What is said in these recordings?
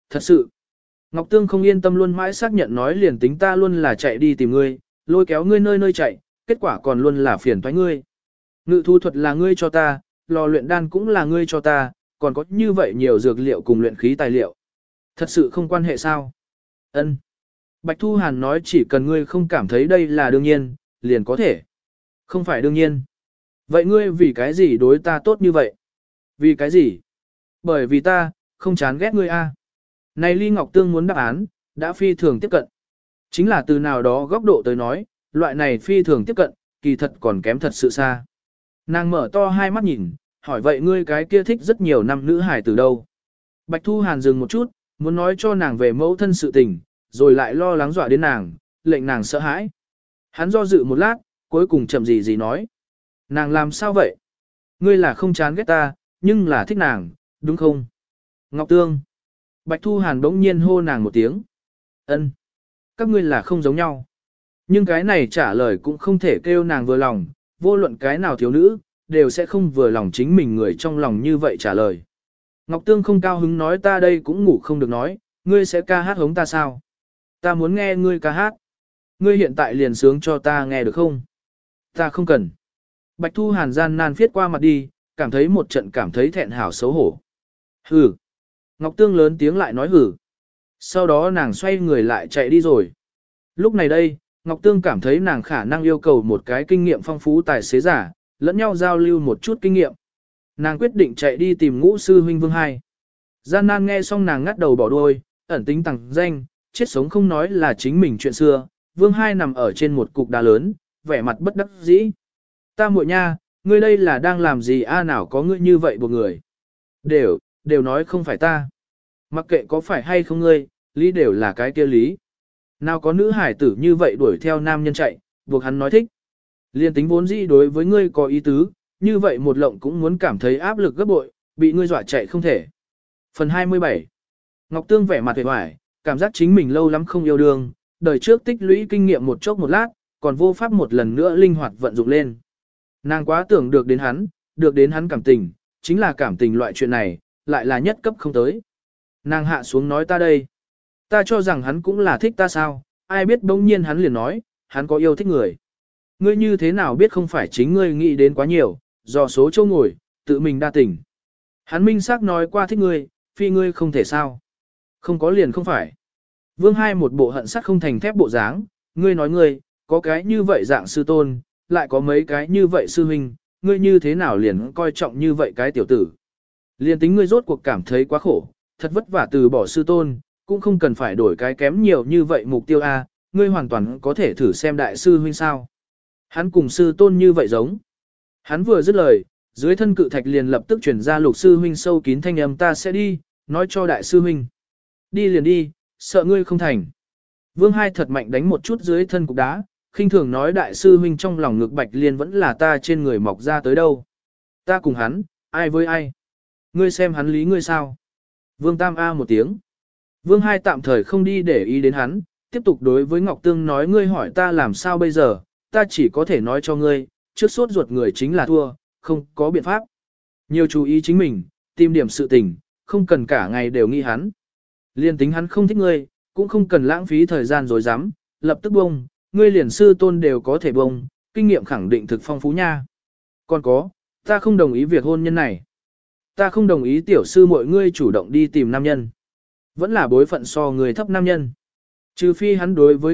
Thật sự. Ngọc Tương không yên tâm luôn mãi xác nhận nói liền tính ta luôn là chạy đi tìm ngươi, lôi kéo ngươi nơi nơi chạy, kết quả còn luôn là phiền toái ngươi. Ngự thu thuật là ngươi cho ta, lò luyện đan cũng là ngươi cho ta, còn có như vậy nhiều dược liệu cùng luyện khí tài liệu. Thật sự không quan hệ sao? Ân. Bạch Thu Hàn nói chỉ cần ngươi không cảm thấy đây là đương nhiên, liền có thể. Không phải đương nhiên. Vậy ngươi vì cái gì đối ta tốt như vậy? Vì cái gì? Bởi vì ta, không chán ghét ngươi a. Này Ly Ngọc Tương muốn đáp án, đã phi thường tiếp cận. Chính là từ nào đó góc độ tới nói, loại này phi thường tiếp cận, kỳ thật còn kém thật sự xa. Nàng mở to hai mắt nhìn, hỏi vậy ngươi cái kia thích rất nhiều năm nữ hải từ đâu? Bạch Thu Hàn dừng một chút, muốn nói cho nàng về mẫu thân sự tình, rồi lại lo lắng dọa đến nàng, lệnh nàng sợ hãi. Hắn do dự một lát, cuối cùng chậm gì nói. Nàng làm sao vậy? Ngươi là không chán ghét ta, nhưng là thích nàng, đúng không? Ngọc Tương. Bạch Thu Hàn bỗng nhiên hô nàng một tiếng. Ân. Các ngươi là không giống nhau. Nhưng cái này trả lời cũng không thể kêu nàng vừa lòng, vô luận cái nào thiếu nữ, đều sẽ không vừa lòng chính mình người trong lòng như vậy trả lời. Ngọc Tương không cao hứng nói ta đây cũng ngủ không được nói, ngươi sẽ ca hát hống ta sao? Ta muốn nghe ngươi ca hát. Ngươi hiện tại liền sướng cho ta nghe được không? Ta không cần. Bạch Thu Hàn gian nan viết qua mặt đi, cảm thấy một trận cảm thấy thẹn hảo xấu hổ. Hừ. Ngọc Tương lớn tiếng lại nói hừ. Sau đó nàng xoay người lại chạy đi rồi. Lúc này đây, Ngọc Tương cảm thấy nàng khả năng yêu cầu một cái kinh nghiệm phong phú tài xế giả, lẫn nhau giao lưu một chút kinh nghiệm. Nàng quyết định chạy đi tìm Ngũ sư huynh Vương Hai. Gian nan nghe xong nàng ngắt đầu bỏ đuôi, ẩn tính tằng danh, chết sống không nói là chính mình chuyện xưa. Vương Hai nằm ở trên một cục đá lớn, vẻ mặt bất đắc dĩ. Ta muội nha, ngươi đây là đang làm gì a nào có ngươi như vậy buộc người. Đều nói không phải ta. Mặc kệ có phải hay không ngươi, lý đều là cái kia lý. Nào có nữ hải tử như vậy đuổi theo nam nhân chạy, buộc hắn nói thích. Liên tính vốn dĩ đối với ngươi có ý tứ, như vậy một lộng cũng muốn cảm thấy áp lực gấp bội, bị ngươi dọa chạy không thể. Phần 27. Ngọc Tương vẻ mặt vẻ vải, cảm giác chính mình lâu lắm không yêu đương, đời trước tích lũy kinh nghiệm một chốc một lát, còn vô pháp một lần nữa linh hoạt vận dụng lên. Nàng quá tưởng được đến hắn cảm tình, chính là cảm tình loại chuyện này, lại là nhất cấp không tới. Nàng hạ xuống nói ta đây. Ta cho rằng hắn cũng là thích ta sao, ai biết bỗng nhiên hắn liền nói, hắn có yêu thích người. Ngươi như thế nào biết không phải chính ngươi nghĩ đến quá nhiều, do số châu ngồi, tự mình đa tình. Hắn minh xác nói qua thích ngươi, phi ngươi không thể sao. Không có liền không phải. Vương Hai một bộ hận sắt không thành thép bộ dáng, ngươi nói ngươi, có cái như vậy dạng sư tôn, lại có mấy cái như vậy sư huynh, ngươi như thế nào liền coi trọng như vậy cái tiểu tử. Liền tính ngươi rốt cuộc cảm thấy quá khổ, thật vất vả từ bỏ sư tôn, cũng không cần phải đổi cái kém nhiều như vậy mục tiêu A, ngươi hoàn toàn có thể thử xem đại sư huynh sao. Hắn cùng sư tôn như vậy giống. Hắn vừa dứt lời, dưới thân cự thạch liền lập tức chuyển ra lục sư huynh sâu kín thanh âm ta sẽ đi, nói cho đại sư huynh. Đi liền đi, sợ ngươi không thành. Vương Hai thật mạnh đánh một chút dưới thân cục đá, khinh thường nói đại sư huynh trong lòng ngực Bạch Liên vẫn là ta trên người mọc ra tới đâu. Ta cùng hắn, ai với ai. Ngươi xem hắn lý ngươi sao. Vương Tam A một tiếng. Vương Hai tạm thời không đi để ý đến hắn, tiếp tục đối với Ngọc Tương nói ngươi hỏi ta làm sao bây giờ, ta chỉ có thể nói cho ngươi, trước sốt ruột người chính là thua, không có biện pháp. Nhiều chú ý chính mình, tìm điểm sự tình, không cần cả ngày đều nghĩ hắn. Liên tính hắn không thích ngươi, cũng không cần lãng phí thời gian rồi dám, lập tức bông, ngươi liền sư tôn đều có thể bông, kinh nghiệm khẳng định thực phong phú nha. Còn có, ta không đồng ý việc hôn nhân này. Ta không đồng ý tiểu sư mọi ngươi chủ động đi tìm nam nhân. Vẫn là bối phận so người thấp nam nhân. Trừ phi hắn đối với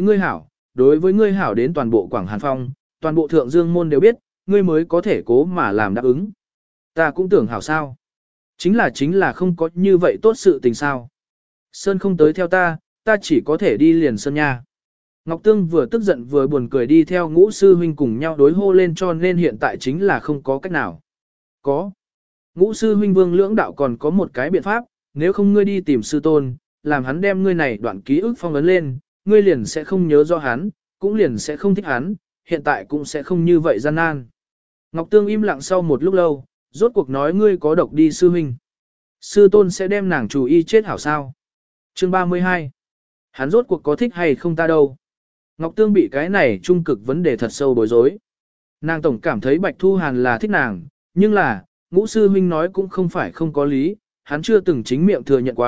ngươi hảo đến toàn bộ Quảng Hàn Phong, toàn bộ Thượng Dương Môn đều biết, ngươi mới có thể cố mà làm đáp ứng. Ta cũng tưởng hảo sao. Chính là không có như vậy tốt sự tình sao. Sơn không tới theo ta, ta chỉ có thể đi liền Sơn nha. Ngọc Tương vừa tức giận vừa buồn cười đi theo Ngũ sư huynh cùng nhau đối hô lên cho nên hiện tại chính là không có cách nào. Có. Ngũ sư huynh Vương Lưỡng Đạo còn có một cái biện pháp, nếu không ngươi đi tìm sư tôn, làm hắn đem ngươi này đoạn ký ức phong ấn lên, ngươi liền sẽ không nhớ rõ hắn, cũng liền sẽ không thích hắn, hiện tại cũng sẽ không như vậy gian nan. Ngọc Tương im lặng sau một lúc lâu, rốt cuộc nói ngươi có độc đi sư huynh. Sư tôn sẽ đem nàng chủ y chết hảo sao. Chương 32. Hắn rốt cuộc có thích hay không ta đâu. Ngọc Tương bị cái này trung cực vấn đề thật sâu bối rối. Nàng tổng cảm thấy Bạch Thu Hàn là thích nàng, nhưng là, Ngũ sư huynh nói cũng không phải không có lý, hắn chưa từng chính miệng thừa nhận quá,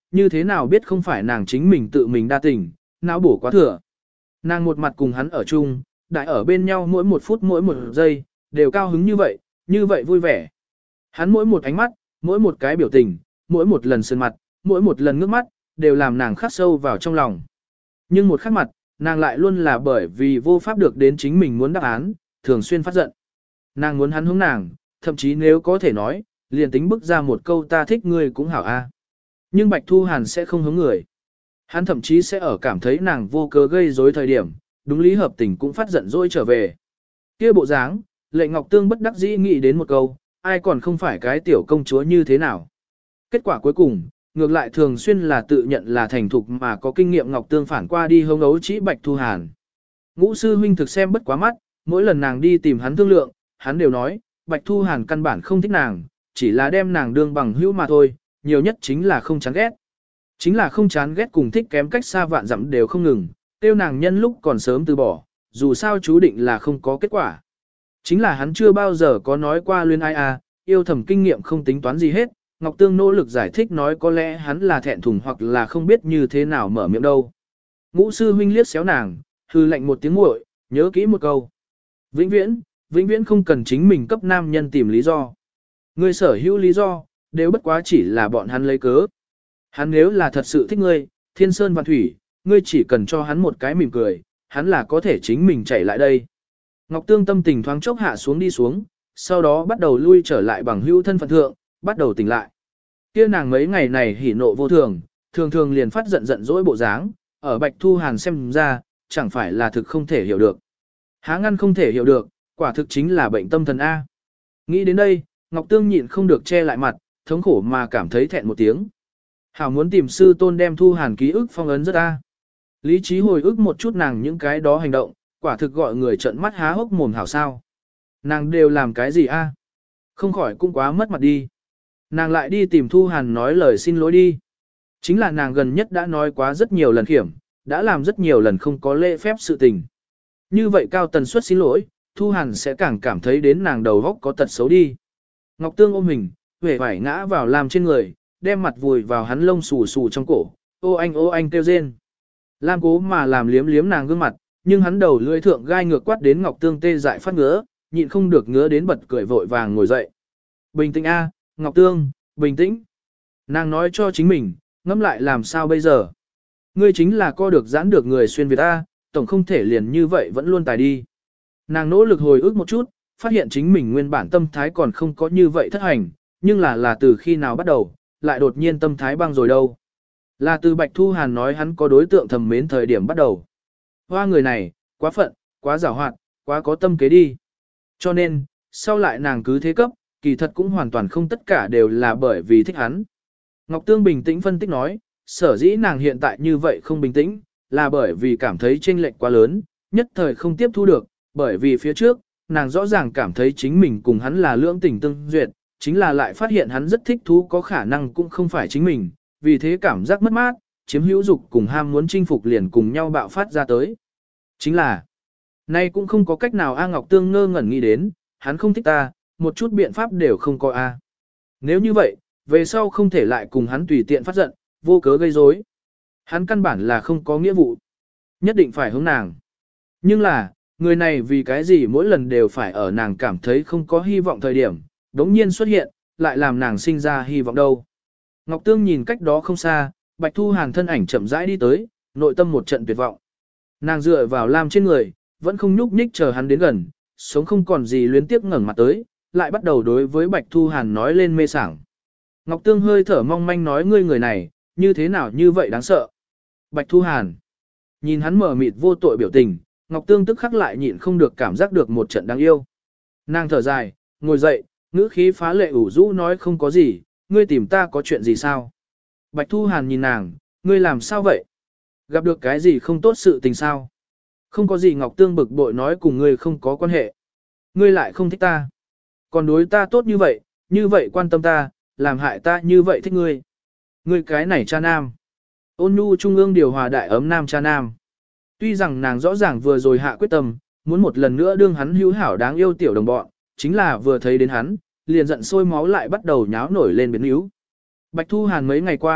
như thế nào biết không phải nàng chính mình tự mình đa tình, não bổ quá thừa. Nàng một mặt cùng hắn ở chung, đại ở bên nhau mỗi một phút mỗi một giây, đều cao hứng như vậy vui vẻ. Hắn mỗi một ánh mắt, mỗi một cái biểu tình, mỗi một lần sơn mặt, mỗi một lần ngước mắt, đều làm nàng khắc sâu vào trong lòng. Nhưng một khắc mặt, nàng lại luôn là bởi vì vô pháp được đến chính mình muốn đáp án, thường xuyên phát giận. Nàng muốn hắn hướng nàng, thậm chí nếu có thể nói, liền tính bức ra một câu ta thích ngươi cũng hảo a. Nhưng Bạch Thu Hàn sẽ không hướng người. Hắn thậm chí sẽ ở cảm thấy nàng vô cớ gây rối thời điểm, đúng lý hợp tình cũng phát giận dỗi trở về. Kia bộ dáng, Lệ Ngọc Tương bất đắc dĩ nghĩ đến một câu, ai còn không phải cái tiểu công chúa như thế nào. Kết quả cuối cùng, ngược lại thường xuyên là tự nhận là thành thục mà có kinh nghiệm Ngọc Tương phản qua đi hông ấu chỉ Bạch Thu Hàn. Ngũ sư huynh thực xem bất quá mắt, mỗi lần nàng đi tìm hắn thương lượng, hắn đều nói, Bạch Thu Hàn căn bản không thích nàng, chỉ là đem nàng đương bằng hữu mà thôi, nhiều nhất chính là không chán ghét. Chính là không chán ghét cùng thích kém cách xa vạn dặm đều không ngừng, tiêu nàng nhân lúc còn sớm từ bỏ, dù sao chú định là không có kết quả. Chính là hắn chưa bao giờ có nói qua luyến ai à, yêu thầm kinh nghiệm không tính toán gì hết, Ngọc Tương nỗ lực giải thích nói có lẽ hắn là thẹn thùng hoặc là không biết như thế nào mở miệng đâu. Ngũ sư huynh liếc xéo nàng, hư lạnh một tiếng nguội, nhớ kỹ một câu. Vĩnh viễn không cần chính mình cấp nam nhân tìm lý do. Ngươi sở hữu lý do, đều bất quá chỉ là bọn hắn lấy cớ. Hắn nếu là thật sự thích ngươi, thiên sơn vạn thủy, ngươi chỉ cần cho hắn một cái mỉm cười, hắn là có thể chính mình chạy lại đây. Ngọc Tương tâm tình thoáng chốc hạ xuống đi xuống, sau đó bắt đầu lui trở lại bằng hữu thân phận thượng, bắt đầu tỉnh lại. Kia nàng mấy ngày này hỉ nộ vô thường, thường thường liền phát giận dỗi bộ dáng, ở Bạch Thu Hàn xem ra, chẳng phải là thực không thể hiểu được. Há ngăn không thể hiểu được, quả thực chính là bệnh tâm thần A. Nghĩ đến đây, Ngọc Tương nhịn không được che lại mặt, thống khổ mà cảm thấy thẹn một tiếng. Hảo muốn tìm sư tôn đem Thu Hàn ký ức phong ấn rất A. Lý trí hồi ức một chút nàng những cái đó hành động, quả thực gọi người trợn mắt há hốc mồm hảo sao. Nàng đều làm cái gì A? Không khỏi cũng quá mất mặt đi. Nàng lại đi tìm Thu Hàn nói lời xin lỗi đi. Chính là nàng gần nhất đã nói quá rất nhiều lần khiểm, đã làm rất nhiều lần không có lễ phép sự tình. Như vậy cao tần suất xin lỗi, Thu Hàn sẽ càng cảm thấy đến nàng đầu góc có tật xấu đi. Ngọc Tương ôm mình, vẻ vải ngã vào làm trên người, đem mặt vùi vào hắn lông xù xù trong cổ, ô anh kêu rên. Lam cố mà làm liếm liếm nàng gương mặt, nhưng hắn đầu lưỡi thượng gai ngược quát đến Ngọc Tương tê dại phát ngứa, nhịn không được ngứa đến bật cười vội vàng ngồi dậy. Bình tĩnh a, Ngọc Tương, bình tĩnh. Nàng nói cho chính mình, ngẫm lại làm sao bây giờ. Ngươi chính là co được giãn được người xuyên Việt A, tổng không thể liền như vậy vẫn luôn tài đi. Nàng nỗ lực hồi ức một chút, phát hiện chính mình nguyên bản tâm thái còn không có như vậy thất hành, nhưng là từ khi nào bắt đầu, lại đột nhiên tâm thái băng rồi đâu. Là từ Bạch Thu Hàn nói hắn có đối tượng thầm mến thời điểm bắt đầu. Hoa người này, quá phận, quá giàu hoạt, quá có tâm kế đi. Cho nên, sau lại nàng cứ thế cấp, kỳ thật cũng hoàn toàn không tất cả đều là bởi vì thích hắn. Ngọc Tương bình tĩnh phân tích nói, sở dĩ nàng hiện tại như vậy không bình tĩnh, là bởi vì cảm thấy chênh lệch quá lớn, nhất thời không tiếp thu được, bởi vì phía trước, nàng rõ ràng cảm thấy chính mình cùng hắn là lưỡng tình tương duyệt, chính là lại phát hiện hắn rất thích thú có khả năng cũng không phải chính mình, vì thế cảm giác mất mát, chiếm hữu dục cùng ham muốn chinh phục liền cùng nhau bạo phát ra tới. Chính là, nay cũng không có cách nào A Ngọc Tương ngơ ngẩn nghĩ đến, hắn không thích ta, một chút biện pháp đều không có A. Nếu như vậy, về sau không thể lại cùng hắn tùy tiện phát giận, vô cớ gây rối. Hắn căn bản là không có nghĩa vụ. Nhất định phải hướng nàng. Nhưng là, người này vì cái gì mỗi lần đều phải ở nàng cảm thấy không có hy vọng thời điểm, đống nhiên xuất hiện, lại làm nàng sinh ra hy vọng đâu. Ngọc Tương nhìn cách đó không xa, Bạch Thu Hàn thân ảnh chậm rãi đi tới, nội tâm một trận tuyệt vọng. Nàng dựa vào Lam trên người, vẫn không nhúc nhích chờ hắn đến gần, sống không còn gì luyến tiếp ngẩng mặt tới, lại bắt đầu đối với Bạch Thu Hàn nói lên mê sảng. Ngọc Tương hơi thở mong manh nói ngươi người này, như thế nào như vậy đáng sợ. Bạch Thu Hàn, nhìn hắn mở mịt vô tội biểu tình, Ngọc Tương tức khắc lại nhịn không được cảm giác được một trận đáng yêu. Nàng thở dài, ngồi dậy, ngữ khí phá lệ ủ rũ nói không có gì, ngươi tìm ta có chuyện gì sao? Bạch Thu Hàn nhìn nàng, ngươi làm sao vậy? Gặp được cái gì không tốt sự tình sao? Không có gì Ngọc Tương bực bội nói cùng ngươi không có quan hệ. Ngươi lại không thích ta. Còn đối ta tốt như vậy quan tâm ta, làm hại ta như vậy thích ngươi. Ngươi cái này cha nam. Ôn nhu trung ương điều hòa đại ấm nam cha nam. Tuy rằng nàng rõ ràng vừa rồi hạ quyết tâm, muốn một lần nữa đương hắn hữu hảo đáng yêu tiểu đồng bọn, chính là vừa thấy đến hắn, liền giận sôi máu lại bắt đầu nháo nổi lên biến yếu. Bạch Thu Hàn mấy ngày qua,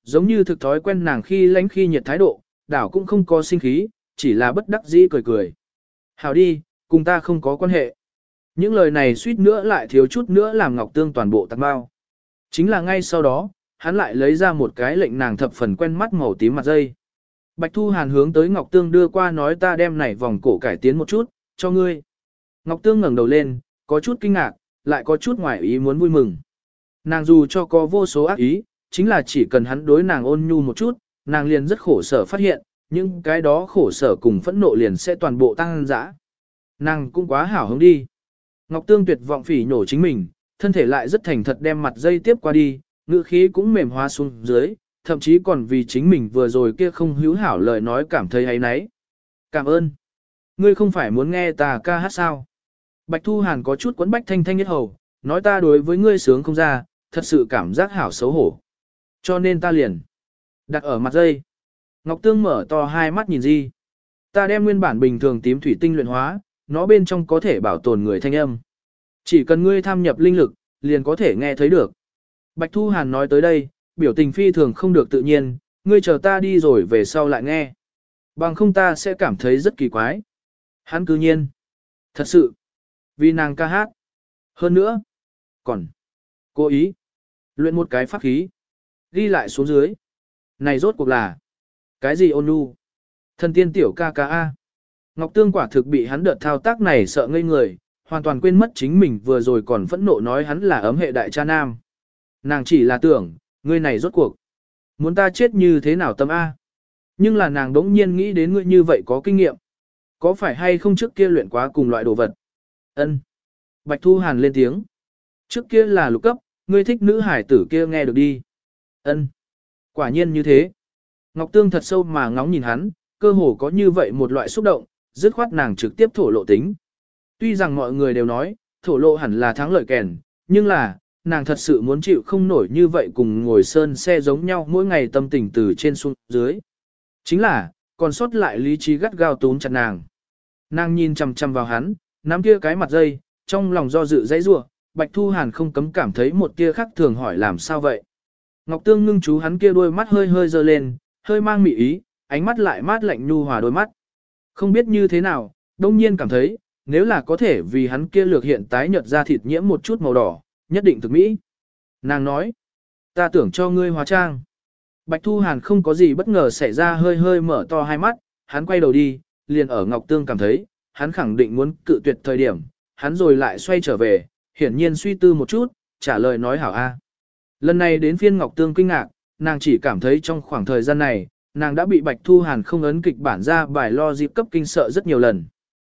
giống như thực thói quen nàng khi lánh khi nhiệt thái độ, đảo cũng không có sinh khí, chỉ là bất đắc dĩ cười cười. Hảo đi, cùng ta không có quan hệ. Những lời này suýt nữa lại thiếu chút nữa làm Ngọc Tương toàn bộ tạc bao. Chính là ngay sau đó, hắn lại lấy ra một cái lệnh nàng thập phần quen mắt màu tím mặt dây. Bạch Thu Hàn hướng tới Ngọc Tương đưa qua nói ta đem này vòng cổ cải tiến một chút, cho ngươi. Ngọc Tương ngẩng đầu lên, có chút kinh ngạc, lại có chút ngoài ý muốn vui mừng. Nàng dù cho có vô số ác ý, chính là chỉ cần hắn đối nàng ôn nhu một chút, nàng liền rất khổ sở phát hiện, nhưng cái đó khổ sở cùng phẫn nộ liền sẽ toàn bộ tăng dã. Nàng cũng quá hảo hứng đi. Ngọc Tương tuyệt vọng phỉ nhổ chính mình, thân thể lại rất thành thật đem mặt dây tiếp qua đi, ngữ khí cũng mềm hóa xuống dưới, thậm chí còn vì chính mình vừa rồi kia không hữu hảo lời nói cảm thấy áy náy. Cảm ơn. Ngươi không phải muốn nghe ta ca hát sao? Bạch Thu Hàn có chút quấn bách thanh thanh nhất hầu, nói ta đối với ngươi sướng không ra, thật sự cảm giác hảo xấu hổ. Cho nên ta liền đặt ở mặt dây. Ngọc Tương mở to hai mắt nhìn Di. Ta đem nguyên bản bình thường tím thủy tinh luyện hóa, nó bên trong có thể bảo tồn người thanh âm. Chỉ cần ngươi tham nhập linh lực, liền có thể nghe thấy được. Bạch Thu Hàn nói tới đây, biểu tình phi thường không được tự nhiên, ngươi chờ ta đi rồi về sau lại nghe. Bằng không ta sẽ cảm thấy rất kỳ quái. Hắn cư nhiên. Thật sự. Vì nàng ca hát. Hơn nữa. Còn. Cố ý. Luyện một cái pháp khí. Ghi lại xuống dưới. Này rốt cuộc là. Cái gì ôn nhu? Thần tiên tiểu ca ca a. Ngọc Tương quả thực bị hắn đợt thao tác này sợ ngây người, hoàn toàn quên mất chính mình vừa rồi còn phẫn nộ nói hắn là ấm hệ đại cha nam. Nàng chỉ là tưởng, ngươi này rốt cuộc. Muốn ta chết như thế nào tâm A. Nhưng là nàng đống nhiên nghĩ đến ngươi như vậy có kinh nghiệm. Có phải hay không trước kia luyện quá cùng loại đồ vật? Ân. Bạch Thu Hàn lên tiếng. Trước kia là lục cấp, ngươi thích nữ hải tử kia nghe được đi. Ân. Quả nhiên như thế. Ngọc Tương thật sâu mà ngóng nhìn hắn, cơ hồ có như vậy một loại xúc động, dứt khoát nàng trực tiếp thổ lộ tính. Tuy rằng mọi người đều nói, thổ lộ hẳn là thắng lợi kèn, nhưng là, nàng thật sự muốn chịu không nổi như vậy cùng ngồi sơn xe giống nhau mỗi ngày tâm tình từ trên xuống dưới. Chính là, còn sót lại lý trí gắt gao túm chặt nàng. Nàng nhìn chằm chằm vào hắn, nắm kia cái mặt dây, trong lòng do dự dãy rủa, Bạch Thu Hàn không cấm cảm thấy một tia khác thường hỏi làm sao vậy. Ngọc Tương ngưng chú hắn kia đôi mắt hơi hơi dơ lên, hơi mang mị ý, ánh mắt lại mát lạnh nhu hòa đôi mắt. Không biết như thế nào, đông nhiên cảm thấy, nếu là có thể vì hắn kia lược hiện tái nhợt da thịt nhiễm một chút màu đỏ, nhất định thực mỹ. Nàng nói, ta tưởng cho ngươi hóa trang. Bạch Thu Hàn không có gì bất ngờ xảy ra hơi hơi mở to hai mắt, hắn quay đầu đi, liền ở Ngọc Tương cảm thấy, hắn khẳng định muốn cự tuyệt thời điểm, hắn rồi lại xoay trở về, hiển nhiên suy tư một chút, trả lời nói hảo a. Lần này đến phiên Ngọc Tương kinh ngạc, nàng chỉ cảm thấy trong khoảng thời gian này, nàng đã bị Bạch Thu Hàn không ấn kịch bản ra bài lo dịp cấp kinh sợ rất nhiều lần.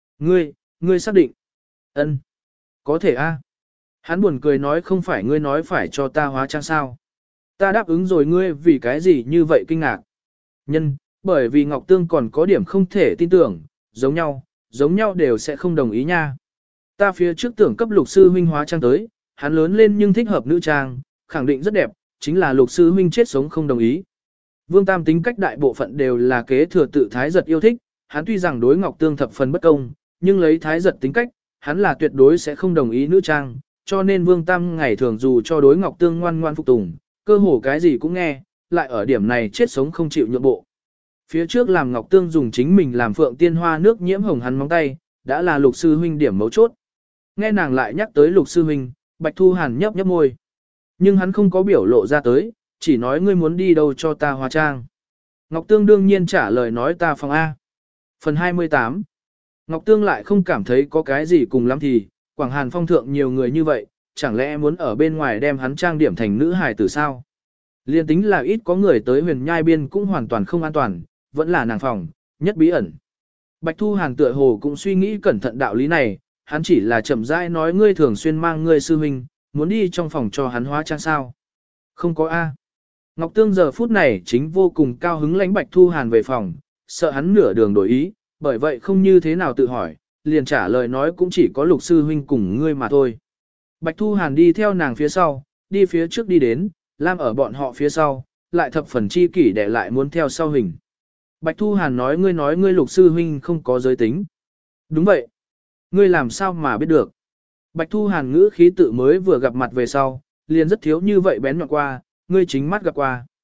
Ngươi xác định. Ân, có thể a. Hắn buồn cười nói không phải ngươi nói phải cho ta hóa trang sao. Ta đáp ứng rồi ngươi vì cái gì như vậy kinh ngạc. Nhân, bởi vì Ngọc Tương còn có điểm không thể tin tưởng, giống nhau đều sẽ không đồng ý nha. Ta phía trước tưởng cấp lục sư huynh hóa trang tới, hắn lớn lên nhưng thích hợp nữ trang, khẳng định rất đẹp, chính là lục sư huynh chết sống không đồng ý. Vương Tam tính cách đại bộ phận đều là kế thừa tự Thái Giật yêu thích, hắn tuy rằng đối Ngọc Tương thập phần bất công, nhưng lấy Thái Giật tính cách, hắn là tuyệt đối sẽ không đồng ý nữ trang, cho nên Vương Tam ngày thường dù cho đối Ngọc Tương ngoan ngoan phục tùng, cơ hồ cái gì cũng nghe, lại ở điểm này chết sống không chịu nhượng bộ. Phía trước làm Ngọc Tương dùng chính mình làm phượng tiên hoa nước nhiễm hồng hắn móng tay, đã là lục sư huynh điểm mấu chốt. Nghe nàng lại nhắc tới lục sư huynh, Bạch Thu Hàn nhấp nhấp môi. Nhưng hắn không có biểu lộ ra tới, chỉ nói ngươi muốn đi đâu cho ta hóa trang. Ngọc Tương đương nhiên trả lời nói ta phòng A. Phần 28. Ngọc Tương lại không cảm thấy có cái gì cùng lắm thì, Quảng Hàn phong thượng nhiều người như vậy, chẳng lẽ muốn ở bên ngoài đem hắn trang điểm thành nữ hài tử sao? Liên tính là ít có người tới huyền nhai biên cũng hoàn toàn không an toàn, vẫn là nàng phòng, nhất bí ẩn. Bạch Thu Hàn tựa hồ cũng suy nghĩ cẩn thận đạo lý này, hắn chỉ là chậm rãi nói ngươi thường xuyên mang ngươi sư huynh, muốn đi trong phòng cho hắn hóa trang sao? Không có A. Ngọc Tương giờ phút này chính vô cùng cao hứng lãnh Bạch Thu Hàn về phòng, sợ hắn nửa đường đổi ý, bởi vậy không như thế nào tự hỏi, liền trả lời nói cũng chỉ có lục sư huynh cùng ngươi mà thôi. Bạch Thu Hàn đi theo nàng phía sau, đi phía trước đi đến, Lam ở bọn họ phía sau, lại thập phần chi kỷ để lại muốn theo sau hình. Bạch Thu Hàn nói ngươi lục sư huynh không có giới tính. Đúng vậy. Ngươi làm sao mà biết được. Bạch Thu Hàn ngữ khí tự mới vừa gặp mặt về sau, liền rất thiếu như vậy bén nhọn qua, ngươi chính mắt gặp qua.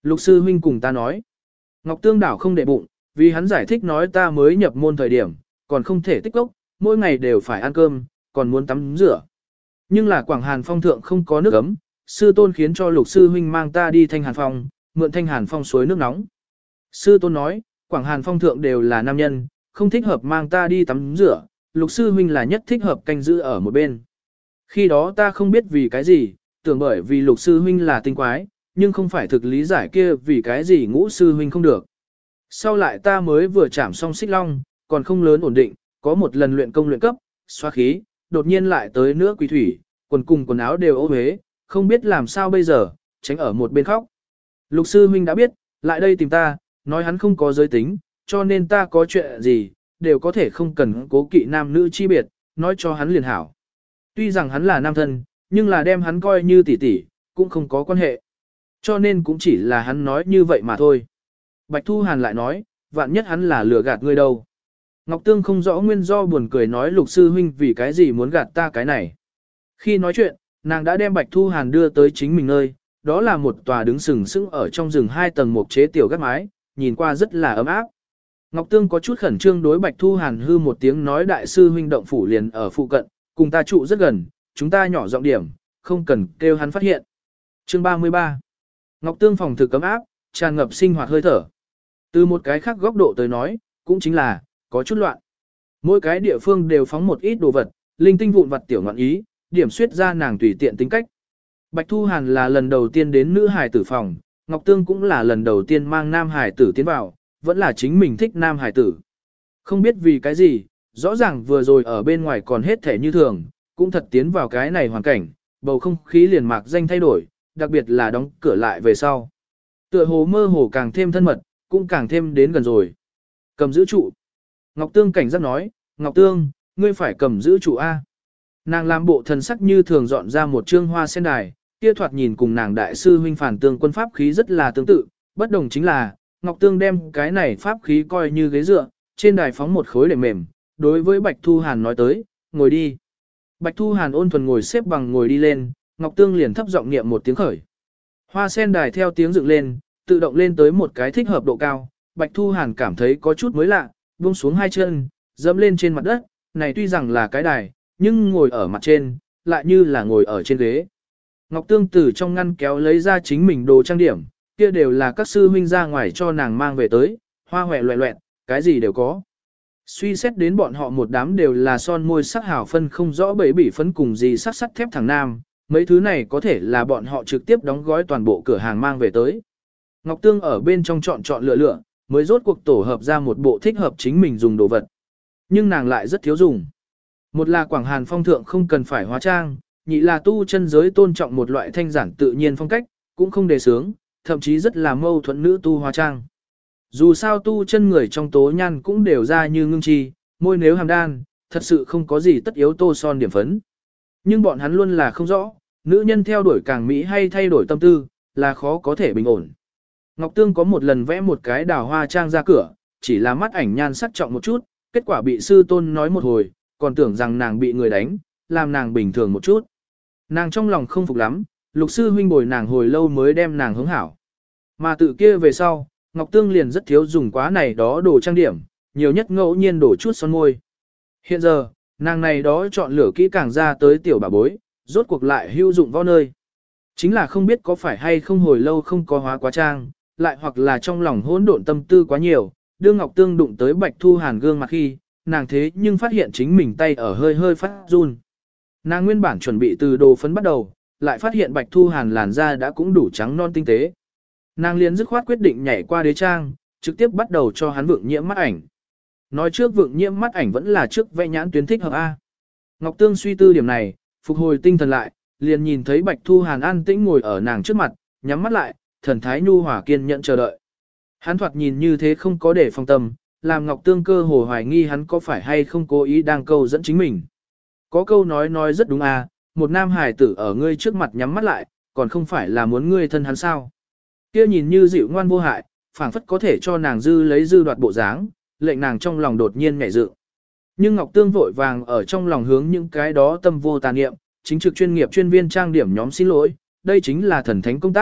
Lục sư huynh cùng ta nói. Ngọc Tương đảo không để bụng, vì hắn giải thích nói ta mới nhập môn thời điểm, còn không thể tích cốc, mỗi ngày đều phải ăn cơm, còn muốn tắm rửa. Nhưng là Quảng Hàn Phong thượng không có nước ấm, sư tôn khiến cho lục sư huynh mang ta đi Thanh Hàn Phong, mượn Thanh Hàn Phong suối nước nóng. Sư tôn nói, Quảng Hàn Phong thượng đều là nam nhân, không thích hợp mang ta đi tắm rửa, lục sư huynh là nhất thích hợp canh giữ ở một bên. Khi đó ta không biết vì cái gì, tưởng bởi vì lục sư huynh là tinh quái, nhưng không phải thực lý giải kia vì cái gì ngũ sư huynh không được. Sau lại ta mới vừa chạm xong xích long, còn không lớn ổn định, có một lần luyện công luyện cấp, xoa khí, đột nhiên lại tới nữa quỷ thủy, quần cùng quần áo đều ô uế, không biết làm sao bây giờ, tránh ở một bên khóc. Lục sư huynh đã biết, lại đây tìm ta, nói hắn không có giới tính, cho nên ta có chuyện gì, đều có thể không cần cố kỵ nam nữ chi biệt, nói cho hắn liền hảo. Tuy rằng hắn là nam thân, nhưng là đem hắn coi như tỷ tỷ, cũng không có quan hệ. Cho nên cũng chỉ là hắn nói như vậy mà thôi. Bạch Thu Hàn lại nói, vạn nhất hắn là lừa gạt ngươi đâu. Ngọc Tương không rõ nguyên do buồn cười nói lục sư huynh vì cái gì muốn gạt ta cái này. Khi nói chuyện, nàng đã đem Bạch Thu Hàn đưa tới chính mình nơi, đó là một tòa đứng sừng sững ở trong rừng 2 tầng mục chế tiểu gác mái, nhìn qua rất là ấm áp. Ngọc Tương có chút khẩn trương đối Bạch Thu Hàn hư một tiếng nói đại sư huynh động phủ liền ở phụ cận, cùng ta trụ rất gần, chúng ta nhỏ giọng điểm, không cần kêu hắn phát hiện. Chương 33 Ngọc Tương phòng thực ấm áp, tràn ngập sinh hoạt hơi thở. Từ một cái khác góc độ tới nói, cũng chính là, có chút loạn. Mỗi cái địa phương đều phóng một ít đồ vật, linh tinh vụn vặt tiểu ngọn ý, điểm suyết ra nàng tùy tiện tính cách. Bạch Thu Hàn là lần đầu tiên đến nữ hài tử phòng, Ngọc Tương cũng là lần đầu tiên mang nam hài tử tiến vào, vẫn là chính mình thích nam hài tử. Không biết vì cái gì, rõ ràng vừa rồi ở bên ngoài còn hết thể như thường, cũng thật tiến vào cái này hoàn cảnh, bầu không khí liền mạc danh thay đổi, đặc biệt là đóng cửa lại về sau. Tựa hồ mơ hồ càng thêm thân mật, cũng càng thêm đến gần rồi. Cầm giữ trụ. Ngọc Tương cảnh giác nói, Ngọc Tương, ngươi phải cầm giữ trụ A. Nàng làm bộ thần sắc như thường dọn ra một trương hoa sen đài, kia thoạt nhìn cùng nàng đại sư huynh Phản Tương quân pháp khí rất là tương tự, bất đồng chính là, Ngọc Tương đem cái này pháp khí coi như ghế dựa, trên đài phóng một khối để mềm, đối với Bạch Thu Hàn nói tới, ngồi đi. Bạch Thu Hàn ôn thuần ngồi xếp bằng ngồi đi lên, Ngọc Tương liền thấp giọng niệm một tiếng khởi. Hoa sen đài theo tiếng dựng lên, tự động lên tới một cái thích hợp độ cao, Bạch Thu Hàn cảm thấy có chút mới lạ, buông xuống 2 chân, dẫm lên trên mặt đất, này tuy rằng là cái đài, nhưng ngồi ở mặt trên, lại như là ngồi ở trên ghế. Ngọc Tương từ trong ngăn kéo lấy ra chính mình đồ trang điểm, kia đều là các sư huynh ra ngoài cho nàng mang về tới, hoa hòe loẹ loẹn, cái gì đều có. Suy xét đến bọn họ một đám đều là son môi sắc hảo phân không rõ bẫy bỉ phấn cùng gì sắc sắt thép thằng nam, mấy thứ này có thể là bọn họ trực tiếp đóng gói toàn bộ cửa hàng mang về tới. Ngọc Tương ở bên trong chọn lựa, mới rốt cuộc tổ hợp ra một bộ thích hợp chính mình dùng đồ vật. Nhưng nàng lại rất thiếu dùng. Một là Quảng Hàn Phong thượng không cần phải hóa trang, nhị là tu chân giới tôn trọng một loại thanh giản tự nhiên phong cách, cũng không đề sướng, thậm chí rất là mâu thuẫn nữ tu hóa trang. Dù sao tu chân người trong tố nhan cũng đều ra như ngưng chi, môi nếu hàm đan, thật sự không có gì tất yếu tô son điểm phấn. Nhưng bọn hắn luôn là không rõ, nữ nhân theo đuổi càng mỹ hay thay đổi tâm tư, là khó có thể bình ổn. Ngọc Tương có một lần vẽ một cái đào hoa trang ra cửa, chỉ là mắt ảnh nhan sắc trọng một chút, kết quả bị sư tôn nói một hồi, còn tưởng rằng nàng bị người đánh, làm nàng bình thường một chút. Nàng trong lòng không phục lắm, lục sư huynh bồi nàng hồi lâu mới đem nàng hướng hảo. Mà tự kia về sau, Ngọc Tương liền rất thiếu dùng quá này đó đồ trang điểm, nhiều nhất ngẫu nhiên đổ chút son môi. Hiện giờ, nàng này đó chọn lựa kỹ càng ra tới tiểu bà bối, rốt cuộc lại hữu dụng vào nơi. Chính là không biết có phải hay không hồi lâu không có hóa quá trang, lại hoặc là trong lòng hỗn độn tâm tư quá nhiều, đưa Ngọc Tương đụng tới Bạch Thu Hàn gương mặt khi, nàng thế nhưng phát hiện chính mình tay ở hơi hơi phát run. Nàng nguyên bản chuẩn bị từ đồ phấn bắt đầu, lại phát hiện Bạch Thu Hàn làn da đã cũng đủ trắng non tinh tế. Nàng liền dứt khoát quyết định nhảy qua đế trang, trực tiếp bắt đầu cho hắn vượng nhiễm mắt ảnh. Nói trước vượng nhiễm mắt ảnh vẫn là trước vẽ nhãn tuyến thích hợp A. Ngọc Tương suy tư điểm này, phục hồi tinh thần lại, liền nhìn thấy Bạch Thu Hàn an tĩnh ngồi ở nàng trước mặt, nhắm mắt lại, thần thái nhu hòa kiên nhẫn chờ đợi. Hắn thoạt nhìn như thế không có để phòng tâm, làm Ngọc Tương cơ hồ hoài nghi hắn có phải hay không cố ý đang câu dẫn chính mình. Có câu nói rất đúng à, một nam hài tử ở ngươi trước mặt nhắm mắt lại, còn không phải là muốn ngươi thân hắn sao. Kia nhìn như dịu ngoan vô hại, phảng phất có thể cho nàng lấy dư đoạt bộ dáng, lệnh nàng trong lòng đột nhiên nhảy dựng. Nhưng Ngọc Tương vội vàng ở trong lòng hướng những cái đó tâm vô tà niệm, chính trực chuyên nghiệp chuyên viên trang điểm nhóm xin lỗi, đây chính là thần thánh công tác,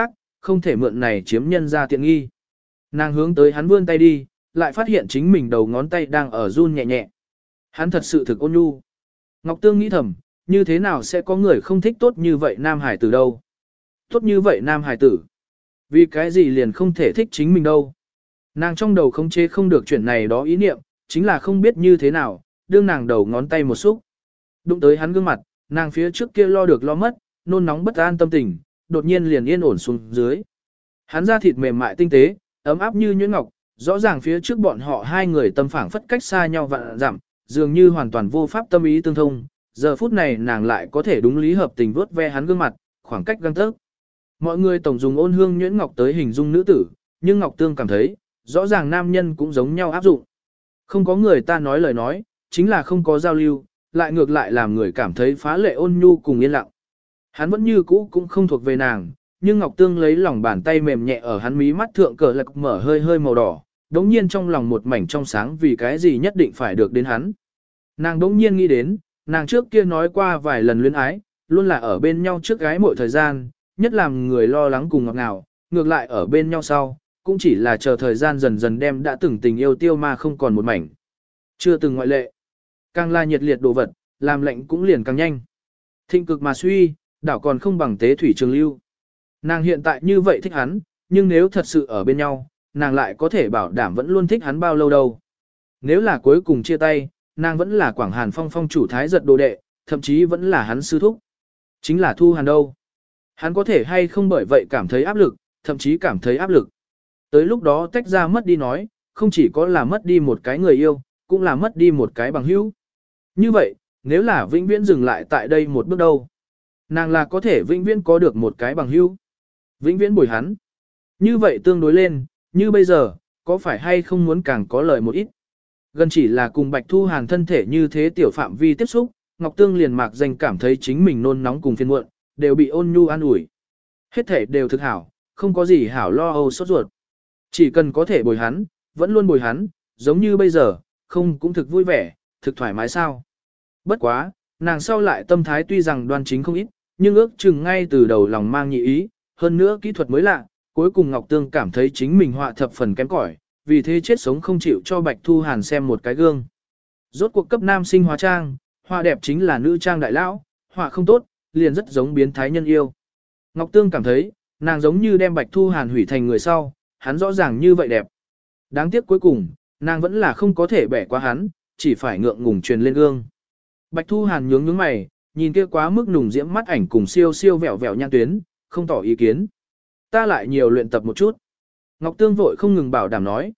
không thể mượn này chiếm nhân ra tiện nghi. Nàng hướng tới hắn vươn tay đi, lại phát hiện chính mình đầu ngón tay đang ở run nhẹ nhẹ. Hắn thật sự thực ôn nhu. Ngọc Tương nghĩ thầm, như thế nào sẽ có người không thích tốt như vậy nam hải tử đâu? Tốt như vậy nam hải tử. Vì cái gì liền không thể thích chính mình đâu? Nàng trong đầu không chế không được chuyện này đó ý niệm, chính là không biết như thế nào, đương nàng đầu ngón tay một xúc. Đụng tới hắn gương mặt, nàng phía trước kia lo được lo mất, nôn nóng bất an tâm tình, đột nhiên liền yên ổn xuống dưới. Hắn da thịt mềm mại tinh tế, ấm áp như nhuyễn ngọc, rõ ràng phía trước bọn họ hai người tâm phảng phất cách xa nhau vạn dặm, dường như hoàn toàn vô pháp tâm ý tương thông. Giờ phút này nàng lại có thể đúng lý hợp tình vuốt ve hắn gương mặt, khoảng cách găng tấc. Mọi người tổng dùng ôn hương nhuyễn ngọc tới hình dung nữ tử, nhưng Ngọc Tương cảm thấy, rõ ràng nam nhân cũng giống nhau áp dụng. Không có người ta nói lời nói, chính là không có giao lưu, lại ngược lại làm người cảm thấy phá lệ ôn nhu cùng yên lặng. Hắn vẫn như cũ cũng không thuộc về nàng, nhưng Ngọc Tương lấy lòng bàn tay mềm nhẹ ở hắn mí mắt thượng cờ lạc mở hơi hơi màu đỏ, đống nhiên trong lòng một mảnh trong sáng vì cái gì nhất định phải được đến hắn. Nàng đống nhiên nghĩ đến, nàng trước kia nói qua vài lần luyến ái, luôn là ở bên nhau trước gái mỗi thời gian, nhất làm người lo lắng cùng ngọt ngào, ngược lại ở bên nhau sau, cũng chỉ là chờ thời gian dần dần đem đã từng tình yêu tiêu mà không còn một mảnh. Chưa từng ngoại lệ. Càng là nhiệt liệt đồ vật, làm lệnh cũng liền càng nhanh. Thịnh cực mà suy, đảo còn không bằng tế thủy trường lưu. Nàng hiện tại như vậy thích hắn, nhưng nếu thật sự ở bên nhau, nàng lại có thể bảo đảm vẫn luôn thích hắn bao lâu đâu. Nếu là cuối cùng chia tay, nàng vẫn là Quảng Hàn Phong phong chủ thái giật đồ đệ, thậm chí vẫn là hắn sư thúc. Chính là Thu Hàn đâu. Hắn có thể hay không bởi vậy cảm thấy áp lực, thậm chí cảm thấy áp lực. Tới lúc đó tách ra mất đi nói, không chỉ có là mất đi một cái người yêu, cũng là mất đi một cái bằng hữu. Như vậy, nếu là vĩnh viễn dừng lại tại đây một bước đâu, nàng là có thể vĩnh viễn có được một cái bằng hữu, vĩnh viễn bồi hắn. Như vậy tương đối lên, như bây giờ, có phải hay không muốn càng có lợi một ít. Gần chỉ là cùng Bạch Thu Hàn thân thể như thế tiểu phạm vi tiếp xúc, Ngọc Tương liền mạc danh cảm thấy chính mình nôn nóng cùng phiền muộn, đều bị ôn nhu an ủi. Hết thể đều thực hảo, không có gì hảo lo âu sốt ruột. Chỉ cần có thể bồi hắn, vẫn luôn bồi hắn, giống như bây giờ, không cũng thực vui vẻ, thực thoải mái sao. Bất quá, nàng sau lại tâm thái tuy rằng đoan chính không ít, nhưng ước chừng ngay từ đầu lòng mang nhị ý, hơn nữa kỹ thuật mới lạ, cuối cùng Ngọc Tương cảm thấy chính mình họa thập phần kém cỏi, vì thế chết sống không chịu cho Bạch Thu Hàn xem một cái gương. Rốt cuộc cấp nam sinh hóa trang, họa đẹp chính là nữ trang đại lão, họa không tốt, liền rất giống biến thái nhân yêu. Ngọc Tương cảm thấy, nàng giống như đem Bạch Thu Hàn hủy thành người sau, hắn rõ ràng như vậy đẹp. Đáng tiếc cuối cùng, nàng vẫn là không có thể bẻ qua hắn, chỉ phải ngượng ngùng truyền lên gương. Bạch Thu Hàn nhướng nhướng mày, nhìn kia quá mức nùng diễm mắt ảnh cùng siêu siêu vẹo vẹo nhan tuyến, không tỏ ý kiến. Ta lại nhiều luyện tập một chút. Ngọc Tương vội không ngừng bảo đảm nói,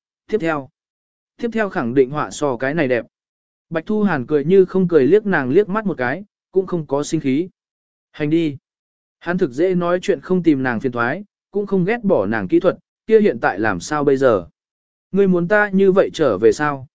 tiếp theo khẳng định họa so cái này đẹp. Bạch Thu Hàn cười như không cười liếc nàng liếc mắt một cái, cũng không có sinh khí. Hành đi. Hắn thực dễ nói chuyện không tìm nàng phiền thoái, cũng không ghét bỏ nàng kỹ thuật, kia hiện tại làm sao bây giờ? Ngươi muốn ta như vậy trở về sao?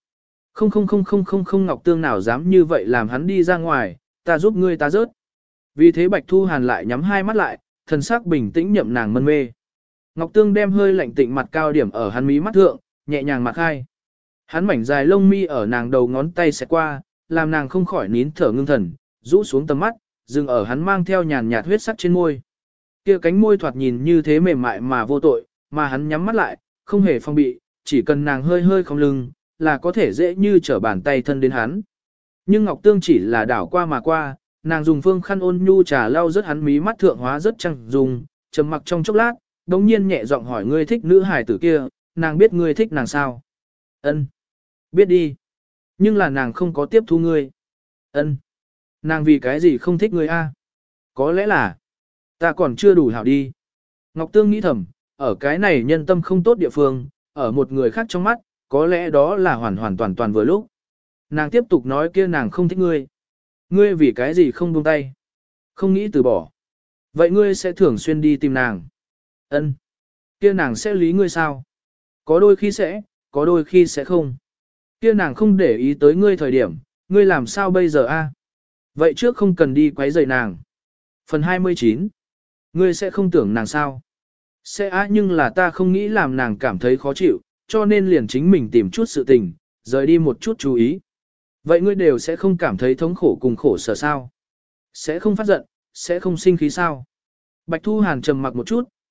Không Ngọc Tương nào dám như vậy làm hắn đi ra ngoài, ta giúp ngươi ta rớt. Vì thế Bạch Thu Hàn lại nhắm hai mắt lại, thần sắc bình tĩnh nhậm nàng mân mê. Ngọc Tương đem hơi lạnh tịnh mặt cao điểm ở hắn mí mắt thượng, nhẹ nhàng mặt khai. Hắn mảnh dài lông mi ở nàng đầu ngón tay xẹt qua, làm nàng không khỏi nín thở ngưng thần, rũ xuống tầm mắt, dừng ở hắn mang theo nhàn nhạt huyết sắc trên môi. Kia cánh môi thoạt nhìn như thế mềm mại mà vô tội, mà hắn nhắm mắt lại, không hề phong bị, chỉ cần nàng hơi hơi không lưng, là có thể dễ như trở bàn tay thân đến hắn. Nhưng Ngọc Tương chỉ là đảo qua mà qua, nàng dùng phương khăn ôn nhu trà lau rất hắn mí mắt thượng hóa rất trăng dùng, trầm mặc trong chốc lát, đống nhiên nhẹ giọng hỏi ngươi thích nữ hài tử kia, nàng biết ngươi thích nàng sao? Ân, biết đi. Nhưng là nàng không có tiếp thu ngươi. Ân, nàng vì cái gì không thích ngươi a? Có lẽ là ta còn chưa đủ hảo đi. Ngọc Tương nghĩ thầm, ở cái này nhân tâm không tốt địa phương, ở một người khác trong mắt, có lẽ đó là hoàn hoàn toàn toàn vừa lúc. Nàng tiếp tục nói kia nàng không thích ngươi. Ngươi vì cái gì không buông tay? Không nghĩ từ bỏ. Vậy ngươi sẽ thường xuyên đi tìm nàng. Ân, kia nàng sẽ lý ngươi sao? Có đôi khi sẽ, có đôi khi sẽ không. Kia nàng không để ý tới ngươi thời điểm, ngươi làm sao bây giờ a? Vậy trước không cần đi quấy rầy nàng. Phần 29. Ngươi sẽ không tưởng nàng sao? Sẽ á, nhưng là ta không nghĩ làm nàng cảm thấy khó chịu, cho nên liền chính mình tìm chút sự tình, rời đi một chút chú ý. Vậy ngươi đều sẽ không cảm thấy thống khổ cùng khổ sở sao? Sẽ không phát giận, sẽ không sinh khí sao? Bạch Thu Hàn trầm mặc một chút,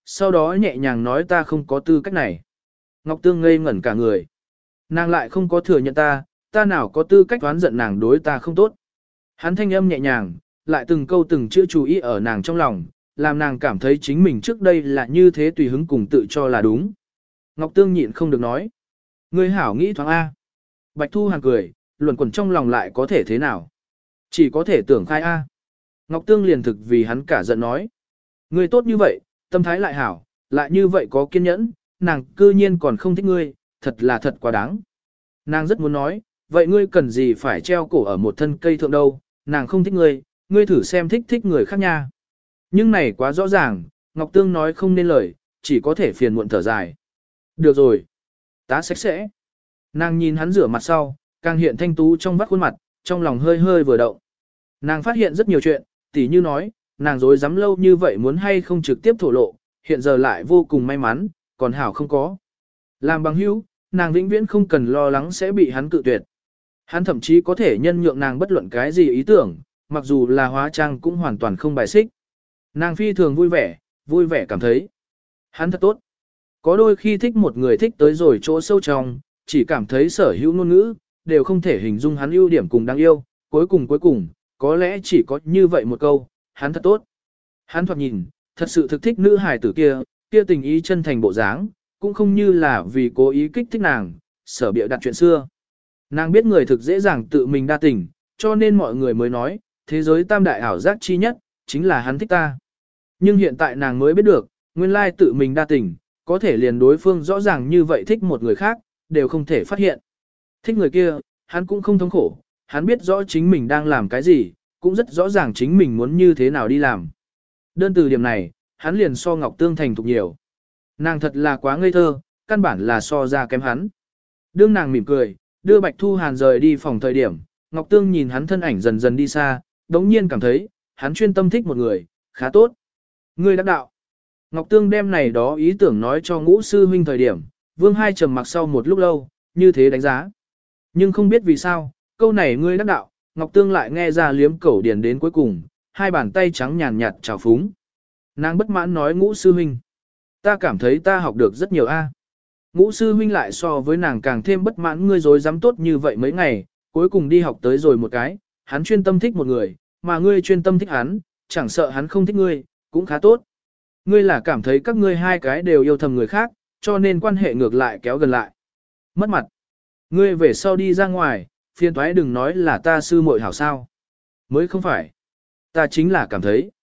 sau đó nhẹ nhàng nói ta không có tư cách này. Ngọc Tương ngây ngẩn cả người. Nàng lại không có thừa nhận ta nào có tư cách đoán giận nàng đối ta không tốt. Hắn thanh âm nhẹ nhàng, lại từng câu từng chữ chú ý ở nàng trong lòng, làm nàng cảm thấy chính mình trước đây là như thế tùy hứng cùng tự cho là đúng. Ngọc Tương nhịn không được nói. Ngươi hảo nghĩ thoáng A. Bạch Thu Hàn cười, luẩn quẩn trong lòng lại có thể thế nào. Chỉ có thể tưởng khai A. Ngọc Tương liền thực vì hắn cả giận nói. Ngươi tốt như vậy, tâm thái lại hảo, lại như vậy có kiên nhẫn, nàng cư nhiên còn không thích ngươi, thật là thật quá đáng. Nàng rất muốn nói, vậy ngươi cần gì phải treo cổ ở một thân cây thượng đâu, nàng không thích ngươi, ngươi thử xem thích người khác nha. Nhưng này quá rõ ràng, Ngọc Tương nói không nên lời, chỉ có thể phiền muộn thở dài. Được rồi. Tá sạch sẽ. Nàng nhìn hắn rửa mặt sau, càng hiện thanh tú trong vắt khuôn mặt, trong lòng hơi hơi vừa động. Nàng phát hiện rất nhiều chuyện, tỉ như nói, nàng dối dám lâu như vậy muốn hay không trực tiếp thổ lộ, hiện giờ lại vô cùng may mắn, còn hảo không có. Làm bằng hữu, nàng vĩnh viễn không cần lo lắng sẽ bị hắn cự tuyệt. Hắn thậm chí có thể nhân nhượng nàng bất luận cái gì ý tưởng, mặc dù là hóa trang cũng hoàn toàn không bài xích. Nàng phi thường vui vẻ cảm thấy. Hắn thật tốt. Có đôi khi thích một người thích tới rồi chỗ sâu trong, chỉ cảm thấy sở hữu ngôn ngữ, đều không thể hình dung hắn ưu điểm cùng đáng yêu, cuối cùng, có lẽ chỉ có như vậy một câu, hắn thật tốt. Hắn thoạt nhìn, thật sự thực thích nữ hài tử kia tình ý chân thành bộ dáng, cũng không như là vì cố ý kích thích nàng, sở bịa đặt chuyện xưa. Nàng biết người thực dễ dàng tự mình đa tình, cho nên mọi người mới nói, thế giới tam đại ảo giác chi nhất, chính là hắn thích ta. Nhưng hiện tại nàng mới biết được, nguyên lai tự mình đa tình, có thể liền đối phương rõ ràng như vậy thích một người khác, đều không thể phát hiện. Thích người kia, hắn cũng không thống khổ, hắn biết rõ chính mình đang làm cái gì, cũng rất rõ ràng chính mình muốn như thế nào đi làm. Đơn từ điểm này, hắn liền so Ngọc Tương thành thục nhiều. Nàng thật là quá ngây thơ, căn bản là so ra kém hắn. Đương nàng mỉm cười, đưa Bạch Thu Hàn rời đi phòng thời điểm, Ngọc Tương nhìn hắn thân ảnh dần dần đi xa, đống nhiên cảm thấy, hắn chuyên tâm thích một người, khá tốt. Ngươi đắc đạo. Ngọc Tương đem này đó ý tưởng nói cho Ngũ sư huynh thời điểm, Vương Hai trầm mặc sau một lúc lâu, như thế đánh giá. Nhưng không biết vì sao, câu này ngươi đắc đạo, Ngọc Tương lại nghe ra liếm cẩu điền đến cuối cùng, hai bàn tay trắng nhàn nhạt trào phúng. Nàng bất mãn nói Ngũ sư huynh. Ta cảm thấy ta học được rất nhiều a. Ngũ sư huynh lại so với nàng càng thêm bất mãn ngươi dối dám tốt như vậy mấy ngày, cuối cùng đi học tới rồi một cái, hắn chuyên tâm thích một người, mà ngươi chuyên tâm thích hắn, chẳng sợ hắn không thích ngươi, cũng khá tốt. Ngươi là cảm thấy các ngươi hai cái đều yêu thầm người khác, cho nên quan hệ ngược lại kéo gần lại. Mất mặt. Ngươi về sau đi ra ngoài, phiền toái đừng nói là ta sư muội hảo sao. Mới không phải. Ta chính là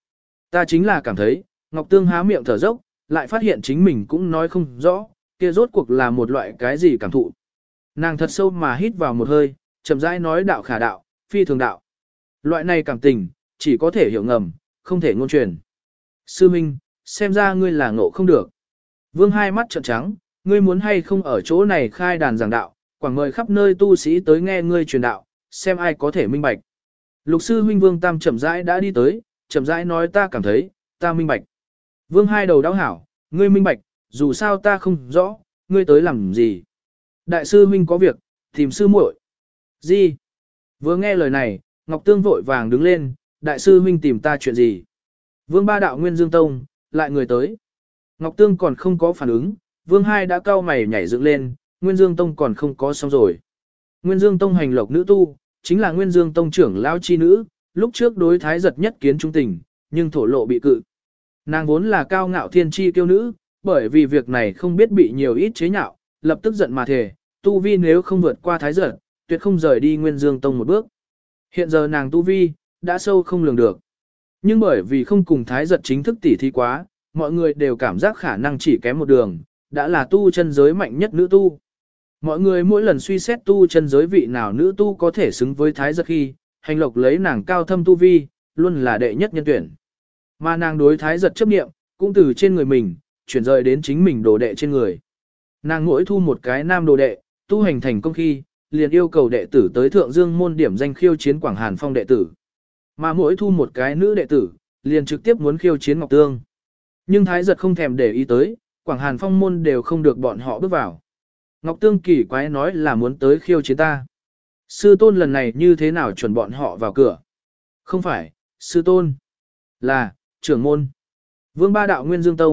cảm thấy, Ngọc Tương há miệng thở dốc, lại phát hiện chính mình cũng nói không rõ, kia rốt cuộc là một loại cái gì cảm thụ. Nàng thật sâu mà hít vào một hơi, chậm rãi nói đạo khả đạo, phi thường đạo. Loại này cảm tình, chỉ có thể hiểu ngầm, không thể ngôn truyền. Sư Minh, xem ra ngươi là ngộ không được. Vương Hai mắt trợn trắng, ngươi muốn hay không ở chỗ này khai đàn giảng đạo, quảng mời khắp nơi tu sĩ tới nghe ngươi truyền đạo, xem ai có thể minh bạch. Lục sư huynh Vương Tam chậm rãi đã đi tới, chậm rãi nói ta cảm thấy, ta minh bạch. Vương Hai đầu đau hảo, ngươi minh bạch, dù sao ta không rõ, ngươi tới làm gì. Đại sư huynh có việc, tìm sư muội. Gì? Vừa nghe lời này, Ngọc Tương vội vàng đứng lên, đại sư huynh tìm ta chuyện gì? Vương Ba đạo Nguyên Dương Tông, lại người tới. Ngọc Tương còn không có phản ứng, Vương Hai đã cau mày nhảy dựng lên, Nguyên Dương Tông còn không có xong rồi. Nguyên Dương Tông hành lộc nữ tu, chính là Nguyên Dương Tông trưởng lão chi nữ, lúc trước đối thái giật nhất kiến trung tình, nhưng thổ lộ bị cự. Nàng vốn là cao ngạo thiên chi kiêu nữ, bởi vì việc này không biết bị nhiều ít chế nhạo, lập tức giận mà thề, tu vi nếu không vượt qua thái giật, tuyệt không rời đi Nguyên Dương Tông một bước. Hiện giờ nàng tu vi, đã sâu không lường được. Nhưng bởi vì không cùng thái giật chính thức tỉ thí quá, mọi người đều cảm giác khả năng chỉ kém một đường, đã là tu chân giới mạnh nhất nữ tu. Mọi người mỗi lần suy xét tu chân giới vị nào nữ tu có thể xứng với thái giật khi, hành lộc lấy nàng cao thâm tu vi, luôn là đệ nhất nhân tuyển. Mà nàng đối thái giật chấp nghiệm, cũng từ trên người mình, chuyển rời đến chính mình đồ đệ trên người. Nàng mỗi thu một cái nam đồ đệ, tu hành thành công khi, liền yêu cầu đệ tử tới thượng dương môn điểm danh khiêu chiến Quảng Hàn Phong đệ tử. Mà mỗi thu một cái nữ đệ tử, liền trực tiếp muốn khiêu chiến Ngọc Tương. Nhưng thái giật không thèm để ý tới, Quảng Hàn Phong môn đều không được bọn họ bước vào. Ngọc Tương kỳ quái nói là muốn tới khiêu chiến ta. Sư tôn lần này như thế nào chuẩn bọn họ vào cửa? Không phải, sư tôn. Là, trưởng môn. Vương Ba đạo Nguyên Dương Tông,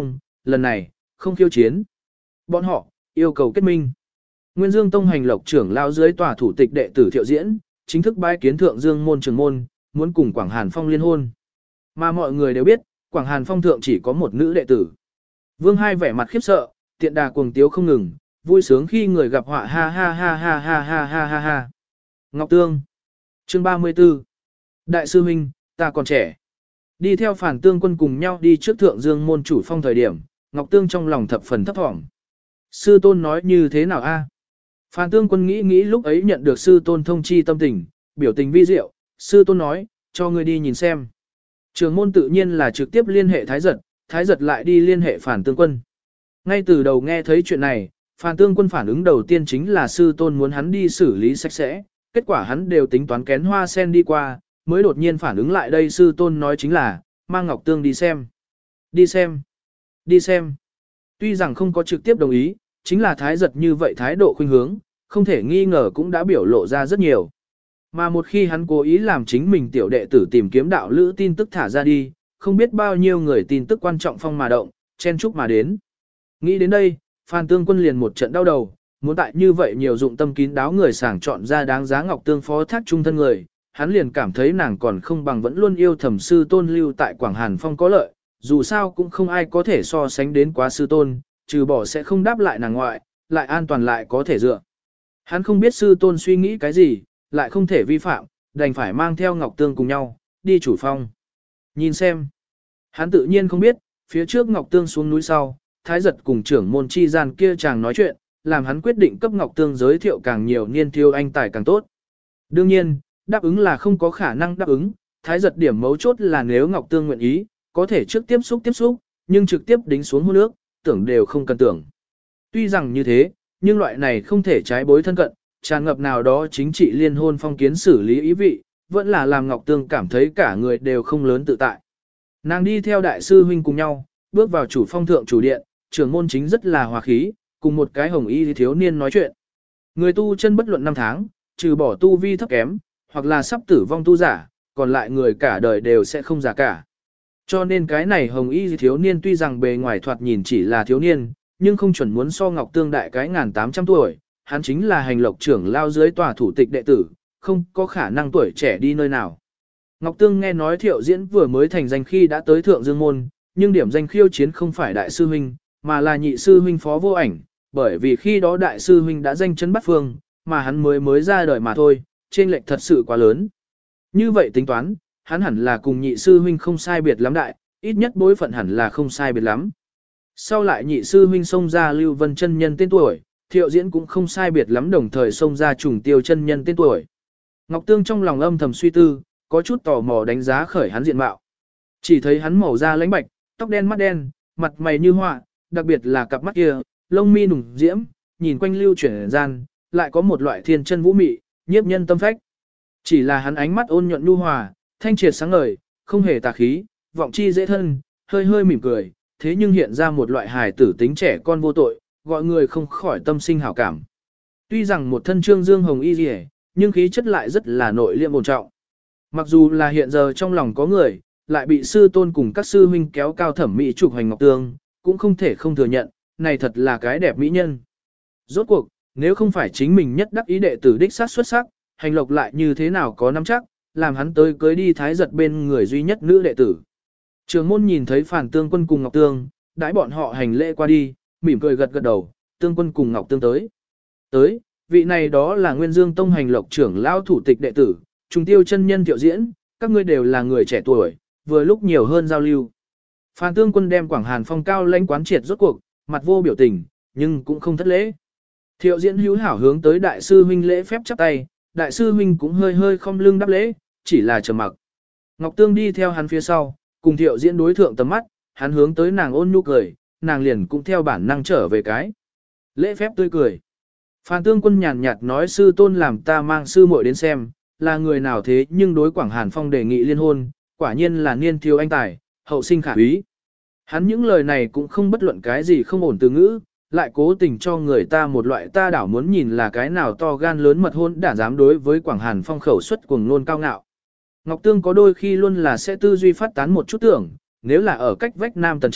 lần này, không khiêu chiến. Bọn họ, yêu cầu kết minh. Nguyên Dương Tông hành lộc trưởng lao dưới tòa thủ tịch đệ tử Thiệu Diễn, chính thức bái kiến thượng Dương môn trưởng môn, muốn cùng Quảng Hàn Phong liên hôn. Mà mọi người đều biết, Quảng Hàn Phong thượng chỉ có một nữ đệ tử. Vương Hai vẻ mặt khiếp sợ, tiện đà cuồng tiếu không ngừng, vui sướng khi người gặp họa ha ha ha ha ha ha ha ha ha. Ngọc Tương. Chương 34. Đại sư huynh, ta còn trẻ. Đi theo Phản Tương Quân cùng nhau đi trước thượng Dương môn chủ phong thời điểm, Ngọc Tương trong lòng thập phần thấp thỏm. Sư tôn nói như thế nào a? Phản Tương Quân nghĩ lúc ấy nhận được sư tôn thông chi tâm tình, biểu tình vi diệu, sư tôn nói, cho ngươi đi nhìn xem. Trường môn tự nhiên là trực tiếp liên hệ Thái giật lại đi liên hệ Phản Tương Quân. Ngay từ đầu nghe thấy chuyện này, Phản Tương Quân phản ứng đầu tiên chính là sư tôn muốn hắn đi xử lý sạch sẽ, kết quả hắn đều tính toán kén hoa sen đi qua, mới đột nhiên phản ứng lại đây sư tôn nói chính là, mang Ngọc Tương đi xem. Đi xem. Đi xem. Tuy rằng không có trực tiếp đồng ý, chính là Thái giật như vậy thái độ khuynh hướng, không thể nghi ngờ cũng đã biểu lộ ra rất nhiều. Mà một khi hắn cố ý làm chính mình tiểu đệ tử tìm kiếm đạo lữ tin tức thả ra đi, không biết bao nhiêu người tin tức quan trọng phong mà động, chen chúc mà đến. Nghĩ đến đây, Phan Tương Quân liền một trận đau đầu, muốn tại như vậy nhiều dụng tâm kín đáo người sàng chọn ra đáng giá Ngọc Tương phó thác trung thân người, hắn liền cảm thấy nàng còn không bằng vẫn luôn yêu thẩm sư tôn lưu tại Quảng Hàn Phong có lợi, dù sao cũng không ai có thể so sánh đến quá sư tôn, trừ bỏ sẽ không đáp lại nàng ngoại, lại an toàn lại có thể dựa. Hắn không biết sư tôn suy nghĩ cái gì, lại không thể vi phạm, đành phải mang theo Ngọc Tương cùng nhau, đi chủ phong. Nhìn xem. Hắn tự nhiên không biết, phía trước Ngọc Tương xuống núi sau, Thái giật cùng trưởng môn chi gian kia chàng nói chuyện, làm hắn quyết định cấp Ngọc Tương giới thiệu càng nhiều niên thiêu anh tài càng tốt. Đương nhiên, đáp ứng là không có khả năng đáp ứng, Thái giật điểm mấu chốt là nếu Ngọc Tương nguyện ý, có thể trước tiếp xúc, nhưng trực tiếp đính xuống hôn nước, tưởng đều không cần tưởng. Tuy rằng như thế, nhưng loại này không thể trái bối thân cận, tràn ngập nào đó chính trị liên hôn phong kiến xử lý ý vị, vẫn là làm Ngọc Tương cảm thấy cả người đều không lớn tự tại. Nàng đi theo đại sư huynh cùng nhau, bước vào chủ phong thượng chủ điện, trưởng môn chính rất là hòa khí, cùng một cái hồng y thiếu niên nói chuyện. Người tu chân bất luận năm tháng, trừ bỏ tu vi thấp kém, hoặc là sắp tử vong tu giả, còn lại người cả đời đều sẽ không già cả. Cho nên cái này hồng y thiếu niên tuy rằng bề ngoài thoạt nhìn chỉ là thiếu niên, nhưng không chuẩn muốn so Ngọc Tương đại cái 1800 tuổi, hắn chính là hành lộc trưởng lao dưới tòa thủ tịch đệ tử, không có khả năng tuổi trẻ đi nơi nào. Ngọc Tương nghe nói Thiệu Diễn vừa mới thành danh khi đã tới Thượng Dương Môn, nhưng điểm danh khiêu chiến không phải đại sư huynh, mà là nhị sư huynh Phó Vô Ảnh, bởi vì khi đó đại sư huynh đã danh chấn bắt phương, mà hắn mới ra đời mà thôi, chênh lệch thật sự quá lớn. Như vậy tính toán, hắn hẳn là cùng nhị sư huynh không sai biệt lắm đại, ít nhất bối phận hẳn là không sai biệt lắm. Sau lại nhị sư huynh xông ra Lưu Vân chân nhân tên tuổi, Thiệu Diễn cũng không sai biệt lắm đồng thời xông ra Trùng Tiêu chân nhân tên tuổi. Ngọc Tương trong lòng âm thầm suy tư, có chút tò mò đánh giá khởi hắn diện mạo. Chỉ thấy hắn màu da lãnh bạch, tóc đen mắt đen, mặt mày như họa, đặc biệt là cặp mắt kia, lông mi nùng diễm, nhìn quanh lưu chuyển gian, lại có một loại thiên chân vũ mị, nhiếp nhân tâm phách. Chỉ là hắn ánh mắt ôn nhuận nhu hòa, thanh triệt sáng ngời, không hề tà khí, vọng chi dễ thân, hơi hơi mỉm cười, thế nhưng hiện ra một loại hài tử tính trẻ con vô tội, gọi người không khỏi tâm sinh hảo cảm. Tuy rằng một thân trương dương hồng y rìa, nhưng khí chất lại rất là nội liêm ổn trọng. Mặc dù là hiện giờ trong lòng có người, lại bị sư tôn cùng các sư huynh kéo cao thẩm mỹ trục hành Ngọc Tương, cũng không thể không thừa nhận, này thật là cái đẹp mỹ nhân. Rốt cuộc, nếu không phải chính mình nhất đắc ý đệ tử đích sát xuất sắc, hành lộc lại như thế nào có nắm chắc, làm hắn tới cưới đi Thái giật bên người duy nhất nữ đệ tử. Trường môn nhìn thấy Phản Tương Quân cùng Ngọc Tương, đãi bọn họ hành lễ qua đi, mỉm cười gật gật đầu, Tương Quân cùng Ngọc Tương tới. Tới, vị này đó là Nguyên Dương Tông hành lộc trưởng lão thủ tịch đệ tử, Trùng Tiêu chân nhân Thiệu Diễn, các ngươi đều là người trẻ tuổi, vừa lúc nhiều hơn giao lưu. Phan Tương Quân đem Quảng Hàn Phong cao lãnh quán triệt rốt cuộc, mặt vô biểu tình, nhưng cũng không thất lễ. Thiệu Diễn hữu hảo hướng tới đại sư huynh lễ phép chắp tay, đại sư huynh cũng hơi hơi không lưng đáp lễ, chỉ là trầm mặc. Ngọc Tương đi theo hắn phía sau, cùng Thiệu Diễn đối thượng tầm mắt, hắn hướng tới nàng ôn nhu cười, nàng liền cũng theo bản năng trở về cái. Lễ phép tươi cười. Phan Tương Quân nhàn nhạt nói sư tôn làm ta mang sư muội đến xem, là người nào thế nhưng đối Quảng Hàn Phong đề nghị liên hôn, quả nhiên là niên thiếu anh tài, hậu sinh khả úy. Hắn những lời này cũng không bất luận cái gì không ổn từ ngữ, lại cố tình cho người ta một loại ta đảo muốn nhìn là cái nào to gan lớn mật hôn đã dám đối với Quảng Hàn Phong khẩu xuất cuồng ngôn cao ngạo. Ngọc Tương có đôi khi luôn là sẽ tư duy phát tán một chút tưởng, nếu là ở cách vách nam tần trạm,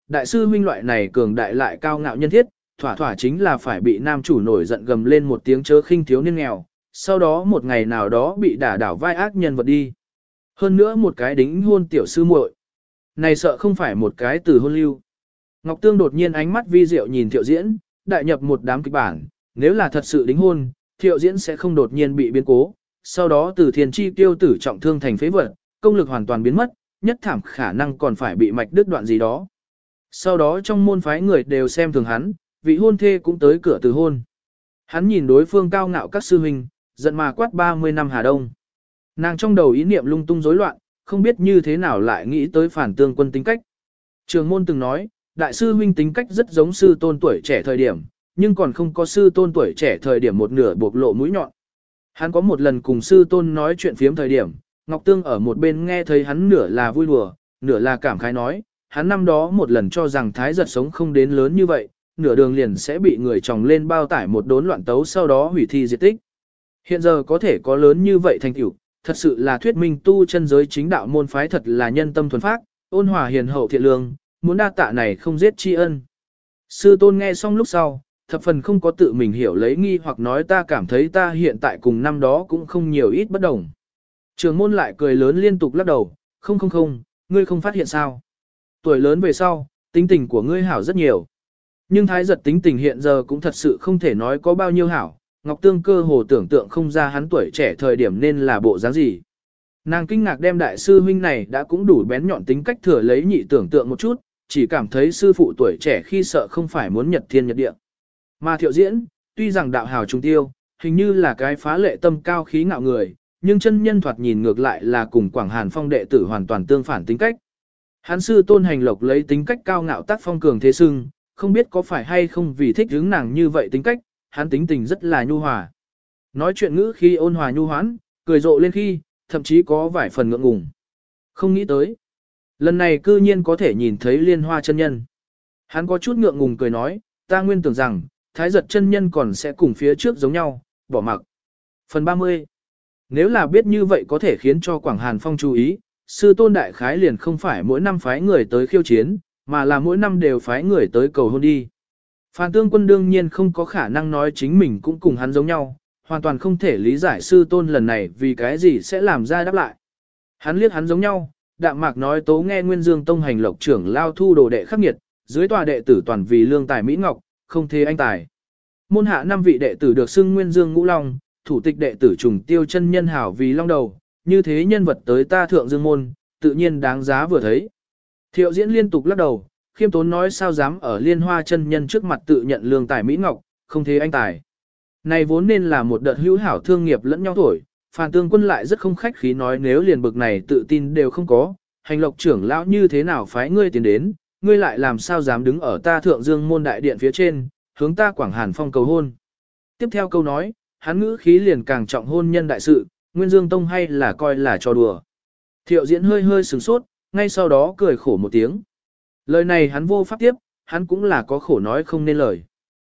đại sư huynh loại này cường đại lại cao ngạo nhân thiết, thỏa thỏa chính là phải bị nam chủ nổi giận gầm lên một tiếng chớ khinh thiếu niên nghèo, sau đó một ngày nào đó bị đả đảo vai ác nhân vật đi. Hơn nữa một cái đính hôn tiểu sư muội, này sợ không phải một cái từ hôn lưu. Ngọc Tương đột nhiên ánh mắt vi diệu nhìn Thiệu Diễn, đại nhập một đám kịch bản, nếu là thật sự đính hôn, Thiệu Diễn sẽ không đột nhiên bị biến cố, sau đó từ thiên chi tiêu tử trọng thương thành phế vật, công lực hoàn toàn biến mất, nhất thảm khả năng còn phải bị mạch đứt đoạn gì đó. Sau đó trong môn phái người đều xem thường hắn, vị hôn thê cũng tới cửa từ hôn. Hắn nhìn đối phương cao ngạo các sư huynh, giận mà quát 30 năm Hà Đông. Nàng trong đầu ý niệm lung tung rối loạn, không biết như thế nào lại nghĩ tới Phản Tương Quân tính cách. Trường môn từng nói, đại sư huynh tính cách rất giống sư tôn tuổi trẻ thời điểm, nhưng còn không có sư tôn tuổi trẻ thời điểm một nửa bộc lộ mũi nhọn. Hắn có một lần cùng sư tôn nói chuyện phiếm thời điểm, Ngọc Tương ở một bên nghe thấy hắn nửa là vui đùa, nửa là cảm khái nói, hắn năm đó một lần cho rằng Thái Giật sống không đến lớn như vậy, nửa đường liền sẽ bị người chồng lên bao tải một đốn loạn tấu sau đó hủy thi diệt tích. Hiện giờ có thể có lớn như vậy thành tựu, thật sự là thuyết minh tu chân giới chính đạo môn phái thật là nhân tâm thuần phác, ôn hòa hiền hậu thiện lương, muốn đa tạ này không giết tri ân. Sư tôn nghe xong lúc sau, thập phần không có tự mình hiểu lấy nghi hoặc nói ta cảm thấy ta hiện tại cùng năm đó cũng không nhiều ít bất đồng. Trường môn lại cười lớn liên tục lắc đầu, không, ngươi không phát hiện sao. Tuổi lớn về sau, tính tình của ngươi hảo rất nhiều. Nhưng Thái Giật tính tình hiện giờ cũng thật sự không thể nói có bao nhiêu hảo, Ngọc Tương cơ hồ tưởng tượng không ra hắn tuổi trẻ thời điểm nên là bộ dáng gì. Nàng kinh ngạc đem đại sư huynh này đã cũng đủ bén nhọn tính cách thừa lấy nhị tưởng tượng một chút, chỉ cảm thấy sư phụ tuổi trẻ khi sợ không phải muốn nhật thiên nhật địa. Mà Thiệu Diễn, tuy rằng đạo hào trung tiêu, hình như là cái phá lệ tâm cao khí ngạo người, nhưng chân nhân thoạt nhìn ngược lại là cùng Quảng Hàn Phong đệ tử hoàn toàn tương phản tính cách. Hắn sư Tôn Hành Lộc lấy tính cách cao ngạo tác phong cường thế sưng, không biết có phải hay không vì thích hứng nàng như vậy tính cách, hắn tính tình rất là nhu hòa. Nói chuyện ngữ khi ôn hòa nhu hoãn, cười rộ lên khi, thậm chí có vài phần ngượng ngùng. Không nghĩ tới, lần này cư nhiên có thể nhìn thấy Liên Hoa chân nhân. Hắn có chút ngượng ngùng cười nói, ta nguyên tưởng rằng, Thái Giật chân nhân còn sẽ cùng phía trước giống nhau, bỏ mặc. Phần 30. Nếu là biết như vậy có thể khiến cho Quảng Hàn Phong chú ý, sư Tôn đại khái liền không phải mỗi năm phái người tới khiêu chiến, mà là mỗi năm đều phái người tới cầu hôn đi. Phan Tương Quân đương nhiên không có khả năng nói chính mình cũng cùng hắn giống nhau, hoàn toàn không thể lý giải sư Tôn lần này vì cái gì sẽ làm ra đáp lại. Hắn liếc hắn giống nhau, đạm mạc nói tố nghe Nguyên Dương Tông Hành Lộc trưởng lao thu đồ đệ khắc nghiệt, dưới tòa đệ tử toàn vì lương tài mỹ ngọc, không thế anh tài. Môn hạ 5 vị đệ tử được xưng Nguyên Dương Ngũ Long, thủ tịch đệ tử trùng tiêu chân nhân hảo vì long đầu, như thế nhân vật tới ta thượng dương môn, tự nhiên đáng giá vừa thấy. Thiệu Diễn liên tục lắc đầu, khiêm tốn nói sao dám ở Liên Hoa chân nhân trước mặt tự nhận lương tài mỹ ngọc, không thế anh tài. Này vốn nên là một đợt hữu hảo thương nghiệp lẫn nhau thổi, Phan Tương Quân lại rất không khách khí nói nếu liền bực này tự tin đều không có, Hành Lộc trưởng lão như thế nào phái ngươi tiến đến, ngươi lại làm sao dám đứng ở ta thượng dương môn đại điện phía trên, hướng ta Quảng Hàn Phong cầu hôn. Tiếp theo câu nói, hắn ngữ khí liền càng trọng hôn nhân đại sự, Nguyên Dương Tông hay là coi là trò đùa. Thiệu Diễn hơi hơi sửng sốt, ngay sau đó cười khổ một tiếng. Lời này hắn vô pháp tiếp, hắn cũng là có khổ nói không nên lời.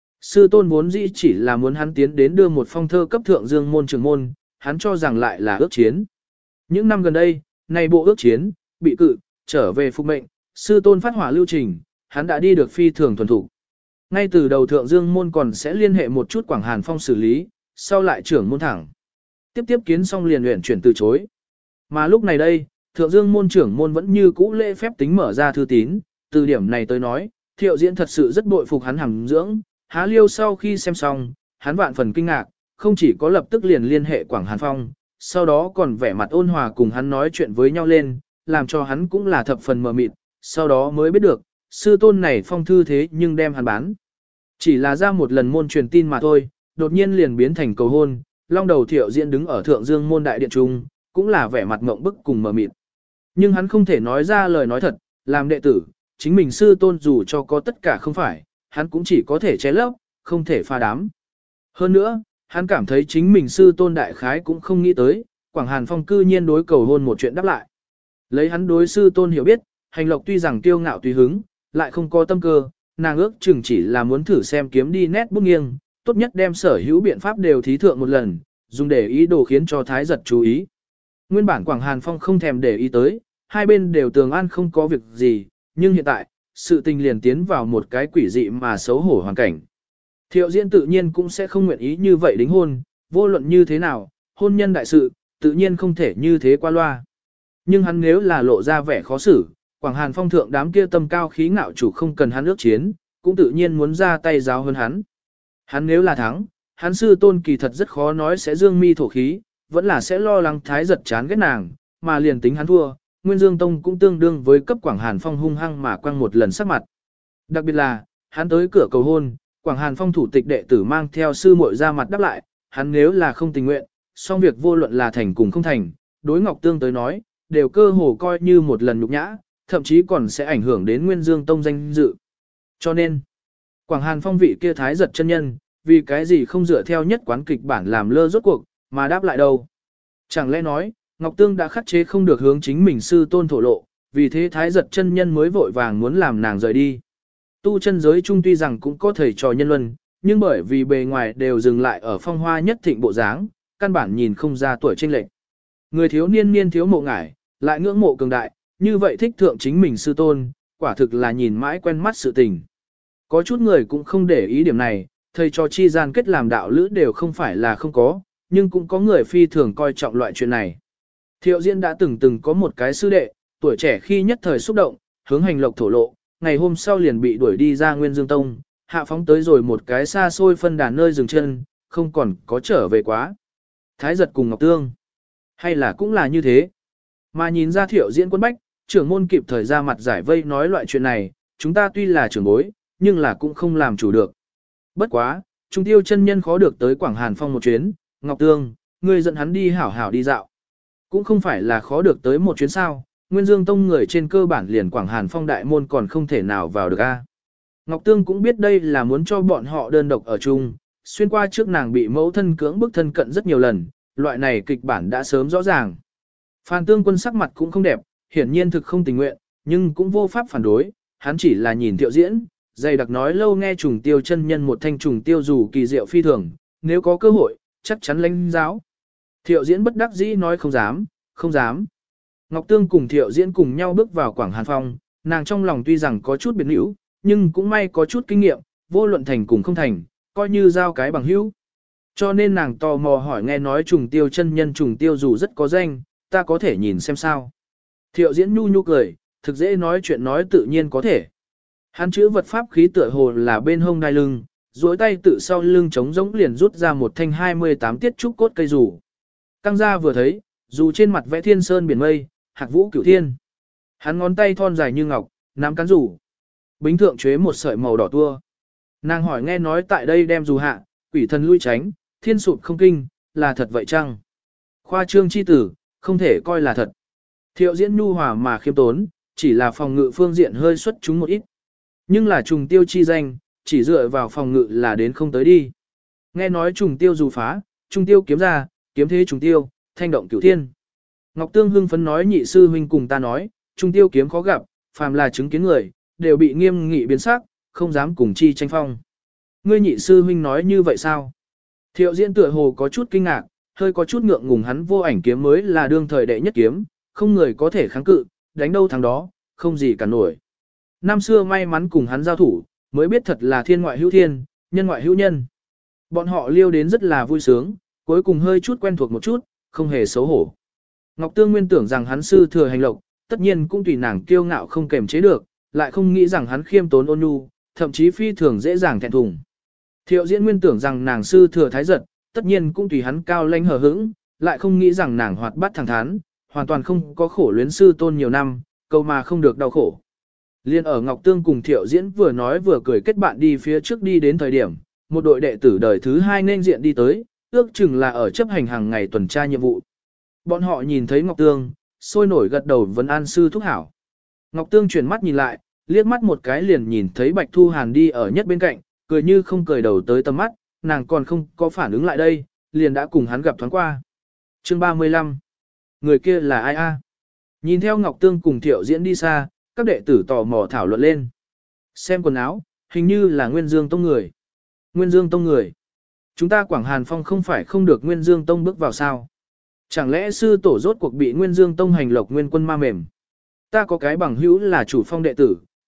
Sư Tôn vốn dĩ chỉ là muốn hắn tiến đến đưa một phong thơ cấp thượng dương môn trưởng môn, hắn cho rằng lại là ước chiến. Những năm gần đây, này bộ ước chiến, bị cự, trở về phục mệnh, Sư Tôn phát hỏa lưu trình, hắn đã đi được phi thường thuần thủ. Ngay từ đầu thượng dương môn còn sẽ liên hệ một chút Quảng Hàn Phong xử lý, sau lại trưởng môn thẳng. Tiếp kiến xong liền luyện chuyển từ chối. Mà lúc này đây, thượng dương môn trưởng môn vẫn như cũ lễ phép tính mở ra thư tín, từ điểm này tới nói, Thiệu Diễn thật sự rất bội phục hắn hàm dưỡng, há liêu sau khi xem xong, hắn vạn phần kinh ngạc, không chỉ có lập tức liền liên hệ Quảng Hàn Phong, sau đó còn vẻ mặt ôn hòa cùng hắn nói chuyện với nhau lên, làm cho hắn cũng là thập phần mờ mịt, sau đó mới biết được, sư tôn này phong thư thế nhưng đem hắn bán. Chỉ là ra một lần môn truyền tin mà thôi, đột nhiên liền biến thành cầu hôn, long đầu Thiệu Diễn đứng ở thượng dương môn đại điện trung, cũng là vẻ mặt ngộng bức cùng mờ mịt. Nhưng hắn không thể nói ra lời nói thật, làm đệ tử, chính mình sư tôn dù cho có tất cả không phải, hắn cũng chỉ có thể che lấp, không thể pha đám. Hơn nữa, hắn cảm thấy chính mình sư tôn đại khái cũng không nghĩ tới, Quảng Hàn Phong cư nhiên đối cầu hôn một chuyện đáp lại. Lấy hắn đối sư tôn hiểu biết, Hành Lộc tuy rằng kiêu ngạo tùy hứng, lại không có tâm cơ, nàng ước chừng chỉ là muốn thử xem kiếm đi nét bút nghiêng, tốt nhất đem sở hữu biện pháp đều thí thượng một lần, dùng để ý đồ khiến cho Thái Giật chú ý. Nguyên bản Quảng Hàn Phong không thèm để ý tới, hai bên đều tường an không có việc gì, nhưng hiện tại, sự tình liền tiến vào một cái quỷ dị mà xấu hổ hoàn cảnh. Thiệu Diễn tự nhiên cũng sẽ không nguyện ý như vậy đính hôn, vô luận như thế nào, hôn nhân đại sự, tự nhiên không thể như thế qua loa. Nhưng hắn nếu là lộ ra vẻ khó xử, Quảng Hàn Phong thượng đám kia tâm cao khí ngạo chủ không cần hắn ước chiến, cũng tự nhiên muốn ra tay giáo hơn hắn. Hắn nếu là thắng, hắn sư tôn kỳ thật rất khó nói sẽ dương mi thổ khí, vẫn là sẽ lo lắng thái giật chán ghét nàng, mà liền tính hắn thua, Nguyên Dương Tông cũng tương đương với cấp Quảng Hàn Phong hung hăng mà quăng một lần sắc mặt. Đặc biệt là, hắn tới cửa cầu hôn, Quảng Hàn Phong thủ tịch đệ tử mang theo sư muội ra mặt đáp lại, hắn nếu là không tình nguyện, song việc vô luận là thành cùng không thành, đối Ngọc Tương tới nói, đều cơ hồ coi như một lần nhục nhã, thậm chí còn sẽ ảnh hưởng đến Nguyên Dương Tông danh dự. Cho nên, Quảng Hàn Phong vị kia thái giật chân nhân, vì cái gì không dựa theo nhất quán kịch bản làm lơ rốt cuộc, mà đáp lại đâu. Chẳng lẽ nói, Ngọc Tương đã khắc chế không được hướng chính mình sư tôn thổ lộ, vì thế thái giật chân nhân mới vội vàng muốn làm nàng rời đi. Tu chân giới chung tuy rằng cũng có thầy trò nhân luân, nhưng bởi vì bề ngoài đều dừng lại ở phong hoa nhất thịnh bộ dáng, căn bản nhìn không ra tuổi chênh lệch. Người thiếu niên niên thiếu mộ ngải, lại ngưỡng mộ cường đại, như vậy thích thượng chính mình sư tôn, quả thực là nhìn mãi quen mắt sự tình. Có chút người cũng không để ý điểm này, thầy trò chi gian kết làm đạo lữ đều không phải là không có, nhưng cũng có người phi thường coi trọng loại chuyện này. Thiệu Diễn đã từng có một cái sư đệ, tuổi trẻ khi nhất thời xúc động, hướng hành lộc thổ lộ, ngày hôm sau liền bị đuổi đi ra Nguyên Dương Tông, hạ phóng tới rồi một cái xa xôi phân đàn nơi dừng chân, không còn có trở về quá. Thái giật cùng Ngọc Tương, hay là cũng là như thế. Mà nhìn ra Thiệu Diễn quân bách, trưởng môn kịp thời ra mặt giải vây nói loại chuyện này, chúng ta tuy là trưởng bối, nhưng là cũng không làm chủ được. Bất quá, Trung Tiêu chân nhân khó được tới Quảng Hàn Phong một chuyến, Ngọc Tương, ngươi dẫn hắn đi hảo hảo đi dạo. Cũng không phải là khó được tới một chuyến sao, Nguyên Dương Tông người trên cơ bản liền Quảng Hàn Phong đại môn còn không thể nào vào được a. Ngọc Tương cũng biết đây là muốn cho bọn họ đơn độc ở chung, xuyên qua trước nàng bị mẫu thân cưỡng bức thân cận rất nhiều lần, loại này kịch bản đã sớm rõ ràng. Phan Tương Quân sắc mặt cũng không đẹp, hiển nhiên thực không tình nguyện, nhưng cũng vô pháp phản đối, hắn chỉ là nhìn Thiệu Diễn, dày đặc nói lâu nghe trùng tiêu chân nhân một thanh trùng tiêu dù kỳ diệu phi thường, nếu có cơ hội, chắc chắn lãnh giáo. Thiệu Diễn bất đắc dĩ nói không dám, không dám. Ngọc Tương cùng Thiệu Diễn cùng nhau bước vào Quảng Hàn Phong, nàng trong lòng tuy rằng có chút biệt hữu, nhưng cũng may có chút kinh nghiệm, vô luận thành cùng không thành, coi như giao cái bằng hữu. Cho nên nàng tò mò hỏi nghe nói trùng tiêu chân nhân trùng tiêu dù rất có danh, ta có thể nhìn xem sao. Thiệu Diễn nhu nhu cười, thực dễ nói chuyện nói tự nhiên có thể. Hắn chữ vật pháp khí tựa hồ là bên hông đai lưng, duỗi tay tự sau lưng trống rỗng liền rút ra một thanh 28 tiết trúc cốt cây dù. Căng ra vừa thấy, dù trên mặt vẽ thiên sơn biển mây, hạc vũ cửu thiên. Hắn ngón tay thon dài như ngọc, nắm cán rủ. Bính thượng chế một sợi màu đỏ tua. Nàng hỏi nghe nói tại đây đem dù hạ, quỷ thần lui tránh, thiên sụp không kinh, là thật vậy chăng? Khoa trương chi tử, không thể coi là thật. Thiệu Diễn nhu hòa mà khiêm tốn, chỉ là phòng ngự phương diện hơi xuất chúng một ít. Nhưng là trùng tiêu chi danh, chỉ dựa vào phòng ngự là đến không tới đi. Nghe nói trùng tiêu dù phá, trùng tiêu kiếm ra, kiếm thế trùng tiêu, thanh động cửu thiên. Ngọc Tương hưng phấn nói nhị sư huynh cùng ta nói, trùng tiêu kiếm khó gặp, phàm là chứng kiến người, đều bị nghiêm nghị biến sắc, không dám cùng chi tranh phong. Ngươi nhị sư huynh nói như vậy sao? Thiệu Diễn tựa hồ có chút kinh ngạc, hơi có chút ngượng ngùng hắn vô ảnh kiếm mới là đương thời đệ nhất kiếm, không người có thể kháng cự, đánh đâu thắng đó, không gì cả nổi. Năm xưa may mắn cùng hắn giao thủ, mới biết thật là thiên ngoại hữu thiên, nhân ngoại hữu nhân. Bọn họ liêu đến rất là vui sướng, cuối cùng hơi chút quen thuộc một chút, không hề xấu hổ. Ngọc Tương nguyên tưởng rằng hắn sư thừa hành lộc, tất nhiên cũng tùy nàng kiêu ngạo không kềm chế được, lại không nghĩ rằng hắn khiêm tốn ôn nhu, thậm chí phi thường dễ dàng thẹn thùng. Thiệu Diễn nguyên tưởng rằng nàng sư thừa thái giật, tất nhiên cũng tùy hắn cao lãnh hờ hững, lại không nghĩ rằng nàng hoạt bát thẳng thắn, hoàn toàn không có khổ luyến sư tôn nhiều năm, câu mà không được đau khổ. Liên ở Ngọc Tương cùng Thiệu Diễn vừa nói vừa cười kết bạn đi phía trước đi đến thời điểm, một đội đệ tử đời thứ 2 nên diện đi tới, ước chừng là ở chấp hành hàng ngày tuần tra nhiệm vụ. Bọn họ nhìn thấy Ngọc Tương, sôi nổi gật đầu vấn an sư thúc hảo. Ngọc Tương chuyển mắt nhìn lại, liếc mắt một cái liền nhìn thấy Bạch Thu Hàn đi ở nhất bên cạnh, cười như không cười đầu tới tầm mắt, nàng còn không có phản ứng lại đây, liền đã cùng hắn gặp thoáng qua. Chương 35. Người kia là ai a? Nhìn theo Ngọc Tương cùng Thiệu Diễn đi xa, các đệ tử tò mò thảo luận lên. Xem quần áo, hình như là Nguyên Dương Tông người. Nguyên Dương Tông người. Chúng ta Quảng Hàn Phong không phải không được Nguyên Dương Tông bước vào sao? Chẳng lẽ sư tổ rốt cuộc bị Nguyên Dương Tông hành lộc nguyên quân ma mềm? Ta có cái bằng hữu là chủ phong đệ tử,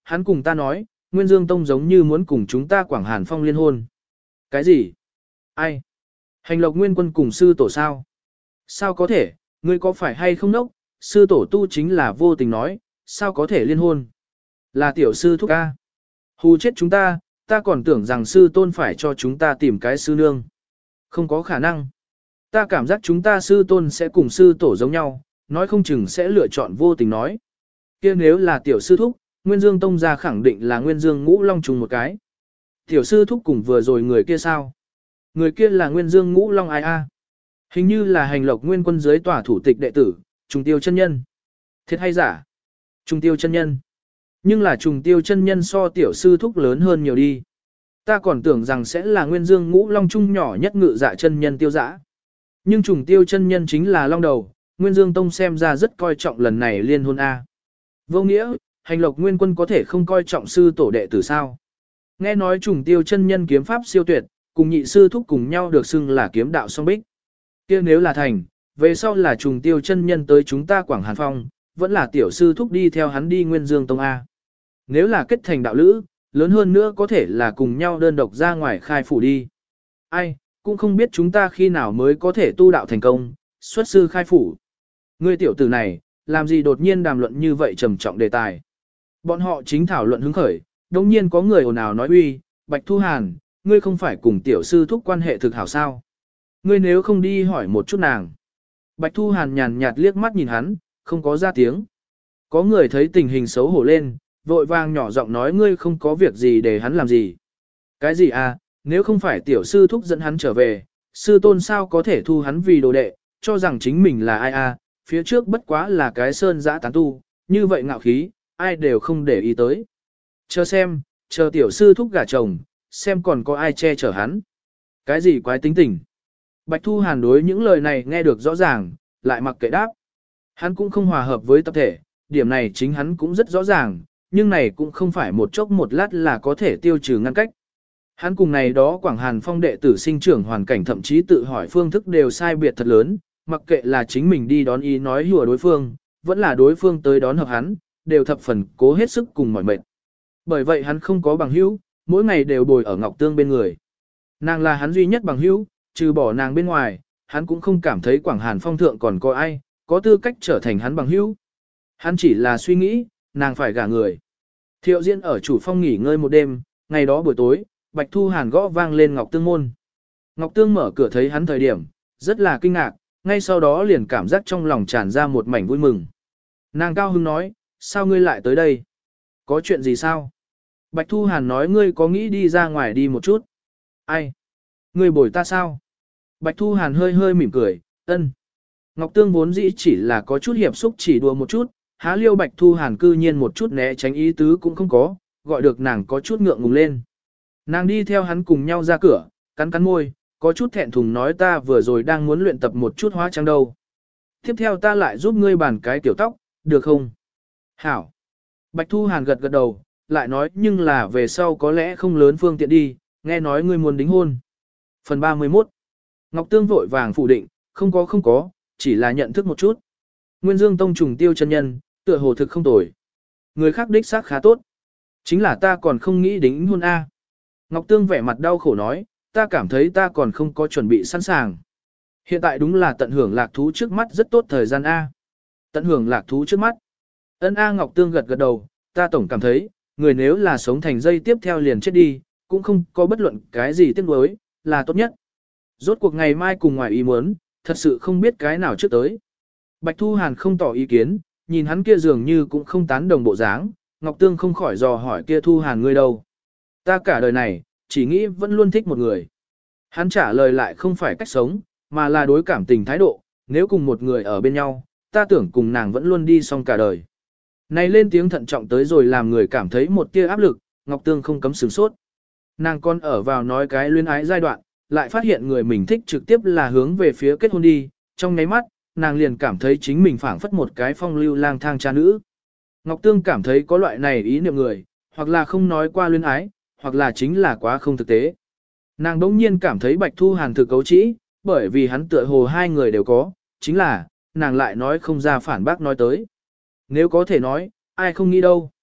hắn cùng ta nói, Nguyên Dương Tông giống như muốn cùng chúng ta Quảng Hàn Phong liên hôn. Cái gì? Ai? Hành Lộc Nguyên Quân cùng sư tổ sao? Sao có thể, ngươi có phải hay không nốc? Sư tổ tu chính là vô tình nói, sao có thể liên hôn? Là tiểu sư thúc ca. Hù chết chúng ta còn tưởng rằng sư tôn phải cho chúng ta tìm cái sư nương. Không có khả năng. Ta cảm giác chúng ta sư tôn sẽ cùng sư tổ giống nhau, nói không chừng sẽ lựa chọn vô tình nói. Kia nếu là tiểu sư thúc, Nguyên Dương Tông gia khẳng định là Nguyên Dương Ngũ Long trùng một cái. Tiểu sư thúc cùng vừa rồi người kia sao? Người kia là Nguyên Dương Ngũ Long ai a? Hình như là Hành Lộc Nguyên Quân dưới tòa thủ tịch đệ tử, Trùng Tiêu chân nhân. Thiệt hay giả? Trùng Tiêu chân nhân. Nhưng là Trùng Tiêu chân nhân so tiểu sư thúc lớn hơn nhiều đi. Ta còn tưởng rằng sẽ là Nguyên Dương Ngũ Long trung nhỏ nhất ngự dạ chân nhân Tiêu Dã. Nhưng Trùng Tiêu chân nhân chính là long đầu, Nguyên Dương Tông xem ra rất coi trọng lần này liên hôn a. Vô nghĩa, Hành Lộc Nguyên Quân có thể không coi trọng sư tổ đệ tử sao? Nghe nói Trùng Tiêu chân nhân kiếm pháp siêu tuyệt, cùng nhị sư thúc cùng nhau được xưng là kiếm đạo song bích. Kia nếu là thành, về sau là Trùng Tiêu chân nhân tới chúng ta Quảng Hàn Phong, vẫn là tiểu sư thúc đi theo hắn đi Nguyên Dương Tông a. Nếu là kết thành đạo lữ, lớn hơn nữa có thể là cùng nhau đơn độc ra ngoài khai phủ đi. Ai, cũng không biết chúng ta khi nào mới có thể tu đạo thành công, xuất sư khai phủ. Ngươi tiểu tử này, làm gì đột nhiên đàm luận như vậy trầm trọng đề tài. Bọn họ chính thảo luận hứng khởi, đồng nhiên có người ồn ào nói uy, Bạch Thu Hàn, ngươi không phải cùng tiểu sư thúc quan hệ thực hảo sao. Ngươi nếu không đi hỏi một chút nàng. Bạch Thu Hàn nhàn nhạt liếc mắt nhìn hắn, không có ra tiếng. Có người thấy tình hình xấu hổ lên, vội vàng nhỏ giọng nói ngươi không có việc gì để hắn làm gì. Cái gì à, nếu không phải tiểu sư thúc dẫn hắn trở về, sư tôn sao có thể thu hắn vì đồ đệ, cho rằng chính mình là ai à, phía trước bất quá là cái sơn dã tán tu, như vậy ngạo khí, ai đều không để ý tới. Chờ xem, chờ tiểu sư thúc gả chồng, xem còn có ai che chở hắn. Cái gì quái tính tình. Bạch Thu Hàn đối những lời này nghe được rõ ràng, lại mặc kệ đáp. Hắn cũng không hòa hợp với tập thể, điểm này chính hắn cũng rất rõ ràng, nhưng này cũng không phải một chốc một lát là có thể tiêu trừ ngăn cách. Hắn cùng này đó Quảng Hàn Phong đệ tử sinh trưởng hoàn cảnh thậm chí tự hỏi phương thức đều sai biệt thật lớn, mặc kệ là chính mình đi đón ý nói hùa đối phương, vẫn là đối phương tới đón hợp hắn, đều thập phần cố hết sức cùng mỏi mệt. Bởi vậy hắn không có bằng hữu, mỗi ngày đều bồi ở Ngọc Tương bên người. Nàng là hắn duy nhất bằng hữu, trừ bỏ nàng bên ngoài, hắn cũng không cảm thấy Quảng Hàn Phong thượng còn có ai, có tư cách trở thành hắn bằng hữu. Hắn chỉ là suy nghĩ, nàng phải gả người. Thiệu Diễn ở chủ phong nghỉ ngơi một đêm, ngày đó buổi tối, Bạch Thu Hàn gõ vang lên Ngọc Tương môn. Ngọc Tương mở cửa thấy hắn thời điểm, rất là kinh ngạc, ngay sau đó liền cảm giác trong lòng tràn ra một mảnh vui mừng. Nàng cao hứng nói, sao ngươi lại tới đây? Có chuyện gì sao? Bạch Thu Hàn nói ngươi có nghĩ đi ra ngoài đi một chút. Ai? Ngươi bồi ta sao? Bạch Thu Hàn hơi hơi mỉm cười, ân. Ngọc Tương vốn dĩ chỉ là có chút hiệp xúc chỉ đùa một chút, há liêu Bạch Thu Hàn cư nhiên một chút né tránh ý tứ cũng không có, gọi được nàng có chút ngượng ngùng lên. Nàng đi theo hắn cùng nhau ra cửa, cắn cắn môi, có chút thẹn thùng nói ta vừa rồi đang muốn luyện tập một chút hóa trang đâu. Tiếp theo ta lại giúp ngươi bàn cái tiểu tóc, được không? Hảo. Bạch Thu Hàn gật gật đầu, lại nói nhưng là về sau có lẽ không lớn phương tiện đi, nghe nói ngươi muốn đính hôn. Phần 31. Ngọc Tương vội vàng phủ định, không có, chỉ là nhận thức một chút. Nguyên Dương Tông Trùng Tiêu chân nhân, tựa hồ thực không tồi. Người khác đích xác khá tốt. Chính là ta còn không nghĩ đính hôn A. Ngọc Tương vẻ mặt đau khổ nói, ta cảm thấy ta còn không có chuẩn bị sẵn sàng. Hiện tại đúng là tận hưởng lạc thú trước mắt rất tốt thời gian A. Tận hưởng lạc thú trước mắt. Ân A Ngọc Tương gật gật đầu, ta tổng cảm thấy, người nếu là sống thành dây tiếp theo liền chết đi, cũng không có bất luận cái gì tiếc nuối, là tốt nhất. Rốt cuộc ngày mai cùng ngoài ý muốn, thật sự không biết cái nào trước tới. Bạch Thu Hàn không tỏ ý kiến, nhìn hắn kia dường như cũng không tán đồng bộ dáng, Ngọc Tương không khỏi dò hỏi kia Thu Hàn ngươi đâu. Ta cả đời này, chỉ nghĩ vẫn luôn thích một người. Hắn trả lời lại không phải cách sống, mà là đối cảm tình thái độ, nếu cùng một người ở bên nhau, ta tưởng cùng nàng vẫn luôn đi xong cả đời. Này lên tiếng thận trọng tới rồi làm người cảm thấy một tia áp lực, Ngọc Tương không cấm sửng sốt. Nàng còn ở vào nói cái luyến ái giai đoạn, lại phát hiện người mình thích trực tiếp là hướng về phía kết hôn đi, trong nháy mắt, nàng liền cảm thấy chính mình phảng phất một cái phong lưu lang thang cha nữ. Ngọc Tương cảm thấy có loại này ý niệm người, hoặc là không nói qua luyến ái, hoặc là chính là quá không thực tế. Nàng đống nhiên cảm thấy Bạch Thu Hàn thực cấu trĩ, bởi vì hắn tựa hồ hai người đều có, chính là, nàng lại nói không ra phản bác nói tới. Nếu có thể nói, ai không nghĩ đâu.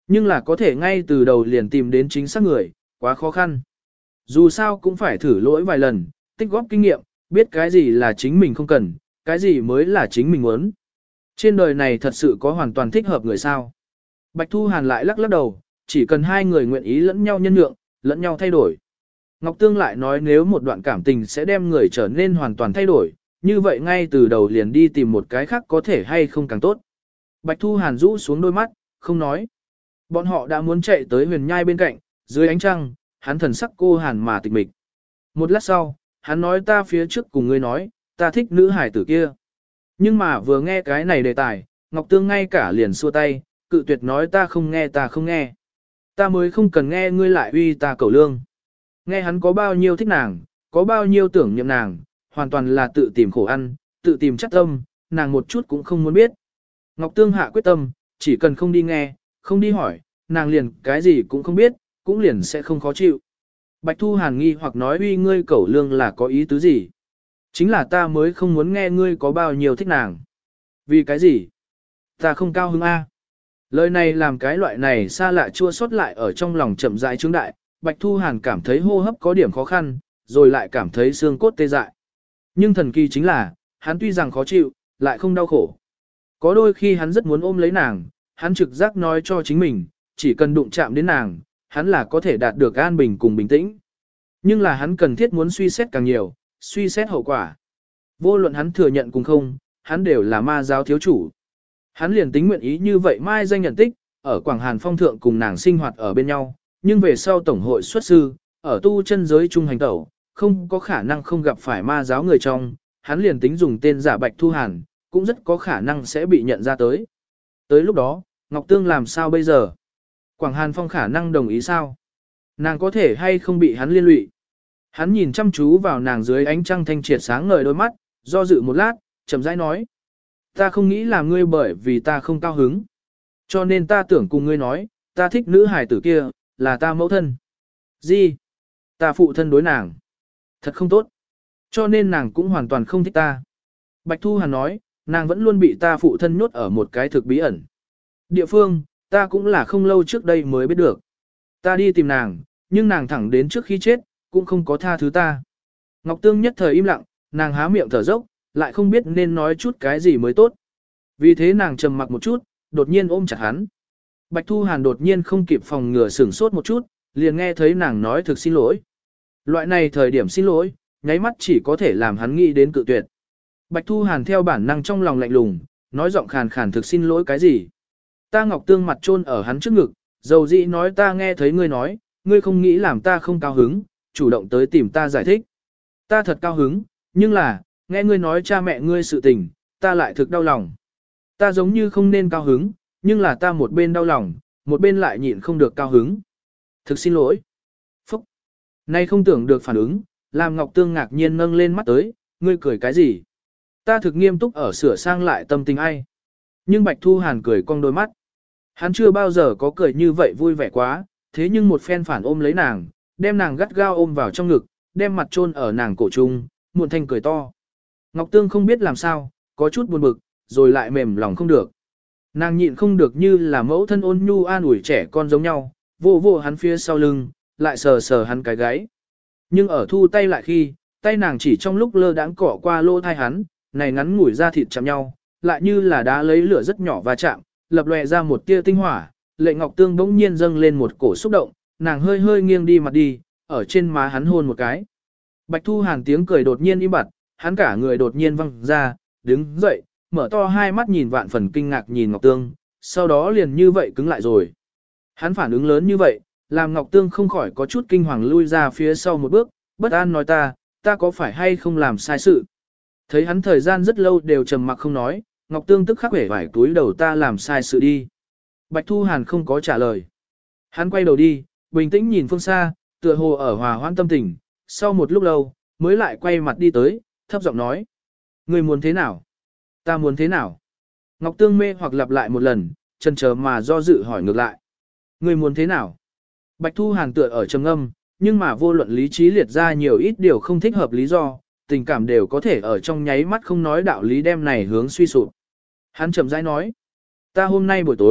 Nhưng là có thể ngay từ đầu liền tìm đến chính xác người, quá khó khăn. Dù sao cũng phải thử lỗi vài lần, tích góp kinh nghiệm, biết cái gì là chính mình không cần, cái gì mới là chính mình muốn. Trên đời này thật sự có hoàn toàn thích hợp người sao. Bạch Thu Hàn lại lắc lắc đầu, chỉ cần hai người nguyện ý lẫn nhau nhân nhượng, lẫn nhau thay đổi. Ngọc Tương lại nói nếu một đoạn cảm tình sẽ đem người trở nên hoàn toàn thay đổi, như vậy ngay từ đầu liền đi tìm một cái khác có thể hay không càng tốt. Bạch Thu Hàn rũ xuống đôi mắt, không nói. Bọn họ đã muốn chạy tới huyền nhai bên cạnh, dưới ánh trăng, hắn thần sắc cô Hàn mà tịch mịch. Một lát sau, hắn nói ta phía trước cùng ngươi nói, ta thích nữ hải tử kia. Nhưng mà vừa nghe cái này đề tài, Ngọc Tương ngay cả liền xua tay, cự tuyệt nói ta không nghe ta không nghe. Ta mới không cần nghe ngươi lại uy ta cầu lương. Nghe hắn có bao nhiêu thích nàng, có bao nhiêu tưởng niệm nàng, hoàn toàn là tự tìm khổ ăn, tự tìm chắc tâm, nàng một chút cũng không muốn biết. Ngọc Tương hạ quyết tâm, chỉ cần không đi nghe, không đi hỏi, nàng liền cái gì cũng không biết, cũng liền sẽ không khó chịu. Bạch Thu Hàn nghi hoặc nói uy ngươi cẩu lương là có ý tứ gì? Chính là ta mới không muốn nghe ngươi có bao nhiêu thích nàng. Vì cái gì? Ta không cao hứng a. Lời này làm cái loại này xa lạ chua xót lại ở trong lòng chậm rãi trướng đại, Bạch Thu Hàn cảm thấy hô hấp có điểm khó khăn, rồi lại cảm thấy xương cốt tê dại. Nhưng thần kỳ chính là, hắn tuy rằng khó chịu, lại không đau khổ. Có đôi khi hắn rất muốn ôm lấy nàng, hắn trực giác nói cho chính mình, chỉ cần đụng chạm đến nàng, hắn là có thể đạt được an bình cùng bình tĩnh. Nhưng là hắn cần thiết muốn suy xét càng nhiều, suy xét hậu quả. Vô luận hắn thừa nhận cùng không, hắn đều là ma giáo thiếu chủ. Hắn liền tính nguyện ý như vậy mai danh nhận tích, ở Quảng Hàn Phong thượng cùng nàng sinh hoạt ở bên nhau, nhưng về sau tổng hội xuất sư, ở tu chân giới trung hành tẩu, không có khả năng không gặp phải ma giáo người trong, hắn liền tính dùng tên giả Bạch Thu Hàn, cũng rất có khả năng sẽ bị nhận ra tới. Tới lúc đó, Ngọc Tương làm sao bây giờ? Quảng Hàn Phong khả năng đồng ý sao? Nàng có thể hay không bị hắn liên lụy? Hắn nhìn chăm chú vào nàng dưới ánh trăng thanh triệt sáng ngời đôi mắt, do dự một lát, chậm rãi nói. Ta không nghĩ là ngươi bởi vì ta không cao hứng. Cho nên ta tưởng cùng ngươi nói, ta thích nữ hài tử kia, là ta mẫu thân. Gì? Ta phụ thân đối nàng. Thật không tốt. Cho nên nàng cũng hoàn toàn không thích ta. Bạch Thu Hàn nói, nàng vẫn luôn bị ta phụ thân nhốt ở một cái thực bí ẩn. Địa phương, ta cũng là không lâu trước đây mới biết được. Ta đi tìm nàng, nhưng nàng thẳng đến trước khi chết, cũng không có tha thứ ta. Ngọc Tương nhất thời im lặng, nàng há miệng thở dốc, lại không biết nên nói chút cái gì mới tốt. Vì thế nàng trầm mặc một chút, đột nhiên ôm chặt hắn. Bạch Thu Hàn đột nhiên không kịp phòng ngừa sửng sốt một chút, liền nghe thấy nàng nói thực xin lỗi. Loại này thời điểm xin lỗi, nháy mắt chỉ có thể làm hắn nghĩ đến cự tuyệt. Bạch Thu Hàn theo bản năng trong lòng lạnh lùng, nói giọng khàn khàn thực xin lỗi cái gì. Ta Ngọc Tương mặt chôn ở hắn trước ngực, dầu dĩ nói ta nghe thấy ngươi nói, ngươi không nghĩ làm ta không cao hứng, chủ động tới tìm ta giải thích. Ta thật cao hứng, nhưng là, nghe ngươi nói cha mẹ ngươi sự tình, ta lại thực đau lòng. Ta giống như không nên cao hứng, nhưng là ta một bên đau lòng, một bên lại nhịn không được cao hứng. Thực xin lỗi. Phúc. Nay không tưởng được phản ứng, làm Ngọc Tương ngạc nhiên nâng lên mắt tới, ngươi cười cái gì? Ta thực nghiêm túc ở sửa sang lại tâm tình ai. Nhưng Bạch Thu Hàn cười cong đôi mắt. Hắn chưa bao giờ có cười như vậy vui vẻ quá, thế nhưng một phen phản ôm lấy nàng, đem nàng gắt gao ôm vào trong ngực, đem mặt chôn ở nàng cổ trung, muộn thanh cười to. Ngọc Tương không biết làm sao, có chút buồn bực, rồi lại mềm lòng không được. Nàng nhịn không được như là mẫu thân ôn nhu an ủi trẻ con giống nhau, vô vô hắn phía sau lưng, lại sờ sờ hắn cái gáy. Nhưng ở thu tay lại khi, tay nàng chỉ trong lúc lơ đãng cỏ qua lỗ thai hắn, này ngắn ngủi ra thịt chạm nhau, lại như là đá lấy lửa rất nhỏ va chạm, lập lòe ra một tia tinh hỏa, lệ Ngọc Tương bỗng nhiên dâng lên một cổ xúc động, nàng hơi hơi nghiêng đi mặt đi, ở trên má hắn hôn một cái. Bạch Thu Hàn tiếng cười đột nhiên im bặt, hắn cả người đột nhiên văng ra, đứng dậy, mở to hai mắt nhìn vạn phần kinh ngạc nhìn Ngọc Tương, sau đó liền như vậy cứng lại rồi. Hắn phản ứng lớn như vậy, làm Ngọc Tương không khỏi có chút kinh hoàng lui ra phía sau một bước, bất an nói ta có phải hay không làm sai sự. Thấy hắn thời gian rất lâu đều trầm mặc không nói, Ngọc Tương tức khắc vẻ vải túi đầu ta làm sai sự đi. Bạch Thu Hàn không có trả lời. Hắn quay đầu đi, bình tĩnh nhìn phương xa, tựa hồ ở hòa hoãn tâm tình, sau một lúc lâu, mới lại quay mặt đi tới, thấp giọng nói. Người muốn thế nào? Ta muốn thế nào? Ngọc Tương mê hoặc lặp lại một lần, chần chờ mà do dự hỏi ngược lại. Người muốn thế nào? Bạch Thu Hàn tựa ở trầm ngâm, nhưng mà vô luận lý trí liệt ra nhiều ít điều không thích hợp lý do, tình cảm đều có thể ở trong nháy mắt không nói đạo lý đem này hướng suy sụp. Hắn chậm rãi nói, ta hôm nay buổi tối,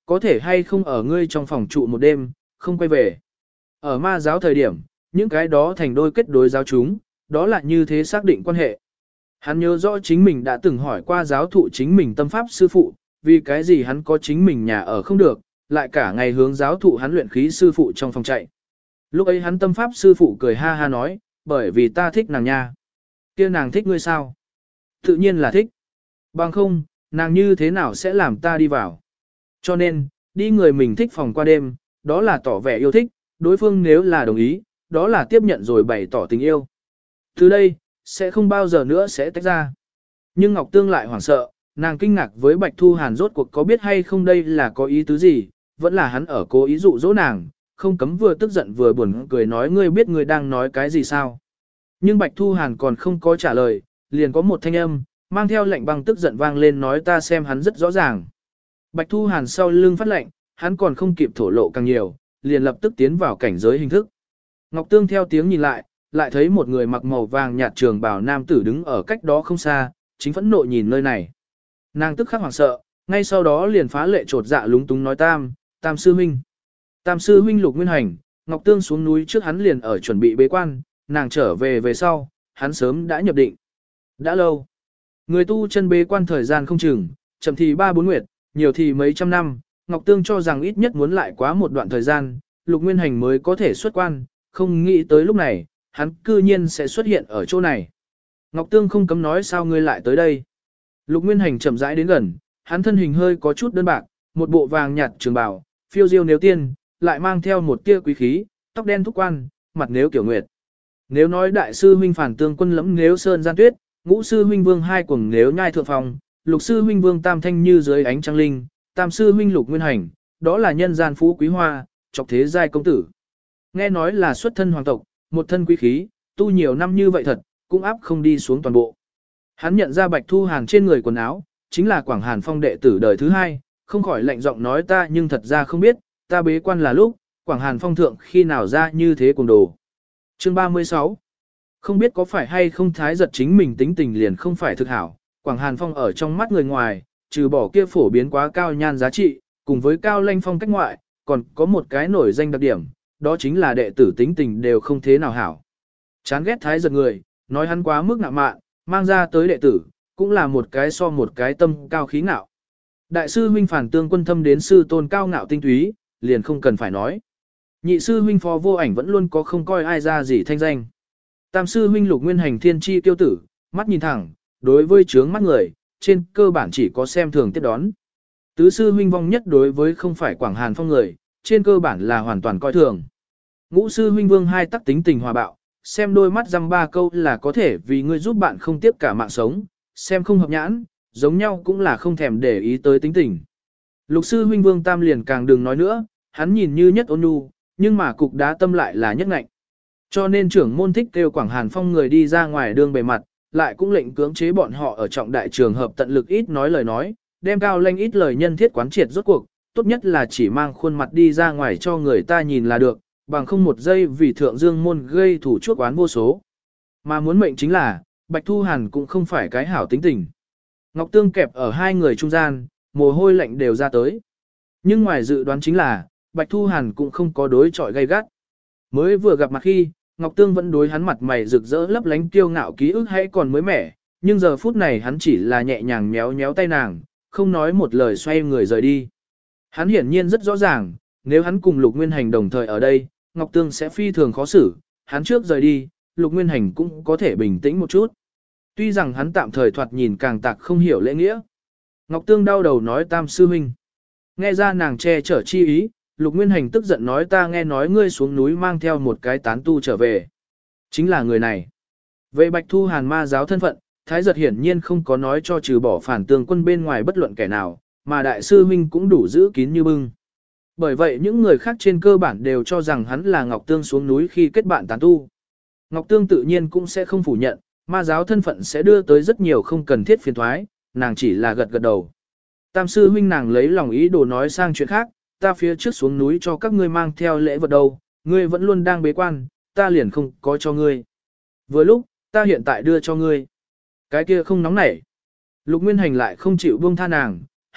có thể hay không ở ngươi trong phòng trụ một đêm, không quay về. Ở ma giáo thời điểm, những cái đó thành đôi kết đối giáo chúng, đó là như thế xác định quan hệ. Hắn nhớ rõ chính mình đã từng hỏi qua giáo thụ chính mình tâm pháp sư phụ, vì cái gì hắn có chính mình nhà ở không được, lại cả ngày hướng giáo thụ hắn luyện khí sư phụ trong phòng chạy. Lúc ấy hắn tâm pháp sư phụ cười ha ha nói, bởi vì ta thích nàng nha. Kia nàng thích ngươi sao? Tự nhiên là thích. Bằng không, nàng như thế nào sẽ làm ta đi vào? Cho nên, đi người mình thích phòng qua đêm, đó là tỏ vẻ yêu thích, đối phương nếu là đồng ý, đó là tiếp nhận rồi bày tỏ tình yêu. Từ đây, sẽ không bao giờ nữa sẽ tách ra. Nhưng Ngọc Tương lại hoảng sợ, nàng kinh ngạc với Bạch Thu Hàn rốt cuộc có biết hay không đây là có ý tứ gì, vẫn là hắn ở cố ý dụ dỗ nàng, không cấm vừa tức giận vừa buồn cười nói ngươi biết ngươi đang nói cái gì sao. Nhưng Bạch Thu Hàn còn không có trả lời, liền có một thanh âm, mang theo lệnh băng tức giận vang lên nói ta xem hắn rất rõ ràng. Bạch Thu Hàn sau lưng phát lệnh, hắn còn không kịp thổ lộ càng nhiều, liền lập tức tiến vào cảnh giới hình thức. Ngọc Tương theo tiếng nhìn lại thấy một người mặc màu vàng nhạt trường bào nam tử đứng ở cách đó không xa, chính phẫn nộ nhìn nơi này. Nàng tức khắc hoảng sợ, ngay sau đó liền phá lệ trột dạ lúng túng nói tam sư huynh. Tam sư huynh Lục Nguyên Hành, Ngọc Tương xuống núi trước hắn liền ở chuẩn bị bế quan, nàng trở về sau, hắn sớm đã nhập định. Đã lâu. Người tu chân bế quan thời gian không chừng, chậm thì 3-4 nguyệt, nhiều thì mấy trăm năm, Ngọc Tương cho rằng ít nhất muốn lại quá một đoạn thời gian, Lục Nguyên Hành mới có thể xuất quan, không nghĩ tới lúc này, hắn cư nhiên sẽ xuất hiện ở chỗ này. Ngọc Tương không cấm nói sao ngươi lại tới đây. Lục Nguyên Hành chậm rãi đến gần, hắn thân hình hơi có chút đơn bạc, một bộ vàng nhạt trường bào, phiêu diêu nếu tiên, lại mang theo một tia quý khí, tóc đen thúc quan, mặt nếu kiểu nguyệt. Nếu nói đại sư huynh Phản Tương Quân lẫm nếu sơn gian tuyết, ngũ sư huynh Vương hai cuồng nếu nhai thượng phòng, lục sư huynh Vương tam thanh như dưới ánh trăng linh, tam sư huynh Lục Nguyên Hành, đó là nhân gian phú quý hoa, chọc thế giai công tử. Nghe nói là xuất thân hoàng tộc, một thân quý khí, tu nhiều năm như vậy thật, cũng áp không đi xuống toàn bộ. Hắn nhận ra Bạch Thu Hàn trên người quần áo, chính là Quảng Hàn Phong đệ tử đời thứ hai, không khỏi lạnh giọng nói ta nhưng thật ra không biết, ta bế quan là lúc, Quảng Hàn Phong thượng khi nào ra như thế cùng đồ. Chương 36. Không biết có phải hay không thái giật chính mình tính tình liền không phải thực hảo, Quảng Hàn Phong ở trong mắt người ngoài, trừ bỏ kia phổ biến quá cao nhan giá trị, cùng với cao lanh phong cách ngoại, còn có một cái nổi danh đặc điểm, đó chính là đệ tử tính tình đều không thế nào hảo. Chán ghét thái giật người, nói hắn quá mức ngạo mạn, mang ra tới đệ tử, cũng là một cái so một cái tâm cao khí ngạo. Đại sư huynh Phản Tương Quân thâm đến sư tôn cao ngạo tinh túy, liền không cần phải nói. Nhị sư huynh Phó Vô Ảnh vẫn luôn có không coi ai ra gì thanh danh. Tam sư huynh Lục Nguyên Hành thiên chi tiêu tử, mắt nhìn thẳng, đối với trướng mắt người, trên cơ bản chỉ có xem thường tiếp đón. Tứ sư huynh Vong Nhất đối với không phải Quảng Hàn Phong người, trên cơ bản là hoàn toàn coi thường. Ngũ sư huynh Vương hai tắc tính tình hòa bạo, xem đôi mắt dăm ba câu là có thể vì ngươi giúp bạn không tiếp cả mạng sống, xem không hợp nhãn, giống nhau cũng là không thèm để ý tới tính tình. Lục sư huynh Vương Tam liền càng đừng nói nữa, hắn nhìn như nhất ôn nhu, nhưng mà cục đá tâm lại là nhất ngạnh. Cho nên trưởng môn thích kêu Quảng Hàn Phong người đi ra ngoài đường bề mặt, lại cũng lệnh cưỡng chế bọn họ ở trọng đại trường hợp tận lực ít nói lời nói, đem cao lanh ít lời nhân thiết quán triệt rốt cuộc, tốt nhất là chỉ mang khuôn mặt đi ra ngoài cho người ta nhìn là được, bằng không một giây vì thượng dương môn gây thủ chuốc oán vô số. Mà muốn mệnh chính là, Bạch Thu Hàn cũng không phải cái hảo tính tình. Ngọc Tương kẹp ở hai người trung gian, mồ hôi lạnh đều ra tới. Nhưng ngoài dự đoán chính là, Bạch Thu Hàn cũng không có đối chọi gay gắt. Mới vừa gặp mặt khi, Ngọc Tương vẫn đối hắn mặt mày rực rỡ lấp lánh kiêu ngạo ký ức hay còn mới mẻ, nhưng giờ phút này hắn chỉ là nhẹ nhàng méo méo tay nàng, không nói một lời xoay người rời đi. Hắn hiển nhiên rất rõ ràng, nếu hắn cùng Lục Nguyên Hành đồng thời ở đây, Ngọc Tương sẽ phi thường khó xử, hắn trước rời đi, Lục Nguyên Hành cũng có thể bình tĩnh một chút. Tuy rằng hắn tạm thời thoạt nhìn càng tạc không hiểu lễ nghĩa. Ngọc Tương đau đầu nói Tam sư huynh. Nghe ra nàng che chở chi ý, Lục Nguyên Hành tức giận nói ta nghe nói ngươi xuống núi mang theo một cái tán tu trở về. Chính là người này. Về Bạch Thu Hàn ma giáo thân phận, Thái giật hiển nhiên không có nói cho trừ bỏ Phản Tương Quân bên ngoài bất luận kẻ nào, mà đại sư huynh cũng đủ giữ kín như bưng. Bởi vậy những người khác trên cơ bản đều cho rằng hắn là Ngọc Tương xuống núi khi kết bạn tán tu. Ngọc Tương tự nhiên cũng sẽ không phủ nhận, ma giáo thân phận sẽ đưa tới rất nhiều không cần thiết phiền thoái, nàng chỉ là gật gật đầu. Tam sư huynh nàng lấy lòng ý đồ nói sang chuyện khác, ta phía trước xuống núi cho các ngươi mang theo lễ vật đâu, ngươi vẫn luôn đang bế quan, ta liền không có cho ngươi. Vừa lúc, ta hiện tại đưa cho ngươi. Cái kia không nóng nảy. Lục Nguyên Hành lại không chịu buông tha nàng,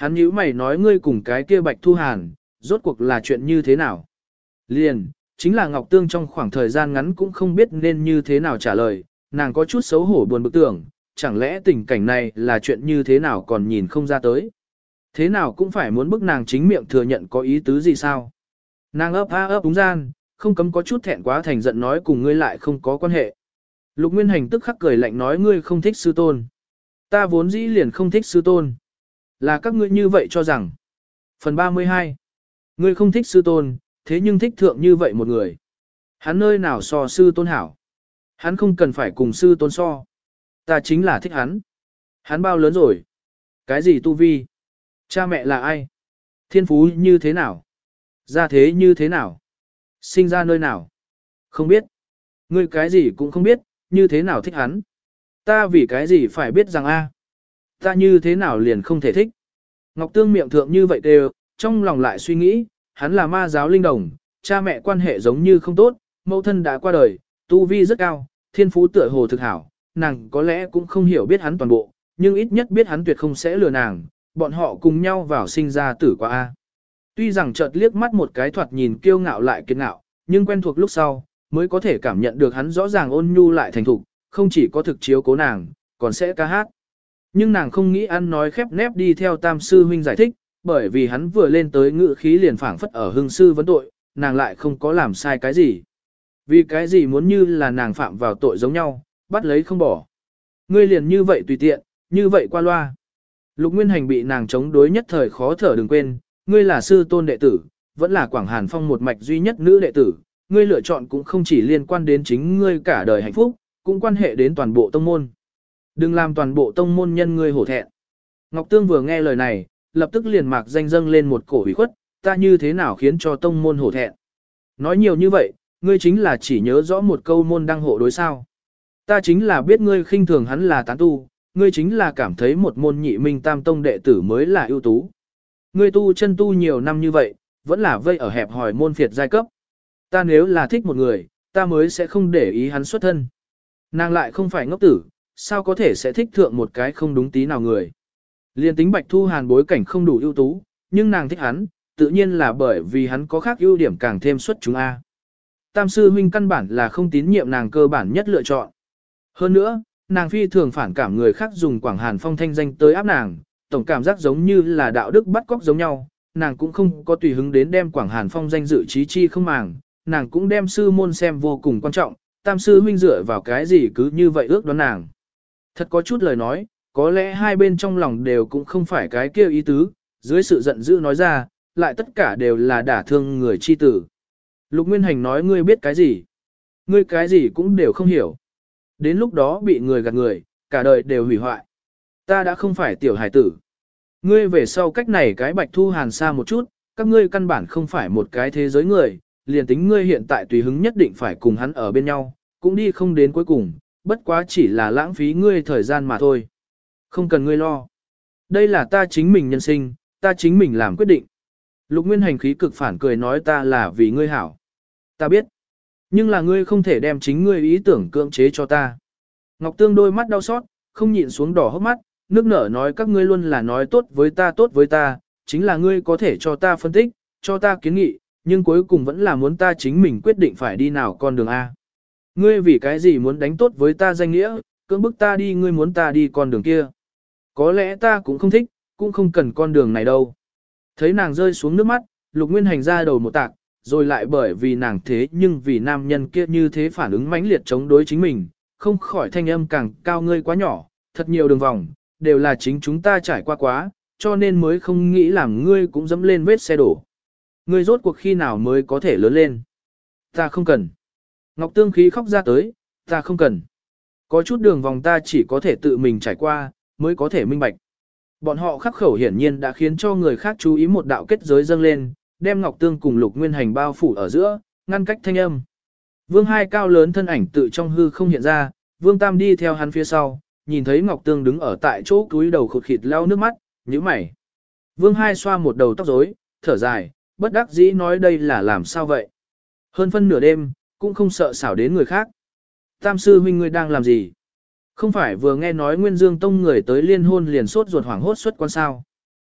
Hắn nhíu mày nói ngươi cùng cái kia Bạch Thu Hàn, rốt cuộc là chuyện như thế nào? Liền, chính là Ngọc Tương trong khoảng thời gian ngắn cũng không biết nên như thế nào trả lời, nàng có chút xấu hổ buồn bực tưởng, chẳng lẽ tình cảnh này là chuyện như thế nào còn nhìn không ra tới. Thế nào cũng phải muốn bức nàng chính miệng thừa nhận có ý tứ gì sao. Nàng ấp a ấp đúng gian, không cấm có chút thẹn quá thành giận nói cùng ngươi lại không có quan hệ. Lục Nguyên Hành tức khắc cười lạnh nói ngươi không thích sư tôn. Ta vốn dĩ liền không thích sư tôn. Là các ngươi như vậy cho rằng. Phần 32. Ngươi không thích sư tôn, thế nhưng thích thượng như vậy một người. Hắn nơi nào so sư tôn hảo. Hắn không cần phải cùng sư tôn so. Ta chính là thích hắn. Hắn bao lớn rồi? Cái gì tu vi? Cha mẹ là ai? Thiên phú như thế nào? Gia thế như thế nào? Sinh ra nơi nào? Không biết. Ngươi cái gì cũng không biết, như thế nào thích hắn? Ta vì cái gì phải biết rằng a? Ta như thế nào liền không thể thích? Ngọc Tương miệng thượng như vậy đều, trong lòng lại suy nghĩ, hắn là ma giáo linh đồng, cha mẹ quan hệ giống như không tốt, mẫu thân đã qua đời, tu vi rất cao, thiên phú tựa hồ thực hảo, nàng có lẽ cũng không hiểu biết hắn toàn bộ, nhưng ít nhất biết hắn tuyệt không sẽ lừa nàng, bọn họ cùng nhau vào sinh ra tử qua A. Tuy rằng chợt liếc mắt một cái thoạt nhìn kiêu ngạo lại kiệt ngạo, nhưng quen thuộc lúc sau, mới có thể cảm nhận được hắn rõ ràng ôn nhu lại thành thục, không chỉ có thực chiếu cố nàng, còn sẽ ca hát. Nhưng nàng không nghĩ ăn nói khép nép đi theo tam sư huynh giải thích, bởi vì hắn vừa lên tới ngự khí liền phảng phất ở hưng sư vấn tội, nàng lại không có làm sai cái gì. Vì cái gì muốn như là nàng phạm vào tội giống nhau, bắt lấy không bỏ. Ngươi liền như vậy tùy tiện, như vậy qua loa. Lục Nguyên Hành bị nàng chống đối nhất thời khó thở đừng quên, ngươi là sư tôn đệ tử, vẫn là Quảng Hàn Phong một mạch duy nhất nữ đệ tử, ngươi lựa chọn cũng không chỉ liên quan đến chính ngươi cả đời hạnh phúc, cũng quan hệ đến toàn bộ tông môn. Đừng làm toàn bộ tông môn nhân ngươi hổ thẹn. Ngọc Tương vừa nghe lời này, lập tức liền mạc danh dâng lên một cổ ủy khuất, ta như thế nào khiến cho tông môn hổ thẹn. Nói nhiều như vậy, ngươi chính là chỉ nhớ rõ một câu môn đăng hộ đối sao. Ta chính là biết ngươi khinh thường hắn là tán tu, ngươi chính là cảm thấy một môn nhị minh tam tông đệ tử mới là ưu tú. Ngươi tu chân tu nhiều năm như vậy, vẫn là vây ở hẹp hỏi môn phiệt giai cấp. Ta nếu là thích một người, ta mới sẽ không để ý hắn xuất thân. Nàng lại không phải ngốc tử, sao có thể sẽ thích thượng một cái không đúng tí nào người. Liên tính Bạch Thu Hàn bối cảnh không đủ ưu tú, nhưng nàng thích hắn, tự nhiên là bởi vì hắn có khác ưu điểm càng thêm xuất chúng A. Tam sư huynh căn bản là không tín nhiệm nàng cơ bản nhất lựa chọn. Hơn nữa, nàng phi thường phản cảm người khác dùng Quảng Hàn Phong thanh danh tới áp nàng, tổng cảm giác giống như là đạo đức bắt cóc giống nhau, nàng cũng không có tùy hứng đến đem Quảng Hàn Phong danh dự trí chi không màng, nàng cũng đem sư môn xem vô cùng quan trọng, tam sư huynh dựa vào cái gì cứ như vậy ước đoán nàng. Thật có chút lời nói, có lẽ hai bên trong lòng đều cũng không phải cái kia ý tứ, dưới sự giận dữ nói ra, lại tất cả đều là đả thương người chi tử. Lục Nguyên Hành nói ngươi biết cái gì? Ngươi cái gì cũng đều không hiểu. Đến lúc đó bị người gạt người, cả đời đều hủy hoại. Ta đã không phải tiểu hải tử. Ngươi về sau cách này cái Bạch Thu Hàn xa một chút, các ngươi căn bản không phải một cái thế giới người, liền tính ngươi hiện tại tùy hứng nhất định phải cùng hắn ở bên nhau, cũng đi không đến cuối cùng, bất quá chỉ là lãng phí ngươi thời gian mà thôi. Không cần ngươi lo. Đây là ta chính mình nhân sinh, ta chính mình làm quyết định. Lục Nguyên Hành khí cực phản cười nói ta là vì ngươi hảo. Ta biết. Nhưng là ngươi không thể đem chính ngươi ý tưởng cưỡng chế cho ta. Ngọc Tương đôi mắt đau xót, không nhịn xuống đỏ hốc mắt, nước nở nói các ngươi luôn là nói tốt với ta, chính là ngươi có thể cho ta phân tích, cho ta kiến nghị, nhưng cuối cùng vẫn là muốn ta chính mình quyết định phải đi nào con đường A. Ngươi vì cái gì muốn đánh tốt với ta danh nghĩa, cưỡng bức ta đi ngươi muốn ta đi con đường kia. Có lẽ ta cũng không thích, cũng không cần con đường này đâu. Thấy nàng rơi xuống nước mắt, Lục Nguyên Hành ra đầu một tạc, rồi lại bởi vì nàng thế nhưng vì nam nhân kia như thế phản ứng mãnh liệt chống đối chính mình, không khỏi thanh âm càng cao ngươi quá nhỏ, thật nhiều đường vòng, đều là chính chúng ta trải qua quá, cho nên mới không nghĩ làm ngươi cũng dẫm lên vết xe đổ. Ngươi rốt cuộc khi nào mới có thể lớn lên. Ta không cần. Ngọc Tương khí khóc ra tới, ta không cần. Có chút đường vòng ta chỉ có thể tự mình trải qua, mới có thể minh bạch. Bọn họ khắc khẩu hiển nhiên đã khiến cho người khác chú ý một đạo kết giới dâng lên, đem Ngọc Tương cùng Lục Nguyên Hành bao phủ ở giữa, ngăn cách thanh âm. Vương Hai cao lớn thân ảnh tự trong hư không hiện ra, Vương Tam đi theo hắn phía sau, nhìn thấy Ngọc Tương đứng ở tại chỗ cúi đầu khụt khịt lau nước mắt, nhíu mày. Vương Hai xoa một đầu tóc rối, thở dài, bất đắc dĩ nói đây là làm sao vậy? Hơn phân nửa đêm, cũng không sợ xảo đến người khác. Tam sư huynh ngươi đang làm gì? Không phải vừa nghe nói Nguyên Dương Tông người tới liên hôn liền sốt ruột hoảng hốt xuất quan sao?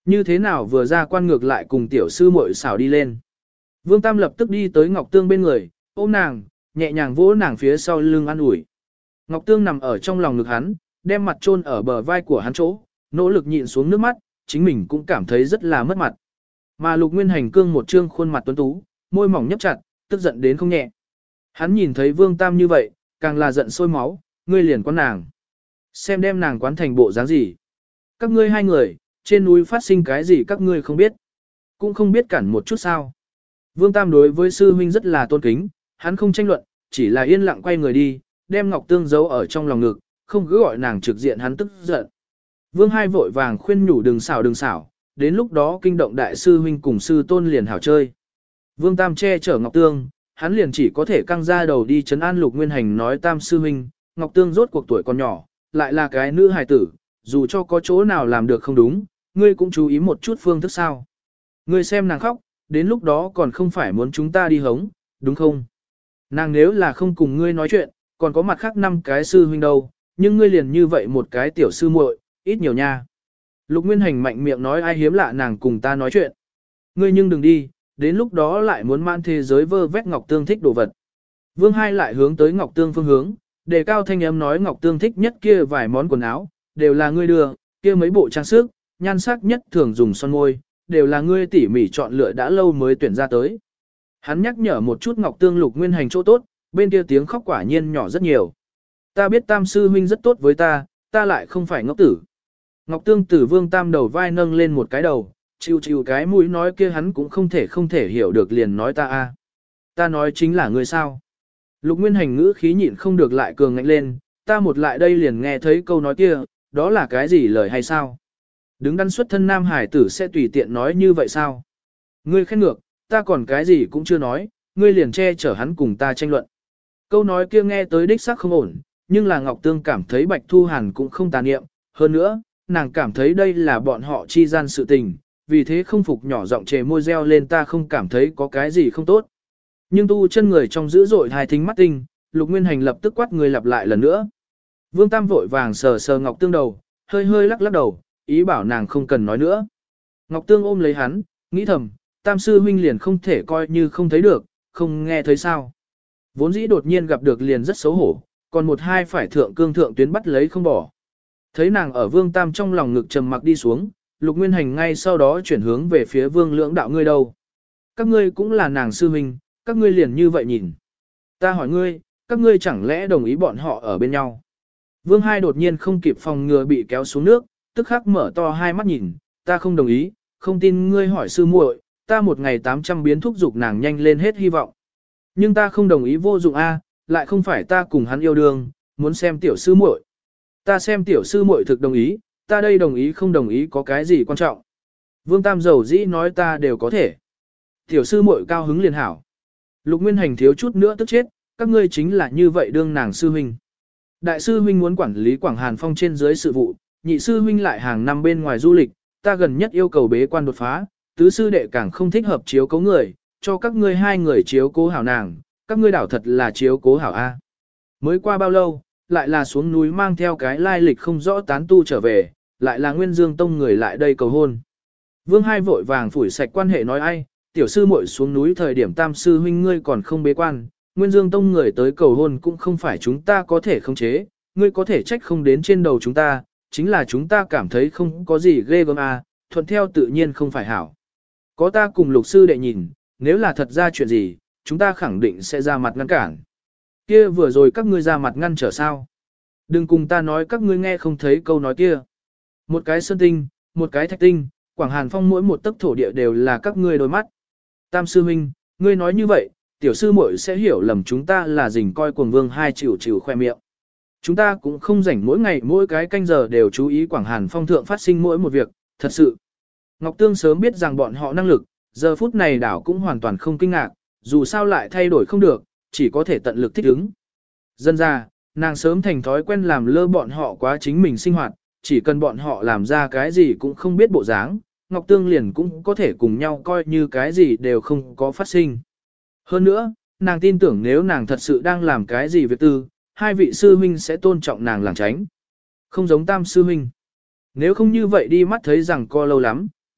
Như thế nào vừa ra quan ngược lại cùng tiểu sư muội xảo đi lên. Vương Tam lập tức đi tới Ngọc Tương bên người, ôm nàng, nhẹ nhàng vỗ nàng phía sau lưng an ủi. Ngọc Tương nằm ở trong lòng ngực hắn, đem mặt chôn ở bờ vai của hắn chỗ, nỗ lực nhịn xuống nước mắt, chính mình cũng cảm thấy rất là mất mặt. Mà Lục Nguyên Hành cương một trương khuôn mặt tuấn tú, môi mỏng nhấp chặt, tức giận đến không nhẹ. Hắn nhìn thấy Vương Tam như vậy, càng là giận sôi máu, ngươi liền quán nàng. Xem đem nàng quán thành bộ dáng gì. Các ngươi hai người, trên núi phát sinh cái gì các ngươi không biết. Cũng không biết cản một chút sao. Vương Tam đối với sư huynh rất là tôn kính, hắn không tranh luận, chỉ là yên lặng quay người đi, đem Ngọc Tương giấu ở trong lòng ngực, không cứ gọi nàng trực diện hắn tức giận. Vương Hai vội vàng khuyên nhủ đừng xảo, đến lúc đó kinh động đại sư huynh cùng sư tôn liền hảo chơi. Vương Tam che chở Ngọc Tương, hắn liền chỉ có thể căng ra đầu đi trấn an Lục Nguyên Hành nói Tam sư huynh, Ngọc Tương rốt cuộc tuổi còn nhỏ, lại là cái nữ hài tử, dù cho có chỗ nào làm được không đúng, ngươi cũng chú ý một chút phương thức sao. Ngươi xem nàng khóc, đến lúc đó còn không phải muốn chúng ta đi hống, đúng không? Nàng nếu là không cùng ngươi nói chuyện, còn có mặt khác 5 cái sư huynh đâu, nhưng ngươi liền như vậy một cái tiểu sư muội, ít nhiều nha. Lục Nguyên Hành mạnh miệng nói ai hiếm lạ nàng cùng ta nói chuyện. Ngươi nhưng đừng đi, đến lúc đó lại muốn man thế giới vơ vét Ngọc Tương thích đồ vật. Vương Hai lại hướng tới Ngọc Tương phương hướng, đề cao thanh âm nói Ngọc Tương thích nhất kia vài món quần áo, đều là ngươi đưa, kia mấy bộ trang sức, nhan sắc nhất thường dùng son môi, đều là ngươi tỉ mỉ chọn lựa đã lâu mới tuyển ra tới. Hắn nhắc nhở một chút Ngọc Tương Lục Nguyên Hành chỗ tốt, bên kia tiếng khóc quả nhiên nhỏ rất nhiều. Ta biết Tam sư huynh rất tốt với ta lại không phải ngốc tử. Ngọc Tương Tử Vương Tam đầu vai nâng lên một cái đầu, chịu cái mũi nói kia hắn cũng không thể hiểu được liền nói ta a. Ta nói chính là ngươi sao. Lục Nguyên Hành ngữ khí nhịn không được lại cường ngạnh lên, ta một lại đây liền nghe thấy câu nói kia, đó là cái gì lời hay sao? Đứng đắn xuất thân nam hải tử sẽ tùy tiện nói như vậy sao? Ngươi khen ngược, ta còn cái gì cũng chưa nói, ngươi liền che chở hắn cùng ta tranh luận. Câu nói kia nghe tới đích xác không ổn, nhưng là Ngọc Tương cảm thấy Bạch Thu Hàn cũng không tà niệm, hơn nữa, nàng cảm thấy đây là bọn họ chi gian sự tình, vì thế không phục nhỏ giọng chề môi reo lên ta không cảm thấy có cái gì không tốt. Nhưng tu chân người trong dữ dội hai thính mắt tinh, Lục Nguyên Hành lập tức quát người lặp lại lần nữa. Vương Tam vội vàng sờ Ngọc Tương đầu, hơi lắc đầu, ý bảo nàng không cần nói nữa. Ngọc Tương ôm lấy hắn, nghĩ thầm, Tam sư huynh liền không thể coi như không thấy được, không nghe thấy sao. Vốn dĩ đột nhiên gặp được liền rất xấu hổ, còn một hai phải thượng cương thượng tuyến bắt lấy không bỏ. Thấy nàng ở Vương Tam trong lòng ngực trầm mặc đi xuống, Lục Nguyên Hành ngay sau đó chuyển hướng về phía Vương Lưỡng đạo ngươi đâu. Các ngươi cũng là nàng sư huynh, các ngươi liền như vậy nhìn. Ta hỏi ngươi, các ngươi chẳng lẽ đồng ý bọn họ ở bên nhau. Vương Hai đột nhiên không kịp phòng ngừa bị kéo xuống nước, tức khắc mở to hai mắt nhìn, ta không đồng ý, không tin ngươi hỏi sư muội, ta một ngày 800 biến thúc giục nàng nhanh lên hết hy vọng. Nhưng ta không đồng ý vô dụng a, lại không phải ta cùng hắn yêu đương, muốn xem tiểu sư muội. Ta xem tiểu sư muội thực đồng ý, ta đây đồng ý không đồng ý có cái gì quan trọng. Vương Tam dầu dĩ nói ta đều có thể. Tiểu sư muội cao hứng liền hảo. Lục Nguyên Hành thiếu chút nữa tức chết, các ngươi chính là như vậy đương nàng sư huynh. Đại sư huynh muốn quản lý Quảng Hàn Phong trên dưới sự vụ, nhị sư huynh lại hàng năm bên ngoài du lịch, ta gần nhất yêu cầu bế quan đột phá, tứ sư đệ càng không thích hợp chiếu cố người, cho các ngươi hai người chiếu cố hảo nàng, các ngươi đảo thật là chiếu cố hảo A. Mới qua bao lâu, lại là xuống núi mang theo cái lai lịch không rõ tán tu trở về, lại là Nguyên Dương Tông người lại đây cầu hôn. Vương Hai vội vàng phủi sạch quan hệ nói ai, tiểu sư muội xuống núi thời điểm Tam sư huynh ngươi còn không bế quan, Nguyên Dương Tông người tới cầu hôn cũng không phải chúng ta có thể khống chế, ngươi có thể trách không đến trên đầu chúng ta, chính là chúng ta cảm thấy không có gì ghê gớm a, thuận theo tự nhiên không phải hảo. Có ta cùng Lục sư đệ nhìn, nếu là thật ra chuyện gì, chúng ta khẳng định sẽ ra mặt ngăn cản. Kia vừa rồi các ngươi ra mặt ngăn trở sao? Đừng cùng ta nói các ngươi nghe không thấy câu nói kia. Một cái sơn tinh, một cái thạch tinh, Quảng Hàn Phong mỗi một tấc thổ địa đều là các ngươi đôi mắt. Tam sư huynh, ngươi nói như vậy, tiểu sư muội sẽ hiểu lầm chúng ta là rình coi cuồng Vương Hai chịu khoe miệng. Chúng ta cũng không rảnh mỗi ngày mỗi cái canh giờ đều chú ý Quảng Hàn Phong thượng phát sinh mỗi một việc, thật sự. Ngọc Tương sớm biết rằng bọn họ năng lực, giờ phút này đảo cũng hoàn toàn không kinh ngạc, dù sao lại thay đổi không được, chỉ có thể tận lực thích ứng. Dân ra, nàng sớm thành thói quen làm lơ bọn họ quá chính mình sinh hoạt, chỉ cần bọn họ làm ra cái gì cũng không biết bộ dáng, Ngọc Tương liền cũng có thể cùng nhau coi như cái gì đều không có phát sinh. Hơn nữa, nàng tin tưởng nếu nàng thật sự đang làm cái gì việc tư, hai vị sư huynh sẽ tôn trọng nàng làng tránh. Không giống Tam sư huynh. Nếu không như vậy đi mắt thấy rằng co lâu lắm,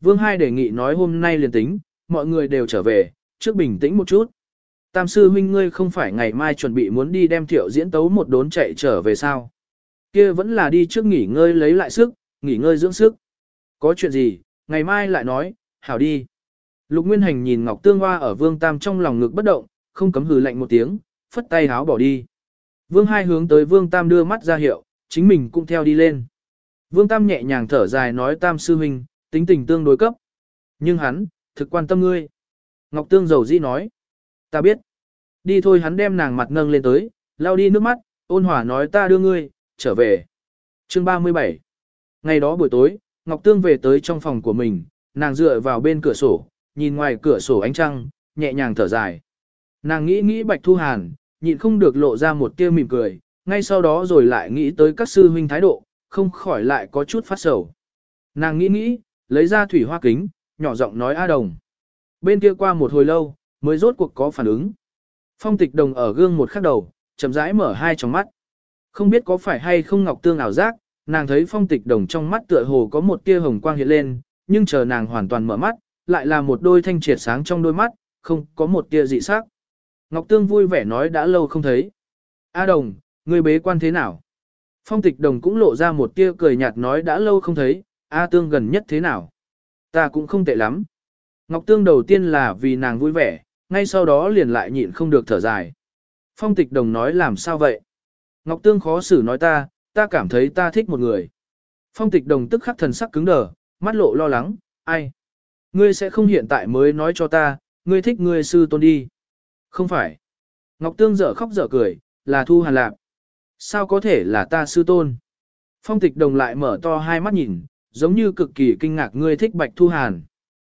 Vương Hai đề nghị nói hôm nay liền tính, mọi người đều trở về, trước bình tĩnh một chút. Tam sư huynh ngươi không phải ngày mai chuẩn bị muốn đi đem Thiệu Diễn tấu một đốn chạy trở về sao? Kia vẫn là đi trước nghỉ ngơi lấy lại sức, nghỉ ngơi dưỡng sức. Có chuyện gì, ngày mai lại nói, hảo đi. Lục Nguyên Hành nhìn Ngọc Tương Hoa ở Vương Tam trong lòng ngực bất động, không cấm hừ lạnh một tiếng, phất tay háo bỏ đi. Vương Hai hướng tới Vương Tam đưa mắt ra hiệu, chính mình cũng theo đi lên. Vương Tam nhẹ nhàng thở dài nói Tam sư huynh, tính tình tương đối cấp. Nhưng hắn, thực quan tâm ngươi. Ngọc Tương dầu dĩ nói. Ta biết. Đi thôi, hắn đem nàng mặt nâng lên tới, lau đi nước mắt, ôn hòa nói ta đưa ngươi, trở về. Chương 37. Ngày đó buổi tối, Ngọc Tương về tới trong phòng của mình, nàng dựa vào bên cửa sổ, nhìn ngoài cửa sổ ánh trăng, nhẹ nhàng thở dài. Nàng nghĩ Bạch Thu Hàn, nhịn không được lộ ra một tia mỉm cười, ngay sau đó rồi lại nghĩ tới các sư huynh thái độ, không khỏi lại có chút phát sầu. Nàng nghĩ, lấy ra thủy hoa kính, nhỏ giọng nói A Đồng. Bên kia qua một hồi lâu, mới rốt cuộc có phản ứng. Phong Tịch Đồng ở gương một khắc đầu, chậm rãi mở hai tròng mắt. Không biết có phải hay không Ngọc Tương ảo giác, nàng thấy Phong Tịch Đồng trong mắt tựa hồ có một tia hồng quang hiện lên, nhưng chờ nàng hoàn toàn mở mắt, lại là một đôi thanh triệt sáng trong đôi mắt, không có một tia dị sắc. Ngọc Tương vui vẻ nói đã lâu không thấy. A Đồng, ngươi bế quan thế nào? Phong Tịch Đồng cũng lộ ra một tia cười nhạt nói đã lâu không thấy, A Tương gần nhất thế nào? Ta cũng không tệ lắm. Ngọc Tương đầu tiên là vì nàng vui vẻ, ngay sau đó liền lại nhịn không được thở dài. Phong Tịch Đồng nói làm sao vậy? Ngọc Tương khó xử nói ta cảm thấy ta thích một người. Phong Tịch Đồng tức khắc thần sắc cứng đờ, mắt lộ lo lắng, ai? Ngươi sẽ không hiện tại mới nói cho ta, ngươi thích ngươi sư tôn đi. Không phải. Ngọc Tương dở khóc dở cười, là Thu Hàn Lạp. Sao có thể là ta sư tôn? Phong Tịch Đồng lại mở to hai mắt nhìn, giống như cực kỳ kinh ngạc ngươi thích Bạch Thu Hàn.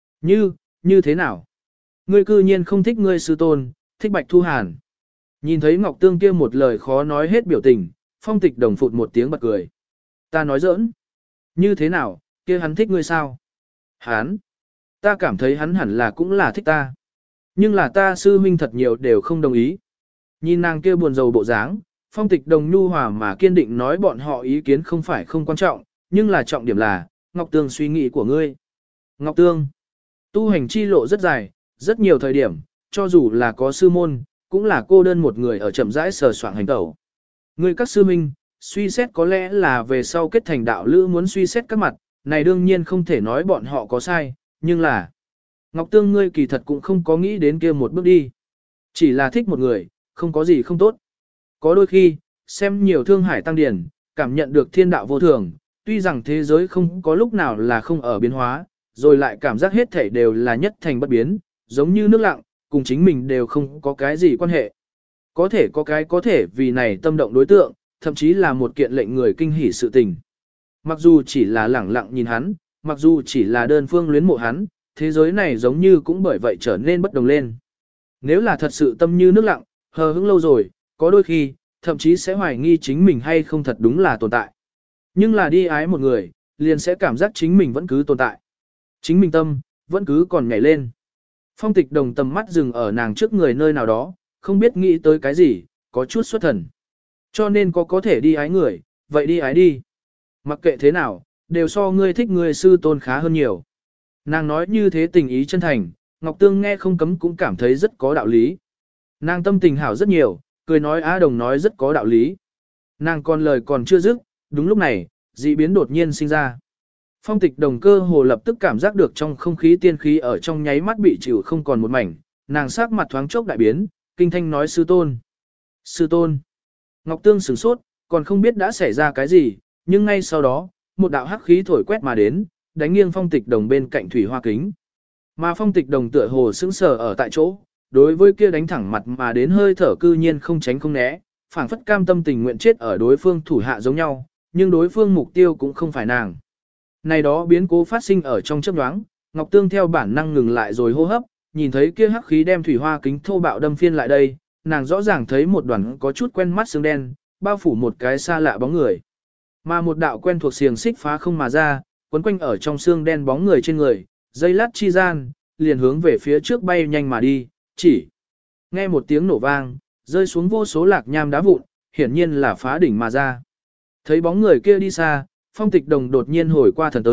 Như thế nào? Ngươi cư nhiên không thích ngươi sư tôn, thích Bạch Thu Hàn. Nhìn thấy Ngọc Tương kia một lời khó nói hết biểu tình, Phong Tịch Đồng phụt một tiếng bật cười. Ta nói giỡn. Như thế nào, kia hắn thích ngươi sao? Hắn? Ta cảm thấy hắn hẳn là cũng là thích ta. Nhưng là ta sư huynh thật nhiều đều không đồng ý. Nhìn nàng kia buồn rầu bộ dáng, Phong Tịch Đồng nhu hòa mà kiên định nói bọn họ ý kiến không phải không quan trọng, nhưng là trọng điểm là, Ngọc Tương suy nghĩ của ngươi. Ngọc Tương, tu hành chi lộ rất dài, rất nhiều thời điểm, cho dù là có sư môn, cũng là cô đơn một người ở chậm rãi sờ soạng hành tẩu. Ngươi các sư huynh, suy xét có lẽ là về sau kết thành đạo lữ muốn suy xét các mặt, này đương nhiên không thể nói bọn họ có sai, nhưng là Ngọc Tương ngươi kỳ thật cũng không có nghĩ đến kia một bước đi. Chỉ là thích một người, không có gì không tốt. Có đôi khi, xem nhiều Thương Hải Tăng Điển, cảm nhận được thiên đạo vô thường, tuy rằng thế giới không có lúc nào là không ở biến hóa, rồi lại cảm giác hết thảy đều là nhất thành bất biến, giống như nước lặng, cùng chính mình đều không có cái gì quan hệ. Có thể có thể vì này tâm động đối tượng, thậm chí là một kiện lệnh người kinh hỉ sự tình. Mặc dù chỉ là lẳng lặng nhìn hắn, mặc dù chỉ là đơn phương luyến mộ hắn, thế giới này giống như cũng bởi vậy trở nên bất đồng lên. Nếu là thật sự tâm như nước lặng, hờ hững lâu rồi, có đôi khi, thậm chí sẽ hoài nghi chính mình hay không thật đúng là tồn tại. Nhưng là đi ái một người, liền sẽ cảm giác chính mình vẫn cứ tồn tại. Chính mình tâm, vẫn cứ còn nhảy lên. Phong Tịch Đồng tầm mắt dừng ở nàng trước người nơi nào đó, không biết nghĩ tới cái gì, có chút xuất thần. Cho nên có thể đi ái người, vậy đi ái đi. Mặc kệ thế nào, đều so ngươi thích ngươi sư tôn khá hơn nhiều. Nàng nói như thế tình ý chân thành, Ngọc Tương nghe không cấm cũng cảm thấy rất có đạo lý. Nàng tâm tình hảo rất nhiều, cười nói Á Đồng nói rất có đạo lý. Nàng còn lời còn chưa dứt, đúng lúc này, dị biến đột nhiên sinh ra. Phong Tịch Đồng cơ hồ lập tức cảm giác được trong không khí tiên khí ở trong nháy mắt bị chịu không còn một mảnh, nàng sắc mặt thoáng chốc đại biến, kinh thanh nói sư tôn. Sư tôn. Ngọc Tương sửng sốt, còn không biết đã xảy ra cái gì, nhưng ngay sau đó, một đạo hắc khí thổi quét mà đến, đánh nghiêng Phong Tịch Đồng bên cạnh thủy hoa kính. Mà Phong Tịch Đồng tựa hồ sững sờ ở tại chỗ, đối với kia đánh thẳng mặt mà đến hơi thở cư nhiên không tránh không né, phảng phất cam tâm tình nguyện chết ở đối phương thủ hạ giống nhau, nhưng đối phương mục tiêu cũng không phải nàng. Này đó biến cố phát sinh ở trong chớp nhoáng, Ngọc Tương theo bản năng ngừng lại rồi hô hấp, nhìn thấy kia hắc khí đem thủy hoa kính thô bạo đâm phiên lại đây, nàng rõ ràng thấy một đoàn có chút quen mắt xương đen, bao phủ một cái xa lạ bóng người. Mà một đạo quen thuộc xiềng xích phá không mà ra, quấn quanh ở trong xương đen bóng người trên người, dây lát chi gian, liền hướng về phía trước bay nhanh mà đi, chỉ nghe một tiếng nổ vang, rơi xuống vô số lạc nham đá vụn, hiển nhiên là phá đỉnh mà ra. Thấy bóng người kia đi xa, Phong Tịch Đồng đột nhiên hồi qua thần tới,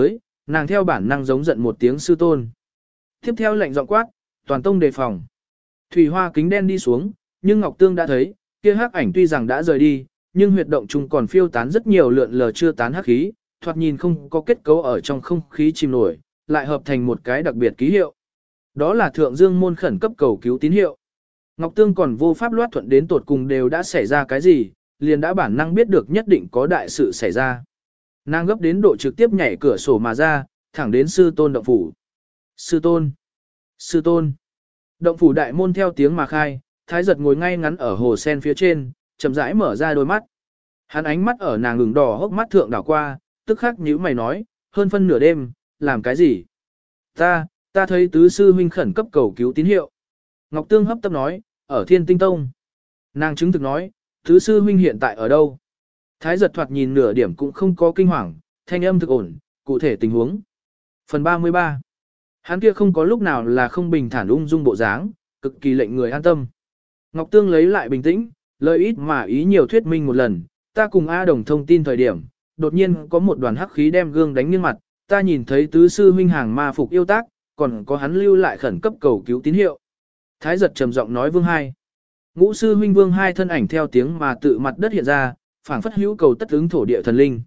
nàng theo bản năng giống giận một tiếng sư tôn. Tiếp theo lệnh giọng quát, toàn tông đề phòng. Thủy hoa kính đen đi xuống, nhưng Ngọc Tương đã thấy, kia hắc ảnh tuy rằng đã rời đi, nhưng huyệt động chung còn phiêu tán rất nhiều lượn lờ chưa tán hắc khí, thoạt nhìn không có kết cấu ở trong không khí chìm nổi, lại hợp thành một cái đặc biệt ký hiệu. Đó là Thượng Dương môn khẩn cấp cầu cứu tín hiệu. Ngọc Tương còn vô pháp loát thuận đến tột cùng đều đã xảy ra cái gì, liền đã bản năng biết được nhất định có đại sự xảy ra. Nàng gấp đến độ trực tiếp nhảy cửa sổ mà ra, thẳng đến sư tôn động phủ. Sư tôn! Sư tôn! Động phủ đại môn theo tiếng mà khai, Thái Giật ngồi ngay ngắn ở hồ sen phía trên, chậm rãi mở ra đôi mắt. Hắn ánh mắt ở nàng ửng đỏ hốc mắt thượng đảo qua, tức khắc nhíu mày nói, hơn phân nửa đêm, làm cái gì? Ta thấy tứ sư huynh khẩn cấp cầu cứu tín hiệu. Ngọc Tương hấp tấp nói, ở Thiên Tinh Tông. Nàng chứng thực nói, tứ sư huynh hiện tại ở đâu? Thái Giật thoạt nhìn nửa điểm cũng không có kinh hoàng, thanh âm thực ổn, cụ thể tình huống. Phần 33. Hắn kia không có lúc nào là không bình thản ung dung bộ dáng, cực kỳ lệnh người an tâm. Ngọc Tương lấy lại bình tĩnh, lời ít mà ý nhiều thuyết minh một lần, ta cùng A Đồng thông tin thời điểm, đột nhiên có một đoàn hắc khí đem gương đánh nghiêng mặt, ta nhìn thấy tứ sư huynh hàng ma phục yêu tác, còn có hắn lưu lại khẩn cấp cầu cứu tín hiệu. Thái Giật trầm giọng nói Vương Hai. Ngũ sư huynh Vương Hai thân ảnh theo tiếng mà tự mặt đất hiện ra, phảng phất hữu cầu tất ứng thổ địa thần linh.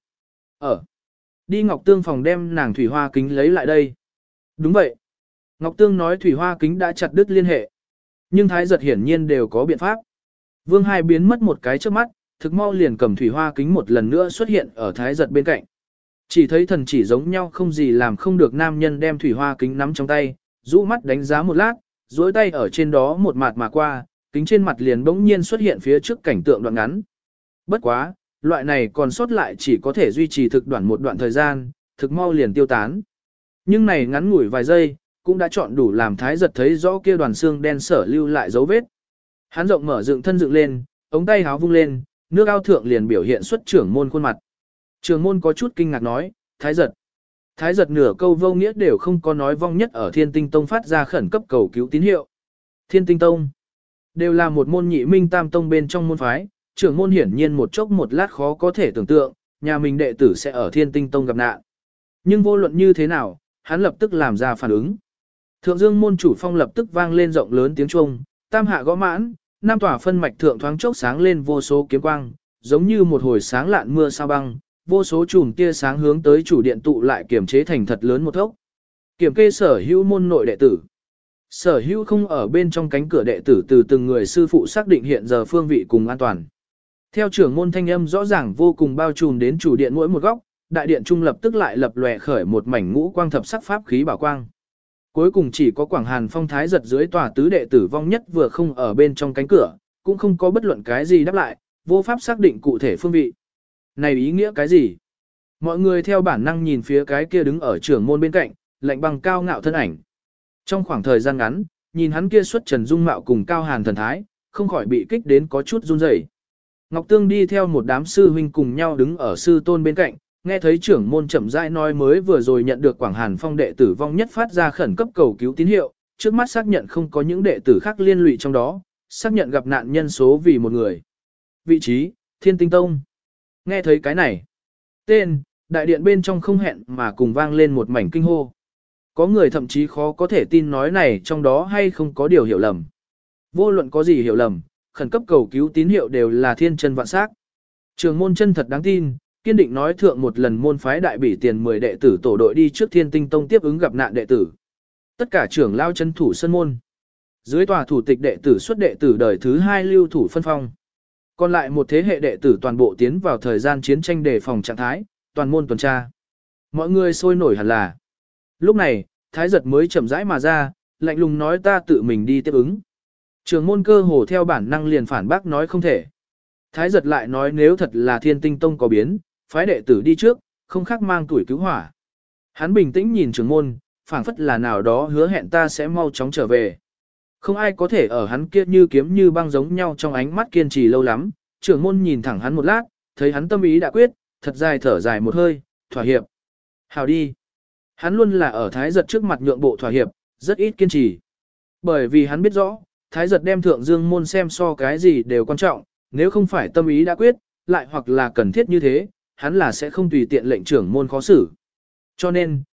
Đi Ngọc Tương phòng đem nàng thủy hoa kính lấy lại đây. Đúng vậy. Ngọc Tương nói thủy hoa kính đã chặt đứt liên hệ. Nhưng Thái Giật hiển nhiên đều có biện pháp. Vương Hai biến mất một cái trước mắt, thực mau liền cầm thủy hoa kính một lần nữa xuất hiện ở Thái Giật bên cạnh. Chỉ thấy thần chỉ giống nhau không gì làm không được nam nhân đem thủy hoa kính nắm trong tay, rũ mắt đánh giá một lát, duỗi tay ở trên đó một mạt mà qua, kính trên mặt liền bỗng nhiên xuất hiện phía trước cảnh tượng đoạn ngắn. Bất quá, loại này còn sót lại chỉ có thể duy trì thực đoạn một đoạn thời gian, thực mau liền tiêu tán. Nhưng này ngắn ngủi vài giây, cũng đã chọn đủ làm Thái Giật thấy rõ kia đoàn xương đen sở lưu lại dấu vết. Hắn rộng mở dựng thân dựng lên, ống tay háo vung lên, nước ao thượng liền biểu hiện xuất trưởng môn khuôn mặt. Trưởng môn có chút kinh ngạc nói, Thái Giật. Thái Giật nửa câu vô nghĩa đều không có nói vong nhất ở Thiên Tinh Tông phát ra khẩn cấp cầu cứu tín hiệu. Thiên Tinh Tông đều là một môn nhị minh tam tông bên trong môn phái, trưởng môn hiển nhiên một chốc một lát khó có thể tưởng tượng, nhà mình đệ tử sẽ ở Thiên Tinh Tông gặp nạn. Nhưng vô luận như thế nào, hắn lập tức làm ra phản ứng. Thượng Dương môn chủ phong lập tức vang lên rộng lớn tiếng chuông, tam hạ gõ mãn, nam tỏa phân mạch thượng thoáng chốc sáng lên vô số kiếm quang, giống như một hồi sáng lạn mưa sao băng, vô số chùm tia sáng hướng tới chủ điện tụ lại kiểm chế thành thật lớn một thốc. Kiểm kê sở hữu môn nội đệ tử. Sở hữu không ở bên trong cánh cửa đệ tử từ từng người sư phụ xác định hiện giờ phương vị cùng an toàn. Theo trưởng môn thanh âm rõ ràng vô cùng bao trùm đến chủ điện mỗi một góc, đại điện trung lập tức lại lập lòe khởi một mảnh ngũ quang thập sắc pháp khí bảo quang. Cuối cùng chỉ có Quảng Hàn Phong Thái Giật dưới tòa tứ đệ tử vong nhất vừa không ở bên trong cánh cửa, cũng không có bất luận cái gì đáp lại, vô pháp xác định cụ thể phương vị. Này ý nghĩa cái gì? Mọi người theo bản năng nhìn phía cái kia đứng ở trưởng môn bên cạnh, lạnh băng cao ngạo thân ảnh. Trong khoảng thời gian ngắn, nhìn hắn kia xuất trần dung mạo cùng cao hàn thần thái, không khỏi bị kích đến có chút run rẩy. Ngọc Tương đi theo một đám sư huynh cùng nhau đứng ở sư tôn bên cạnh, nghe thấy trưởng môn chậm rãi nói mới vừa rồi nhận được Quảng Hàn Phong đệ tử vong nhất phát ra khẩn cấp cầu cứu tín hiệu, trước mắt xác nhận không có những đệ tử khác liên lụy trong đó, xác nhận gặp nạn nhân số vì một người. Vị trí, Thiên Tinh Tông. Nghe thấy cái này. Tên, đại điện bên trong không hẹn mà cùng vang lên một mảnh kinh hô. Có người thậm chí khó có thể tin nói này trong đó hay không có điều hiểu lầm. Vô luận có gì hiểu lầm, khẩn cấp cầu cứu tín hiệu đều là thiên chân vạn sắc. Trường môn chân thật đáng tin, kiên định nói thượng một lần môn phái đại bỉ tiền 10 đệ tử tổ đội đi trước Thiên Tinh Tông tiếp ứng gặp nạn đệ tử. Tất cả trưởng lao chân thủ sân môn. Dưới tòa thủ tịch đệ tử xuất đệ tử đời thứ 2 lưu thủ phân phong. Còn lại một thế hệ đệ tử toàn bộ tiến vào thời gian chiến tranh đề phòng trạng thái, toàn môn tuần tra. Mọi người sôi nổi hẳn là. Lúc này, Thái Giật mới chậm rãi mà ra, lạnh lùng nói ta tự mình đi tiếp ứng. Trường môn cơ hồ theo bản năng liền phản bác nói không thể. Thái Giật lại nói nếu thật là Thiên Tinh Tông có biến, phái đệ tử đi trước, không khác mang tuổi cứu hỏa. Hắn bình tĩnh nhìn trường môn, phảng phất là nào đó hứa hẹn ta sẽ mau chóng trở về. Không ai có thể ở hắn kia như kiếm như băng giống nhau trong ánh mắt kiên trì lâu lắm, trưởng môn nhìn thẳng hắn một lát, thấy hắn tâm ý đã quyết, thật dài thở dài một hơi, thỏa hiệp. Hào đi. Hắn luôn là ở Thái Giật trước mặt nhượng bộ thỏa hiệp, rất ít kiên trì. Bởi vì hắn biết rõ, Thái Giật đem Thượng Dương môn xem so cái gì đều quan trọng, nếu không phải tâm ý đã quyết, lại hoặc là cần thiết như thế, hắn là sẽ không tùy tiện lệnh trưởng môn khó xử. Cho nên,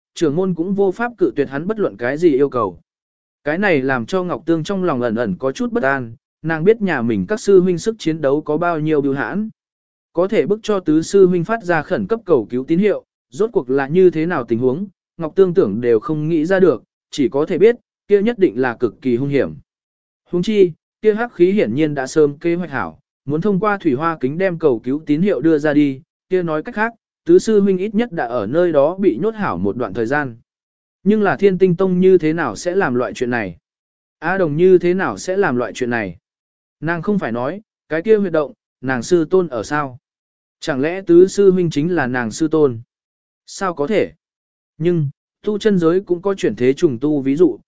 trưởng môn cũng vô pháp cự tuyệt hắn bất luận cái gì yêu cầu. Cái này làm cho Ngọc Tương trong lòng ẩn ẩn có chút bất an, nàng biết nhà mình các sư huynh sức chiến đấu có bao nhiêu bưu hãn. Có thể bức cho tứ sư huynh phát ra khẩn cấp cầu cứu tín hiệu, rốt cuộc là như thế nào tình huống, Ngọc Tương tưởng đều không nghĩ ra được, chỉ có thể biết, kia nhất định là cực kỳ hung hiểm. Huống chi, kia hắc khí hiển nhiên đã sớm kế hoạch hảo, muốn thông qua thủy hoa kính đem cầu cứu tín hiệu đưa ra đi, kia nói cách khác, tứ sư huynh ít nhất đã ở nơi đó bị nhốt hảo một đoạn thời gian. Nhưng là Thiên Tinh Tông như thế nào sẽ làm loại chuyện này? A Đồng như thế nào sẽ làm loại chuyện này? Nàng không phải nói, cái kia huyệt động, nàng sư tôn ở sao? Chẳng lẽ tứ sư huynh chính là nàng sư tôn? Sao có thể? Nhưng, tu chân giới cũng có chuyển thế trùng tu ví dụ,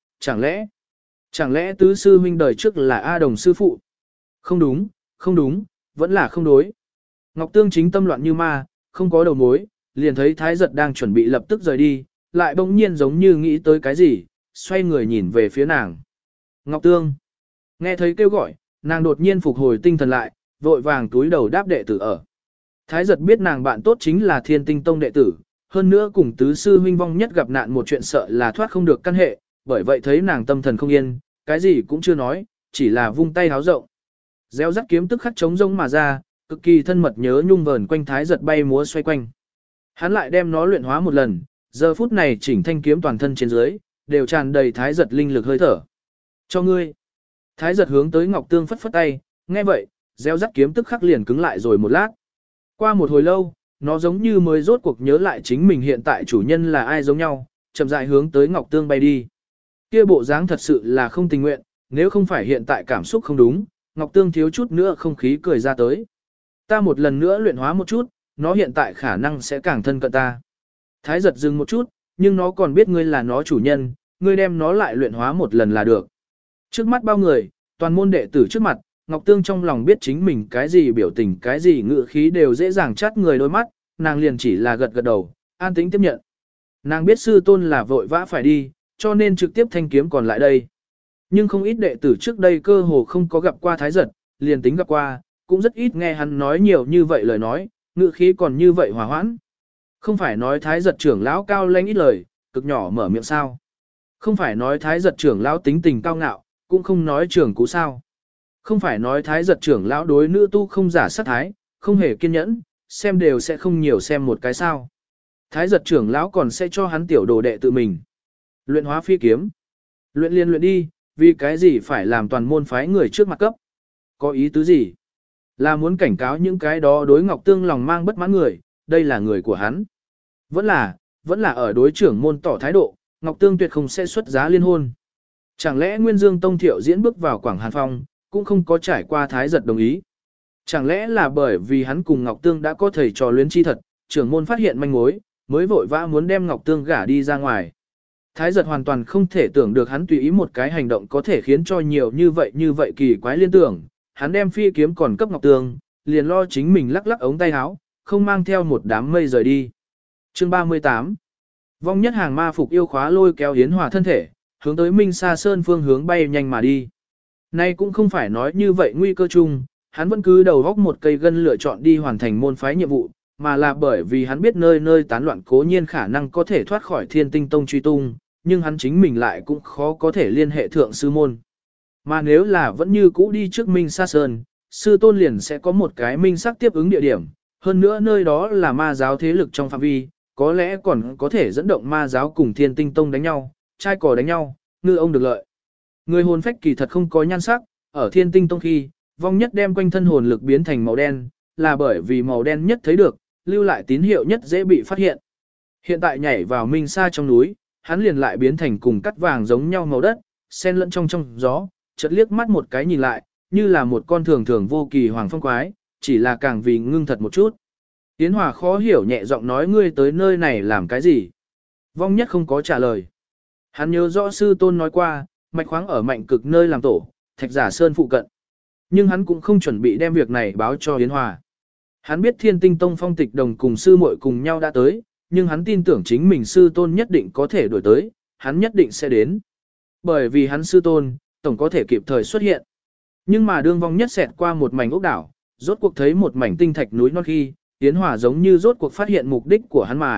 chẳng lẽ tứ sư huynh đời trước là A Đồng sư phụ? Không đúng, không đúng, vẫn là không đối. Ngọc Tương chính tâm loạn như ma, không có đầu mối, liền thấy Thái Giật đang chuẩn bị lập tức rời đi, lại bỗng nhiên giống như nghĩ tới cái gì, xoay người nhìn về phía nàng. Ngọc Tương, nghe thấy kêu gọi, nàng đột nhiên phục hồi tinh thần lại, vội vàng túi đầu đáp đệ tử ở. Thái Giật biết nàng bạn tốt chính là Thiên Tinh Tông đệ tử, hơn nữa cùng tứ sư huynh vong nhất gặp nạn một chuyện sợ là thoát không được căn hệ, bởi vậy thấy nàng tâm thần không yên, cái gì cũng chưa nói, chỉ là vung tay háo rộng. Gieo rắc kiếm tức khắc trống rông mà ra, cực kỳ thân mật nhớ nhung vờn quanh Thái Giật bay múa xoay quanh. Hắn lại đem nó luyện hóa một lần, giờ phút này chỉnh thanh kiếm toàn thân trên dưới, đều tràn đầy Thái Giật linh lực hơi thở. Cho ngươi. Thái Giật hướng tới Ngọc Tương phất phất tay, nghe vậy, gieo rắc kiếm tức khắc liền cứng lại rồi một lát. Qua một hồi lâu, nó giống như mới rốt cuộc nhớ lại chính mình hiện tại chủ nhân là ai giống nhau, chậm rãi hướng tới Ngọc Tương bay đi. Kia bộ dáng thật sự là không tình nguyện, nếu không phải hiện tại cảm xúc không đúng, Ngọc Tương thiếu chút nữa không khí cười ra tới. Ta một lần nữa luyện hóa một chút, nó hiện tại khả năng sẽ càng thân cận ta. Thái Giật dừng một chút, nhưng nó còn biết ngươi là nó chủ nhân, ngươi đem nó lại luyện hóa một lần là được. Trước mắt bao người, toàn môn đệ tử trước mặt, Ngọc Tương trong lòng biết chính mình cái gì biểu tình cái gì ngữ khí đều dễ dàng chát người đôi mắt, nàng liền chỉ là gật gật đầu, an tĩnh tiếp nhận. Nàng biết sư tôn là vội vã phải đi, cho nên trực tiếp thanh kiếm còn lại đây. Nhưng không ít đệ tử trước đây cơ hồ không có gặp qua Thái Giật, liền tính gặp qua, cũng rất ít nghe hắn nói nhiều như vậy lời nói, ngữ khí còn như vậy hòa hoãn. Không phải nói Thái Giật trưởng lão cao lanh ít lời, cực nhỏ mở miệng sao. Không phải nói Thái Giật trưởng lão tính tình cao ngạo, cũng không nói trưởng cú sao. Không phải nói Thái Giật trưởng lão đối nữ tu không giả sát thái, không hề kiên nhẫn, xem đều sẽ không nhiều xem một cái sao. Thái Giật trưởng lão còn sẽ cho hắn tiểu đồ đệ tự mình. Luyện hóa phi kiếm. Luyện liên luyện đi, vì cái gì phải làm toàn môn phái người trước mặt cấp. Có ý tứ gì? Là muốn cảnh cáo những cái đó đối Ngọc Tương lòng mang bất mãn người, đây là người của hắn. Vẫn là ở đối trưởng môn tỏ thái độ, Ngọc Tương tuyệt không sẽ xuất giá liên hôn. Chẳng lẽ Nguyên Dương Tông Thiệu diễn bước vào Quảng Hàn Phong, cũng không có trải qua Thái Giật đồng ý. Chẳng lẽ là bởi vì hắn cùng Ngọc Tương đã có thầy trò luyến chi thật, trưởng môn phát hiện manh mối, mới vội vã muốn đem Ngọc Tương gả đi ra ngoài. Thái Giật hoàn toàn không thể tưởng được hắn tùy ý một cái hành động có thể khiến cho nhiều như vậy kỳ quái liên tưởng. Hắn đem phi kiếm còn cấp Ngọc Tương, liền lo chính mình lắc lắc ống tay áo, không mang theo một đám mây rời đi. Chương 38 Vong nhất hàng ma phục yêu khóa lôi kéo Yến Hòa thân thể, hướng tới Minh Sa Sơn phương hướng bay nhanh mà đi. Nay cũng không phải nói như vậy nguy cơ chung, hắn vẫn cứ đầu góc một cây gân lựa chọn đi hoàn thành môn phái nhiệm vụ, mà là bởi vì hắn biết nơi nơi tán loạn cố nhiên khả năng có thể thoát khỏi Thiên Tinh Tông truy tung, nhưng hắn chính mình lại cũng khó có thể liên hệ thượng sư môn. Mà nếu là vẫn như cũ đi trước Minh Sa Sơn, sư tôn liền sẽ có một cái minh sắc tiếp ứng địa điểm, hơn nữa nơi đó là ma giáo thế lực trong phạm vi, có lẽ còn có thể dẫn động ma giáo cùng Thiên Tinh Tông đánh nhau, trai cò đánh nhau, ngư ông được lợi. Người hồn phách kỳ thật không có nhan sắc, ở Thiên Tinh Tông khi, vong nhất đem quanh thân hồn lực biến thành màu đen, là bởi vì màu đen nhất thấy được, lưu lại tín hiệu nhất dễ bị phát hiện. Hiện tại nhảy vào Minh Sa trong núi, hắn liền lại biến thành cùng cắt vàng giống nhau màu đất, xen lẫn trong gió, chợt liếc mắt một cái nhìn lại, như là một con thường thường vô kỳ hoàng phong quái, chỉ là càng vì ngưng thật một chút. Yến Hòa khó hiểu nhẹ giọng nói ngươi tới nơi này làm cái gì? Vong nhất không có trả lời. Hắn nhớ rõ sư tôn nói qua, mạch khoáng ở mạnh cực nơi làm tổ, thạch giả sơn phụ cận. Nhưng hắn cũng không chuẩn bị đem việc này báo cho Yến Hòa. Hắn biết Thiên Tinh Tông Phong Tịch Đồng cùng sư muội cùng nhau đã tới, nhưng hắn tin tưởng chính mình sư tôn nhất định có thể đuổi tới, hắn nhất định sẽ đến. Bởi vì hắn sư tôn, tổng có thể kịp thời xuất hiện. Nhưng mà đương vong nhất xẹt qua một mảnh ốc đảo, rốt cuộc thấy một mảnh tinh thạch núi non khi, Yến Hòa giống như rốt cuộc phát hiện mục đích của hắn mà,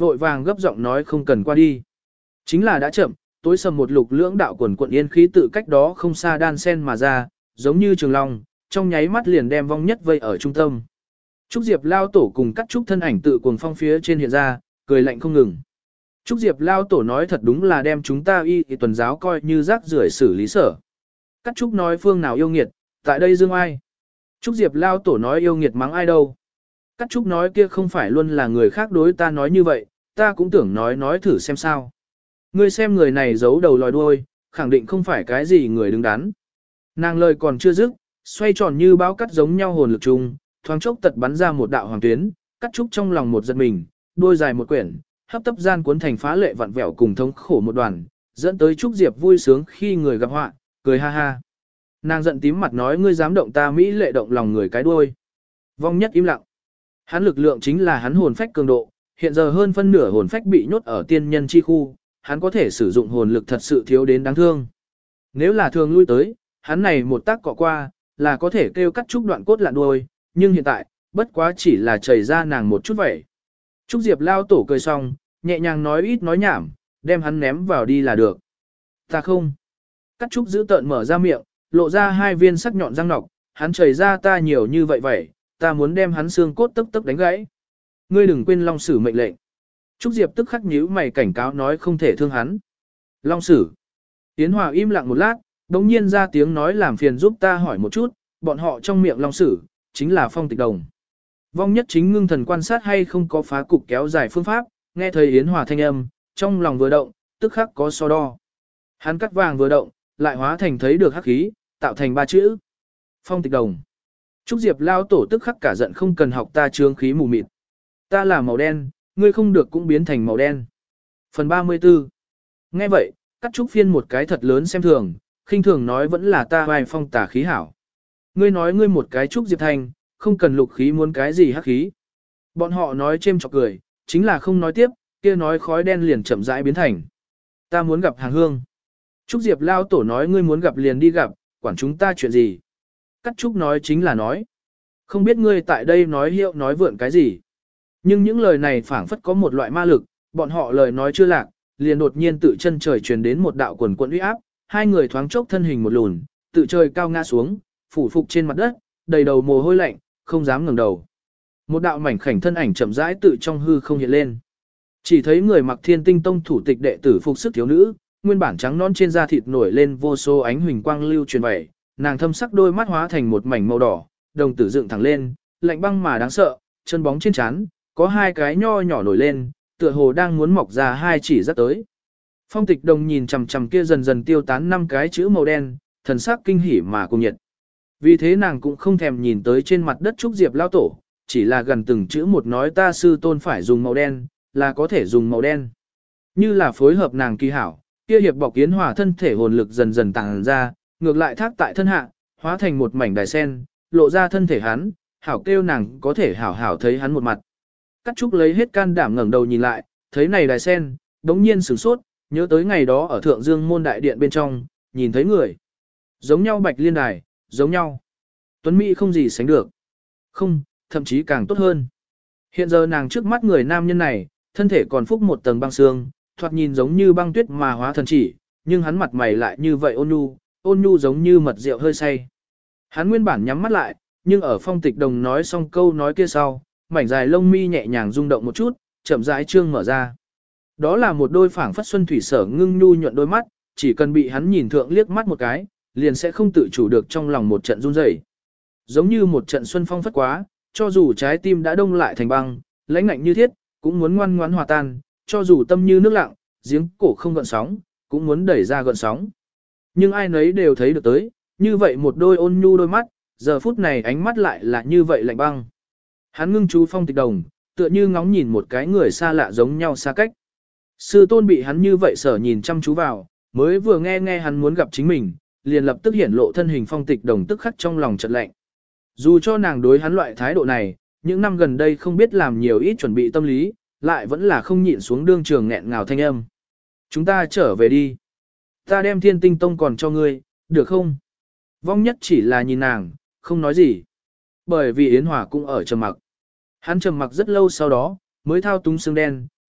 vội vàng gấp giọng nói không cần qua đi. Chính là đã chậm, tối sầm một lục lưỡng đạo quần quận yên khí tự cách đó không xa đan sen mà ra, giống như trường long, trong nháy mắt liền đem vong nhất vây ở trung tâm. Trúc Diệp lao tổ cùng cắt trúc thân ảnh tự cuồng phong phía trên hiện ra, cười lạnh không ngừng. Trúc Diệp lao tổ nói thật đúng là đem chúng ta y tuần giáo coi như rác rưởi xử lý sở. Cắt trúc nói phương nào yêu nghiệt, tại đây dương ai. Trúc Diệp lao tổ nói yêu nghiệt mắng ai đâu. Cắt trúc nói kia không phải luôn là người khác đối ta nói như vậy, ta cũng tưởng nói thử xem sao. Ngươi xem người này giấu đầu lòi đuôi, khẳng định không phải cái gì người đứng đắn. Nàng lời còn chưa dứt, xoay tròn như báo cắt giống nhau hồn lực chung, thoáng chốc tật bắn ra một đạo hoàng tuyến, cắt trúc trong lòng một giật mình, đuôi dài một quyển, hấp tấp gian cuốn thành phá lệ vặn vẹo cùng thống khổ một đoàn, dẫn tới Trúc Diệp vui sướng khi người gặp họa, cười ha ha. Nàng giận tím mặt nói ngươi dám động ta mỹ lệ động lòng người cái đuôi. Vong nhất im lặng. Hắn lực lượng chính là hắn hồn phách cường độ, hiện giờ hơn phân nửa hồn phách bị nhốt ở tiên nhân chi khu, hắn có thể sử dụng hồn lực thật sự thiếu đến đáng thương. Nếu là thường lui tới, hắn này một tác cọ qua, là có thể kêu cắt trúc đoạn cốt lạn đuôi, nhưng hiện tại, bất quá chỉ là chảy ra nàng một chút vậy. Trúc Diệp lao tổ cười xong, nhẹ nhàng nói ít nói nhảm, đem hắn ném vào đi là được. Ta không. Cắt trúc giữ tợn mở ra miệng, lộ ra hai viên sắc nhọn răng nọc, hắn chảy ra ta nhiều như vậy, ta muốn đem hắn xương cốt tức tức đánh gãy. Ngươi đừng quên Long Sử mệnh lệnh. Trúc Diệp tức khắc nhíu mày cảnh cáo nói không thể thương hắn. Long Sử. Yến Hòa im lặng một lát, đống nhiên ra tiếng nói làm phiền giúp ta hỏi một chút, bọn họ trong miệng Long Sử, chính là Phong Tịch Đồng. Vong nhất chính ngưng thần quan sát hay không có phá cục kéo dài phương pháp, nghe thấy Yến Hòa thanh âm, trong lòng vừa động, tức khắc có so đo. Hắn cắt vàng vừa động, lại hóa thành thấy được hắc khí, tạo thành ba chữ. Phong Tịch Đồng. Trúc Diệp lao tổ tức khắc cả giận không cần học ta trướng khí mù mịt. Ta là màu đen, ngươi không được cũng biến thành màu đen. Phần 34. Nghe vậy, cắt trúc phiên một cái thật lớn xem thường, khinh thường nói vẫn là ta vai phong tả khí hảo. Ngươi nói ngươi một cái Trúc Diệp Thanh, không cần lục khí muốn cái gì hắc khí. Bọn họ nói chêm chọc cười, chính là không nói tiếp, kia nói khói đen liền chậm rãi biến thành. Ta muốn gặp hàng hương. Trúc Diệp lao tổ nói ngươi muốn gặp liền đi gặp, quản chúng ta chuyện gì. Cắt trúc nói chính là nói. Không biết ngươi tại đây nói hiệu nói vượn cái gì. Nhưng những lời này phảng phất có một loại ma lực, bọn họ lời nói chưa lạc, liền đột nhiên tự chân trời truyền đến một đạo quần quận uy áp, hai người thoáng chốc thân hình một lùn, tự trời cao ngã xuống, phủ phục trên mặt đất, đầy đầu mồ hôi lạnh, không dám ngẩng đầu. Một đạo mảnh khảnh thân ảnh chậm rãi tự trong hư không hiện lên. Chỉ thấy người mặc Thiên Tinh Tông thủ tịch đệ tử phục sức thiếu nữ, nguyên bản trắng non trên da thịt nổi lên vô số ánh huỳnh quang lưu truyền vẩy, nàng thâm sắc đôi mắt hóa thành một mảnh màu đỏ, đồng tử dựng thẳng lên, lạnh băng mà đáng sợ, chân bóng trên trán, có hai cái nho nhỏ nổi lên, tựa hồ đang muốn mọc ra hai chỉ rất tới. Phong Tịch Đồng nhìn chằm chằm kia dần dần tiêu tán năm cái chữ màu đen, thần sắc kinh hỉ mà cùng nhiệt. Vì thế nàng cũng không thèm nhìn tới trên mặt đất Trúc Diệp lao tổ, chỉ là gần từng chữ một nói ta sư tôn phải dùng màu đen, là có thể dùng màu đen. Như là phối hợp nàng kỳ hảo, kia hiệp bọc Yến Hòa thân thể hồn lực dần dần tàng ra, ngược lại thác tại thân hạ, hóa thành một mảnh đài sen, lộ ra thân thể hắn, hảo kêu nàng có thể hảo hảo thấy hắn một mặt. Cắt Trúc lấy hết can đảm ngẩng đầu nhìn lại, thấy này đài sen, đống nhiên sửng sốt, nhớ tới ngày đó ở Thượng Dương môn đại điện bên trong, nhìn thấy người. Giống nhau Bạch Liên đài, giống nhau. Tuấn Mỹ không gì sánh được. Không, thậm chí càng tốt hơn. Hiện giờ nàng trước mắt người nam nhân này, thân thể còn phúc một tầng băng xương, thoạt nhìn giống như băng tuyết mà hóa thần chỉ, nhưng hắn mặt mày lại như vậy ôn nhu giống như mật rượu hơi say. Hắn nguyên bản nhắm mắt lại, nhưng ở Phong Tịch Đồng nói xong câu nói kia sau, mảnh dài lông mi nhẹ nhàng rung động một chút, chậm rãi trương mở ra. Đó là một đôi phảng phất xuân thủy sở ngưng nhu nhuận đôi mắt, chỉ cần bị hắn nhìn thượng liếc mắt một cái, liền sẽ không tự chủ được trong lòng một trận run rẩy. Giống như một trận xuân phong phất quá, cho dù trái tim đã đông lại thành băng, lãnh ngạnh như thiết, cũng muốn ngoan ngoãn hòa tan, cho dù tâm như nước lặng, giếng cổ không gợn sóng, cũng muốn đẩy ra gợn sóng. Nhưng ai nấy đều thấy được tới, như vậy một đôi ôn nhu đôi mắt, giờ phút này ánh mắt lại là như vậy lạnh băng. Hắn ngưng chú Phong Tịch Đồng, tựa như ngóng nhìn một cái người xa lạ giống nhau xa cách. Sư tôn bị hắn như vậy sở nhìn chăm chú vào, mới vừa nghe hắn muốn gặp chính mình, liền lập tức hiển lộ thân hình Phong Tịch Đồng tức khắc trong lòng chợt lạnh. Dù cho nàng đối hắn loại thái độ này, những năm gần đây không biết làm nhiều ít chuẩn bị tâm lý, lại vẫn là không nhịn xuống đương trường nghẹn ngào thanh âm. Chúng ta trở về đi. Ta đem Thiên Tinh Tông còn cho ngươi, được không? Vong nhất chỉ là nhìn nàng, không nói gì. Bởi vì Yến Hòa cũng ở trầm mặc. Hắn trầm mặc rất lâu sau đó, mới thao túng xương đen,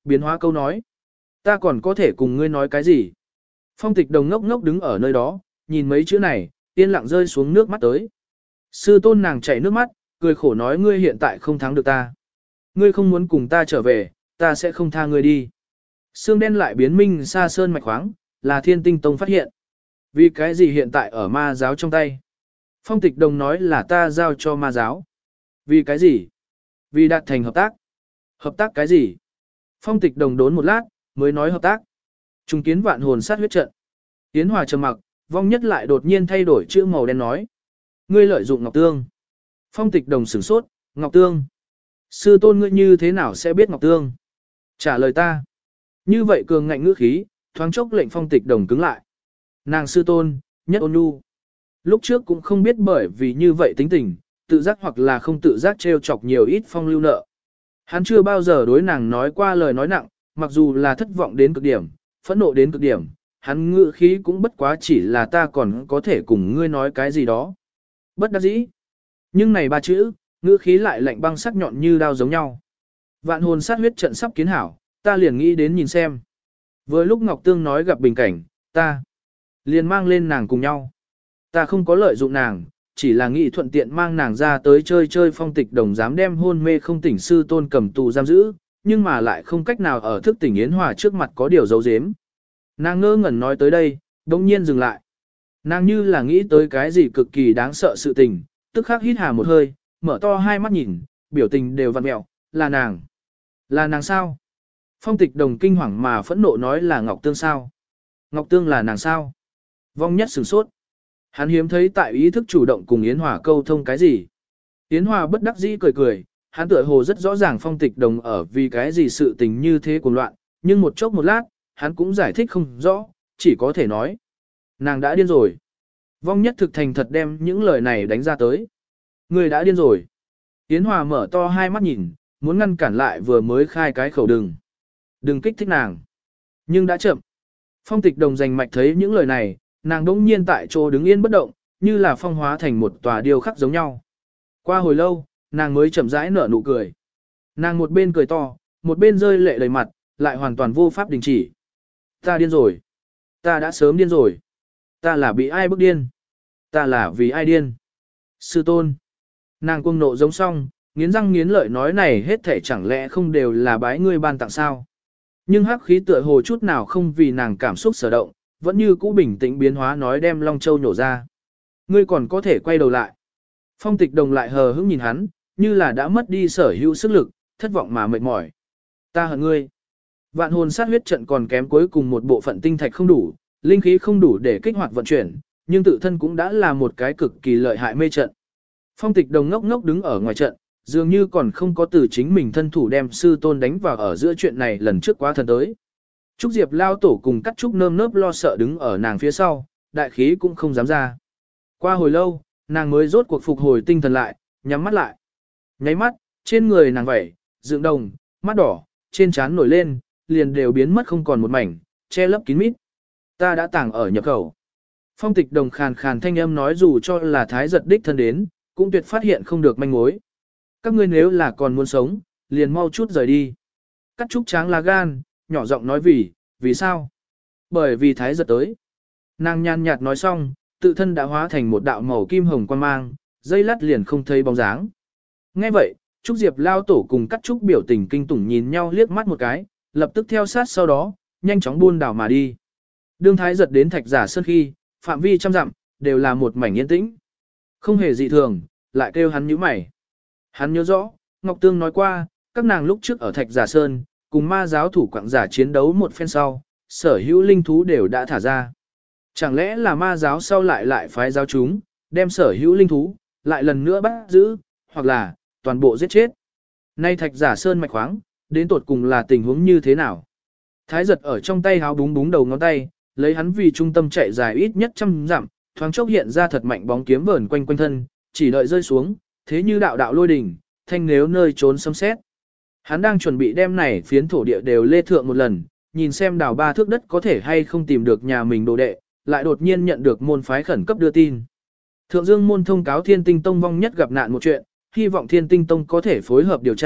biến hóa câu nói. Ta còn có thể cùng ngươi nói cái gì? Phong Tịch Đồng ngốc ngốc đứng ở nơi đó, nhìn mấy chữ này, yên lặng rơi xuống nước mắt tới. Sư tôn nàng chảy nước mắt, cười khổ nói ngươi hiện tại không thắng được ta. Ngươi không muốn cùng ta trở về, ta sẽ không tha ngươi đi. Xương đen lại biến minh xa sơn mạch khoáng, là Thiên Tinh Tông phát hiện. Vì cái gì hiện tại ở ma giáo trong tay? Phong Tịch Đồng nói là ta giao cho ma giáo. Vì cái gì? Vì đạt thành hợp tác. Hợp tác cái gì? Phong Tịch Đồng đốn một lát, mới nói hợp tác. Trung kiến vạn hồn sát huyết trận. Tiến Hòa trầm mặc, Vong Nhất lại đột nhiên thay đổi chữ màu đen nói. Ngươi lợi dụng Ngọc Tương. Phong Tịch Đồng sửng sốt, Ngọc Tương. Sư tôn ngươi như thế nào sẽ biết Ngọc Tương? Trả lời ta. Như vậy cường ngạnh ngữ khí, thoáng chốc lệnh Phong Tịch Đồng cứng lại. Nàng sư tôn, nhất ôn nhu. Lúc trước cũng không biết bởi vì như vậy tính tình, tự giác hoặc là không tự giác trêu chọc nhiều ít phong lưu nợ. Hắn chưa bao giờ đối nàng nói qua lời nói nặng, mặc dù là thất vọng đến cực điểm, phẫn nộ đến cực điểm, hắn ngữ khí cũng bất quá chỉ là ta còn có thể cùng ngươi nói cái gì đó. Bất đắc dĩ. Nhưng này ba chữ, ngữ khí lại lạnh băng sắc nhọn như đao giống nhau. Vạn hồn sát huyết trận sắp kiến hảo, ta liền nghĩ đến nhìn xem. Vừa lúc Ngọc Tương nói gặp bình cảnh, ta liền mang lên nàng cùng nhau. Ta không có lợi dụng nàng, chỉ là nghĩ thuận tiện mang nàng ra tới chơi chơi. Phong Tịch Đồng dám đem hôn mê không tỉnh sư tôn cầm tù giam giữ, nhưng mà lại không cách nào ở thức tỉnh Yến Hòa trước mặt có điều giấu giếm. Nàng ngơ ngẩn nói tới đây, đồng nhiên dừng lại. Nàng như là nghĩ tới cái gì cực kỳ đáng sợ sự tình, tức khắc hít hà một hơi, mở to hai mắt nhìn, biểu tình đều vặn mẹo, là nàng. Là nàng sao? Phong Tịch Đồng kinh hoàng mà phẫn nộ nói là Ngọc Tương sao? Ngọc Tương là nàng sao? Vong Nhất sửng sốt. Hắn hiếm thấy tại ý thức chủ động cùng Yến Hòa câu thông cái gì. Yến Hòa bất đắc dĩ cười cười, hắn tựa hồ rất rõ ràng Phong Tịch Đồng ở vì cái gì sự tình như thế cuồng loạn, nhưng một chốc một lát, hắn cũng giải thích không rõ, chỉ có thể nói. Nàng đã điên rồi. Vong Nhất thực thành thật đem những lời này đánh ra tới. Người đã điên rồi. Yến Hòa mở to hai mắt nhìn, muốn ngăn cản lại vừa mới khai cái khẩu đừng kích thích nàng. Nhưng đã chậm. Phong Tịch Đồng rành mạch thấy những lời này, nàng đỗng nhiên tại chỗ đứng yên bất động, như là phong hóa thành một tòa điêu khắc giống nhau. Qua hồi lâu, nàng mới chậm rãi nở nụ cười. Nàng một bên cười to, một bên rơi lệ đầy mặt, lại hoàn toàn vô pháp đình chỉ. Ta điên rồi. Ta đã sớm điên rồi. Ta là bị ai bức điên. Ta là vì ai điên. Sư tôn. Nàng cuồng nộ giống xong, nghiến răng nghiến lợi nói này hết thể chẳng lẽ không đều là bái ngươi ban tặng sao. Nhưng hắc khí tựa hồ chút nào không vì nàng cảm xúc sở động, vẫn như cũ bình tĩnh biến hóa nói đem Long Châu nhổ ra. Ngươi còn có thể quay đầu lại. Phong Tịch Đồng lại hờ hững nhìn hắn, như là đã mất đi sở hữu sức lực, thất vọng mà mệt mỏi. Ta hận ngươi. Vạn hồn sát huyết trận còn kém cuối cùng một bộ phận tinh thạch không đủ, linh khí không đủ để kích hoạt vận chuyển, nhưng tự thân cũng đã là một cái cực kỳ lợi hại mê trận. Phong Tịch Đồng ngốc ngốc đứng ở ngoài trận, dường như còn không có từ chính mình thân thủ đem sư tôn đánh vào ở giữa chuyện này lần trước quá thần tới. Trúc Diệp lao tổ cùng Cắt Trúc nơm nớp lo sợ đứng ở nàng phía sau, đại khí cũng không dám ra. Qua hồi lâu, nàng mới rốt cuộc phục hồi tinh thần lại, nhắm mắt lại. Nháy mắt, trên người nàng vẩy, dựng đồng, mắt đỏ, trên trán nổi lên, liền đều biến mất không còn một mảnh, che lấp kín mít. Ta đã tàng ở nhập khẩu. Phong Tịch Đồng khàn khàn thanh âm nói dù cho là thái giật đích thân đến, cũng tuyệt phát hiện không được manh mối. Các ngươi nếu là còn muốn sống, liền mau chút rời đi. Cắt Trúc tráng lá gan, nhỏ giọng nói vì sao? Bởi vì thái giật tới. Nàng nhàn nhạt nói xong, tự thân đã hóa thành một đạo màu kim hồng quan mang, dây lát liền không thấy bóng dáng. Nghe vậy, Trúc Diệp lao tổ cùng Cắt Trúc biểu tình kinh tủng nhìn nhau liếc mắt một cái, lập tức theo sát sau đó, nhanh chóng buôn đảo mà đi. Đương thái giật đến Thạch Giả Sơn khi, phạm vi trăm dặm, đều là một mảnh yên tĩnh. Không hề dị thường, lại kêu hắn nhíu mày. Hắn nhớ rõ, Ngọc Tương nói qua, các nàng lúc trước ở Thạch Giả Sơn, cùng ma giáo thủ quảng giả chiến đấu một phen sau, sở hữu linh thú đều đã thả ra. Chẳng lẽ là ma giáo sau lại phái giáo chúng, đem sở hữu linh thú, lại lần nữa bắt giữ, hoặc là, toàn bộ giết chết. Nay Thạch Giả Sơn mạch khoáng, đến tột cùng là tình huống như thế nào? Thái giật ở trong tay háo búng búng đầu ngón tay, lấy hắn vì trung tâm chạy dài ít nhất 100 dặm, thoáng chốc hiện ra thật mạnh bóng kiếm vờn quanh quanh thân, chỉ đợi rơi xuống, thế như đạo đạo lôi đỉnh, thanh nếu nơi trốn xâm xét. Hắn đang chuẩn bị đem này phiến thổ địa đều lê thượng một lần, nhìn xem đào 3 thước đất có thể hay không tìm được nhà mình đồ đệ, lại đột nhiên nhận được môn phái khẩn cấp đưa tin. Thượng Dương môn thông cáo Thiên Tinh Tông vong nhất gặp nạn một chuyện, hy vọng Thiên Tinh Tông có thể phối hợp điều tra,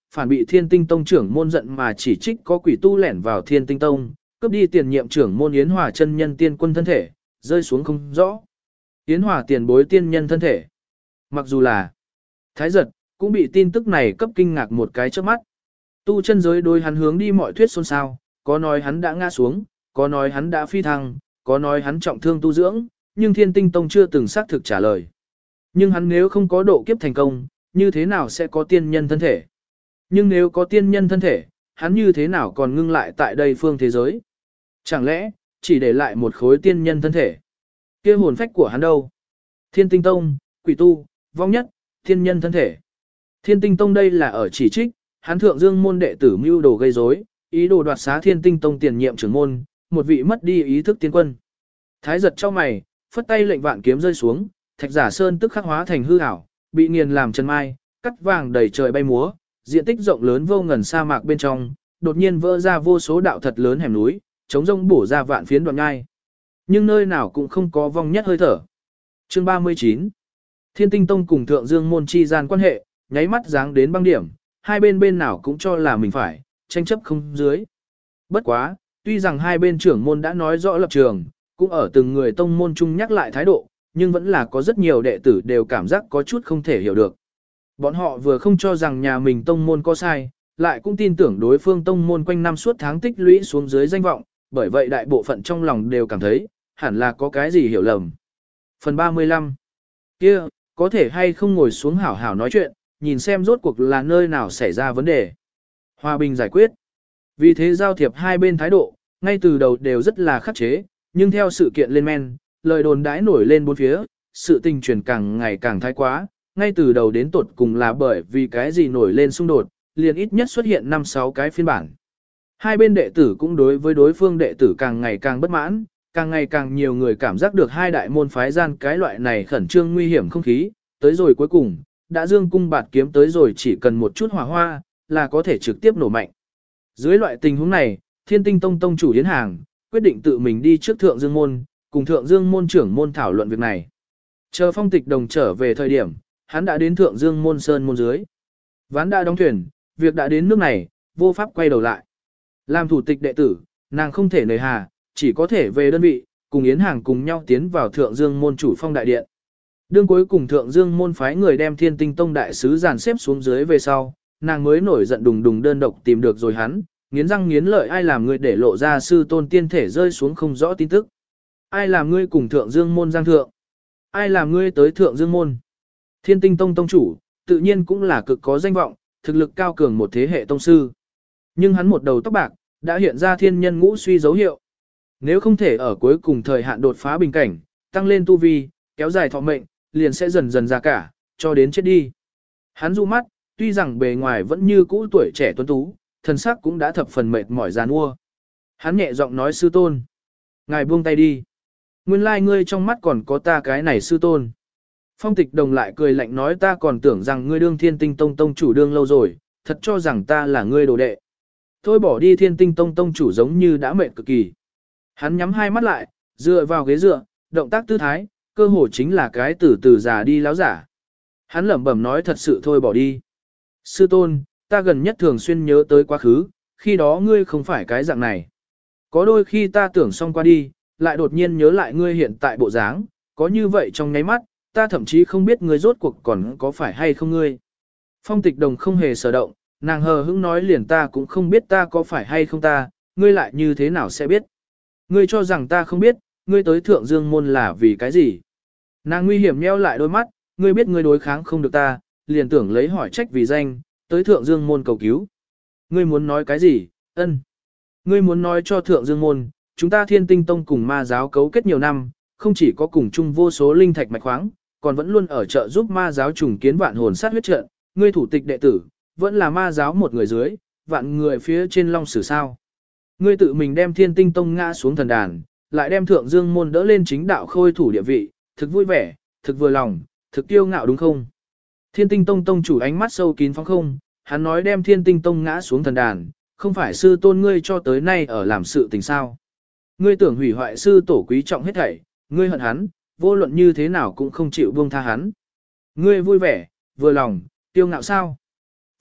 phản bị Thiên Tinh Tông trưởng môn giận mà chỉ trích có quỷ tu lẻn vào Thiên Tinh Tông, cướp đi tiền nhiệm trưởng môn Yến Hòa chân nhân tiên quân thân thể, rơi xuống không rõ. Yến Hòa tiền bối tiên nhân thân thể. Mặc dù là Thái Giật, cũng bị tin tức này cấp kinh ngạc một cái trước mắt. Tu chân giới đối hắn hướng đi mọi thuyết xôn xao, có nói hắn đã ngã xuống, có nói hắn đã phi thăng, có nói hắn trọng thương tu dưỡng, nhưng Thiên Tinh Tông chưa từng xác thực trả lời. Nhưng hắn nếu không có độ kiếp thành công, như thế nào sẽ có tiên nhân thân thể? Nhưng nếu có tiên nhân thân thể, hắn như thế nào còn ngưng lại tại đây phương thế giới? Chẳng lẽ, chỉ để lại một khối tiên nhân thân thể? Kia hồn phách của hắn đâu? Thiên Tinh Tông, quỷ tu, vong nhất, tiên nhân thân thể. Thiên Tinh Tông đây là ở chỉ trích, hắn thượng dương môn đệ tử mưu đồ gây rối, ý đồ đoạt xá Thiên Tinh Tông tiền nhiệm trưởng môn, một vị mất đi ý thức tiên quân. Thái Giật trong mày, phất tay lệnh vạn kiếm rơi xuống, thạch giả sơn tức khắc hóa thành hư ảo, bị nghiền làm chân mai, cắt vàng đầy trời bay múa, diện tích rộng lớn vô ngần sa mạc bên trong, đột nhiên vỡ ra vô số đạo thật lớn hẻm núi, chống rông bổ ra vạn phiến đoạn ngai. Nhưng nơi nào cũng không có vong nhất hơi thở. Chương 39. Thiên Tinh Tông cùng Thượng Dương môn chi gian quan hệ, nháy mắt giáng đến băng điểm, hai bên nào cũng cho là mình phải, tranh chấp không dưới. Bất quá, tuy rằng hai bên trưởng môn đã nói rõ lập trường, cũng ở từng người tông môn chung nhắc lại thái độ, nhưng vẫn là có rất nhiều đệ tử đều cảm giác có chút không thể hiểu được. Bọn họ vừa không cho rằng nhà mình tông môn có sai, lại cũng tin tưởng đối phương tông môn quanh năm suốt tháng tích lũy xuống dưới danh vọng, bởi vậy đại bộ phận trong lòng đều cảm thấy, hẳn là có cái gì hiểu lầm. Phần 35. Kia, có thể hay không ngồi xuống hảo hảo nói chuyện, nhìn xem rốt cuộc là nơi nào xảy ra vấn đề. Hòa bình giải quyết. Vì thế giao thiệp hai bên thái độ, ngay từ đầu đều rất là khắc chế, nhưng theo sự kiện lên men, lời đồn đãi nổi lên bốn phía, sự tình truyền càng ngày càng thái quá, ngay từ đầu đến tột cùng là bởi vì cái gì nổi lên xung đột, liền ít nhất xuất hiện 5-6 cái phiên bản. Hai bên đệ tử cũng đối với đối phương đệ tử càng ngày càng bất mãn, càng ngày càng nhiều người cảm giác được hai đại môn phái gian cái loại này khẩn trương nguy hiểm không khí, tới rồi cuối cùng, đã dương cung bạt kiếm tới rồi chỉ cần một chút hỏa hoa, là có thể trực tiếp nổ mạnh. Dưới loại tình huống này, Thiên Tinh Tông tông chủ Yến Hàng, quyết định tự mình đi trước Thượng Dương môn, cùng Thượng Dương môn trưởng môn thảo luận việc này. Chờ Phong Tịch Đồng trở về thời điểm, hắn đã đến Thượng Dương môn sơn môn dưới. Ván đã đóng thuyền, việc đã đến nước này, vô pháp quay đầu lại. Làm thủ tịch đệ tử, nàng không thể nề hà, chỉ có thể về đơn vị, cùng Yến Hàng cùng nhau tiến vào Thượng Dương môn chủ phong đại điện. Đương cuối cùng Thượng Dương môn phái người đem Thiên Tinh Tông đại sứ dàn xếp xuống dưới về sau, nàng mới nổi giận đùng đùng đơn độc tìm được rồi hắn, nghiến răng nghiến lợi ai làm ngươi để lộ ra sư tôn tiên thể rơi xuống không rõ tin tức. Ai làm ngươi cùng Thượng Dương môn giang thượng? Ai làm ngươi tới Thượng Dương môn? Thiên Tinh Tông tông chủ, tự nhiên cũng là cực có danh vọng, thực lực cao cường một thế hệ tông sư. Nhưng hắn một đầu tóc bạc, đã hiện ra thiên nhân ngũ suy dấu hiệu. Nếu không thể ở cuối cùng thời hạn đột phá bình cảnh, tăng lên tu vi, kéo dài thọ mệnh, liền sẽ dần dần ra cả, cho đến chết đi. Hắn du mắt, tuy rằng bề ngoài vẫn như cũ tuổi trẻ tuấn tú, thân xác cũng đã thập phần mệt mỏi giàn mua. Hắn nhẹ giọng nói sư tôn. Ngài buông tay đi. Nguyên lai ngươi trong mắt còn có ta cái này sư tôn. Phong Tịch Đồng lại cười lạnh nói ta còn tưởng rằng ngươi đương Thiên Tinh Tông tông chủ đương lâu rồi, thật cho rằng ta là ngươi đồ đệ. Thôi bỏ đi Thiên Tinh Tông tông chủ giống như đã mệt cực kỳ. Hắn nhắm hai mắt lại, dựa vào ghế dựa, động tác tư thái, cơ hồ chính là cái từ từ già đi láo giả. Hắn lẩm bẩm nói thật sự thôi bỏ đi. Sư tôn, ta gần nhất thường xuyên nhớ tới quá khứ, khi đó ngươi không phải cái dạng này. Có đôi khi ta tưởng xong qua đi, lại đột nhiên nhớ lại ngươi hiện tại bộ dáng, có như vậy trong nháy mắt, ta thậm chí không biết ngươi rốt cuộc còn có phải hay không ngươi. Phong Tịch Đồng không hề sở động, nàng hờ hững nói liền ta cũng không biết ta có phải hay không ta, ngươi lại như thế nào sẽ biết. Ngươi cho rằng ta không biết, ngươi tới Thượng Dương môn là vì cái gì. Nàng nguy hiểm nheo lại đôi mắt, ngươi biết ngươi đối kháng không được ta, liền tưởng lấy hỏi trách vì danh, tới Thượng Dương môn cầu cứu. Ngươi muốn nói cái gì, ân? Ngươi muốn nói cho Thượng Dương môn, chúng ta Thiên Tinh Tông cùng ma giáo cấu kết nhiều năm, không chỉ có cùng chung vô số linh thạch mạch khoáng, còn vẫn luôn ở trợ giúp ma giáo trùng kiến vạn hồn sát huyết trận, ngươi thủ tịch đệ tử, vẫn là ma giáo một người dưới, vạn người phía trên long sử sao. Ngươi tự mình đem Thiên Tinh Tông ngã xuống thần đàn, lại đem Thượng Dương môn đỡ lên chính đạo khôi thủ địa vị, thực vui vẻ, thực vừa lòng, thực kiêu ngạo đúng không? Thiên Tinh Tông tông chủ ánh mắt sâu kín phóng không, hắn nói đem Thiên Tinh Tông ngã xuống thần đàn, không phải sư tôn ngươi cho tới nay ở làm sự tình sao? Ngươi tưởng hủy hoại sư tổ quý trọng hết thảy, ngươi hận hắn, vô luận như thế nào cũng không chịu buông tha hắn. Ngươi vui vẻ, vừa lòng, kiêu ngạo sao?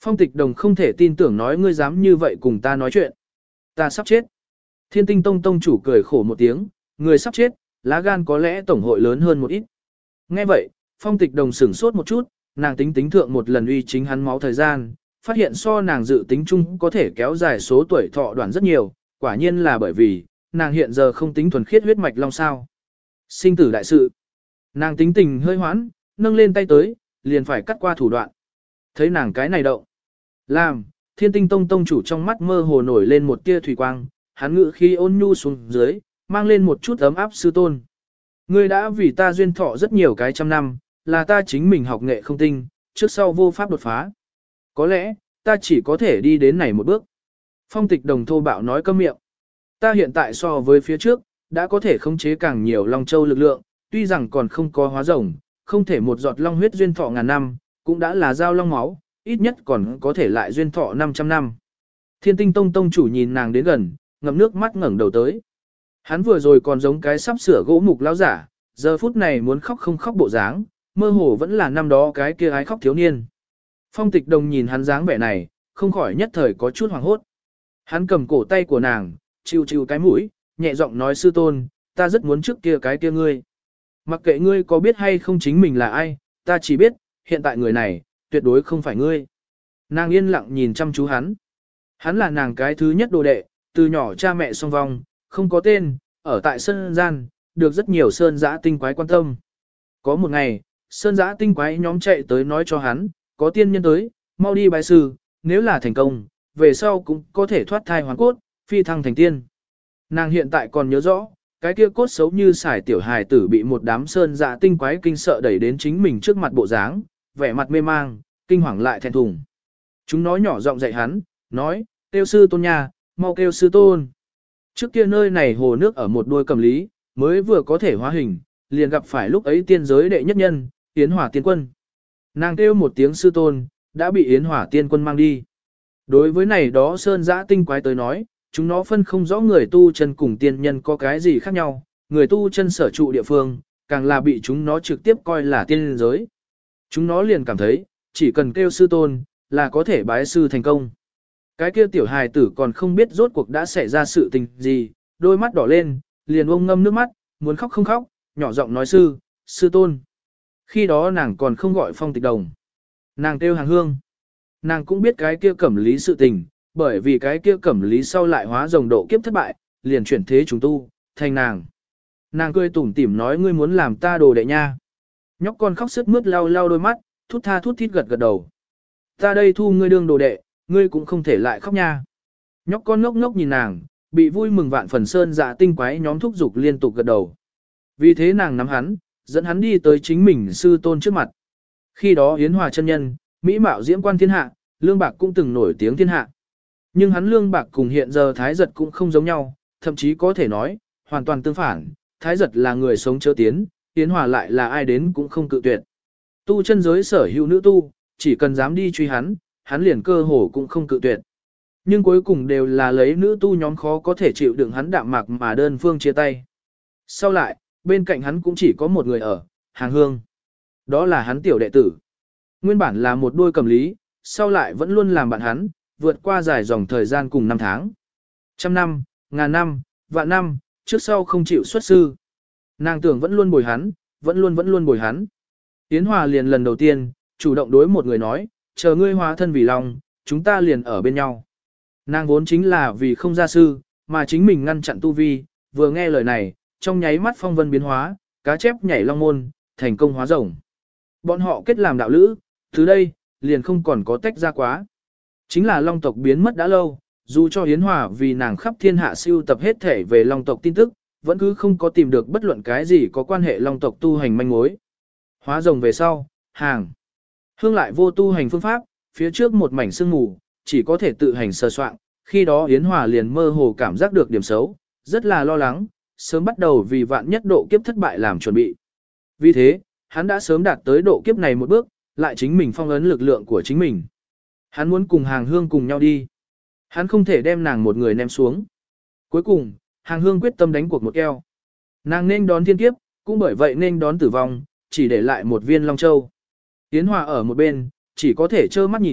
Phong Tịch Đồng không thể tin tưởng nói ngươi dám như vậy cùng ta nói chuyện. Ta sắp chết. Thiên Tinh Tông tông chủ cười khổ một tiếng, người sắp chết, lá gan có lẽ tổng hội lớn hơn một ít. Nghe vậy, Phong Tịch Đồng sửng sốt một chút, nàng tính thượng một lần uy chính hắn máu thời gian, phát hiện so nàng dự tính chung có thể kéo dài số tuổi thọ đoạn rất nhiều, quả nhiên là bởi vì, nàng hiện giờ không tính thuần khiết huyết mạch long sao. Sinh tử đại sự. Nàng tính tình hơi hoãn, nâng lên tay tới, liền phải cắt qua thủ đoạn. Thấy nàng cái này động. Làm, Thiên Tinh Tông tông chủ trong mắt mơ hồ nổi lên một tia thủy quang, hắn ngự khi ôn nhu xuống dưới, mang lên một chút ấm áp sư tôn. Ngươi đã vì ta duyên thọ rất nhiều cái trăm năm, là ta chính mình học nghệ không tinh, trước sau vô pháp đột phá. Có lẽ, ta chỉ có thể đi đến này một bước. Phong Tịch Đồng thô bạo nói câm miệng. Ta hiện tại so với phía trước, đã có thể khống chế càng nhiều long châu lực lượng, tuy rằng còn không có hóa rồng, không thể một giọt long huyết duyên thọ ngàn năm, cũng đã là giao long máu, ít nhất còn có thể lại duyên thọ 500 năm. Thiên Tinh Tông tông chủ nhìn nàng đến gần, ngậm nước mắt ngẩng đầu tới. Hắn vừa rồi còn giống cái sắp sửa gỗ mục lão giả, giờ phút này muốn khóc không khóc bộ dáng, mơ hồ vẫn là năm đó cái kia ái khóc thiếu niên. Phong Tịch Đồng nhìn hắn dáng vẻ này, không khỏi nhất thời có chút hoảng hốt. Hắn cầm cổ tay của nàng, chiu chiu cái mũi, nhẹ giọng nói sư tôn, ta rất muốn trước kia cái kia ngươi. Mặc kệ ngươi có biết hay không chính mình là ai, ta chỉ biết, hiện tại người này, tuyệt đối không phải ngươi. Nàng yên lặng nhìn chăm chú hắn. Hắn là nàng cái thứ nhất đồ đệ, từ nhỏ cha mẹ song vong, không có tên, ở tại sơn gian, được rất nhiều sơn giã tinh quái quan tâm. Có một ngày, sơn giã tinh quái nhóm chạy tới nói cho hắn, có tiên nhân tới, mau đi bái sư, nếu là thành công, về sau cũng có thể thoát thai hoàn cốt, phi thăng thành tiên. Nàng hiện tại còn nhớ rõ, cái kia cốt xấu như sải tiểu hài tử bị một đám sơn dạ tinh quái kinh sợ đẩy đến chính mình trước mặt bộ dáng, vẻ mặt mê mang, kinh hoàng lại thẹn thùng. Chúng nó nhỏ giọng dạy hắn, nói, kêu sư tôn nha, mau kêu sư tôn. Trước kia nơi này hồ nước ở một đôi cầm lý, mới vừa có thể hóa hình, liền gặp phải lúc ấy tiên giới đệ nhất nhân, Yến Hỏa Tiên Quân. Nàng kêu một tiếng sư tôn, đã bị Yến Hỏa Tiên Quân mang đi. Đối với này đó sơn dã tinh quái tới nói, chúng nó phân không rõ người tu chân cùng tiên nhân có cái gì khác nhau, người tu chân sở trụ địa phương, càng là bị chúng nó trực tiếp coi là tiên giới. Chúng nó liền cảm thấy, chỉ cần kêu sư tôn, là có thể bái sư thành công. Cái kia tiểu hài tử còn không biết rốt cuộc đã xảy ra sự tình gì, đôi mắt đỏ lên, liền ông ngâm nước mắt, muốn khóc không khóc, nhỏ giọng nói sư tôn. Khi đó nàng còn không gọi Phong Tịch Đồng. Nàng kêu Hàng Hương. Nàng cũng biết cái kia cẩm lý sự tình, bởi vì cái kia cẩm lý sau lại hóa rồng độ kiếp thất bại, liền chuyển thế trùng tu, thành nàng. Nàng cười tủm tỉm nói ngươi muốn làm ta đồ đệ nha. Nhóc con khóc sướt mướt lau lau đôi mắt, thút tha thút thít gật gật đầu. Ta đây thu ngươi đương đồ đệ, ngươi cũng không thể lại khóc nha. Nhóc con ngốc ngốc nhìn nàng, bị vui mừng vạn phần sơn dạ tinh quái nhóm thúc giục liên tục gật đầu. Vì thế nàng nắm hắn, dẫn hắn đi tới chính mình sư tôn trước mặt. Khi đó Yến Hòa chân nhân, mỹ mạo diễm quan thiên hạ, Lương Bạc cũng từng nổi tiếng thiên hạ. Nhưng hắn Lương Bạc cùng hiện giờ Thái Giật cũng không giống nhau, thậm chí có thể nói, hoàn toàn tương phản, Thái Giật là người sống chớ tiến, Yến Hòa lại là ai đến cũng không cự tuyệt. Tu chân giới sở hữu nữ tu, chỉ cần dám đi truy hắn, hắn liền cơ hồ cũng không cự tuyệt. Nhưng cuối cùng đều là lấy nữ tu nhóm khó có thể chịu đựng hắn đạm mạc mà đơn phương chia tay. Sau lại, bên cạnh hắn cũng chỉ có một người ở, Hàng Hương. Đó là hắn tiểu đệ tử. Nguyên bản là một đôi cầm lý, sau lại vẫn luôn làm bạn hắn, vượt qua dài dòng thời gian cùng năm tháng. Trăm năm, ngàn năm, vạn năm, trước sau không chịu xuất sư. Nàng tưởng vẫn luôn bồi hắn, vẫn luôn bồi hắn. Yến Hòa liền lần đầu tiên, chủ động đối một người nói, chờ ngươi hóa thân vì lòng, chúng ta liền ở bên nhau. Nàng vốn chính là vì không gia sư, mà chính mình ngăn chặn tu vi, vừa nghe lời này, trong nháy mắt phong vân biến hóa, cá chép nhảy long môn, thành công hóa rồng. Bọn họ kết làm đạo lữ, từ đây, liền không còn có tách ra quá. Chính là long tộc biến mất đã lâu, dù cho Yến Hòa vì nàng khắp thiên hạ siêu tập hết thể về long tộc tin tức, vẫn cứ không có tìm được bất luận cái gì có quan hệ long tộc tu hành manh mối. Hóa rồng về sau, Hàng Hương lại vô tu hành phương pháp, phía trước một mảnh sương mù, chỉ có thể tự hành sơ soạn, khi đó Yến Hòa liền mơ hồ cảm giác được điểm xấu, rất là lo lắng, sớm bắt đầu vì vạn nhất độ kiếp thất bại làm chuẩn bị. Vì thế, hắn đã sớm đạt tới độ kiếp này một bước, lại chính mình phong ấn lực lượng của chính mình. Hắn muốn cùng Hàng Hương cùng nhau đi. Hắn không thể đem nàng một người ném xuống. Cuối cùng, Hàng Hương quyết tâm đánh cuộc một eo. Nàng nên đón thiên kiếp, cũng bởi vậy nên đón tử vong, chỉ để lại một viên Long Châu. Yến Hòa ở một bên, chỉ có thể trơ mắt nhìn,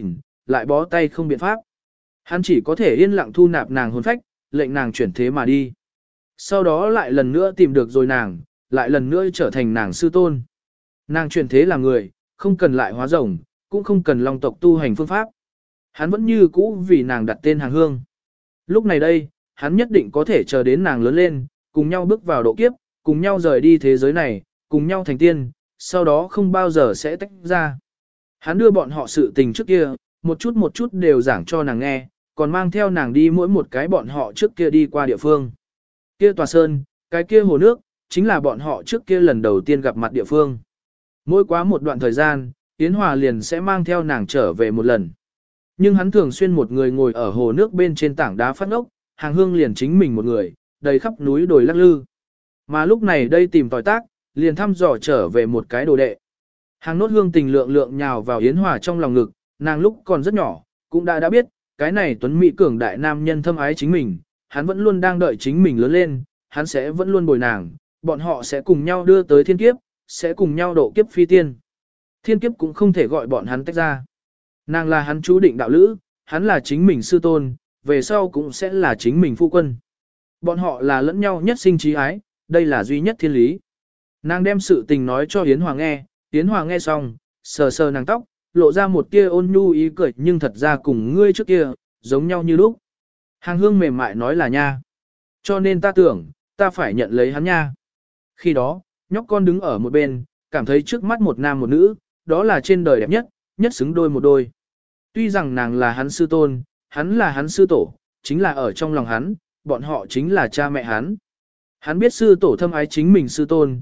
lại bó tay không biện pháp. Hắn chỉ có thể yên lặng thu nạp nàng hồn phách, lệnh nàng chuyển thế mà đi. Sau đó lại lần nữa tìm được rồi nàng, lại lần nữa trở thành nàng sư tôn. Nàng chuyển thế làm người, không cần lại hóa rồng, cũng không cần long tộc tu hành phương pháp. Hắn vẫn như cũ vì nàng đặt tên Hàng Hương. Lúc này đây, hắn nhất định có thể chờ đến nàng lớn lên, cùng nhau bước vào độ kiếp, cùng nhau rời đi thế giới này, cùng nhau thành tiên, sau đó không bao giờ sẽ tách ra. Hắn đưa bọn họ sự tình trước kia, một chút đều giảng cho nàng nghe, còn mang theo nàng đi mỗi một cái bọn họ trước kia đi qua địa phương. Kia tòa sơn, cái kia hồ nước, chính là bọn họ trước kia lần đầu tiên gặp mặt địa phương. Mỗi quá một đoạn thời gian, Yến Hòa liền sẽ mang theo nàng trở về một lần. Nhưng hắn thường xuyên một người ngồi ở hồ nước bên trên tảng đá phát ốc, Hàng Hương liền chính mình một người, đầy khắp núi đồi lắc lư. Mà lúc này đây tìm tòi tác, liền thăm dò trở về một cái đồ đệ. Hàng Nốt Hương tình lượng lượng nhào vào Yến Hòa trong lòng ngực, nàng lúc còn rất nhỏ, cũng đã biết, cái này tuấn mỹ cường đại nam nhân thâm ái chính mình, hắn vẫn luôn đang đợi chính mình lớn lên, hắn sẽ vẫn luôn bồi nàng, bọn họ sẽ cùng nhau đưa tới thiên kiếp, sẽ cùng nhau độ kiếp phi tiên. Thiên kiếp cũng không thể gọi bọn hắn tách ra. Nàng là hắn chú định đạo lữ, hắn là chính mình sư tôn, về sau cũng sẽ là chính mình phu quân. Bọn họ là lẫn nhau nhất sinh trí ái, đây là duy nhất thiên lý. Nàng đem sự tình nói cho Yến Hòa nghe, Yến Hòa nghe xong, sờ sờ nàng tóc, lộ ra một tia ôn nhu ý cười, nhưng thật ra cùng ngươi trước kia, giống nhau như lúc. Hàng Hương mềm mại nói là nha. Cho nên ta tưởng, ta phải nhận lấy hắn nha. Khi đó, nhóc con đứng ở một bên, cảm thấy trước mắt một nam một nữ, đó là trên đời đẹp nhất, nhất xứng đôi một đôi. Tuy rằng nàng là hắn sư tôn, hắn là hắn sư tổ, chính là ở trong lòng hắn, bọn họ chính là cha mẹ hắn. Hắn biết sư tổ thâm ái chính mình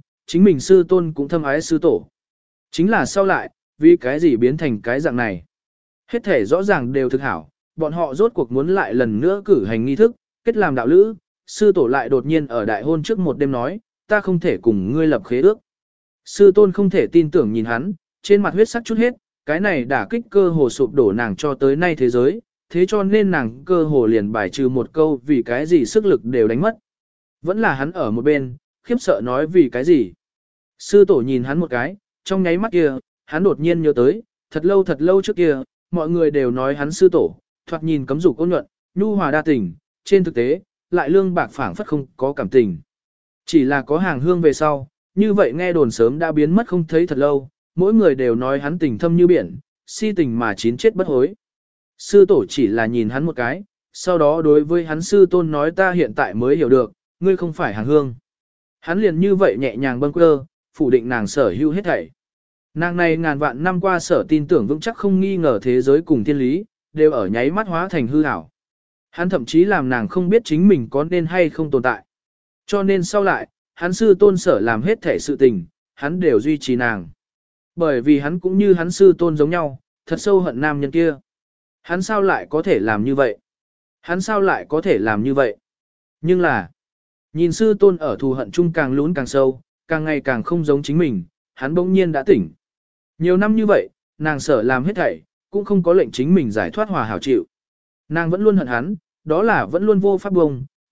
sư tôn cũng thâm ái sư tổ. Chính là sau lại, vì cái gì biến thành cái dạng này. Hết thể rõ ràng đều thực hảo, bọn họ rốt cuộc muốn lại lần nữa cử hành nghi thức, kết làm đạo lữ, sư tổ lại đột nhiên ở đại hôn trước một đêm nói, ta không thể cùng ngươi lập khế ước. Sư tôn không thể tin tưởng nhìn hắn, trên mặt huyết sắc chút hết, cái này đả kích cơ hồ sụp đổ nàng cho tới nay thế giới, thế cho nên nàng cơ hồ liền bài trừ một câu vì cái gì sức lực đều đánh mất. Vẫn là hắn ở một bên, khiếp sợ nói vì cái gì. Sư tổ nhìn hắn một cái, trong nháy mắt kia, hắn đột nhiên nhớ tới, thật lâu trước kia, mọi người đều nói hắn sư tổ, thoạt nhìn cấm dục ôn nhuận, nhu hòa đa tình, trên thực tế, lại lương bạc phảng phất không có cảm tình. Chỉ là có Hàng Hương về sau, như vậy nghe đồn sớm đã biến mất không thấy thật lâu, mỗi người đều nói hắn tình thâm như biển, si tình mà chín chết bất hối. Sư tổ chỉ là nhìn hắn một cái, sau đó đối với hắn sư tôn nói ta hiện tại mới hiểu được, ngươi không phải Hàng Hương. Hắn liền như vậy nhẹ nhàng bâng quơ, phủ định nàng sở hữu hết thảy. Nàng này ngàn vạn năm qua sở tin tưởng vững chắc không nghi ngờ thế giới cùng thiên lý, đều ở nháy mắt hóa thành hư ảo. Hắn thậm chí làm nàng không biết chính mình có nên hay không tồn tại. Cho nên sau lại, hắn sư tôn sở làm hết thể sự tình, hắn đều duy trì nàng. Bởi vì hắn cũng như hắn sư tôn giống nhau, thật sâu hận nam nhân kia. Hắn sao lại có thể làm như vậy? Hắn sao lại có thể làm như vậy? Nhưng là, nhìn sư tôn ở thù hận chung càng lún càng sâu, càng ngày càng không giống chính mình, hắn bỗng nhiên đã tỉnh. Nhiều năm như vậy, nàng sở làm hết thảy, cũng không có lệnh chính mình giải thoát hòa hảo chịu. Nàng vẫn luôn hận hắn, đó là vẫn luôn vô pháp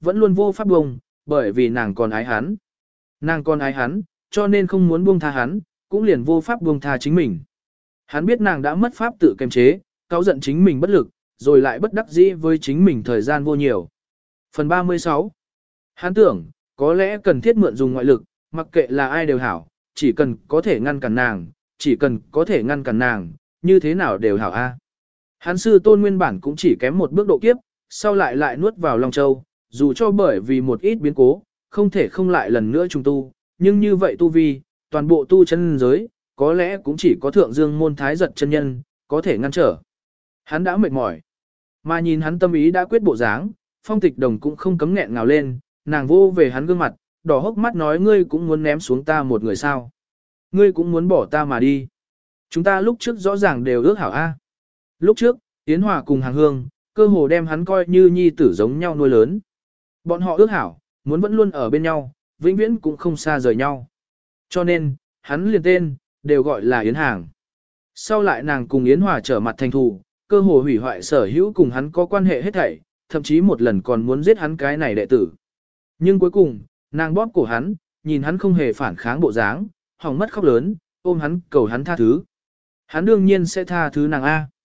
bông, bởi vì nàng còn ái hắn. Nàng còn ái hắn, cho nên không muốn buông tha hắn, cũng liền vô pháp buông tha chính mình. Hắn biết nàng đã mất pháp tự kiềm chế, cáu giận chính mình bất lực, rồi lại bất đắc dĩ với chính mình thời gian vô nhiều. Phần 36. Hắn tưởng, có lẽ cần thiết mượn dùng ngoại lực, mặc kệ là ai đều hảo, chỉ cần có thể ngăn cản nàng, như thế nào đều hảo a. Hắn sư tôn nguyên bản cũng chỉ kém một bước độ kiếp, sau lại nuốt vào Long Châu, dù cho bởi vì một ít biến cố, không thể không lại lần nữa trùng tu, nhưng như vậy tu vi, toàn bộ tu chân giới, có lẽ cũng chỉ có thượng dương môn thái giật chân nhân, có thể ngăn trở. Hắn đã mệt mỏi, mà nhìn hắn tâm ý đã quyết bộ dáng, Phong Tịch Đồng cũng không cấm nghẹn ngào lên, nàng vô về hắn gương mặt, đỏ hốc mắt nói ngươi cũng muốn ném xuống ta một người sao. Ngươi cũng muốn bỏ ta mà đi. Chúng ta lúc trước rõ ràng đều ước hảo A. Lúc trước, Yến Hòa cùng Hàng Hương, cơ hồ đem hắn coi như nhi tử giống nhau nuôi lớn. Bọn họ ước hảo, muốn vẫn luôn ở bên nhau, vĩnh viễn cũng không xa rời nhau. Cho nên, hắn liền tên, đều gọi là Yến Hàng. Sau lại nàng cùng Yến Hòa trở mặt thành thù, cơ hồ hủy hoại sở hữu cùng hắn có quan hệ hết thảy, thậm chí một lần còn muốn giết hắn cái này đệ tử. Nhưng cuối cùng, nàng bóp cổ hắn, nhìn hắn không hề phản kháng bộ dáng, hỏng mất khóc lớn, ôm hắn cầu hắn tha thứ. Hắn đương nhiên sẽ tha thứ nàng A.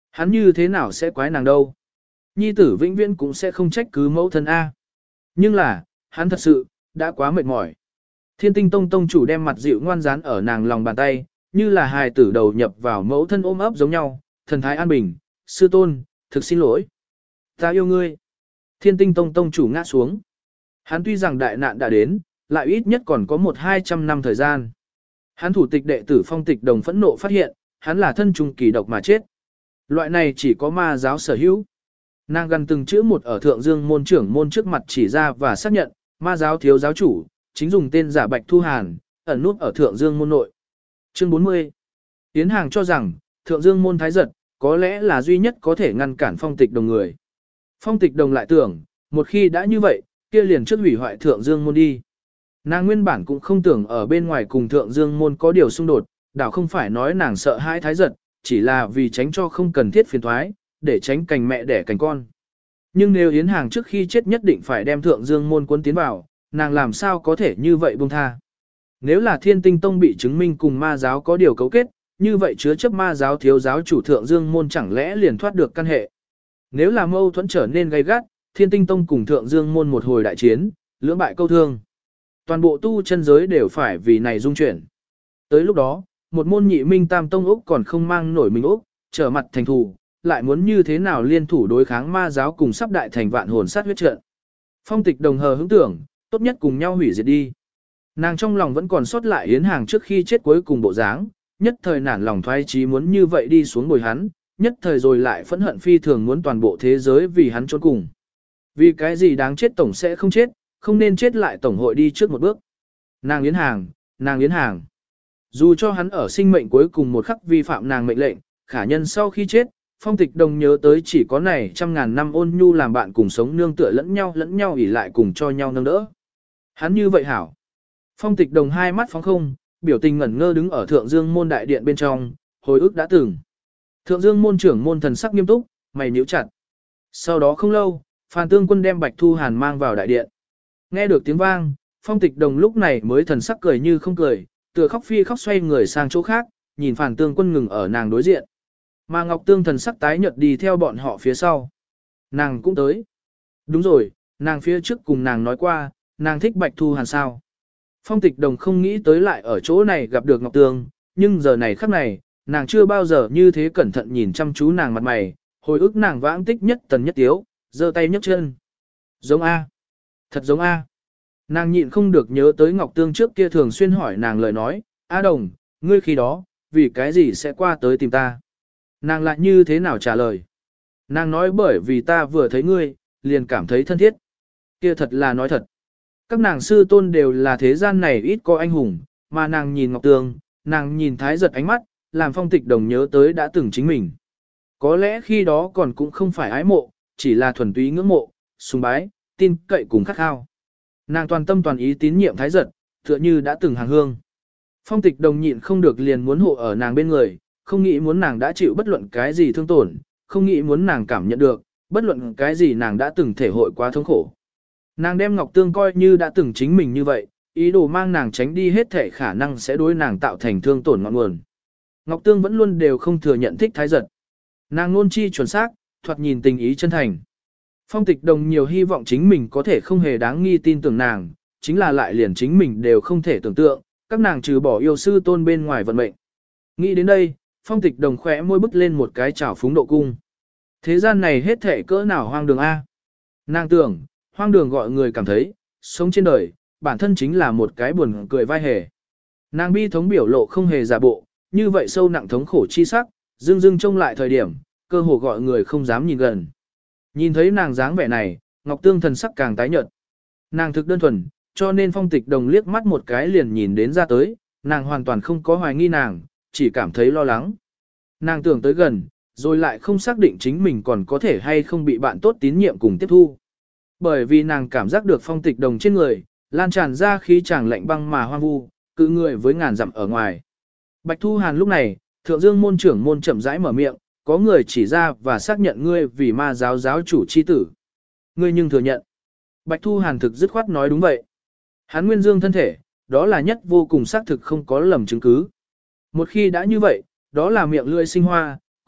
Hắn như thế nào sẽ quái nàng đâu? Nhi tử vĩnh viễn cũng sẽ không trách cứ mẫu thân A. Nhưng là, hắn thật sự, đã quá mệt mỏi. Thiên Tinh Tông tông chủ đem mặt dịu ngoan dán ở nàng lòng bàn tay, như là hài tử đầu nhập vào mẫu thân ôm ấp giống nhau, thần thái an bình, sư tôn, thực xin lỗi. Ta yêu ngươi. Thiên Tinh Tông tông chủ ngã xuống. Hắn tuy rằng đại nạn đã đến, lại ít nhất còn có 100-200 năm thời gian. Hắn thủ tịch đệ tử Phong Tịch Đồng phẫn nộ phát hiện, hắn là thân trùng kỳ độc mà chết. Loại này chỉ có ma giáo sở hữu. Nàng gần từng chữ một ở Thượng Dương môn trưởng môn trước mặt chỉ ra và xác nhận, ma giáo thiếu giáo chủ, chính dùng tên giả Bạch Thu Hàn, ẩn nút ở Thượng Dương môn nội. Chương 40. Tiến Hàng cho rằng, Thượng Dương môn thái giật, có lẽ là duy nhất có thể ngăn cản Phong Tịch Đồng người. Phong Tịch Đồng lại tưởng, một khi đã như vậy, kia liền trước hủy hoại Thượng Dương môn đi. Nàng nguyên bản cũng không tưởng ở bên ngoài cùng Thượng Dương môn có điều xung đột, đảo không phải nói nàng sợ hãi thái giật, chỉ là vì tránh cho không cần thiết phiền thoái, để tránh cành mẹ đẻ cành con. Nhưng nếu Yến Hàng trước khi chết nhất định phải đem Thượng Dương môn cuốn tiến vào, nàng làm sao có thể như vậy buông tha. Nếu là Thiên Tinh Tông bị chứng minh cùng ma giáo có điều cấu kết, như vậy chứa chấp ma giáo thiếu giáo chủ Thượng Dương môn chẳng lẽ liền thoát được căn hệ. Nếu là mâu thuẫn trở nên gay gắt, Thiên Tinh Tông cùng Thượng Dương môn một hồi đại chiến, lưỡng bại câu thương. Toàn bộ tu chân giới đều phải vì này dung chuyển. Tới lúc đó, một môn nhị minh tam tông Úc còn không mang nổi mình Úc, trở mặt thành thù, lại muốn như thế nào liên thủ đối kháng ma giáo cùng sắp đại thành vạn hồn sát huyết trận. Phong Tịch Đồng hờ hững tưởng, tốt nhất cùng nhau hủy diệt đi. Nàng trong lòng vẫn còn sót lại Yến Hàng trước khi chết cuối cùng bộ dáng, nhất thời nản lòng thoái chí muốn như vậy đi xuống bồi hắn, nhất thời rồi lại phẫn hận phi thường muốn toàn bộ thế giới vì hắn trốn cùng. Vì cái gì đáng chết tổng sẽ không chết, không nên chết lại tổng hội đi trước một bước. Nàng Yến Hàng, nàng Yến Hàng. Dù cho hắn ở sinh mệnh cuối cùng một khắc vi phạm nàng mệnh lệnh, khả nhân sau khi chết, Phong Tịch Đồng nhớ tới chỉ có này 100.000 năm ôn nhu làm bạn cùng sống nương tựa lẫn nhau ỉ lại cùng cho nhau nâng đỡ. Hắn như vậy hảo. Phong Tịch Đồng hai mắt phóng không, biểu tình ngẩn ngơ đứng ở Thượng Dương môn đại điện bên trong, hồi ức đã từng. Thượng Dương môn trưởng môn thần sắc nghiêm túc, mày nhíu chặt. Sau đó không lâu, Phan Tương Quân đem Bạch Thu Hàn mang vào đại điện. Nghe được tiếng vang, Phong Tịch Đồng lúc này mới thần sắc cười như không cười, tựa khóc phi khóc xoay người sang chỗ khác, nhìn Phan Tương Quân ngừng ở nàng đối diện. Mà Ngọc Tương thần sắc tái nhợt đi theo bọn họ phía sau. Nàng cũng tới. Đúng rồi, nàng phía trước cùng nàng nói qua, nàng thích Bạch Thu Hàn sao. Phong Tịch Đồng không nghĩ tới lại ở chỗ này gặp được Ngọc Tương, nhưng giờ này khắc này, nàng chưa bao giờ như thế cẩn thận nhìn chăm chú nàng mặt mày, hồi ức nàng vãng tích nhất tần nhất tiếu, giơ tay nhấc chân. Giống A. Thật giống A. Nàng nhịn không được nhớ tới Ngọc Tương trước kia thường xuyên hỏi nàng lời nói, A Đồng, ngươi khi đó, vì cái gì sẽ qua tới tìm ta? Nàng lại như thế nào trả lời? Nàng nói bởi vì ta vừa thấy ngươi, liền cảm thấy thân thiết. Kia thật là nói thật. Các nàng sư tôn đều là thế gian này ít có anh hùng, mà nàng nhìn Ngọc Tương, nàng nhìn Thái Giật ánh mắt, làm Phong Tịch Đồng nhớ tới đã từng chính mình. Có lẽ khi đó còn cũng không phải ái mộ, chỉ là thuần túy ngưỡng mộ, sùng bái, tin cậy cùng khát khao. Nàng toàn tâm toàn ý tín nhiệm Thái Giật, tựa như đã từng hàng hương. Phong Tịch Đồng nhịn không được liền muốn hộ ở nàng bên người, không nghĩ muốn nàng đã chịu bất luận cái gì thương tổn, không nghĩ muốn nàng cảm nhận được, bất luận cái gì nàng đã từng thể hội quá thống khổ. Nàng đem Ngọc Tương coi như đã từng chính mình như vậy, ý đồ mang nàng tránh đi hết thể khả năng sẽ đối nàng tạo thành thương tổn ngọn nguồn. Ngọc Tương vẫn luôn đều không thừa nhận thích Thái Giật. Nàng ngôn chi chuẩn xác, thoạt nhìn tình ý chân thành. Phong Tịch Đồng nhiều hy vọng chính mình có thể không hề đáng nghi tin tưởng nàng, chính là lại liền chính mình đều không thể tưởng tượng, các nàng trừ bỏ yêu sư tôn bên ngoài vận mệnh. Nghĩ đến đây, Phong Tịch Đồng khỏe môi bứt lên một cái trào phúng độ cung. Thế gian này hết thể cỡ nào hoang đường A. Nàng tưởng, hoang đường gọi người cảm thấy, sống trên đời, bản thân chính là một cái buồn cười vai hề. Nàng bi thống biểu lộ không hề giả bộ, như vậy sâu nặng thống khổ chi sắc, dưng dưng trông lại thời điểm, cơ hồ gọi người không dám nhìn gần. Nhìn thấy nàng dáng vẻ này, Ngọc Tương thần sắc càng tái nhợt. Nàng thực đơn thuần, cho nên Phong Tịch Đồng liếc mắt một cái liền nhìn đến ra tới, nàng hoàn toàn không có hoài nghi nàng, chỉ cảm thấy lo lắng. Nàng tưởng tới gần, rồi lại không xác định chính mình còn có thể hay không bị bạn tốt tín nhiệm cùng tiếp thu. Bởi vì nàng cảm giác được Phong Tịch Đồng trên người, lan tràn ra khí chàng lạnh băng mà hoang vu, cự người với ngàn dặm ở ngoài. Bạch Thu Hàn lúc này, Thượng Dương môn trưởng môn chậm rãi mở miệng, có người chỉ ra và xác nhận ngươi vì ma giáo giáo chủ chi tử. Ngươi nhưng thừa nhận. Bạch Thu Hàn thực dứt khoát nói đúng vậy. Hắn nguyên dương thân thể, đó là nhất vô cùng xác thực không có lầm chứng cứ. Một khi đã như vậy, đó là miệng lưỡi sinh hoa,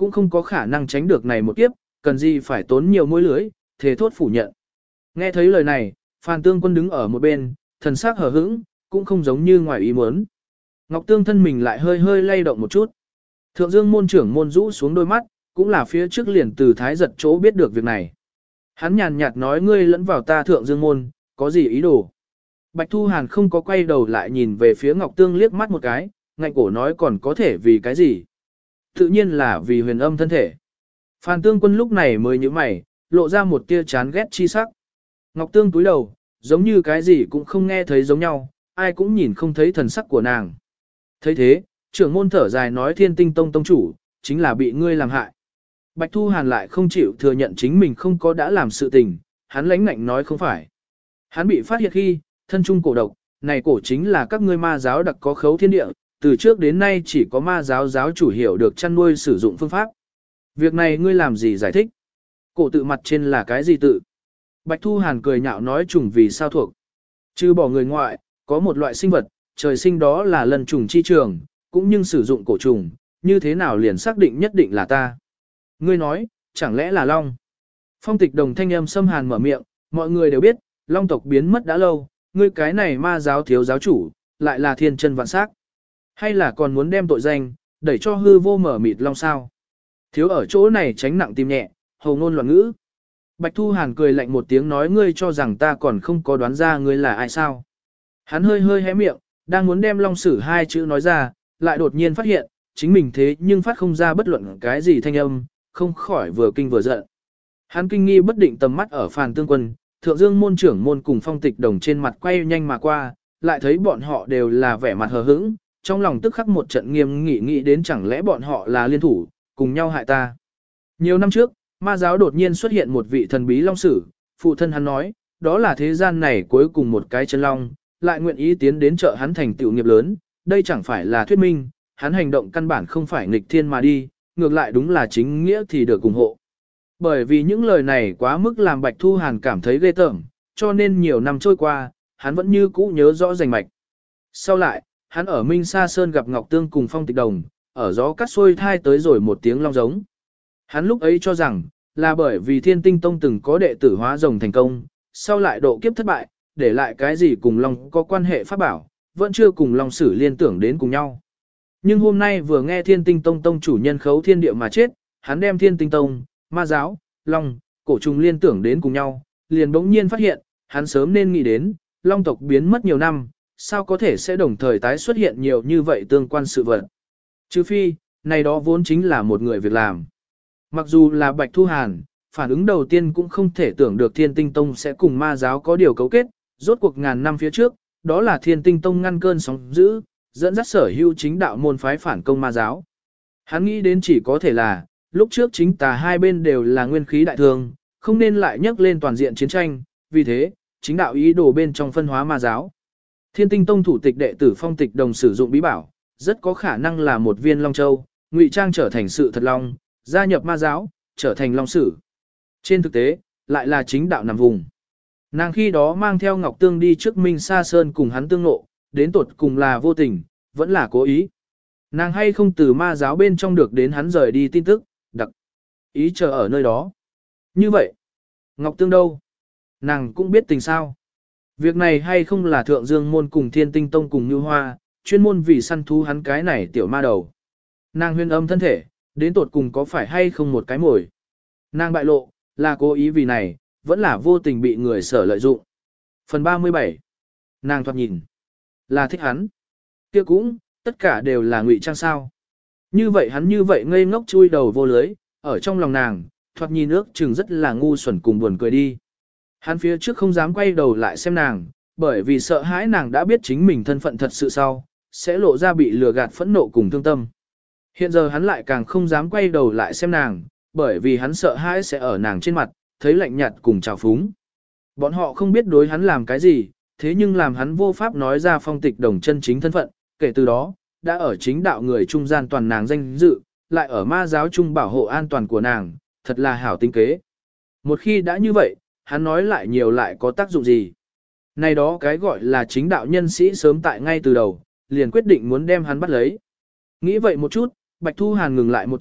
cũng không có khả năng tránh được này một kiếp, cần gì phải tốn nhiều môi lưới, thế thốt phủ nhận. Nghe thấy lời này, Phan Tương Quân đứng ở một bên, thần sắc hờ hững, cũng không giống như ngoài ý muốn. Ngọc Tương thân mình lại hơi hơi lay động một chút. Thượng Dương môn trưởng môn rũ xuống đôi mắt, cũng là phía trước liền từ thái giật chỗ biết được việc này. Hắn nhàn nhạt nói ngươi lẫn vào ta Thượng Dương môn, có gì ý đồ. Bạch Thu Hàn không có quay đầu lại nhìn về phía Ngọc Tương liếc mắt một cái, ngạnh cổ nói còn có thể vì cái gì. Tự nhiên là vì huyền âm thân thể. Phan Tương Quân lúc này mới nhíu mày, lộ ra một tia chán ghét chi sắc. Ngọc Tương túi đầu, giống như cái gì cũng không nghe thấy giống nhau, ai cũng nhìn không thấy thần sắc của nàng. Thấy thế, trưởng môn thở dài nói Thiên Tinh Tông tông chủ, chính là bị ngươi làm hại. Bạch Thu Hàn lại không chịu thừa nhận chính mình không có đã làm sự tình, hắn lãnh ngạnh nói không phải. Hắn bị phát hiện khi, thân trung cổ độc, này cổ chính là các ngươi ma giáo đặc có khấu thiên địa, từ trước đến nay chỉ có ma giáo giáo chủ hiểu được chăn nuôi sử dụng phương pháp. Việc này ngươi làm gì giải thích? Cổ tự mặt trên là cái gì tự? Bạch Thu Hàn cười nhạo nói trùng vì sao thuộc. Trừ bỏ người ngoại, có một loại sinh vật, trời sinh đó là lần trùng chi trường, cũng nhưng sử dụng cổ trùng, như thế nào liền xác định nhất định là ta. Ngươi nói, chẳng lẽ là Long? Phong Tịch Đồng thanh âm xâm hàn mở miệng, mọi người đều biết, Long tộc biến mất đã lâu, ngươi cái này ma giáo thiếu giáo chủ, lại là thiên chân vạn sắc. Hay là còn muốn đem tội danh, đẩy cho hư vô mở mịt Long sao? Thiếu ở chỗ này tránh nặng tim nhẹ, hầu ngôn loạn ngữ. Bạch Thu Hàn cười lạnh một tiếng nói ngươi cho rằng ta còn không có đoán ra ngươi là ai sao. Hắn hơi hơi hé miệng, đang muốn đem Long Sử hai chữ nói ra, lại đột nhiên phát hiện, chính mình thế nhưng phát không ra bất luận cái gì thanh âm, không khỏi vừa kinh vừa giận. Hắn kinh nghi bất định tầm mắt ở Phàn Tương Quân, Thượng Dương môn trưởng môn cùng Phong Tịch Đồng trên mặt quay nhanh mà qua, lại thấy bọn họ đều là vẻ mặt hờ hững, trong lòng tức khắc một trận nghiêm nghị nghĩ đến chẳng lẽ bọn họ là liên thủ, cùng nhau hại ta. Nhiều năm trước, ma giáo đột nhiên xuất hiện một vị thần bí long sử, phụ thân hắn nói, đó là thế gian này cuối cùng một cái chân long, lại nguyện ý tiến đến trợ hắn thành tựu nghiệp lớn, đây chẳng phải là thuyết minh, hắn hành động căn bản không phải nghịch thiên mà đi, ngược lại đúng là chính nghĩa thì được ủng hộ. Bởi vì những lời này quá mức làm Bạch Thu Hàn cảm thấy ghê tởm, cho nên nhiều năm trôi qua, hắn vẫn như cũ nhớ rõ rành mạch. Sau lại, hắn ở Minh Sa Sơn gặp Ngọc Tương cùng Phong Tịch Đồng, ở gió cắt xôi thai tới rồi một tiếng long giống. Hắn lúc ấy cho rằng, là bởi vì Thiên Tinh Tông từng có đệ tử hóa rồng thành công, sau lại độ kiếp thất bại, để lại cái gì cùng long có quan hệ pháp bảo, vẫn chưa cùng long sử liên tưởng đến cùng nhau. Nhưng hôm nay vừa nghe Thiên Tinh Tông tông chủ nhân khấu thiên địa mà chết, hắn đem Thiên Tinh Tông, ma giáo, long, cổ trùng liên tưởng đến cùng nhau, liền bỗng nhiên phát hiện, hắn sớm nên nghĩ đến, long tộc biến mất nhiều năm, sao có thể sẽ đồng thời tái xuất hiện nhiều như vậy tương quan sự vật. Trừ phi, này đó vốn chính là một người việc làm. Mặc dù là Bạch Thu Hàn, phản ứng đầu tiên cũng không thể tưởng được Thiên Tinh Tông sẽ cùng ma giáo có điều cấu kết, rốt cuộc ngàn năm phía trước, đó là Thiên Tinh Tông ngăn cơn sóng dữ, dẫn dắt sở hữu chính đạo môn phái phản công ma giáo. Hắn nghĩ đến chỉ có thể là, lúc trước chính tà hai bên đều là nguyên khí đại thương, không nên lại nhắc lên toàn diện chiến tranh, vì thế, chính đạo ý đồ bên trong phân hóa ma giáo. Thiên Tinh Tông thủ tịch đệ tử Phong Tịch Đồng sử dụng bí bảo, rất có khả năng là một viên long châu, ngụy trang trở thành sự thật long, gia nhập ma giáo, trở thành long sử. Trên thực tế, lại là chính đạo nằm vùng. Nàng khi đó mang theo Ngọc Tương đi trước Minh Sa Sơn cùng hắn tương ngộ, đến tột cùng là vô tình, vẫn là cố ý. Nàng hay không từ ma giáo bên trong được đến hắn rời đi tin tức, đặc ý chờ ở nơi đó. Như vậy, Ngọc Tương đâu? Nàng cũng biết tình sao. Việc này hay không là Thượng Dương môn cùng Thiên Tinh Tông cùng Như Hoa, chuyên môn vì săn thú hắn cái này tiểu ma đầu. Nàng huyền âm thân thể, đến tột cùng có phải hay không một cái mồi. Nàng bại lộ, là cố ý vì này, vẫn là vô tình bị người sở lợi dụng. Phần 37. Nàng thoạt nhìn, là thích hắn. Kia cũng, tất cả đều là ngụy trang sao. Như vậy hắn như vậy ngây ngốc chui đầu vô lưới, ở trong lòng nàng, thoạt nhìn ước chừng rất là ngu xuẩn cùng buồn cười đi. Hắn phía trước không dám quay đầu lại xem nàng, bởi vì sợ hãi nàng đã biết chính mình thân phận thật sự sau, sẽ lộ ra bị lừa gạt phẫn nộ cùng thương tâm. Hiện giờ hắn lại càng không dám quay đầu lại xem nàng, bởi vì hắn sợ hãi sẽ ở nàng trên mặt, thấy lạnh nhạt cùng trào phúng. Bọn họ không biết đối hắn làm cái gì, thế nhưng làm hắn vô pháp nói ra Phong Tịch Đồng chân chính thân phận, kể từ đó, đã ở chính đạo người trung gian toàn nàng danh dự, lại ở ma giáo trung bảo hộ an toàn của nàng, thật là hảo tinh kế. Một khi đã như vậy, hắn nói lại nhiều lại có tác dụng gì? Này đó cái gọi là chính đạo nhân sĩ sớm tại ngay từ đầu, liền quyết định muốn đem hắn bắt lấy. Nghĩ vậy một chút, Bạch Thu Hàn ngừng lại một chút,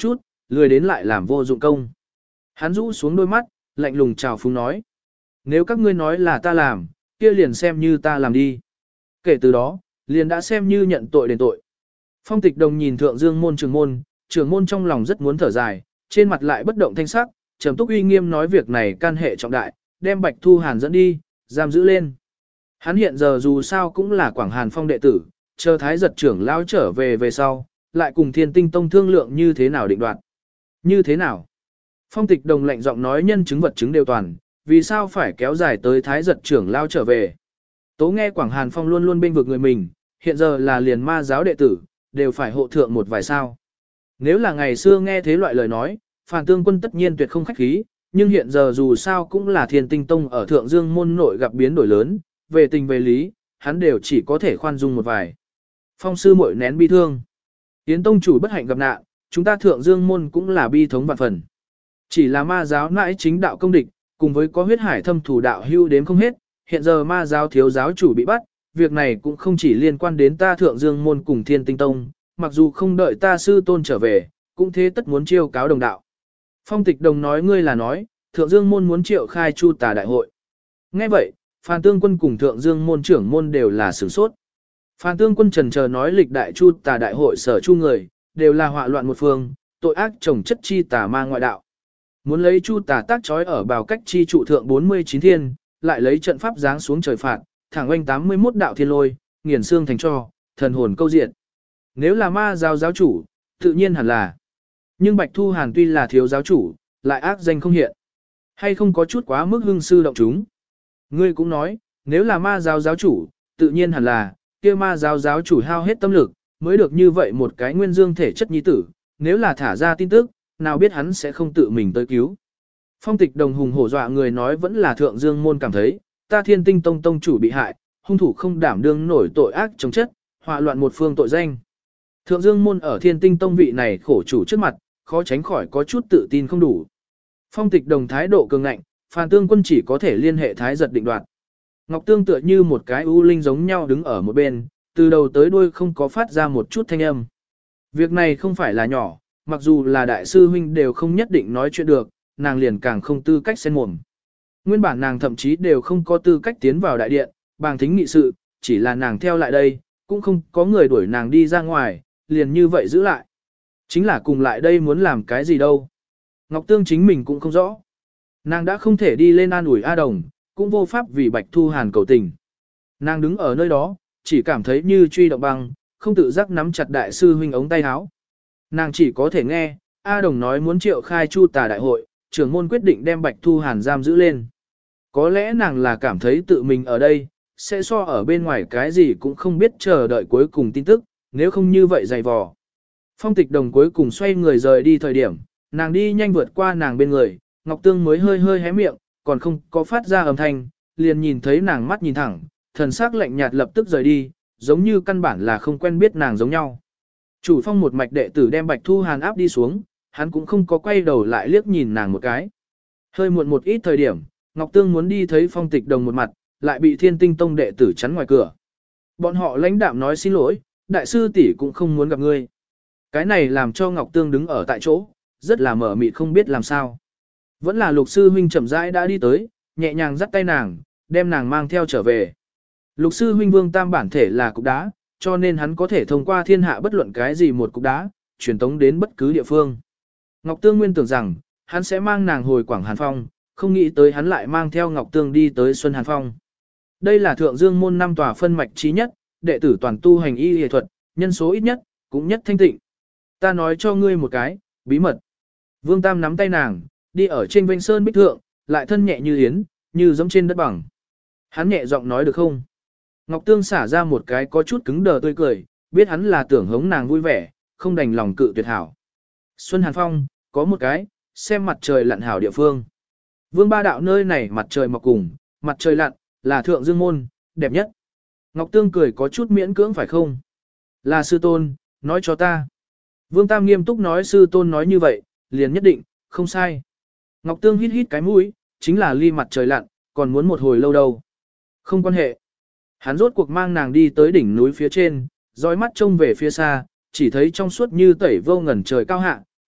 lười đến lại làm vô dụng công. Hắn rũ xuống đôi mắt, lạnh lùng chào phúng nói. Nếu các ngươi nói là ta làm, kia liền xem như ta làm đi. Kể từ đó, liền đã xem như nhận tội đền tội. Phong Tịch Đồng nhìn Thượng Dương môn trưởng môn trong lòng rất muốn thở dài, trên mặt lại bất động thanh sắc, trầm túc uy nghiêm nói việc này can hệ trọng đại, đem Bạch Thu Hàn dẫn đi, giam giữ lên. Hắn hiện giờ dù sao cũng là Quảng Hàn Phong đệ tử, chờ Thái Giật trưởng lao trở về sau, lại cùng Thiên Tinh Tông thương lượng như thế nào định đoạt. Như thế nào? Phong Tịch Đồng lạnh giọng nói nhân chứng vật chứng đều toàn, vì sao phải kéo dài tới Thái Giật trưởng lao trở về. Tố nghe Quảng Hàn Phong luôn luôn bên vực người mình, hiện giờ là liền ma giáo đệ tử, đều phải hộ thượng một vài sao. Nếu là ngày xưa nghe thế loại lời nói, Phàn Tương Quân tất nhiên tuyệt không khách khí, nhưng hiện giờ dù sao cũng là Thiên Tinh Tông ở Thượng Dương môn nội gặp biến đổi lớn, về tình về lý, hắn đều chỉ có thể khoan dung một vài. Phong sư muội nén bi thương. Yến tông chủ bất hạnh gặp nạn, chúng ta Thượng Dương môn cũng là bi thống vạn phần. Chỉ là ma giáo nãi chính đạo công địch, cùng với có huyết hải thâm thủ đạo hưu đếm không hết, hiện giờ ma giáo thiếu giáo chủ bị bắt, việc này cũng không chỉ liên quan đến ta Thượng Dương môn cùng Thiên Tinh Tông, mặc dù không đợi ta sư tôn trở về, cũng thế tất muốn chiêu cáo đồng đạo. Phong Tịch Đồng nói ngươi là nói, Thượng Dương môn muốn triệu khai Chu Tà đại hội. Nghe vậy, Phan Tương Quân cùng Thượng Dương môn trưởng môn đều là sửng sốt. Phan Tương Quân trần chờ nói lịch đại Chu Tà đại hội sở chu người, đều là họa loạn một phương, tội ác trồng chất chi tà ma ngoại đạo. Muốn lấy Chu Tà tác trói ở bào cách chi trụ thượng 49 thiên, lại lấy trận pháp giáng xuống trời phạt, thẳng oanh 81 đạo thiên lôi, nghiền xương thành cho, thần hồn câu diện. Nếu là ma giáo giáo chủ, tự nhiên hẳn là. Nhưng Bạch Thu Hàn tuy là thiếu giáo chủ, lại ác danh không hiện. Hay không có chút quá mức hưng sư động chúng. Ngươi cũng nói, nếu là ma giáo giáo chủ, tự nhiên hẳn là, kia ma giáo giáo chủ hao hết tâm lực, mới được như vậy một cái nguyên dương thể chất nhi tử, nếu là thả ra tin tức, nào biết hắn sẽ không tự mình tới cứu. Phong Tịch Đồng hùng hổ dọa người nói vẫn là Thượng Dương môn cảm thấy, ta Thiên Tinh Tông tông chủ bị hại, hung thủ không đảm đương nổi tội ác chống chất, họa loạn một phương tội danh. Thượng Dương môn ở Thiên Tinh Tông vị này khổ chủ trước mặt, khó tránh khỏi có chút tự tin không đủ. Phong Tịch Đồng thái độ cường ngạnh, Phan Tương Quân chỉ có thể liên hệ Thái Giật định đoạt. Ngọc Tương tựa như một cái u linh giống nhau đứng ở một bên, từ đầu tới đuôi không có phát ra một chút thanh âm. Việc này không phải là nhỏ, mặc dù là đại sư huynh đều không nhất định nói chuyện được, nàng liền càng không tư cách xen mồm. Nguyên bản nàng thậm chí đều không có tư cách tiến vào đại điện, bàng thính nghị sự, chỉ là nàng theo lại đây, cũng không có người đuổi nàng đi ra ngoài, liền như vậy giữ lại. Chính là cùng lại đây muốn làm cái gì đâu. Ngọc Tương chính mình cũng không rõ. Nàng đã không thể đi lên an ủi A Đồng, cũng vô pháp vì Bạch Thu Hàn cầu tình. Nàng đứng ở nơi đó, chỉ cảm thấy như truy động băng, không tự giác nắm chặt đại sư huynh ống tay áo. Nàng chỉ có thể nghe, A Đồng nói muốn triệu khai Chu Tà đại hội, trưởng môn quyết định đem Bạch Thu Hàn giam giữ lên. Có lẽ nàng là cảm thấy tự mình ở đây, sẽ so ở bên ngoài cái gì cũng không biết chờ đợi cuối cùng tin tức, nếu không như vậy dày vò. Phong Tịch Đồng cuối cùng xoay người rời đi thời điểm, nàng đi nhanh vượt qua nàng bên người, Ngọc Tương mới hơi hơi hé miệng, còn không có phát ra âm thanh, liền nhìn thấy nàng mắt nhìn thẳng, thần sắc lạnh nhạt lập tức rời đi, giống như căn bản là không quen biết nàng giống nhau. Chủ Phong một mạch đệ tử đem Bạch Thu Hàn áp đi xuống, hắn cũng không có quay đầu lại liếc nhìn nàng một cái. Hơi muộn một ít thời điểm, Ngọc Tương muốn đi thấy Phong Tịch Đồng một mặt, lại bị Thiên Tinh Tông đệ tử chắn ngoài cửa. Bọn họ lãnh đạm nói xin lỗi, đại sư tỷ cũng không muốn gặp ngươi. Cái này làm cho Ngọc Tương đứng ở tại chỗ, rất là mở mịt không biết làm sao. Vẫn là Lục sư huynh chậm rãi đã đi tới, nhẹ nhàng dắt tay nàng, đem nàng mang theo trở về. Lục sư huynh Vương Tam bản thể là cục đá, cho nên hắn có thể thông qua thiên hạ bất luận cái gì một cục đá, truyền tống đến bất cứ địa phương. Ngọc Tương nguyên tưởng rằng, hắn sẽ mang nàng hồi Quảng Hàn Phong, không nghĩ tới hắn lại mang theo Ngọc Tương đi tới Xuân Hàn Phong. Đây là Thượng Dương môn 5 tòa phân mạch trí nhất, đệ tử toàn tu hành y y thuật, nhân số ít nhất, cũng nhất thanh tịnh. Ta nói cho ngươi một cái, bí mật. Vương Tam nắm tay nàng, đi ở trên vênh sơn bích thượng, lại thân nhẹ như yến, như giống trên đất bằng. Hắn nhẹ giọng nói được không? Ngọc Tương xả ra một cái có chút cứng đờ tươi cười, biết hắn là tưởng hống nàng vui vẻ, không đành lòng cự tuyệt hảo. Xuân Hàn Phong, có một cái, xem mặt trời lặn hảo địa phương. Vương Ba Đạo nơi này mặt trời mọc cùng, mặt trời lặn, là Thượng Dương môn, đẹp nhất. Ngọc Tương cười có chút miễn cưỡng phải không? Là sư tôn, nói cho ta. Vương Tam nghiêm túc nói sư tôn nói như vậy, liền nhất định, không sai. Ngọc Tương hít hít cái mũi, chính là ly mặt trời lặn, còn muốn một hồi lâu đâu. Không quan hệ. Hắn rốt cuộc mang nàng đi tới đỉnh núi phía trên, dõi mắt trông về phía xa, chỉ thấy trong suốt như tẩy vô ngần trời cao hạ,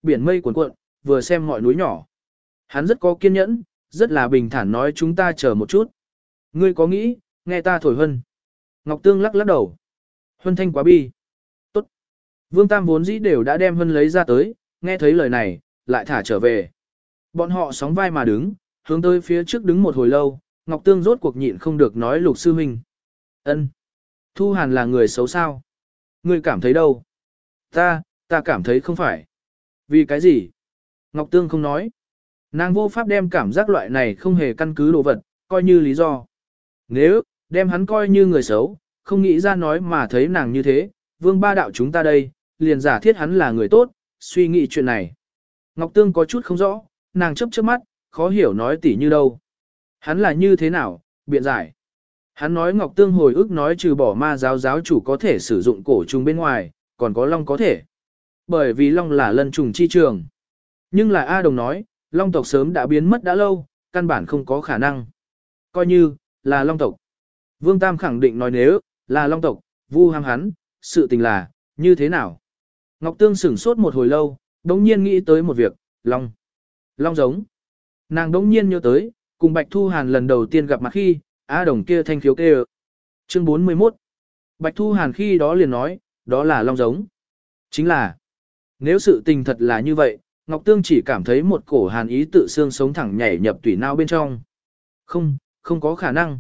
biển mây cuồn cuộn, vừa xem mọi núi nhỏ. Hắn rất có kiên nhẫn, rất là bình thản nói chúng ta chờ một chút. Ngươi có nghĩ, nghe ta thổi hân. Ngọc Tương lắc lắc đầu. Hân thanh quá bi. Tốt. Vương Tam vốn dĩ đều đã đem hân lấy ra tới, nghe thấy lời này, lại thả trở về. Bọn họ sóng vai mà đứng, hướng tới phía trước đứng một hồi lâu, Ngọc Tương rốt cuộc nhịn không được nói Lục sư huynh. Ân, Thu Hàn là người xấu sao? Ngươi cảm thấy đâu? Ta cảm thấy không phải. Vì cái gì? Ngọc Tương không nói. Nàng vô pháp đem cảm giác loại này không hề căn cứ đồ vật, coi như lý do. Nếu, đem hắn coi như người xấu, không nghĩ ra nói mà thấy nàng như thế, Vương ba đạo chúng ta đây, liền giả thiết hắn là người tốt, suy nghĩ chuyện này. Ngọc Tương có chút không rõ, nàng chớp chớp mắt, khó hiểu nói tỉ như đâu. Hắn là như thế nào, biện giải. Hắn nói Ngọc Tương hồi ức nói trừ bỏ ma giáo chủ có thể sử dụng cổ trùng bên ngoài, còn có long có thể. Bởi vì long là lân trùng chi trường. Nhưng là A Đồng nói, long tộc sớm đã biến mất đã lâu, căn bản không có khả năng. Coi như, là long tộc. Vương Tam khẳng định nói nếu, là long tộc, vu ham hắn, sự tình là, như thế nào. Ngọc Tương sửng sốt một hồi lâu, đống nhiên nghĩ tới một việc, long. Long giống. Nàng đống nhiên nhớ tới, cùng Bạch Thu Hàn lần đầu tiên gặp mặt khi, A Đồng kia thanh khiếu kêu. Chương 41. Bạch Thu Hàn khi đó liền nói, đó là long giống. Chính là, nếu sự tình thật là như vậy, Ngọc Tương chỉ cảm thấy một cổ hàn ý tự xương sống thẳng nhảy nhập tủy não bên trong. Không có khả năng.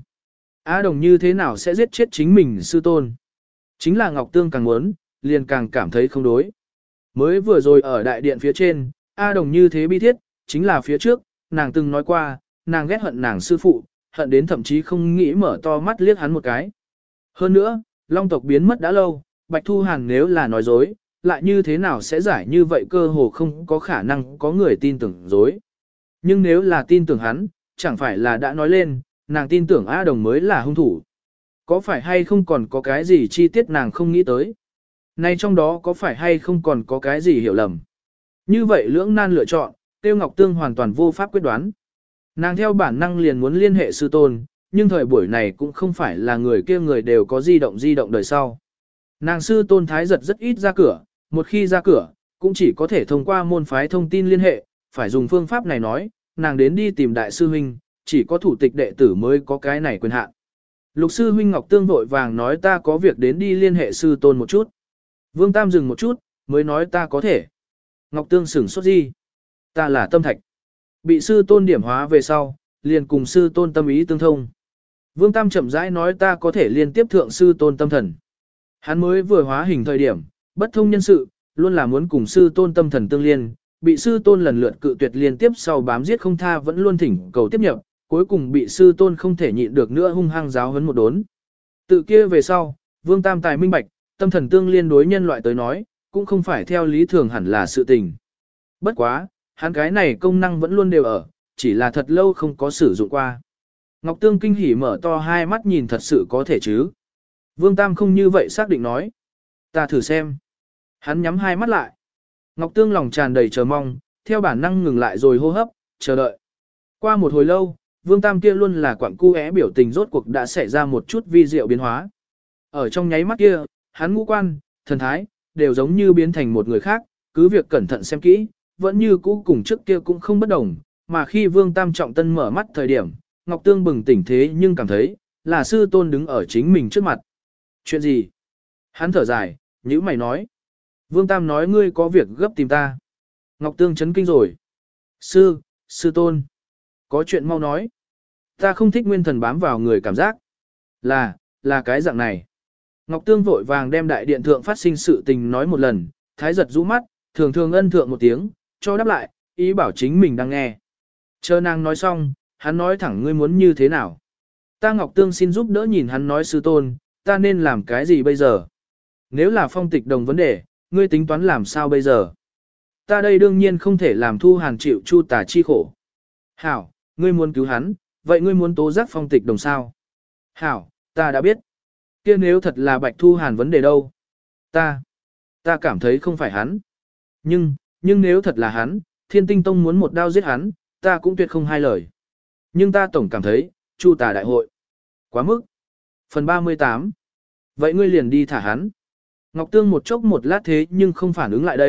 A Đồng như thế nào sẽ giết chết chính mình sư tôn? Chính là Ngọc Tương càng muốn, liền càng cảm thấy không đối. Mới vừa rồi ở đại điện phía trên, A Đồng như thế bi thiết, chính là phía trước, nàng từng nói qua, nàng ghét hận nàng sư phụ, hận đến thậm chí không nghĩ mở to mắt liếc hắn một cái. Hơn nữa, long tộc biến mất đã lâu, Bạch Thu Hàn nếu là nói dối, lại như thế nào sẽ giải như vậy cơ hồ không có khả năng có người tin tưởng dối. Nhưng nếu là tin tưởng hắn, chẳng phải là đã nói lên, nàng tin tưởng A Đồng mới là hung thủ. Có phải hay không còn có cái gì chi tiết nàng không nghĩ tới? Nay trong đó có phải hay không còn có cái gì hiểu lầm? Như vậy lưỡng nan lựa chọn, Tiêu Ngọc Tương hoàn toàn vô pháp quyết đoán. Nàng theo bản năng liền muốn liên hệ sư tôn, nhưng thời buổi này cũng không phải là người kia người đều có di động đời sau. Nàng sư tôn thái giật rất ít ra cửa, một khi ra cửa, cũng chỉ có thể thông qua môn phái thông tin liên hệ, phải dùng phương pháp này nói, nàng đến đi tìm đại sư huynh, chỉ có thủ tịch đệ tử mới có cái này quyền hạn. Lục sư huynh Ngọc Tương vội vàng nói ta có việc đến đi liên hệ sư tôn một chút. Vương Tam dừng một chút, mới nói ta có thể. Ngọc Tương sửng sốt gì? Ta là Tâm Thạch. Bị sư tôn điểm hóa về sau, liền cùng sư tôn tâm ý tương thông. Vương Tam chậm rãi nói ta có thể liên tiếp thượng sư tôn tâm thần. Hắn mới vừa hóa hình thời điểm, bất thông nhân sự, luôn là muốn cùng sư tôn tâm thần tương liên, bị sư tôn lần lượt cự tuyệt liên tiếp sau bám giết không tha vẫn luôn thỉnh cầu tiếp nhập, cuối cùng bị sư tôn không thể nhịn được nữa hung hăng giáo huấn một đốn. Tự kia về sau, Vương Tam tài minh bạch, tâm thần tương liên đối nhân loại tới nói, cũng không phải theo lý thường hẳn là sự tình. Bất quá, hắn cái này công năng vẫn luôn đều ở, chỉ là thật lâu không có sử dụng qua. Ngọc Tương kinh hỉ mở to hai mắt nhìn thật sự có thể chứ. Vương Tam không như vậy xác định nói. Ta thử xem. Hắn nhắm hai mắt lại. Ngọc Tương lòng tràn đầy chờ mong, theo bản năng ngừng lại rồi hô hấp, chờ đợi. Qua một hồi lâu, Vương Tam kia luôn là quặng cu é biểu tình rốt cuộc đã xảy ra một chút vi diệu biến hóa. Ở trong nháy mắt kia, hắn ngũ quan, thần thái, đều giống như biến thành một người khác, cứ việc cẩn thận xem kỹ, vẫn như cũ cùng trước kia cũng không bất đồng, mà khi Vương Tam trọng tân mở mắt thời điểm, Ngọc Tương bừng tỉnh thế nhưng cảm thấy, là sư tôn đứng ở chính mình trước mặt. Chuyện gì? Hắn thở dài, nhữ mày nói. Vương Tam nói ngươi có việc gấp tìm ta. Ngọc Tương chấn kinh rồi. Sư tôn. Có chuyện mau nói. Ta không thích nguyên thần bám vào người cảm giác. Là cái dạng này. Ngọc Tương vội vàng đem đại điện thượng phát sinh sự tình nói một lần, thái giật rũ mắt, thường thường ân thượng một tiếng, cho đáp lại, ý bảo chính mình đang nghe. Chờ nàng nói xong, hắn nói thẳng ngươi muốn như thế nào. Ta Ngọc Tương xin giúp đỡ nhìn hắn nói sư tôn, ta nên làm cái gì bây giờ? Nếu là phong tịch đồng vấn đề, ngươi tính toán làm sao bây giờ? Ta đây đương nhiên không thể làm Thu Hàn chịu chu tà chi khổ. Hảo, ngươi muốn cứu hắn, vậy ngươi muốn tố giác phong tịch đồng sao? Hảo, ta đã biết. Kia nếu thật là Bạch Thu Hàn vấn đề đâu? Ta cảm thấy không phải hắn. Nhưng nếu thật là hắn, Thiên Tinh Tông muốn một đao giết hắn, ta cũng tuyệt không hai lời. Nhưng ta tổng cảm thấy, chu tà đại hội. Quá mức. Phần 38. Vậy ngươi liền đi thả hắn. Ngọc Tương một chốc một lát thế nhưng không phản ứng lại đây,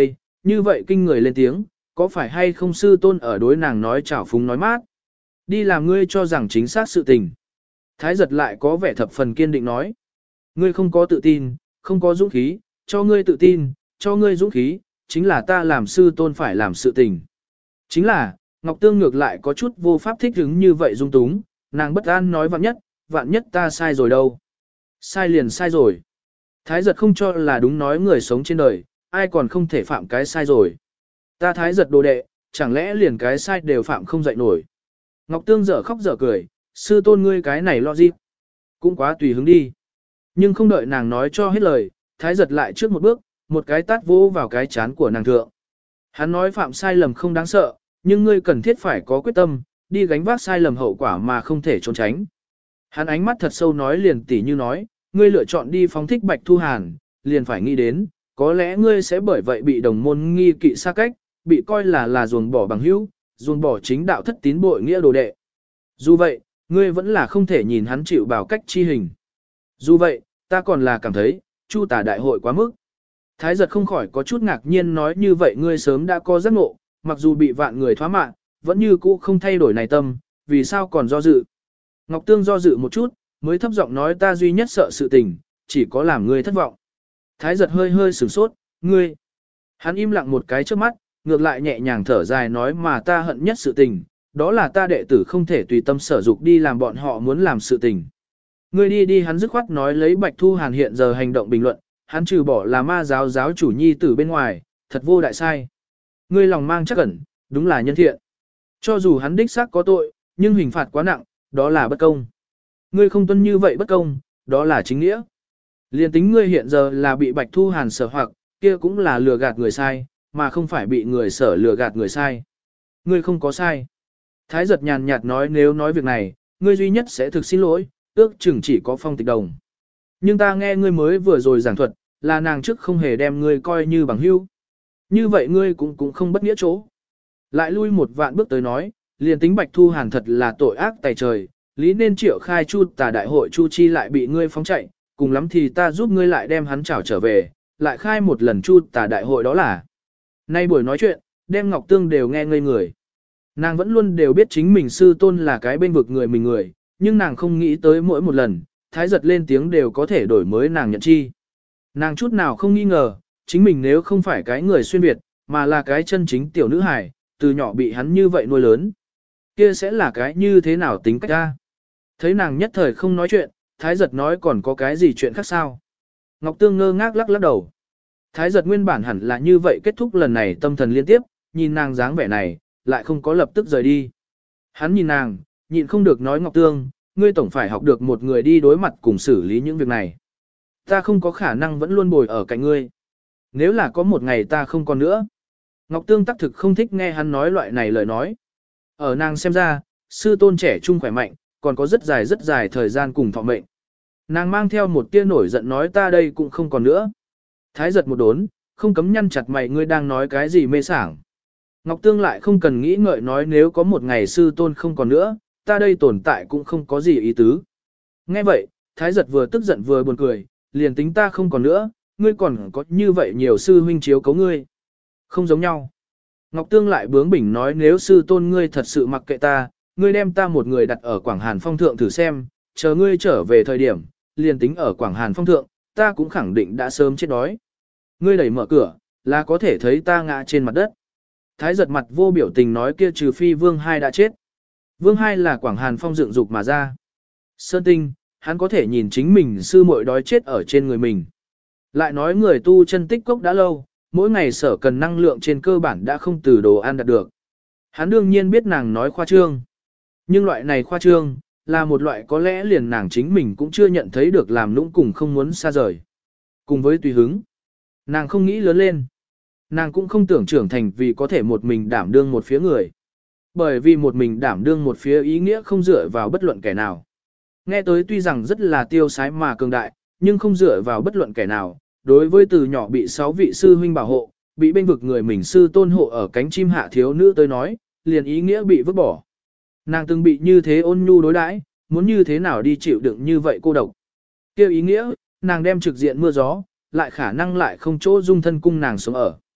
như vậy kinh người lên tiếng, có phải hay không sư tôn ở đối nàng nói chảo phúng nói mát. Đi làm ngươi cho rằng chính xác sự tình. Thái giật lại có vẻ thập phần kiên định nói. Ngươi không có tự tin, không có dũng khí, cho ngươi tự tin, cho ngươi dũng khí, chính là ta làm sư tôn phải làm sự tình. Chính là, Ngọc Tương ngược lại có chút vô pháp thích hứng như vậy dung túng, nàng bất an nói vạn nhất ta sai rồi đâu. Sai liền sai rồi. Thái giật không cho là đúng nói người sống trên đời, ai còn không thể phạm cái sai rồi. Ta thái giật đồ đệ, chẳng lẽ liền cái sai đều phạm không dậy nổi. Ngọc Tương dở khóc dở cười, sư tôn ngươi cái này lo gì? Cũng quá tùy hứng đi. Nhưng không đợi nàng nói cho hết lời, thái giật lại trước một bước, một cái tát vỗ vào cái chán của nàng thượng. Hắn nói phạm sai lầm không đáng sợ, nhưng ngươi cần thiết phải có quyết tâm, đi gánh vác sai lầm hậu quả mà không thể trốn tránh. Hắn ánh mắt thật sâu nói liền tỉ như nói, ngươi lựa chọn đi phóng thích Bạch Thu Hàn, liền phải nghĩ đến, có lẽ ngươi sẽ bởi vậy bị đồng môn nghi kỵ xa cách, bị coi là ruồng bỏ bằng hữu, ruồng bỏ chính đạo thất tín bội nghĩa đồ đệ. Dù vậy, ngươi vẫn là không thể nhìn hắn chịu bảo cách chi hình. Dù vậy, ta còn là cảm thấy, Chu Tả đại hội quá mức. Thái giật không khỏi có chút ngạc nhiên nói như vậy ngươi sớm đã có giác ngộ, mặc dù bị vạn người thoá mạng, vẫn như cũ không thay đổi này tâm, vì sao còn do dự. Ngọc Tương do dự một chút, mới thấp giọng nói ta duy nhất sợ sự tình, chỉ có làm ngươi thất vọng. Thái giật hơi hơi sửng sốt, ngươi. Hắn im lặng một cái trước mắt, ngược lại nhẹ nhàng thở dài nói mà ta hận nhất sự tình, đó là ta đệ tử không thể tùy tâm sở dục đi làm bọn họ muốn làm sự tình. Ngươi đi hắn dứt khoát nói lấy Bạch Thu Hàn hiện giờ hành động bình luận, hắn trừ bỏ là ma giáo giáo chủ nhi tử bên ngoài, thật vô đại sai. Ngươi lòng mang chắc ẩn, đúng là nhân thiện. Cho dù hắn đích xác có tội, nhưng hình phạt quá nặng, đó là bất công. Ngươi không tuân như vậy bất công, đó là chính nghĩa. Liên tính ngươi hiện giờ là bị Bạch Thu Hàn sở hoặc, kia cũng là lừa gạt người sai, mà không phải bị người sở lừa gạt người sai. Ngươi không có sai. Thái giật nhàn nhạt nói nếu nói việc này, ngươi duy nhất sẽ thực xin lỗi, ước chừng chỉ có Phong Tịch Đồng. Nhưng ta nghe ngươi mới vừa rồi giảng thuật, là nàng trước không hề đem ngươi coi như bằng hữu. Như vậy ngươi cũng không bất nghĩa chỗ. Lại lui một vạn bước tới nói, liền tính Bạch Thu Hàn thật là tội ác tày trời, lý nên triệu khai Chu Tả đại hội Chu Chi lại bị ngươi phóng chạy, cùng lắm thì ta giúp ngươi lại đem hắn trảo trở về, lại khai một lần Chu Tả đại hội đó là. Nay buổi nói chuyện, đem Ngọc Tương đều nghe ngây người. Nàng vẫn luôn đều biết chính mình sư tôn là cái bên vực người mình người, nhưng nàng không nghĩ tới mỗi một lần, thái giật lên tiếng đều có thể đổi mới nàng nhận chi. Nàng chút nào không nghi ngờ, chính mình nếu không phải cái người xuyên Việt, mà là cái chân chính tiểu nữ hài, từ nhỏ bị hắn như vậy nuôi lớn. Kia sẽ là cái như thế nào tính cách ra. Thấy nàng nhất thời không nói chuyện, thái giật nói còn có cái gì chuyện khác sao. Ngọc Tương ngơ ngác lắc lắc đầu. Thái giật nguyên bản hẳn là như vậy kết thúc lần này tâm thần liên tiếp, nhìn nàng dáng vẻ này, lại không có lập tức rời đi. Hắn nhìn nàng, nhịn không được nói Ngọc Tương, ngươi tổng phải học được một người đi đối mặt cùng xử lý những việc này. Ta không có khả năng vẫn luôn bồi ở cạnh ngươi. Nếu là có một ngày ta không còn nữa. Ngọc Tương tác thực không thích nghe hắn nói loại này lời nói. Ở nàng xem ra, sư tôn trẻ trung khỏe mạnh, còn có rất dài thời gian cùng thọ mệnh. Nàng mang theo một tia nổi giận nói ta đây cũng không còn nữa. Thái giật một đốn, không cấm nhăn chặt mày ngươi đang nói cái gì mê sảng. Ngọc Tương lại không cần nghĩ ngợi nói nếu có một ngày sư tôn không còn nữa, ta đây tồn tại cũng không có gì ý tứ. Nghe vậy, Thái giật vừa tức giận vừa buồn cười, liền tính ta không còn nữa, ngươi còn có như vậy nhiều sư huynh chiếu cấu ngươi. Không giống nhau. Ngọc Tương lại bướng bỉnh nói nếu sư tôn ngươi thật sự mặc kệ ta, ngươi đem ta một người đặt ở Quảng Hàn Phong Thượng thử xem, chờ ngươi trở về thời điểm, liền tính ở Quảng Hàn Phong Thượng, ta cũng khẳng định đã sớm chết đói. Ngươi đẩy mở cửa, là có thể thấy ta ngã trên mặt đất. Thái giật mặt vô biểu tình nói kia trừ phi Vương Hai đã chết. Vương Hai là Quảng Hàn Phong dựng dục mà ra. Sơn Tinh, hắn có thể nhìn chính mình sư muội đói chết ở trên người mình. Lại nói người tu chân tích cốc đã lâu, mỗi ngày sở cần năng lượng trên cơ bản đã không từ đồ ăn đạt được. Hắn đương nhiên biết nàng nói khoa trương. Nhưng loại này khoa trương, là một loại có lẽ liền nàng chính mình cũng chưa nhận thấy được làm nũng cùng không muốn xa rời. Cùng với tùy hứng, nàng không nghĩ lớn lên. Nàng cũng không tưởng trưởng thành vì có thể một mình đảm đương một phía người. Bởi vì một mình đảm đương một phía ý nghĩa không dựa vào bất luận kẻ nào. Nghe tới tuy rằng rất là tiêu sái mà cường đại, nhưng không dựa vào bất luận kẻ nào. Đối với từ nhỏ bị 6 vị sư huynh bảo hộ, bị bên vực người mình sư tôn hộ ở cánh chim hạ thiếu nữ tới nói, liền ý nghĩa bị vứt bỏ. Nàng từng bị như thế ôn nhu đối đãi, muốn như thế nào đi chịu đựng như vậy cô độc. Kêu ý nghĩa, nàng đem trực diện mưa gió, lại khả năng lại không chỗ dung thân cung nàng sống ở.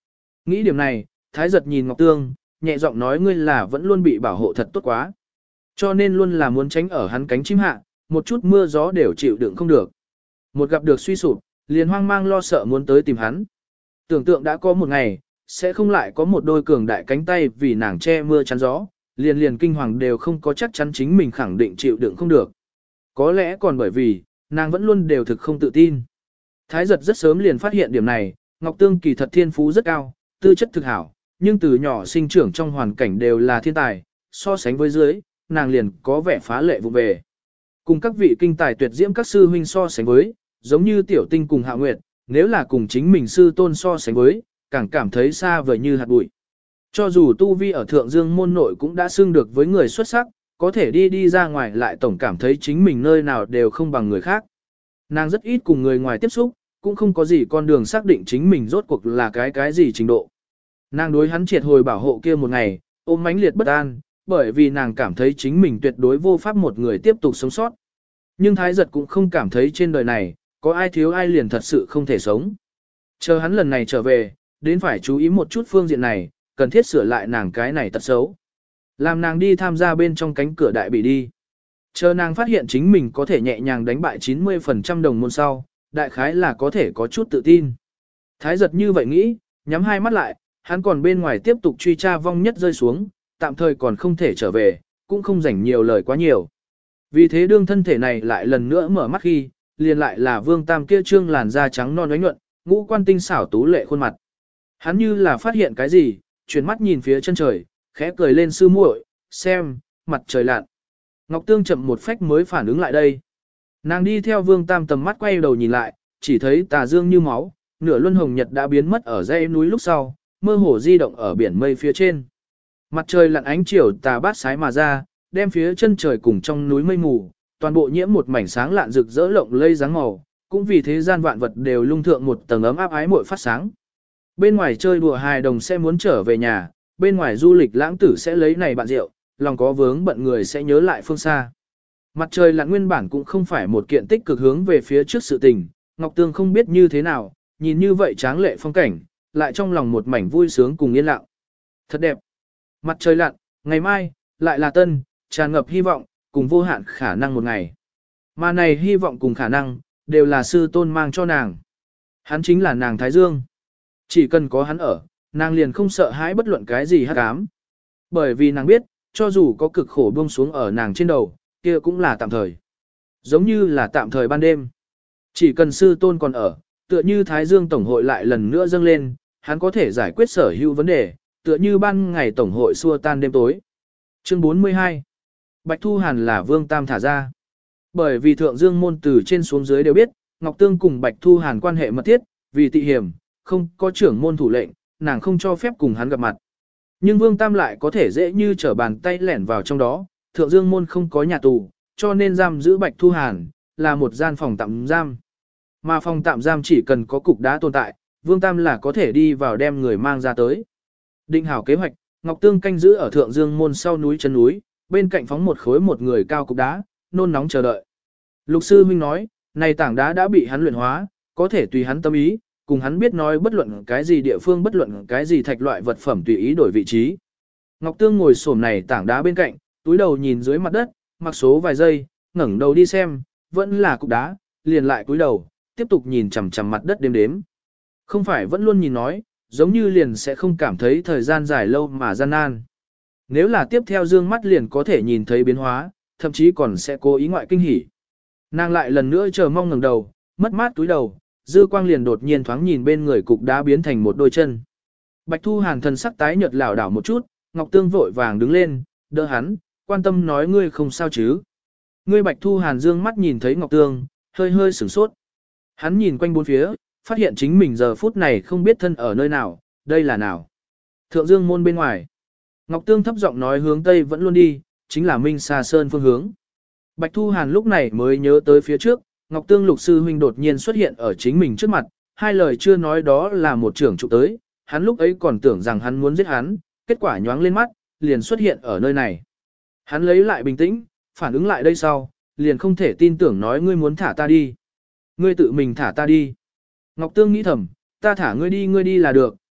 Nghĩ điểm này, Thái giật nhìn Ngọc Tương, nhẹ giọng nói ngươi là vẫn luôn bị bảo hộ thật tốt quá. Cho nên luôn là muốn tránh ở hắn cánh chim hạ, một chút mưa gió đều chịu đựng không được. Một gặp được suy sụp, liền hoang mang lo sợ muốn tới tìm hắn. Tưởng tượng đã có một ngày, sẽ không lại có một đôi cường đại cánh tay vì nàng che mưa chắn gió, liền kinh hoàng đều không có chắc chắn chính mình khẳng định chịu đựng không được. Có lẽ còn bởi vì, nàng vẫn luôn đều thực không tự tin. Thái giật rất sớm liền phát hiện điểm này, Ngọc Tương kỳ thật thiên phú rất cao, tư chất thực hảo, nhưng từ nhỏ sinh trưởng trong hoàn cảnh đều là thiên tài, so sánh với dưới, nàng liền có vẻ phá lệ vụ về. Cùng các vị kinh tài tuyệt diễm các sư huynh so sánh với, giống như Tiểu Tinh cùng Hạ Nguyệt, nếu là cùng chính mình sư tôn so sánh với, càng cảm thấy xa vời như hạt bụi. Cho dù tu vi ở Thượng Dương môn nội cũng đã xưng được với người xuất sắc, có thể đi ra ngoài lại tổng cảm thấy chính mình nơi nào đều không bằng người khác. Nàng rất ít cùng người ngoài tiếp xúc, cũng không có gì con đường xác định chính mình rốt cuộc là cái gì trình độ. Nàng đối hắn triệt hồi bảo hộ kia một ngày, ôm mãnh liệt bất an, bởi vì nàng cảm thấy chính mình tuyệt đối vô pháp một người tiếp tục sống sót. Nhưng Thái giật cũng không cảm thấy trên đời này, có ai thiếu ai liền thật sự không thể sống. Chờ hắn lần này trở về, đến phải chú ý một chút phương diện này, cần thiết sửa lại nàng cái này tật xấu. Làm nàng đi tham gia bên trong cánh cửa đại bị đi. Chờ nàng phát hiện chính mình có thể nhẹ nhàng đánh bại 90% đồng môn sau, đại khái là có thể có chút tự tin. Thái giật như vậy nghĩ, nhắm hai mắt lại, hắn còn bên ngoài tiếp tục truy tra vong nhất rơi xuống, tạm thời còn không thể trở về, cũng không rảnh nhiều lời quá nhiều. Vì thế đương thân thể này lại lần nữa mở mắt khi, liền lại là Vương Tam kia trương làn da trắng non ánh nhuận, ngũ quan tinh xảo tú lệ khuôn mặt. Hắn như là phát hiện cái gì, chuyển mắt nhìn phía chân trời, khẽ cười lên sư muội, xem, mặt trời lặn. Ngọc Tương chậm một phách mới phản ứng lại đây. Nàng đi theo Vương Tam tầm mắt quay đầu nhìn lại, chỉ thấy tà dương như máu, nửa luân hồng nhật đã biến mất ở dãy núi lúc sau, mơ hồ di động ở biển mây phía trên. Mặt trời lặn ánh chiều tà bát sái mà ra, đem phía chân trời cùng trong núi mây mù, toàn bộ nhiễm một mảnh sáng lạn rực rỡ lộng lây dáng màu, cũng vì thế gian vạn vật đều lung thượng một tầng ấm áp ái muội phát sáng. Bên ngoài chơi đùa hài đồng sẽ muốn trở về nhà, bên ngoài du lịch lãng tử sẽ lấy này bạn rượu, lòng có vướng bận người sẽ nhớ lại phương xa. Mặt trời lặn nguyên bản cũng không phải một kiện tích cực hướng về phía trước sự tình, Ngọc Tương không biết như thế nào, nhìn như vậy tráng lệ phong cảnh, lại trong lòng một mảnh vui sướng cùng yên lặng. Thật đẹp. Mặt trời lặn, ngày mai, lại là tân, tràn ngập hy vọng, cùng vô hạn khả năng một ngày. Mà này hy vọng cùng khả năng, đều là sư tôn mang cho nàng. Hắn chính là nàng Thái Dương. Chỉ cần có hắn ở, nàng liền không sợ hãi bất luận cái gì hắc ám. Bởi vì nàng biết, cho dù có cực khổ buông xuống ở nàng trên đầu, kia cũng là tạm thời. Giống như là tạm thời ban đêm. Chỉ cần sư tôn còn ở, tựa như Thái Dương Tổng hội lại lần nữa dâng lên, hắn có thể giải quyết sở hữu vấn đề, tựa như ban ngày Tổng hội xua tan đêm tối. Chương 42 Bạch Thu Hàn là Vương Tam thả ra. Bởi vì Thượng Dương môn từ trên xuống dưới đều biết, Ngọc Tương cùng Bạch Thu Hàn quan hệ mật thiết, vì tị hiểm, không có trưởng môn thủ lệnh, nàng không cho phép cùng hắn gặp mặt. Nhưng Vương Tam lại có thể dễ như trở bàn tay lẻn vào trong đó, Thượng Dương môn không có nhà tù, cho nên giam giữ Bạch Thu Hàn, là một gian phòng tạm giam. Mà phòng tạm giam chỉ cần có cục đá tồn tại, Vương Tam là có thể đi vào đem người mang ra tới. Định hảo kế hoạch, Ngọc Tương canh giữ ở Thượng Dương môn sau núi chân núi, bên cạnh phóng một khối một người cao cục đá, nôn nóng chờ đợi. Lục sư huynh nói, này tảng đá đã bị hắn luyện hóa, có thể tùy hắn tâm ý, cùng hắn biết nói bất luận cái gì địa phương bất luận cái gì thạch loại vật phẩm tùy ý đổi vị trí. Ngọc Tương ngồi xổm này tảng đá bên cạnh, túi đầu nhìn dưới mặt đất, mặc số vài giây, ngẩng đầu đi xem, vẫn là cục đá, liền lại túi đầu, tiếp tục nhìn chằm chằm mặt đất đếm đếm. Không phải vẫn luôn nhìn nói, giống như liền sẽ không cảm thấy thời gian dài lâu mà gian nan. Nếu là tiếp theo dương mắt liền có thể nhìn thấy biến hóa, thậm chí còn sẽ cố ý ngoại kinh hỉ. Nàng lại lần nữa chờ mong ngẩng đầu, mất mát túi đầu, dư quang liền đột nhiên thoáng nhìn bên người cục đá biến thành một đôi chân. Bạch Thu Hàn thần sắc tái nhợt lảo đảo một chút, Ngọc Tương vội vàng đứng lên, đỡ hắn, quan tâm nói ngươi không sao chứ. Ngươi Bạch Thu Hàn dương mắt nhìn thấy Ngọc Tương, hơi hơi sửng sốt. Hắn nhìn quanh bốn phía, phát hiện chính mình giờ phút này không biết thân ở nơi nào, đây là nào. Thượng Dương môn bên ngoài. Ngọc Tương thấp giọng nói hướng Tây vẫn luôn đi, chính là Minh Sa Sơn phương hướng. Bạch Thu Hàn lúc này mới nhớ tới phía trước, Ngọc Tương lục sư huynh đột nhiên xuất hiện ở chính mình trước mặt, hai lời chưa nói đó là một trưởng trụ tới, hắn lúc ấy còn tưởng rằng hắn muốn giết hắn, kết quả nhoáng lên mắt, liền xuất hiện ở nơi này. Hắn lấy lại bình tĩnh, phản ứng lại đây sau, liền không thể tin tưởng nói ngươi muốn thả ta đi. Ngươi tự mình thả ta đi. Ngọc Tương nghĩ thầm, ta thả ngươi đi là được,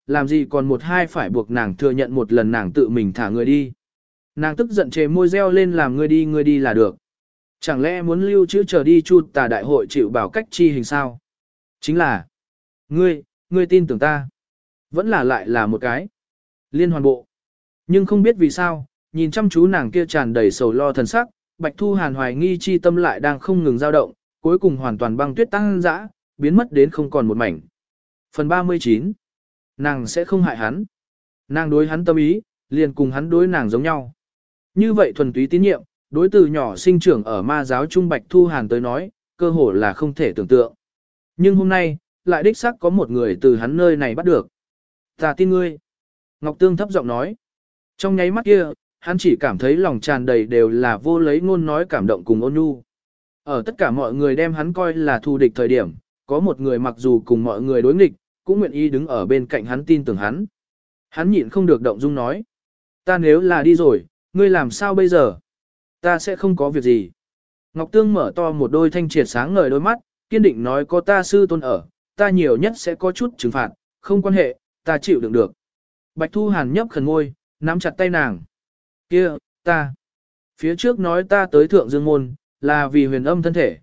làm gì còn một hai phải buộc nàng thừa nhận một lần nàng tự mình thả người đi. Nàng tức giận chề môi reo lên làm ngươi đi là được. Chẳng lẽ muốn lưu trữ chờ đi chu tà đại hội chịu bảo cách chi hình sao? Chính là, ngươi tin tưởng ta. Vẫn là lại là một cái liên hoàn bộ. Nhưng không biết vì sao, nhìn chăm chú nàng kia tràn đầy sầu lo thần sắc, Bạch Thu Hàn hoài nghi chi tâm lại đang không ngừng dao động, cuối cùng hoàn toàn băng tuyết tăng dã, biến mất đến không còn một mảnh. Phần 39. Nàng sẽ không hại hắn. Nàng đối hắn tâm ý, liền cùng hắn đối nàng giống nhau. Như vậy thuần túy tín nhiệm, đối từ nhỏ sinh trưởng ở ma giáo trung Bạch Thu Hàn tới nói, cơ hồ là không thể tưởng tượng. Nhưng hôm nay, lại đích xác có một người từ hắn nơi này bắt được. Ta tin ngươi. Ngọc Tương thấp giọng nói. Trong nháy mắt kia, hắn chỉ cảm thấy lòng tràn đầy đều là vô lấy ngôn nói cảm động cùng ôn nhu. Ở tất cả mọi người đem hắn coi là thù địch thời điểm, có một người mặc dù cùng mọi người đối nghịch, cũng nguyện ý đứng ở bên cạnh hắn tin tưởng hắn. Hắn nhịn không được động dung nói. Ta nếu là đi rồi, ngươi làm sao bây giờ? Ta sẽ không có việc gì. Ngọc Tương mở to một đôi thanh triệt sáng ngời đôi mắt, kiên định nói có ta sư tôn ở, ta nhiều nhất sẽ có chút trừng phạt, không quan hệ, ta chịu đựng được. Bạch Thu Hàn nhấp khẩn môi, nắm chặt tay nàng. Kia, ta. Phía trước nói ta tới Thượng Dương Môn, là vì huyền âm thân thể.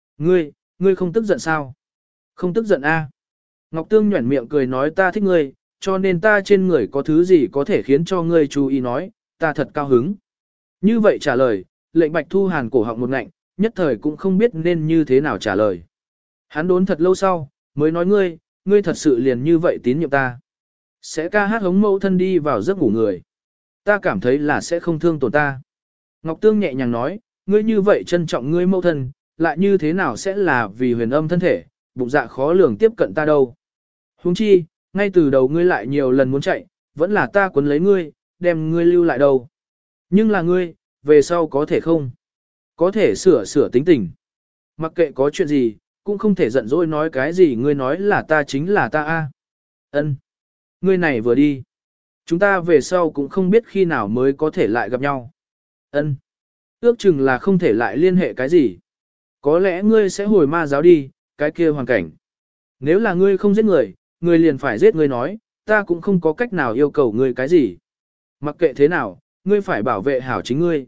Ngươi không tức giận sao? Không tức giận a? Ngọc Tương nhuyễn miệng cười nói ta thích ngươi, cho nên ta trên người có thứ gì có thể khiến cho ngươi chú ý nói, ta thật cao hứng. Như vậy trả lời, lệnh Bạch Thu Hàn cổ họng một ngạnh, nhất thời cũng không biết nên như thế nào trả lời. Hắn đốn thật lâu sau, mới nói ngươi thật sự liền như vậy tín nhiệm ta. Sẽ ca hát hống mẫu thân đi vào giấc ngủ người. Ta cảm thấy là sẽ không thương tổn ta. Ngọc Tương nhẹ nhàng nói, ngươi như vậy trân trọng ngươi mẫu thân, lại như thế nào sẽ là vì huyền âm thân thể, bụng dạ khó lường tiếp cận ta đâu. Huống chi, ngay từ đầu ngươi lại nhiều lần muốn chạy, vẫn là ta cuốn lấy ngươi, đem ngươi lưu lại đâu. Nhưng là ngươi, về sau có thể không? Có thể sửa tính tình. Mặc kệ có chuyện gì, cũng không thể giận dỗi nói cái gì ngươi nói là ta chính là ta a. Ân, ngươi này vừa đi. Chúng ta về sau cũng không biết khi nào mới có thể lại gặp nhau. Ân, ước chừng là không thể lại liên hệ cái gì. Có lẽ ngươi sẽ hồi ma giáo đi, cái kia hoàn cảnh. Nếu là ngươi không giết người, ngươi liền phải giết ngươi nói, ta cũng không có cách nào yêu cầu ngươi cái gì. Mặc kệ thế nào, ngươi phải bảo vệ hảo chính ngươi,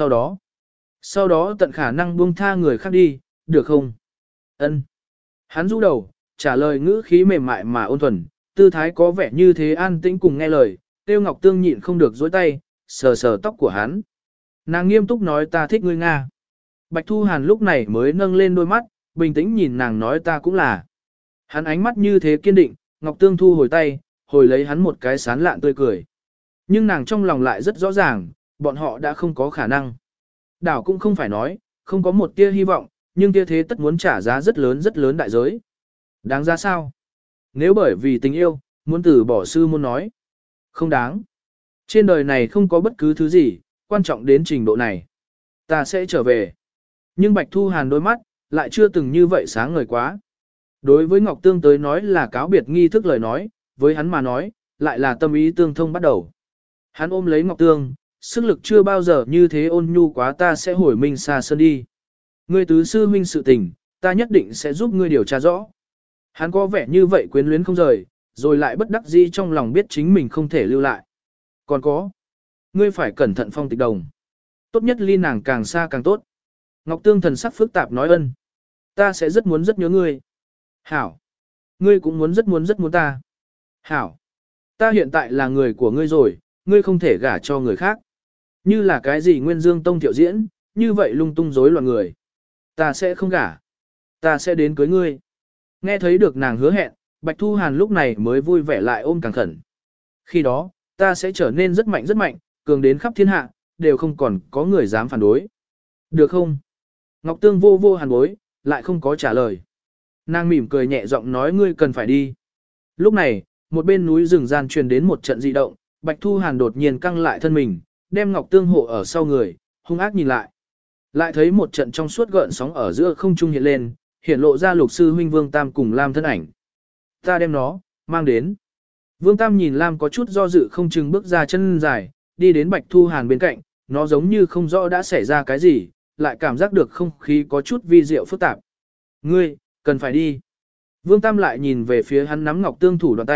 sau đó tận khả năng buông tha người khác đi, được không? Ân. Hắn rũ đầu, trả lời ngữ khí mềm mại mà ôn thuần, tư thái có vẻ như thế an tĩnh cùng nghe lời, Tiêu Ngọc Tương nhịn không được dối tay, sờ sờ tóc của hắn. Nàng nghiêm túc nói ta thích ngươi Nga. Bạch Thu Hàn lúc này mới nâng lên đôi mắt, bình tĩnh nhìn nàng nói ta cũng là. Hắn ánh mắt như thế kiên định, Ngọc Tương thu hồi tay, hồi lấy hắn một cái sán lạn tươi cười. Nhưng nàng trong lòng lại rất rõ ràng, bọn họ đã không có khả năng. Đảo cũng không phải nói, không có một tia hy vọng, nhưng tia thế tất muốn trả giá rất lớn đại giới. Đáng giá sao? Nếu bởi vì tình yêu, muốn từ bỏ sư môn nói. Không đáng. Trên đời này không có bất cứ thứ gì, quan trọng đến trình độ này. Ta sẽ trở về. Nhưng Bạch Thu Hàn đôi mắt, lại chưa từng như vậy sáng ngời quá. Đối với Ngọc Tương tới nói là cáo biệt nghi thức lời nói, với hắn mà nói, lại là tâm ý tương thông bắt đầu. Hắn ôm lấy Ngọc Tương, sức lực chưa bao giờ như thế ôn nhu quá ta sẽ hồi minh xa sơn đi. Ngươi tứ sư huynh sự tình, ta nhất định sẽ giúp ngươi điều tra rõ. Hắn có vẻ như vậy quyến luyến không rời, rồi lại bất đắc dĩ trong lòng biết chính mình không thể lưu lại. Còn có, ngươi phải cẩn thận Phong Tịch Đồng. Tốt nhất ly nàng càng xa càng tốt. Ngọc Tương thần sắc phức tạp nói ân. Ta sẽ rất nhớ ngươi. Hảo. Ngươi cũng muốn rất muốn ta. Hảo. Ta hiện tại là người của ngươi rồi, ngươi không thể gả cho người khác. Như là cái gì Nguyên Dương Tông tiểu diễn, như vậy lung tung rối loạn người. Ta sẽ không gả. Ta sẽ đến cưới ngươi. Nghe thấy được nàng hứa hẹn, Bạch Thu Hàn lúc này mới vui vẻ lại ôm càng khẩn. Khi đó, ta sẽ trở nên rất mạnh, cường đến khắp thiên hạ, đều không còn có người dám phản đối. Được không? Ngọc Tương vô hàn bối, lại không có trả lời. Nàng mỉm cười nhẹ giọng nói ngươi cần phải đi. Lúc này, một bên núi rừng gian truyền đến một trận dị động, Bạch Thu Hàn đột nhiên căng lại thân mình, đem Ngọc Tương hộ ở sau người, hung ác nhìn lại. Lại thấy một trận trong suốt gợn sóng ở giữa không trung hiện lên, hiện lộ ra Lục sư huynh Vương Tam cùng Lam thân ảnh. Ta đem nó mang đến. Vương Tam nhìn Lam có chút do dự không chừng bước ra chân dài, đi đến Bạch Thu Hàn bên cạnh, nó giống như không rõ đã xảy ra cái gì, lại cảm giác được không khí có chút vi diệu phức tạp. Ngươi, cần phải đi. Vương Tam lại nhìn về phía hắn nắm Ngọc Tương thủ đoạn tay,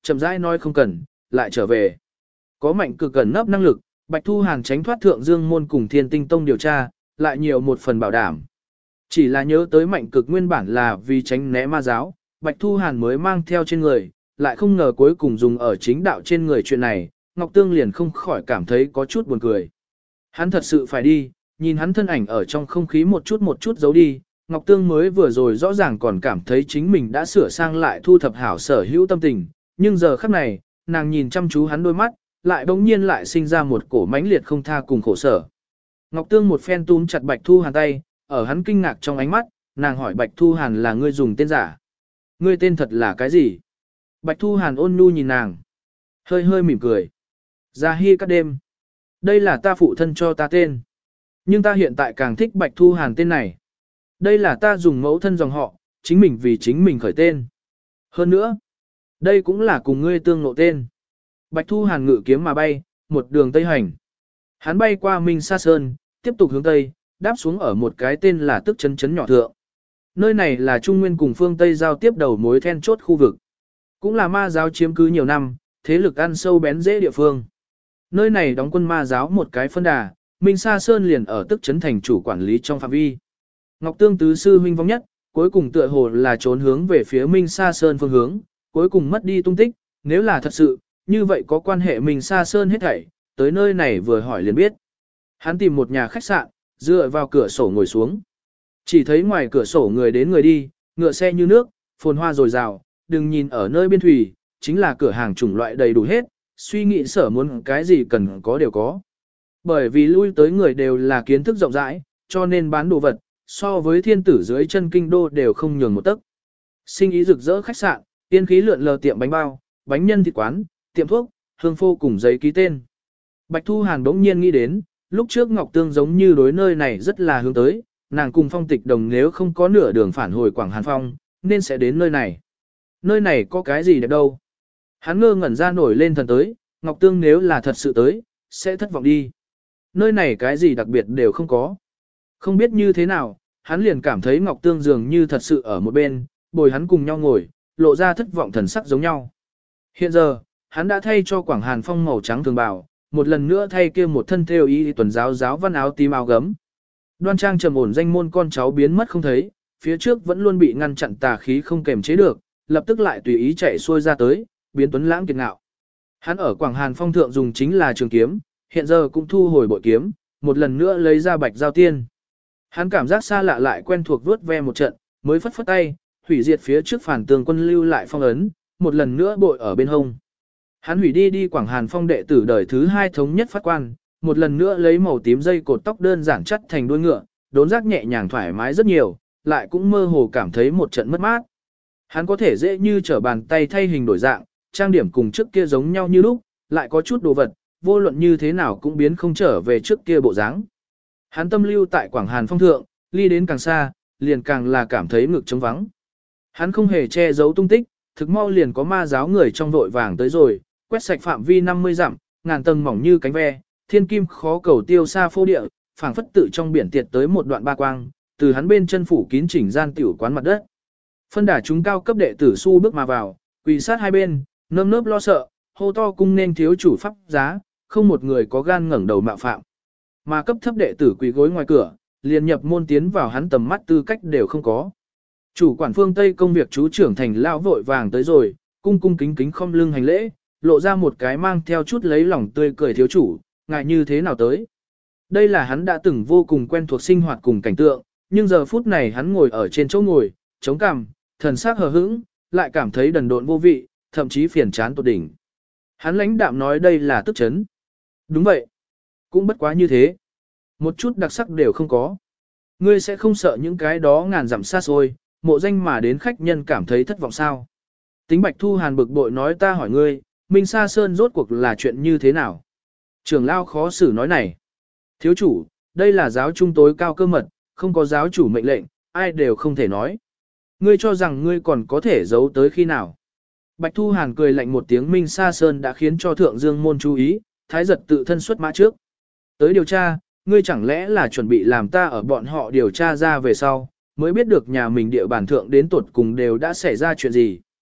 chậm rãi nói không cần, lại trở về. Có mạnh cực gần nấp năng lực, Bạch Thu Hàn tránh thoát Thượng Dương môn cùng Thiên Tinh Tông điều tra, lại nhiều một phần bảo đảm. Chỉ là nhớ tới mạnh cực nguyên bản là vì tránh né ma giáo, Bạch Thu Hàn mới mang theo trên người, lại không ngờ cuối cùng dùng ở chính đạo trên người chuyện này, Ngọc Tương liền không khỏi cảm thấy có chút buồn cười. Hắn thật sự phải đi, nhìn hắn thân ảnh ở trong không khí một chút giấu đi, Ngọc Tương mới vừa rồi rõ ràng còn cảm thấy chính mình đã sửa sang lại thu thập hảo sở hữu tâm tình, nhưng giờ khắc này, nàng nhìn chăm chú hắn đôi mắt, lại bỗng nhiên lại sinh ra một cổ mãnh liệt không tha cùng khổ sở. Ngọc Tương một phen túm chặt Bạch Thu Hàn tay, ở hắn kinh ngạc trong ánh mắt, nàng hỏi Bạch Thu Hàn là ngươi dùng tên giả. Ngươi tên thật là cái gì? Bạch Thu Hàn ôn nhu nhìn nàng, hơi hơi mỉm cười. Gia Hi các đêm. Đây là ta phụ thân cho ta tên. Nhưng ta hiện tại càng thích Bạch Thu Hàn tên này. Đây là ta dùng mẫu thân dòng họ, chính mình vì chính mình khởi tên. Hơn nữa, đây cũng là cùng ngươi tương ngộ tên. Bạch Thu Hàn ngự kiếm mà bay, một đường tây hành. Hắn bay qua Minh Sa Sơn, tiếp tục hướng tây, đáp xuống ở một cái tên là Tức Trấn nhỏ thượng. Nơi này là Trung Nguyên cùng phương Tây giao tiếp đầu mối then chốt khu vực. Cũng là ma giáo chiếm cứ nhiều năm, thế lực ăn sâu bén rễ địa phương. Nơi này đóng quân ma giáo một cái phân đà, Minh Sa Sơn liền ở Tức Trấn thành chủ quản lý trong phạm vi. Ngọc Tương tứ sư huynh vong nhất, cuối cùng tựa hồ là trốn hướng về phía Minh Sa Sơn phương hướng, cuối cùng mất đi tung tích, nếu là thật sự, như vậy có quan hệ Minh Sa Sơn hết thảy, tới nơi này vừa hỏi liền biết. Hắn tìm một nhà khách sạn, dựa vào cửa sổ ngồi xuống. Chỉ thấy ngoài cửa sổ người đến người đi, ngựa xe như nước, phồn hoa dồi dào, đừng nhìn ở nơi biên thủy, chính là cửa hàng chủng loại đầy đủ hết, suy nghĩ sở muốn cái gì cần có đều có. Bởi vì lui tới người đều là kiến thức rộng rãi, cho nên bán đồ vật, so với thiên tử dưới chân kinh đô đều không nhường một tấc. Sinh ý rực rỡ khách sạn, tiên khí lượn lờ tiệm bánh bao, bánh nhân thịt quán, tiệm thuốc, hương phô cùng giấy ký tên. Bạch Thu Hàn bỗng nhiên nghĩ đến, lúc trước Ngọc Tương giống như đối nơi này rất là hướng tới, nàng cùng Phong Tịch Đồng nếu không có nửa đường phản hồi Quảng Hàn Phong, nên sẽ đến nơi này. Nơi này có cái gì đẹp đâu? Hắn ngơ ngẩn ra nổi lên thần tới, Ngọc Tương nếu là thật sự tới, sẽ thất vọng đi. Nơi này cái gì đặc biệt đều không có. Không biết như thế nào, hắn liền cảm thấy Ngọc Tương dường như thật sự ở một bên, bồi hắn cùng nhau ngồi, lộ ra thất vọng thần sắc giống nhau. Hiện giờ, hắn đã thay cho Quảng Hàn Phong màu trắng thường bào, một lần nữa thay kia một thân theo y tuần giáo văn áo tím áo gấm. Đoan trang trầm ổn danh môn con cháu biến mất không thấy, phía trước vẫn luôn bị ngăn chặn tà khí không kềm chế được, lập tức lại tùy ý chạy xuôi ra tới, biến tuấn lãng kiệt ngạo. Hắn ở Quảng Hàn Phong thượng dùng chính là trường kiếm, hiện giờ cũng thu hồi bội kiếm, một lần nữa lấy ra bạch giao tiên. Hắn cảm giác xa lạ lại quen thuộc vuốt ve một trận, mới phất phất tay, hủy diệt phía trước phản tường quân lưu lại phong ấn, một lần nữa bội ở bên hông. Hắn hủy đi Quảng Hàn Phong đệ tử đời thứ 2 thống nhất phát quan, một lần nữa lấy màu tím dây cột tóc đơn giản chắt thành đuôi ngựa, đốn giác nhẹ nhàng thoải mái rất nhiều, lại cũng mơ hồ cảm thấy một trận mất mát. Hắn có thể dễ như trở bàn tay thay hình đổi dạng, trang điểm cùng trước kia giống nhau như lúc, lại có chút đồ vật, vô luận như thế nào cũng biến không trở về trước kia bộ dáng. Hắn tâm lưu tại Quảng Hàn Phong thượng, ly đến càng xa, liền càng là cảm thấy ngực trống vắng. Hắn không hề che giấu tung tích, thực mau liền có ma giáo người trong vội vàng tới rồi, quét sạch phạm vi 50 dặm, ngàn tầng mỏng như cánh ve, thiên kim khó cầu tiêu xa phô địa, phảng phất tự trong biển tiệt tới một đoạn ba quang, từ hắn bên chân phủ kín chỉnh gian tiểu quán mặt đất. Phân đả chúng cao cấp đệ tử su bước mà vào, quỳ sát hai bên, nơm nớp lo sợ, hô to cung nên thiếu chủ pháp giá, không một người có gan ngẩng đầu mạo phạm. Mà cấp thấp đệ tử quỳ gối ngoài cửa, liền nhập môn tiến vào hắn tầm mắt tư cách đều không có. Chủ quản phương Tây công việc chú trưởng thành lão vội vàng tới rồi, cung cung kính kính không lưng hành lễ, lộ ra một cái mang theo chút lấy lòng tươi cười thiếu chủ, ngại như thế nào tới. Đây là hắn đã từng vô cùng quen thuộc sinh hoạt cùng cảnh tượng, nhưng giờ phút này hắn ngồi ở trên chỗ ngồi, chống cằm, thần sắc hờ hững, lại cảm thấy đần độn vô vị, thậm chí phiền chán tột đỉnh. Hắn lãnh đạm nói đây là tức chấn. Đúng vậy. Cũng bất quá như thế. Một chút đặc sắc đều không có. Ngươi sẽ không sợ những cái đó ngàn dặm xa xôi, mộ danh mà đến khách nhân cảm thấy thất vọng sao. Tính Bạch Thu Hàn bực bội nói ta hỏi ngươi, Minh Sa Sơn rốt cuộc là chuyện như thế nào? Trưởng lao khó xử nói này. Thiếu chủ, đây là giáo trung tối cao cơ mật, không có giáo chủ mệnh lệnh, ai đều không thể nói. Ngươi cho rằng ngươi còn có thể giấu tới khi nào? Bạch Thu Hàn cười lạnh một tiếng Minh Sa Sơn đã khiến cho Thượng Dương môn chú ý, thái giật tự thân xuất mã trước. Tới điều tra, ngươi chẳng lẽ là chuẩn bị làm ta ở bọn họ điều tra ra về sau, mới biết được nhà mình địa bàn thượng đến tuột cùng đều đã xảy ra chuyện gì.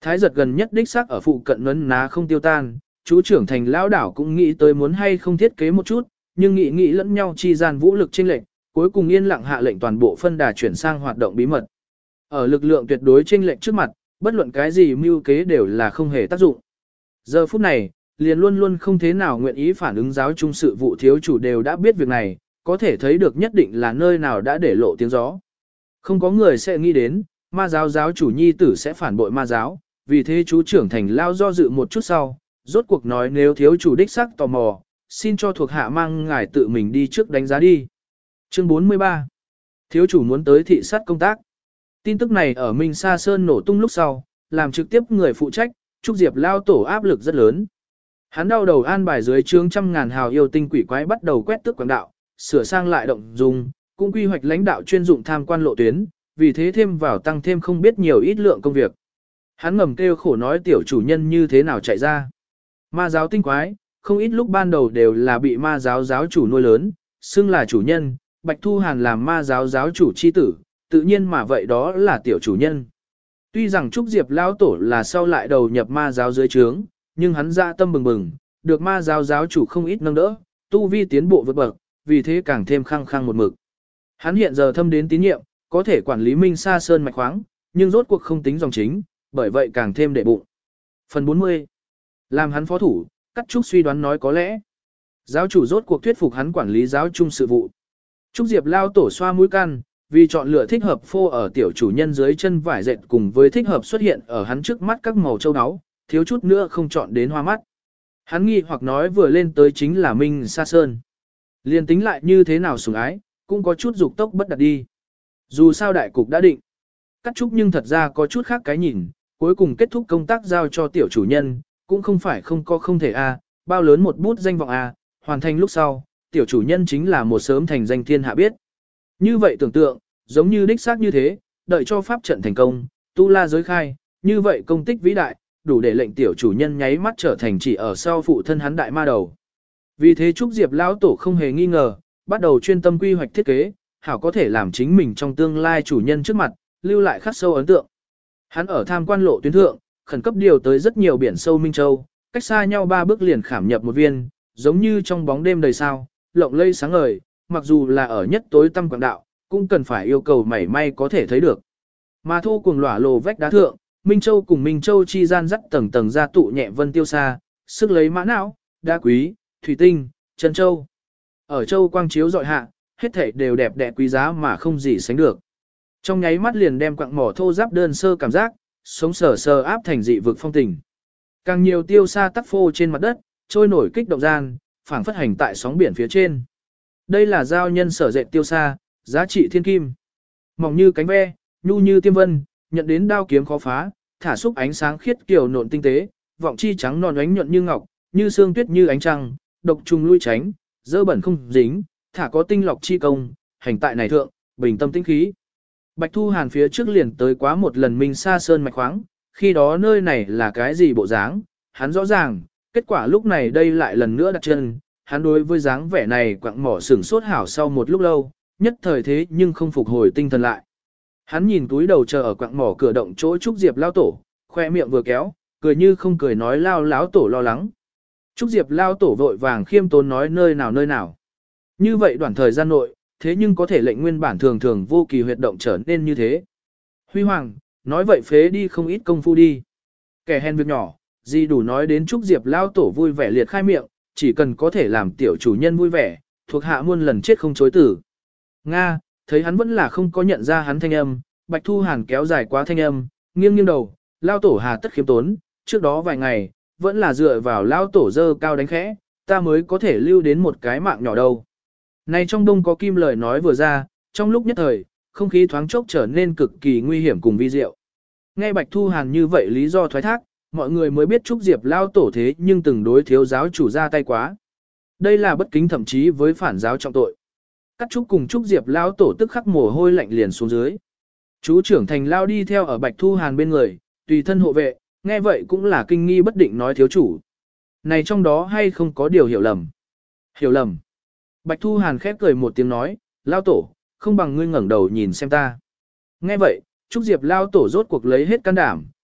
Thái giật gần nhất đích xác ở phụ cận nấn ná không tiêu tan, chú trưởng thành lão đảo cũng nghĩ tới muốn hay không thiết kế một chút, nhưng nghĩ lẫn nhau chi gian vũ lực chênh lệch, cuối cùng yên lặng hạ lệnh toàn bộ phân đà chuyển sang hoạt động bí mật. Ở lực lượng tuyệt đối chênh lệch trước mặt, bất luận cái gì mưu kế đều là không hề tác dụng. Giờ phút này, liền luôn luôn không thế nào nguyện ý phản ứng giáo trung sự vụ thiếu chủ đều đã biết việc này, có thể thấy được nhất định là nơi nào đã để lộ tiếng gió. Không có người sẽ nghĩ đến, ma giáo giáo chủ nhi tử sẽ phản bội ma giáo, vì thế chú trưởng thành lao do dự một chút sau, rốt cuộc nói nếu thiếu chủ đích sắc tò mò, xin cho thuộc hạ mang ngài tự mình đi trước đánh giá đi. Chương 43. Thiếu chủ muốn tới thị sát công tác. Tin tức này ở Minh Sa Sơn nổ tung lúc sau, làm trực tiếp người phụ trách, Trúc Diệp lao tổ áp lực rất lớn. Hắn đau đầu an bài dưới trướng trăm ngàn hào yêu tinh quỷ quái bắt đầu quét tước quảng đạo, sửa sang lại động dùng, cũng quy hoạch lãnh đạo chuyên dụng tham quan lộ tuyến, vì thế thêm vào tăng thêm không biết nhiều ít lượng công việc. Hắn ngầm kêu khổ nói tiểu chủ nhân như thế nào chạy ra. Ma giáo tinh quái, không ít lúc ban đầu đều là bị ma giáo giáo chủ nuôi lớn, xưng là chủ nhân, Bạch Thu Hàn làm ma giáo giáo chủ chi tử, tự nhiên mà vậy đó là tiểu chủ nhân. Tuy rằng Trúc Diệp lão tổ là sau lại đầu nhập ma giáo dưới trướng, nhưng hắn dạ tâm bừng bừng, được ma giáo giáo chủ không ít nâng đỡ, tu vi tiến bộ vượt bậc, vì thế càng thêm khăng khăng một mực. Hắn hiện giờ thâm đến tín nhiệm, có thể quản lý Minh Sa Sơn mạch khoáng, nhưng rốt cuộc không tính dòng chính, bởi vậy càng thêm đệ bụng. Phần 40. Làm hắn phó thủ, Cắt Trúc suy đoán nói có lẽ. Giáo chủ rốt cuộc thuyết phục hắn quản lý giáo chung sự vụ. Trúc Diệp lao tổ xoa mũi căn, vì chọn lựa thích hợp phô ở tiểu chủ nhân dưới chân vải dệt cùng với thích hợp xuất hiện ở hắn trước mắt các màu châu áo, thiếu chút nữa không chọn đến hoa mắt. Hắn nghi hoặc nói vừa lên tới chính là Minh Sa Sơn. Liên tính lại như thế nào sủng ái, cũng có chút dục tốc bất đạt đi. Dù sao đại cục đã định. Cắt Trúc nhưng thật ra có chút khác cái nhìn, cuối cùng kết thúc công tác giao cho tiểu chủ nhân, cũng không phải không có không thể a, bao lớn một bút danh vọng a, hoàn thành lúc sau, tiểu chủ nhân chính là một sớm thành danh thiên hạ biết. Như vậy tưởng tượng, giống như đích xác như thế, đợi cho pháp trận thành công, tu la giới khai, như vậy công tích vĩ đại, đủ để lệnh tiểu chủ nhân nháy mắt trở thành chỉ ở sau phụ thân hắn đại ma đầu. Vì thế Trúc Diệp lão tổ không hề nghi ngờ, bắt đầu chuyên tâm quy hoạch thiết kế, hảo có thể làm chính mình trong tương lai chủ nhân trước mặt, lưu lại khắc sâu ấn tượng. Hắn ở tham quan lộ tuyến thượng, khẩn cấp điều tới rất nhiều biển sâu Minh Châu, cách xa nhau 3 bước liền khảm nhập một viên, giống như trong bóng đêm đầy sao, lộng lây sáng ngời, mặc dù là ở nhất tối tăm quảng đạo, cũng cần phải yêu cầu mảy may có thể thấy được. Mà thô cùng lỏa lồ vách đá thượng, Minh Châu cùng Minh Châu chi gian dắt tầng tầng ra tụ nhẹ vân tiêu xa, sức lấy mã não, đá quý, thủy tinh, chân châu. Ở châu quang chiếu dọi hạ, hết thảy đều đẹp đẽ quý giá mà không gì sánh được. Trong nháy mắt liền đem quặng mỏ thô giáp đơn sơ cảm giác, sống sờ sờ áp thành dị vực phong tình. Càng nhiều tiêu sa tắc phô trên mặt đất, trôi nổi kích động gian, phảng phất hành tại sóng biển phía trên. Đây là giao nhân sở dệt tiêu sa, giá trị thiên kim. Mỏng như cánh ve, nhu như tiêm vân, nhận đến đao kiếm khó phá, thả xúc ánh sáng khiết kiều nộn tinh tế, vọng chi trắng non ánh nhuận như ngọc, như sương tuyết như ánh trăng, độc trùng lui tránh, dơ bẩn không dính, thả có tinh lọc chi công, hành tại này thượng, bình tâm tĩnh khí. Bạch Thu Hàn phía trước liền tới quá một lần Minh Sa Sơn mạch khoáng, khi đó nơi này là cái gì bộ dáng, hắn rõ ràng, kết quả lúc này đây lại lần nữa đặt chân, hắn đối với dáng vẻ này quặng mỏ sửng sốt hảo sau một lúc lâu, nhất thời thế nhưng không phục hồi tinh thần lại. Hắn nhìn túi đầu chờ ở quặng mỏ cửa động chỗ Trúc Diệp lao tổ, khoe miệng vừa kéo, cười như không cười nói lao láo tổ lo lắng. Trúc Diệp lao tổ vội vàng khiêm tốn nói nơi nào nơi nào. Như vậy đoạn thời gian nội, thế nhưng có thể lệnh nguyên bản thường thường vô kỳ huyệt động trở nên như thế. Huy Hoàng, nói vậy phế đi không ít công phu đi. Kẻ hèn việc nhỏ, gì đủ nói đến Trúc Diệp lao tổ vui vẻ liệt khai miệng, chỉ cần có thể làm tiểu chủ nhân vui vẻ, thuộc hạ muôn lần chết không chối tử. Nga, thấy hắn vẫn là không có nhận ra hắn thanh âm, Bạch Thu Hàn kéo dài quá thanh âm, nghiêng nghiêng đầu, lao tổ hà tất khiêm tốn, trước đó vài ngày, vẫn là dựa vào lao tổ dơ cao đánh khẽ, ta mới có thể lưu đến một cái mạng nhỏ đâu. Này trong đông có kim lời nói vừa ra, trong lúc nhất thời, không khí thoáng chốc trở nên cực kỳ nguy hiểm cùng vi diệu. Nghe Bạch Thu Hàn như vậy lý do thoái thác, mọi người mới biết Trúc Diệp lao tổ thế nhưng từng đối thiếu giáo chủ ra tay quá. Đây là bất kính thậm chí với phản giáo trọng tội. Cắt Trúc cùng Trúc Diệp lao tổ tức khắc mồ hôi lạnh liền xuống dưới. Chú trưởng thành lao đi theo ở Bạch Thu Hàn bên người, tùy thân hộ vệ, nghe vậy cũng là kinh nghi bất định nói thiếu chủ. Này trong đó hay không có điều hiểu lầm? Hiểu lầm. Bạch Thu Hàn khép cười một tiếng nói, lao tổ, không bằng ngươi ngẩng đầu nhìn xem ta. Nghe vậy, Trúc Diệp lao tổ rốt cuộc lấy hết can đảm,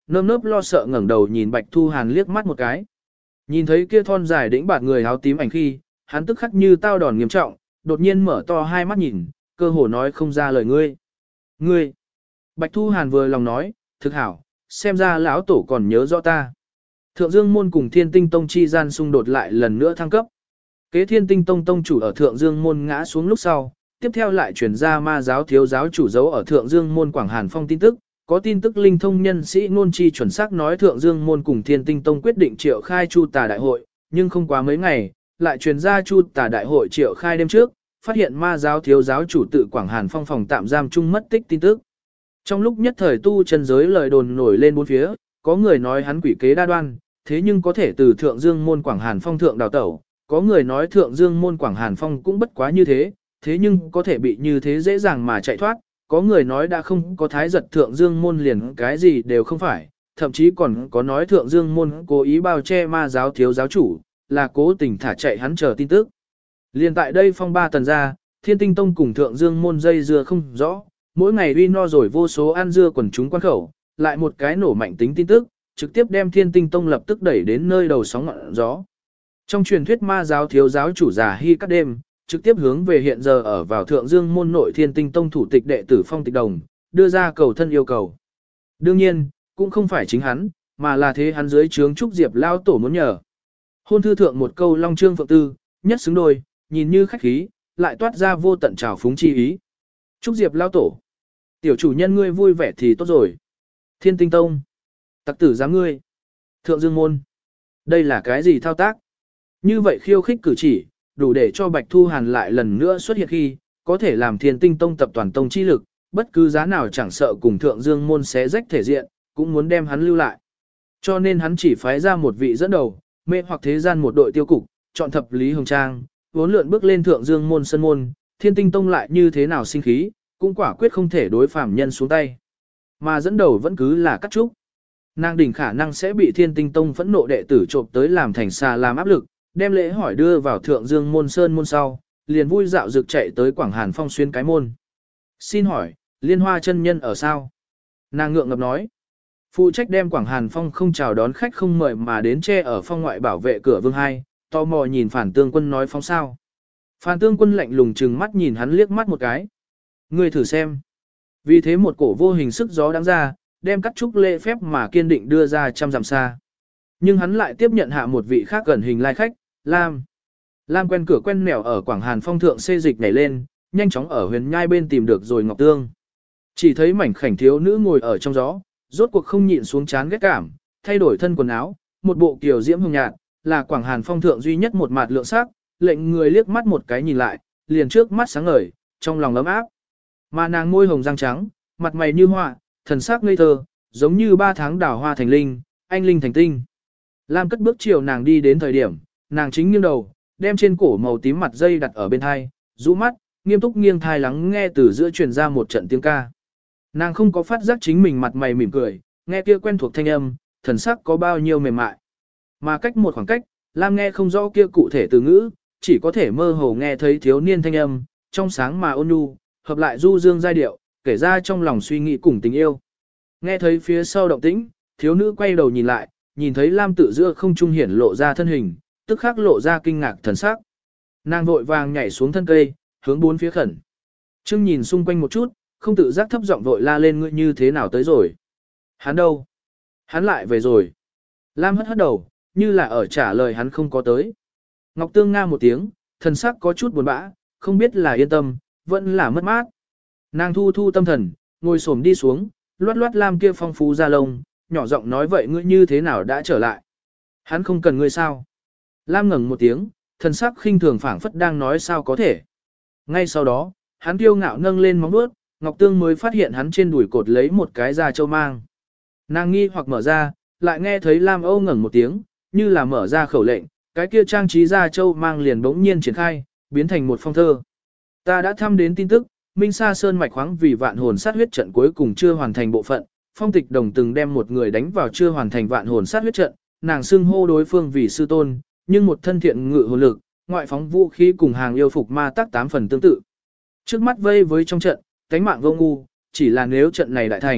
nơm nớp lo sợ ngẩng đầu nhìn Bạch Thu Hàn liếc mắt một cái. Nhìn thấy kia thon dài đĩnh bạt người áo tím ảnh khi, hắn tức khắc như tao đòn nghiêm trọng, đột nhiên mở to hai mắt nhìn, cơ hồ nói không ra lời ngươi. Ngươi! Bạch Thu Hàn vừa lòng nói, thực hảo, xem ra lão tổ còn nhớ rõ ta. Thượng Dương Môn cùng Thiên Tinh Tông chi gian xung đột lại lần nữa thăng cấp. Kế Thiên Tinh Tông tông chủ ở Thượng Dương Môn ngã xuống lúc sau, tiếp theo lại chuyển ra ma giáo thiếu giáo chủ giấu ở Thượng Dương Môn Quảng Hàn Phong tin tức. Có tin tức linh thông nhân sĩ ngôn chi chuẩn xác nói Thượng Dương Môn cùng Thiên Tinh Tông quyết định triệu khai Chu Tà Đại hội, nhưng không quá mấy ngày, lại truyền ra Chu Tà Đại hội triệu khai đêm trước, phát hiện ma giáo thiếu giáo chủ tự Quảng Hàn Phong phòng tạm giam chung mất tích tin tức. Trong lúc nhất thời tu chân giới lời đồn nổi lên bốn phía, có người nói hắn quỷ kế đa đoan, thế nhưng có thể từ Thượng Dương Môn Quảng Hàn Phong thượng đào tẩu, có người nói Thượng Dương Môn Quảng Hàn Phong cũng bất quá như thế, thế nhưng có thể bị như thế dễ dàng mà chạy thoát. Có người nói đã không có thái giật Thượng Dương Môn liền cái gì đều không phải, thậm chí còn có nói Thượng Dương Môn cố ý bao che ma giáo thiếu giáo chủ, là cố tình thả chạy hắn chờ tin tức. Liền tại đây phong ba tần ra, Thiên Tinh Tông cùng Thượng Dương Môn dây dưa không rõ, mỗi ngày uy no rồi vô số ăn dưa quần chúng quan khẩu, lại một cái nổ mạnh tính tin tức, trực tiếp đem Thiên Tinh Tông lập tức đẩy đến nơi đầu sóng ngọn gió. Trong truyền thuyết ma giáo thiếu giáo chủ giả hy các đêm, trực tiếp hướng về hiện giờ ở vào Thượng Dương Môn nội Thiên Tinh Tông thủ tịch đệ tử Phong Tịch Đồng, đưa ra cầu thân yêu cầu. Đương nhiên, cũng không phải chính hắn, mà là thế hắn dưới trướng Trúc Diệp lao tổ muốn nhờ. Hôn thư thượng một câu long trương phượng tư, nhất xứng đôi, nhìn như khách khí, lại toát ra vô tận trào phúng chi ý. Trúc Diệp lao tổ, tiểu chủ nhân ngươi vui vẻ thì tốt rồi. Thiên Tinh Tông, tặc tử giám ngươi. Thượng Dương Môn, đây là cái gì thao tác? Như vậy khiêu khích cử chỉ, đủ để cho Bạch Thu Hàn lại lần nữa xuất hiện khi, có thể làm Thiên Tinh Tông tập toàn tông chi lực, bất cứ giá nào chẳng sợ cùng Thượng Dương Môn xé rách thể diện, cũng muốn đem hắn lưu lại. Cho nên hắn chỉ phái ra một vị dẫn đầu, mê hoặc thế gian một đội tiêu cục, chọn thập Lý Hồng Trang, vốn lượn bước lên Thượng Dương Môn sân môn, Thiên Tinh Tông lại như thế nào sinh khí, cũng quả quyết không thể đối phàm nhân xuống tay. Mà dẫn đầu vẫn cứ là Cát Trúc. Nàng đỉnh khả năng sẽ bị Thiên Tinh Tông phẫn nộ đệ tử trộm tới làm thành xà làm áp lực, đem lễ hỏi đưa vào Thượng Dương Môn sơn môn sau, liền vui dạo dực chạy tới Quảng Hàn Phong xuyên cái môn. Xin hỏi, Liên Hoa chân nhân ở sao? Nàng ngượng ngập nói. Phụ trách đem Quảng Hàn Phong không chào đón khách không mời mà đến che ở phong ngoại bảo vệ cửa vương hai, tò mò nhìn Phản Tương Quân nói phóng sao. Phản Tương Quân lạnh lùng trừng mắt nhìn hắn liếc mắt một cái. Ngươi thử xem. Vì thế một cổ vô hình sức gió đáng ra, đem Cát Trúc lễ phép mà kiên định đưa ra trăm dặm xa. Nhưng hắn lại tiếp nhận hạ một vị khác gần hình lai khách, Lam. Lam quen cửa quen nẻo ở Quảng Hàn Phong thượng xê dịch nhảy lên, nhanh chóng ở huyền nhai bên tìm được rồi Ngọc Tương. Chỉ thấy mảnh khảnh thiếu nữ ngồi ở trong gió, rốt cuộc không nhịn xuống chán ghét cảm, thay đổi thân quần áo, một bộ kiều diễm hồng nhạt, là Quảng Hàn Phong thượng duy nhất một mặt lượng sắc, lệnh người liếc mắt một cái nhìn lại, liền trước mắt sáng ngời, trong lòng ấm áp. Mà nàng môi hồng răng trắng, mặt mày như họa, thần sắc ngây thơ, giống như 3 tháng đào hoa thành linh, anh linh thành tinh. Lam cất bước chiều nàng đi đến thời điểm, nàng chính nghiêng đầu, đem trên cổ màu tím mặt dây đặt ở bên thai, rũ mắt, nghiêm túc nghiêng thai lắng nghe từ giữa truyền ra một trận tiếng ca. Nàng không có phát giác chính mình mặt mày mỉm cười, nghe kia quen thuộc thanh âm, thần sắc có bao nhiêu mềm mại. Mà cách một khoảng cách, Lam nghe không rõ kia cụ thể từ ngữ, chỉ có thể mơ hồ nghe thấy thiếu niên thanh âm, trong sáng mà ôn nhu, hợp lại du dương giai điệu, kể ra trong lòng suy nghĩ cùng tình yêu. Nghe thấy phía sau động tĩnh, thiếu nữ quay đầu nhìn lại, nhìn thấy Lam tự giữa không trung hiển lộ ra thân hình, tức khắc lộ ra kinh ngạc thần sắc. Nàng vội vàng nhảy xuống thân cây, hướng bốn phía khẩn. Trương nhìn xung quanh một chút, không tự giác thấp giọng vội la lên ngươi như thế nào tới rồi. Hắn đâu? Hắn lại về rồi. Lam hất hất đầu, như là ở trả lời hắn không có tới. Ngọc Tương nga một tiếng, thần sắc có chút buồn bã, không biết là yên tâm, vẫn là mất mát. Nàng thu thu tâm thần, ngồi xổm đi xuống, loát loát Lam kia phong phú da lông, nhỏ giọng nói vậy ngươi như thế nào đã trở lại. Hắn không cần ngươi sao? Lam ngẩng một tiếng, thần sắc khinh thường phảng phất đang nói sao có thể. Ngay sau đó, hắn kiêu ngạo nâng lên móng vuốt, Ngọc Tương mới phát hiện hắn trên đùi cột lấy một cái da châu mang. Nàng nghi hoặc mở ra, lại nghe thấy Lam Âu ngẩng một tiếng, như là mở ra khẩu lệnh, cái kia trang trí da châu mang liền bỗng nhiên triển khai, biến thành một phong thơ. Ta đã thăm đến tin tức, Minh Sa Sơn mạch khoáng vì vạn hồn sát huyết trận cuối cùng chưa hoàn thành bộ phận, Phong Tịch Đồng từng đem một người đánh vào chưa hoàn thành vạn hồn sát huyết trận, nàng xưng hô đối phương vì sư tôn, nhưng một thân thiện ngự hồn lực, ngoại phóng vũ khí cùng hàng yêu phục ma tác 8 phần tương tự. Trước mắt vây với trong trận, cánh mạng vô ngu, chỉ là nếu trận này đại thành,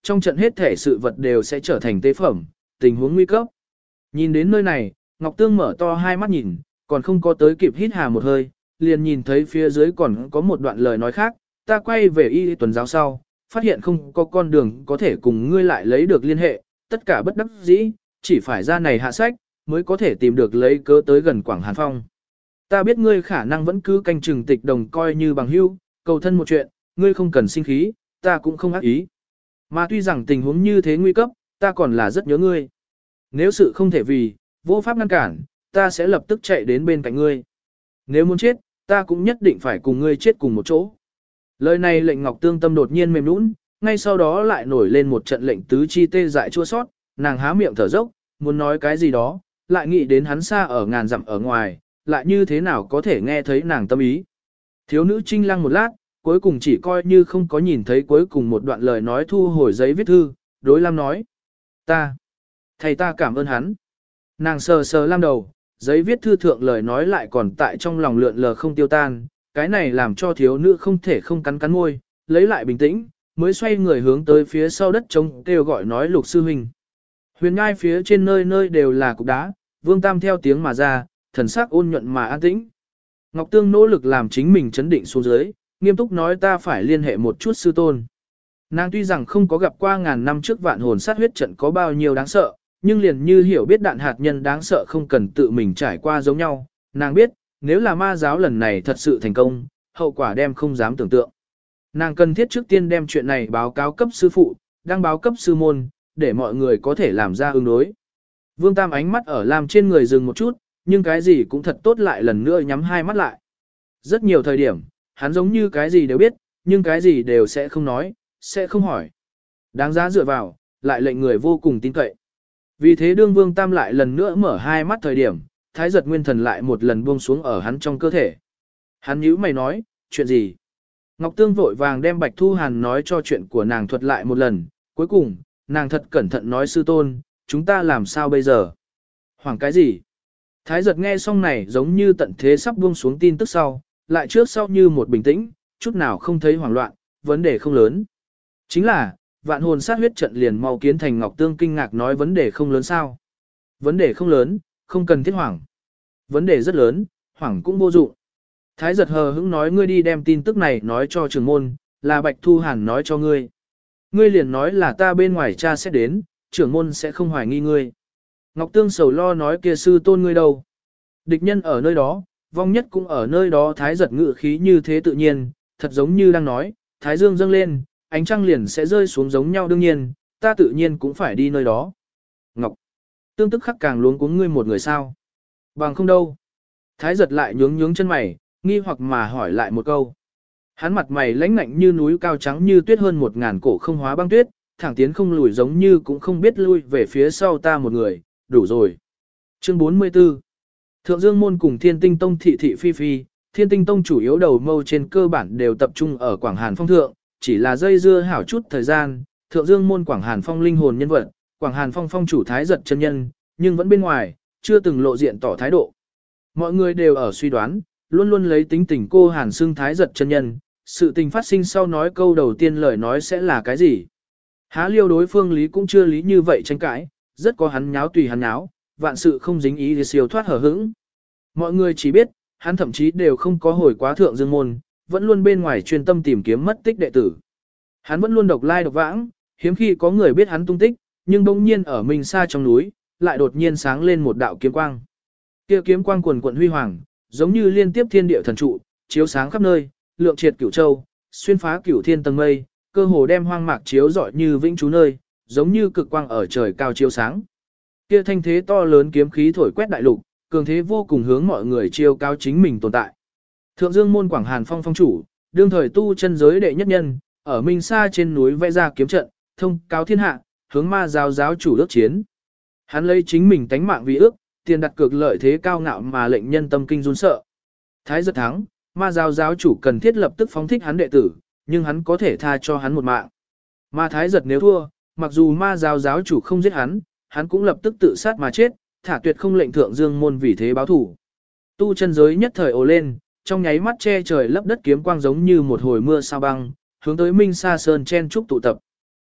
trong trận hết thể sự vật đều sẽ trở thành tế phẩm, tình huống nguy cấp. Nhìn đến nơi này, Ngọc Tương mở to hai mắt nhìn, còn không có tới kịp hít hà một hơi, liền nhìn thấy phía dưới còn có một đoạn lời nói khác, ta quay về y tuần giáo sau, phát hiện không có con đường có thể cùng ngươi lại lấy được liên hệ, tất cả bất đắc dĩ, chỉ phải ra này hạ sách, mới có thể tìm được lấy cớ tới gần Quảng Hàn Phong. Ta biết ngươi khả năng vẫn cứ canh chừng Tịch Đồng coi như bằng hữu, cầu thân một chuyện, ngươi không cần sinh khí, ta cũng không ác ý. Mà tuy rằng tình huống như thế nguy cấp, ta còn là rất nhớ ngươi. Nếu sự không thể vì, vô pháp ngăn cản, ta sẽ lập tức chạy đến bên cạnh ngươi. Nếu muốn chết, ta cũng nhất định phải cùng ngươi chết cùng một chỗ. Lời này lệnh Ngọc Tương tâm đột nhiên mềm nũng, ngay sau đó lại nổi lên một trận lệnh tứ chi tê dại chua sót, nàng há miệng thở dốc, muốn nói cái gì đó, lại nghĩ đến hắn xa ở ngàn dặm ở ngoài, lại như thế nào có thể nghe thấy nàng tâm ý. Thiếu nữ trinh lăng một lát, cuối cùng chỉ coi như không có nhìn thấy cuối cùng một đoạn lời nói thu hồi giấy viết thư, đối Lam nói. Thầy ta cảm ơn hắn. Nàng sờ sờ Lam đầu, giấy viết thư thượng lời nói lại còn tại trong lòng lượn lờ không tiêu tan, cái này làm cho thiếu nữ không thể không cắn cắn môi, lấy lại bình tĩnh, mới xoay người hướng tới phía sau đất trống kêu gọi nói Lục sư huynh. Huyền ngai phía trên nơi nơi đều là cục đá, Vương Tam theo tiếng mà ra, thần sắc ôn nhuận mà an tĩnh. Ngọc Tương nỗ lực làm chính mình chấn định xuống dưới, nghiêm túc nói ta phải liên hệ một chút sư tôn. Nàng tuy rằng không có gặp qua ngàn năm trước vạn hồn sát huyết trận có bao nhiêu đáng sợ, nhưng liền như hiểu biết đạn hạt nhân đáng sợ không cần tự mình trải qua giống nhau. Nàng biết, nếu là ma giáo lần này thật sự thành công, hậu quả đem không dám tưởng tượng. Nàng cần thiết trước tiên đem chuyện này báo cáo cấp sư phụ, đăng báo cấp sư môn, để mọi người có thể làm ra ứng đối. Vương Tam ánh mắt ở Lam trên người dừng một chút, nhưng cái gì cũng thật tốt lại lần nữa nhắm hai mắt lại. Rất nhiều thời điểm, hắn giống như cái gì đều biết, nhưng cái gì đều sẽ không nói, sẽ không hỏi. Đáng giá dựa vào, lại lệnh người vô cùng tin cậy. Vì thế đương Vương Tam lại lần nữa mở hai mắt thời điểm, Thái Giật Nguyên Thần lại một lần buông xuống ở hắn trong cơ thể. Hắn nhíu mày nói, chuyện gì? Ngọc Tương vội vàng đem Bạch Thu Hàn nói cho chuyện của nàng thuật lại một lần, cuối cùng, nàng thật cẩn thận nói sư tôn, chúng ta làm sao bây giờ? Hoảng cái gì? Thái Giật nghe xong này giống như tận thế sắp buông xuống tin tức sau, lại trước sau như một bình tĩnh, chút nào không thấy hoảng loạn, vấn đề không lớn. Chính là, vạn hồn sát huyết trận liền mau kiến thành Ngọc Tương kinh ngạc nói vấn đề không lớn sao? Vấn đề không lớn, không cần thiết hoảng. Vấn đề rất lớn, hoảng cũng vô dụng. Thái Giật hờ hững nói ngươi đi đem tin tức này nói cho trưởng môn, là Bạch Thu Hàn nói cho ngươi. Ngươi liền nói là ta bên ngoài cha sẽ đến, trưởng môn sẽ không hoài nghi ngươi. Ngọc Tương sầu lo nói kia sư tôn ngươi đâu. Địch nhân ở nơi đó, vong nhất cũng ở nơi đó. Thái Giật ngự khí như thế tự nhiên, thật giống như đang nói, Thái Dương dâng lên, ánh trăng liền sẽ rơi xuống giống nhau đương nhiên, ta tự nhiên cũng phải đi nơi đó. Ngọc Tương tức khắc càng luống cuống ngươi một người sao. Bằng không đâu. Thái Giật lại nhướng nhướng chân mày, nghi hoặc mà hỏi lại một câu. Hắn mặt mày lãnh ngạnh như núi cao trắng như tuyết hơn 1000 cổ không hóa băng tuyết, thẳng tiến không lùi giống như cũng không biết lui về phía sau ta một người, đủ rồi. Chương 44 Thượng Dương Môn cùng Thiên Tinh Tông thị thị phi phi, Thiên Tinh Tông chủ yếu đầu mâu trên cơ bản đều tập trung ở Quảng Hàn Phong thượng, chỉ là dây dưa hảo chút thời gian, Thượng Dương Môn Quảng Hàn Phong linh hồn nhân vật, Quảng Hàn Phong phong chủ Thái Giật chân nhân, nhưng vẫn bên ngoài, chưa từng lộ diện tỏ thái độ. Mọi người đều ở suy đoán, luôn luôn lấy tính tình cô Hàn xưng Thái Giật chân nhân, sự tình phát sinh sau nói câu đầu tiên lời nói sẽ là cái gì. Há liêu đối phương lý cũng chưa lý như vậy tranh cãi, rất có hắn nháo tùy hắn nháo, vạn sự không dính ý thì siêu thoát hở hững. Mọi người chỉ biết, hắn thậm chí đều không có hồi quá Thượng Dương Môn, vẫn luôn bên ngoài chuyên tâm tìm kiếm mất tích đệ tử. Hắn vẫn luôn độc lai độc vãng, hiếm khi có người biết hắn tung tích, nhưng bỗng nhiên ở mình xa trong núi, lại đột nhiên sáng lên một đạo kiếm quang. Kia kiếm quang quần quận huy hoàng, giống như liên tiếp thiên địa thần trụ, chiếu sáng khắp nơi, lượng triệt cửu châu, xuyên phá cửu thiên tầng mây, cơ hồ đem hoang mạc chiếu rọi như vĩnh trú nơi, giống như cực quang ở trời cao chiếu sáng. Kia thanh thế to lớn kiếm khí thổi quét đại lục, cường thế vô cùng hướng mọi người chiêu cao chính mình tồn tại. Thượng Dương Môn Quảng Hàn Phong phong chủ, đương thời tu chân giới đệ nhất nhân, ở Minh Sa trên núi vẽ ra kiếm trận, thông cáo thiên hạ, hướng ma giáo giáo chủ ước chiến. Hắn lấy chính mình tánh mạng vì ước, tiền đặt cược lợi thế cao ngạo mà lệnh nhân tâm kinh run sợ. Thái Giật thắng, ma giáo giáo chủ cần thiết lập tức phóng thích hắn đệ tử, nhưng hắn có thể tha cho hắn một mạng. Mà Thái Giật nếu thua, mặc dù ma giáo giáo chủ không giết hắn, hắn cũng lập tức tự sát mà chết, thả tuyệt không lệnh Thượng Dương Môn vì thế báo thủ. Tu chân giới nhất thời ồ lên, trong nháy mắt che trời lấp đất kiếm quang giống như một hồi mưa sao băng, hướng tới Minh Sa Sơn chen trúc tụ tập.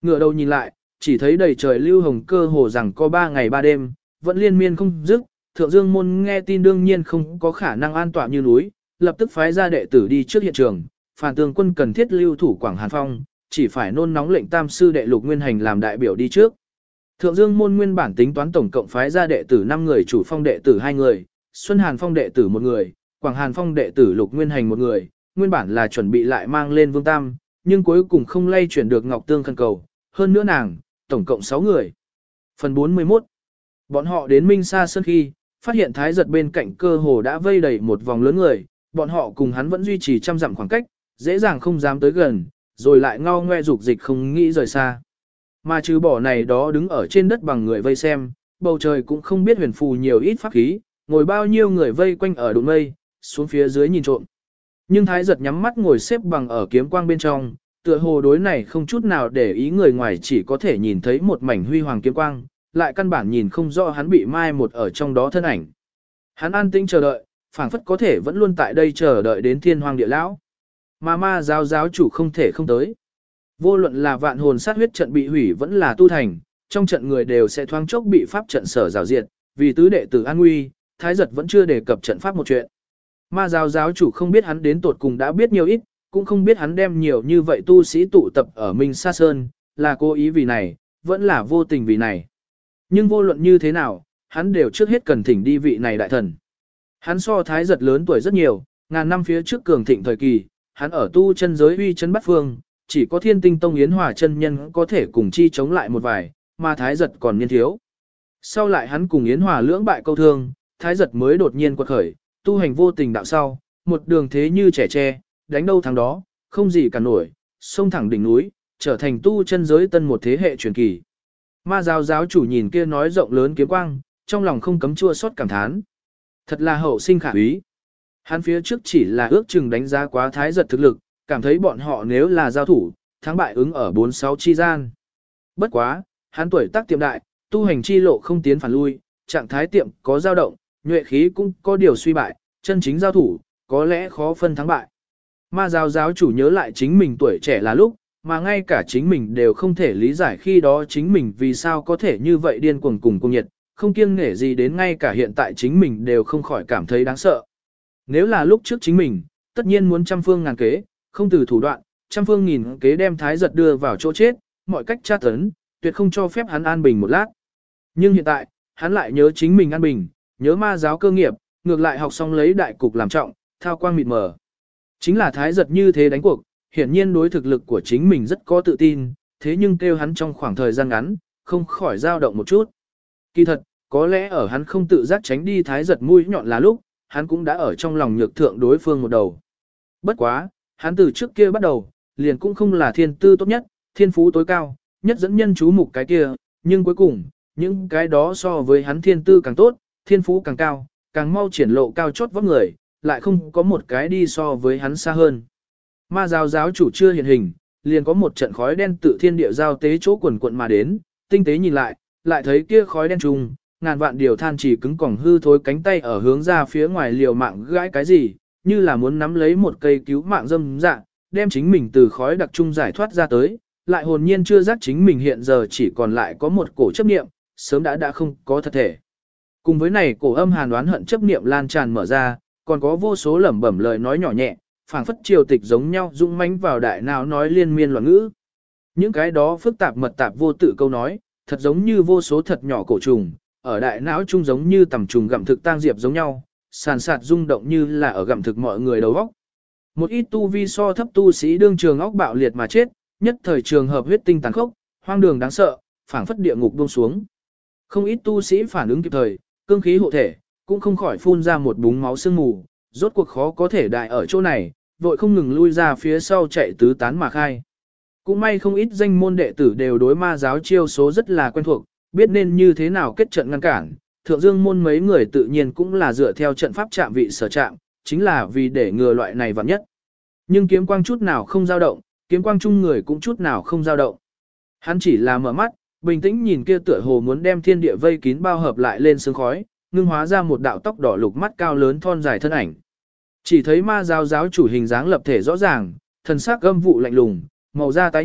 Ngửa đầu nhìn lại, chỉ thấy đầy trời lưu hồng cơ hồ rằng có 3 ngày 3 đêm, vẫn liên miên không dứt. Thượng Dương môn nghe tin đương nhiên không có khả năng an tọa như núi, lập tức phái ra đệ tử đi trước hiện trường, Phàn Tường quân cần thiết lưu thủ Quảng Hàn Phong, chỉ phải nôn nóng lệnh tam sư đệ Lục Nguyên Hành làm đại biểu đi trước. Thượng Dương môn nguyên bản tính toán tổng cộng phái ra đệ tử 5 người, chủ phong đệ tử 2 người, Xuân Hàn Phong đệ tử 1 người, Quảng Hàn Phong đệ tử Lục Nguyên Hành 1 người, nguyên bản là chuẩn bị lại mang lên Vương Tam, nhưng cuối cùng không lay chuyển được Ngọc Tương khẩn cầu, hơn nữa nàng, tổng cộng 6 người. Phần 41. Bọn họ đến Minh Sa Sơn khi, phát hiện Thái Giật bên cạnh cơ hồ đã vây đầy một vòng lớn người, bọn họ cùng hắn vẫn duy trì trăm dặm khoảng cách, dễ dàng không dám tới gần, rồi lại ngao ngoe dục dịch không nghĩ rời xa. Mà trừ bỏ này đó đứng ở trên đất bằng người vây xem, bầu trời cũng không biết huyền phù nhiều ít pháp khí, ngồi bao nhiêu người vây quanh ở đụng mây, xuống phía dưới nhìn trộm. Nhưng Thái Giật nhắm mắt ngồi xếp bằng ở kiếm quang bên trong, tựa hồ đối này không chút nào để ý người ngoài chỉ có thể nhìn thấy một mảnh huy hoàng kiếm quang, lại căn bản nhìn không rõ hắn bị mai một ở trong đó thân ảnh. Hắn an tĩnh chờ đợi, phảng phất có thể vẫn luôn tại đây chờ đợi đến thiên hoàng địa lão. Mà ma giáo chủ không thể không tới. Vô luận là vạn hồn sát huyết trận bị hủy vẫn là tu thành, trong trận người đều sẽ thoáng chốc bị pháp trận sở rào diệt, vì tứ đệ tử an nguy, Thái Giật vẫn chưa đề cập trận pháp một chuyện. Ma giáo chủ không biết hắn đến tột cùng đã biết nhiều ít, cũng không biết hắn đem nhiều như vậy tu sĩ tụ tập ở Minh Sa Sơn, là cố ý vì này, vẫn là vô tình vì này. Nhưng vô luận như thế nào, hắn đều trước hết cần thỉnh đi vị này đại thần. Hắn so Thái Giật lớn tuổi rất nhiều, ngàn năm phía trước cường thịnh thời kỳ, hắn ở tu chân giới uy chân bắt phương, chỉ có Thiên Tinh Tông Yến Hòa chân nhân có thể cùng chi chống lại một vài, mà Thái Giật còn niên thiếu. Sau lại hắn cùng Yến Hòa lưỡng bại câu thương, Thái Giật mới đột nhiên quật khởi, tu hành vô tình đạo sau, một đường thế như trẻ tre, đánh đâu thắng đó, không gì cả nổi, xông thẳng đỉnh núi, trở thành tu chân giới tân một thế hệ truyền kỳ. Ma giáo chủ nhìn kia nói rộng lớn kiếm quang, trong lòng không cấm chua xót cảm thán. Thật là hậu sinh khả úy. Hắn phía trước chỉ là ước chừng đánh giá quá Thái Giật thực lực, cảm thấy bọn họ nếu là giao thủ, thắng bại ứng ở 4-6 chi gian. Bất quá, hắn tuổi tác tiệm đại, tu hành chi lộ không tiến phản lui, trạng thái tiệm có dao động, nhuệ khí cũng có điều suy bại, chân chính giao thủ, có lẽ khó phân thắng bại. Ma giáo chủ nhớ lại chính mình tuổi trẻ là lúc, mà ngay cả chính mình đều không thể lý giải khi đó chính mình vì sao có thể như vậy điên cuồng cùng cung nhiệt, không kiêng nể gì đến ngay cả hiện tại chính mình đều không khỏi cảm thấy đáng sợ. Nếu là lúc trước chính mình, tất nhiên muốn trăm phương ngàn kế, không từ thủ đoạn, trăm phương nghìn kế đem Thái Giật đưa vào chỗ chết, mọi cách tra tấn, tuyệt không cho phép hắn an bình một lát. Nhưng hiện tại, hắn lại nhớ chính mình an bình, nhớ ma giáo cơ nghiệp, ngược lại học xong lấy đại cục làm trọng, thao quang mịt mờ. Chính là Thái Giật như thế đánh cuộc, hiển nhiên đối thực lực của chính mình rất có tự tin, thế nhưng kêu hắn trong khoảng thời gian ngắn, không khỏi dao động một chút. Kỳ thật, có lẽ ở hắn không tự giác tránh đi Thái Giật mũi nhọn là lúc, hắn cũng đã ở trong lòng nhược thượng đối phương một đầu. Bất quá, hắn từ trước kia bắt đầu, liền cũng không là thiên tư tốt nhất, thiên phú tối cao, nhất dẫn nhân chú mục cái kia, nhưng cuối cùng, những cái đó so với hắn thiên tư càng tốt, thiên phú càng cao, càng mau triển lộ cao chót vóc người, lại không có một cái đi so với hắn xa hơn. Ma giáo chủ chưa hiện hình, liền có một trận khói đen tự thiên địa giao tế chỗ quần quận mà đến, tinh tế nhìn lại thấy kia khói đen trùng, ngàn vạn điều than chỉ cứng cỏng hư thối cánh tay ở hướng ra phía ngoài liều mạng gãi cái gì, như là muốn nắm lấy một cây cứu mạng dâm dạ, đem chính mình từ khói đặc trung giải thoát ra tới, lại hồn nhiên chưa giác chính mình hiện giờ chỉ còn lại có một cổ chấp niệm, sớm đã không có thật thể. Cùng với này cổ âm hàn đoán hận chấp niệm lan tràn mở ra, còn có vô số lẩm bẩm lời nói nhỏ nhẹ, phảng phất triều tịch giống nhau dũng mãnh vào đại não nói liên miên loạn ngữ. Những cái đó phức tạp mật tạp vô tự câu nói, thật giống như vô số thật nhỏ cổ trùng, ở đại não chung giống như tầm trùng gặm thực tang diệp giống nhau, sàn sạt rung động như là ở gặm thực mọi người đầu óc. Một ít tu vi so thấp tu sĩ đương trường óc bạo liệt mà chết, nhất thời trường hợp huyết tinh tàn khốc, hoang đường đáng sợ, phảng phất địa ngục buông xuống. Không ít tu sĩ phản ứng kịp thời, cương khí hộ thể, cũng không khỏi phun ra một búng máu sương mù, rốt cuộc khó có thể đại ở chỗ này, vội không ngừng lui ra phía sau chạy tứ tán mà khai. Cũng may không ít danh môn đệ tử đều đối ma giáo chiêu số rất là quen thuộc, biết nên như thế nào kết trận ngăn cản. Thượng Dương môn mấy người tự nhiên cũng là dựa theo trận pháp chạm vị sở chạm, chính là vì để ngừa loại này vạn nhất. Nhưng kiếm quang chút nào không dao động, kiếm quang chung người cũng chút nào không dao động. Hắn chỉ là mở mắt, bình tĩnh nhìn kia tựa hồ muốn đem thiên địa vây kín bao hợp lại lên sương khói, ngưng hóa ra một đạo tóc đỏ lục mắt cao lớn thon dài thân ảnh. Chỉ thấy ma giáo chủ hình dáng lập thể rõ ràng, thần sắc gâm vụ lạnh lùng, màu da tái nhợt,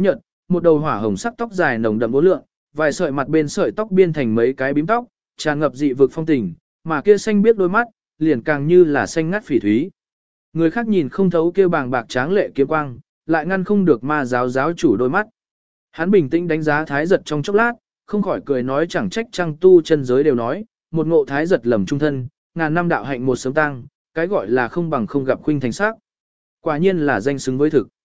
một đầu hỏa hồng sắc tóc dài nồng đậm vô lượng, vài sợi mặt bên sợi tóc biên thành mấy cái bím tóc, tràn ngập dị vực phong tình, mà kia xanh biết đôi mắt, liền càng như là xanh ngắt phỉ thúy. Người khác nhìn không thấu kia bàng bạc tráng lệ kiếm quang, lại ngăn không được ma giáo giáo chủ đôi mắt. Hắn bình tĩnh đánh giá thái giật trong chốc lát, không khỏi cười nói chẳng trách trăng tu chân giới đều nói, một ngộ thái giật lầm trung thân, ngàn năm đạo hạnh một sớm tăng, cái gọi là không bằng không gặp khuynh thành sắc. Quả nhiên là danh xứng với thực.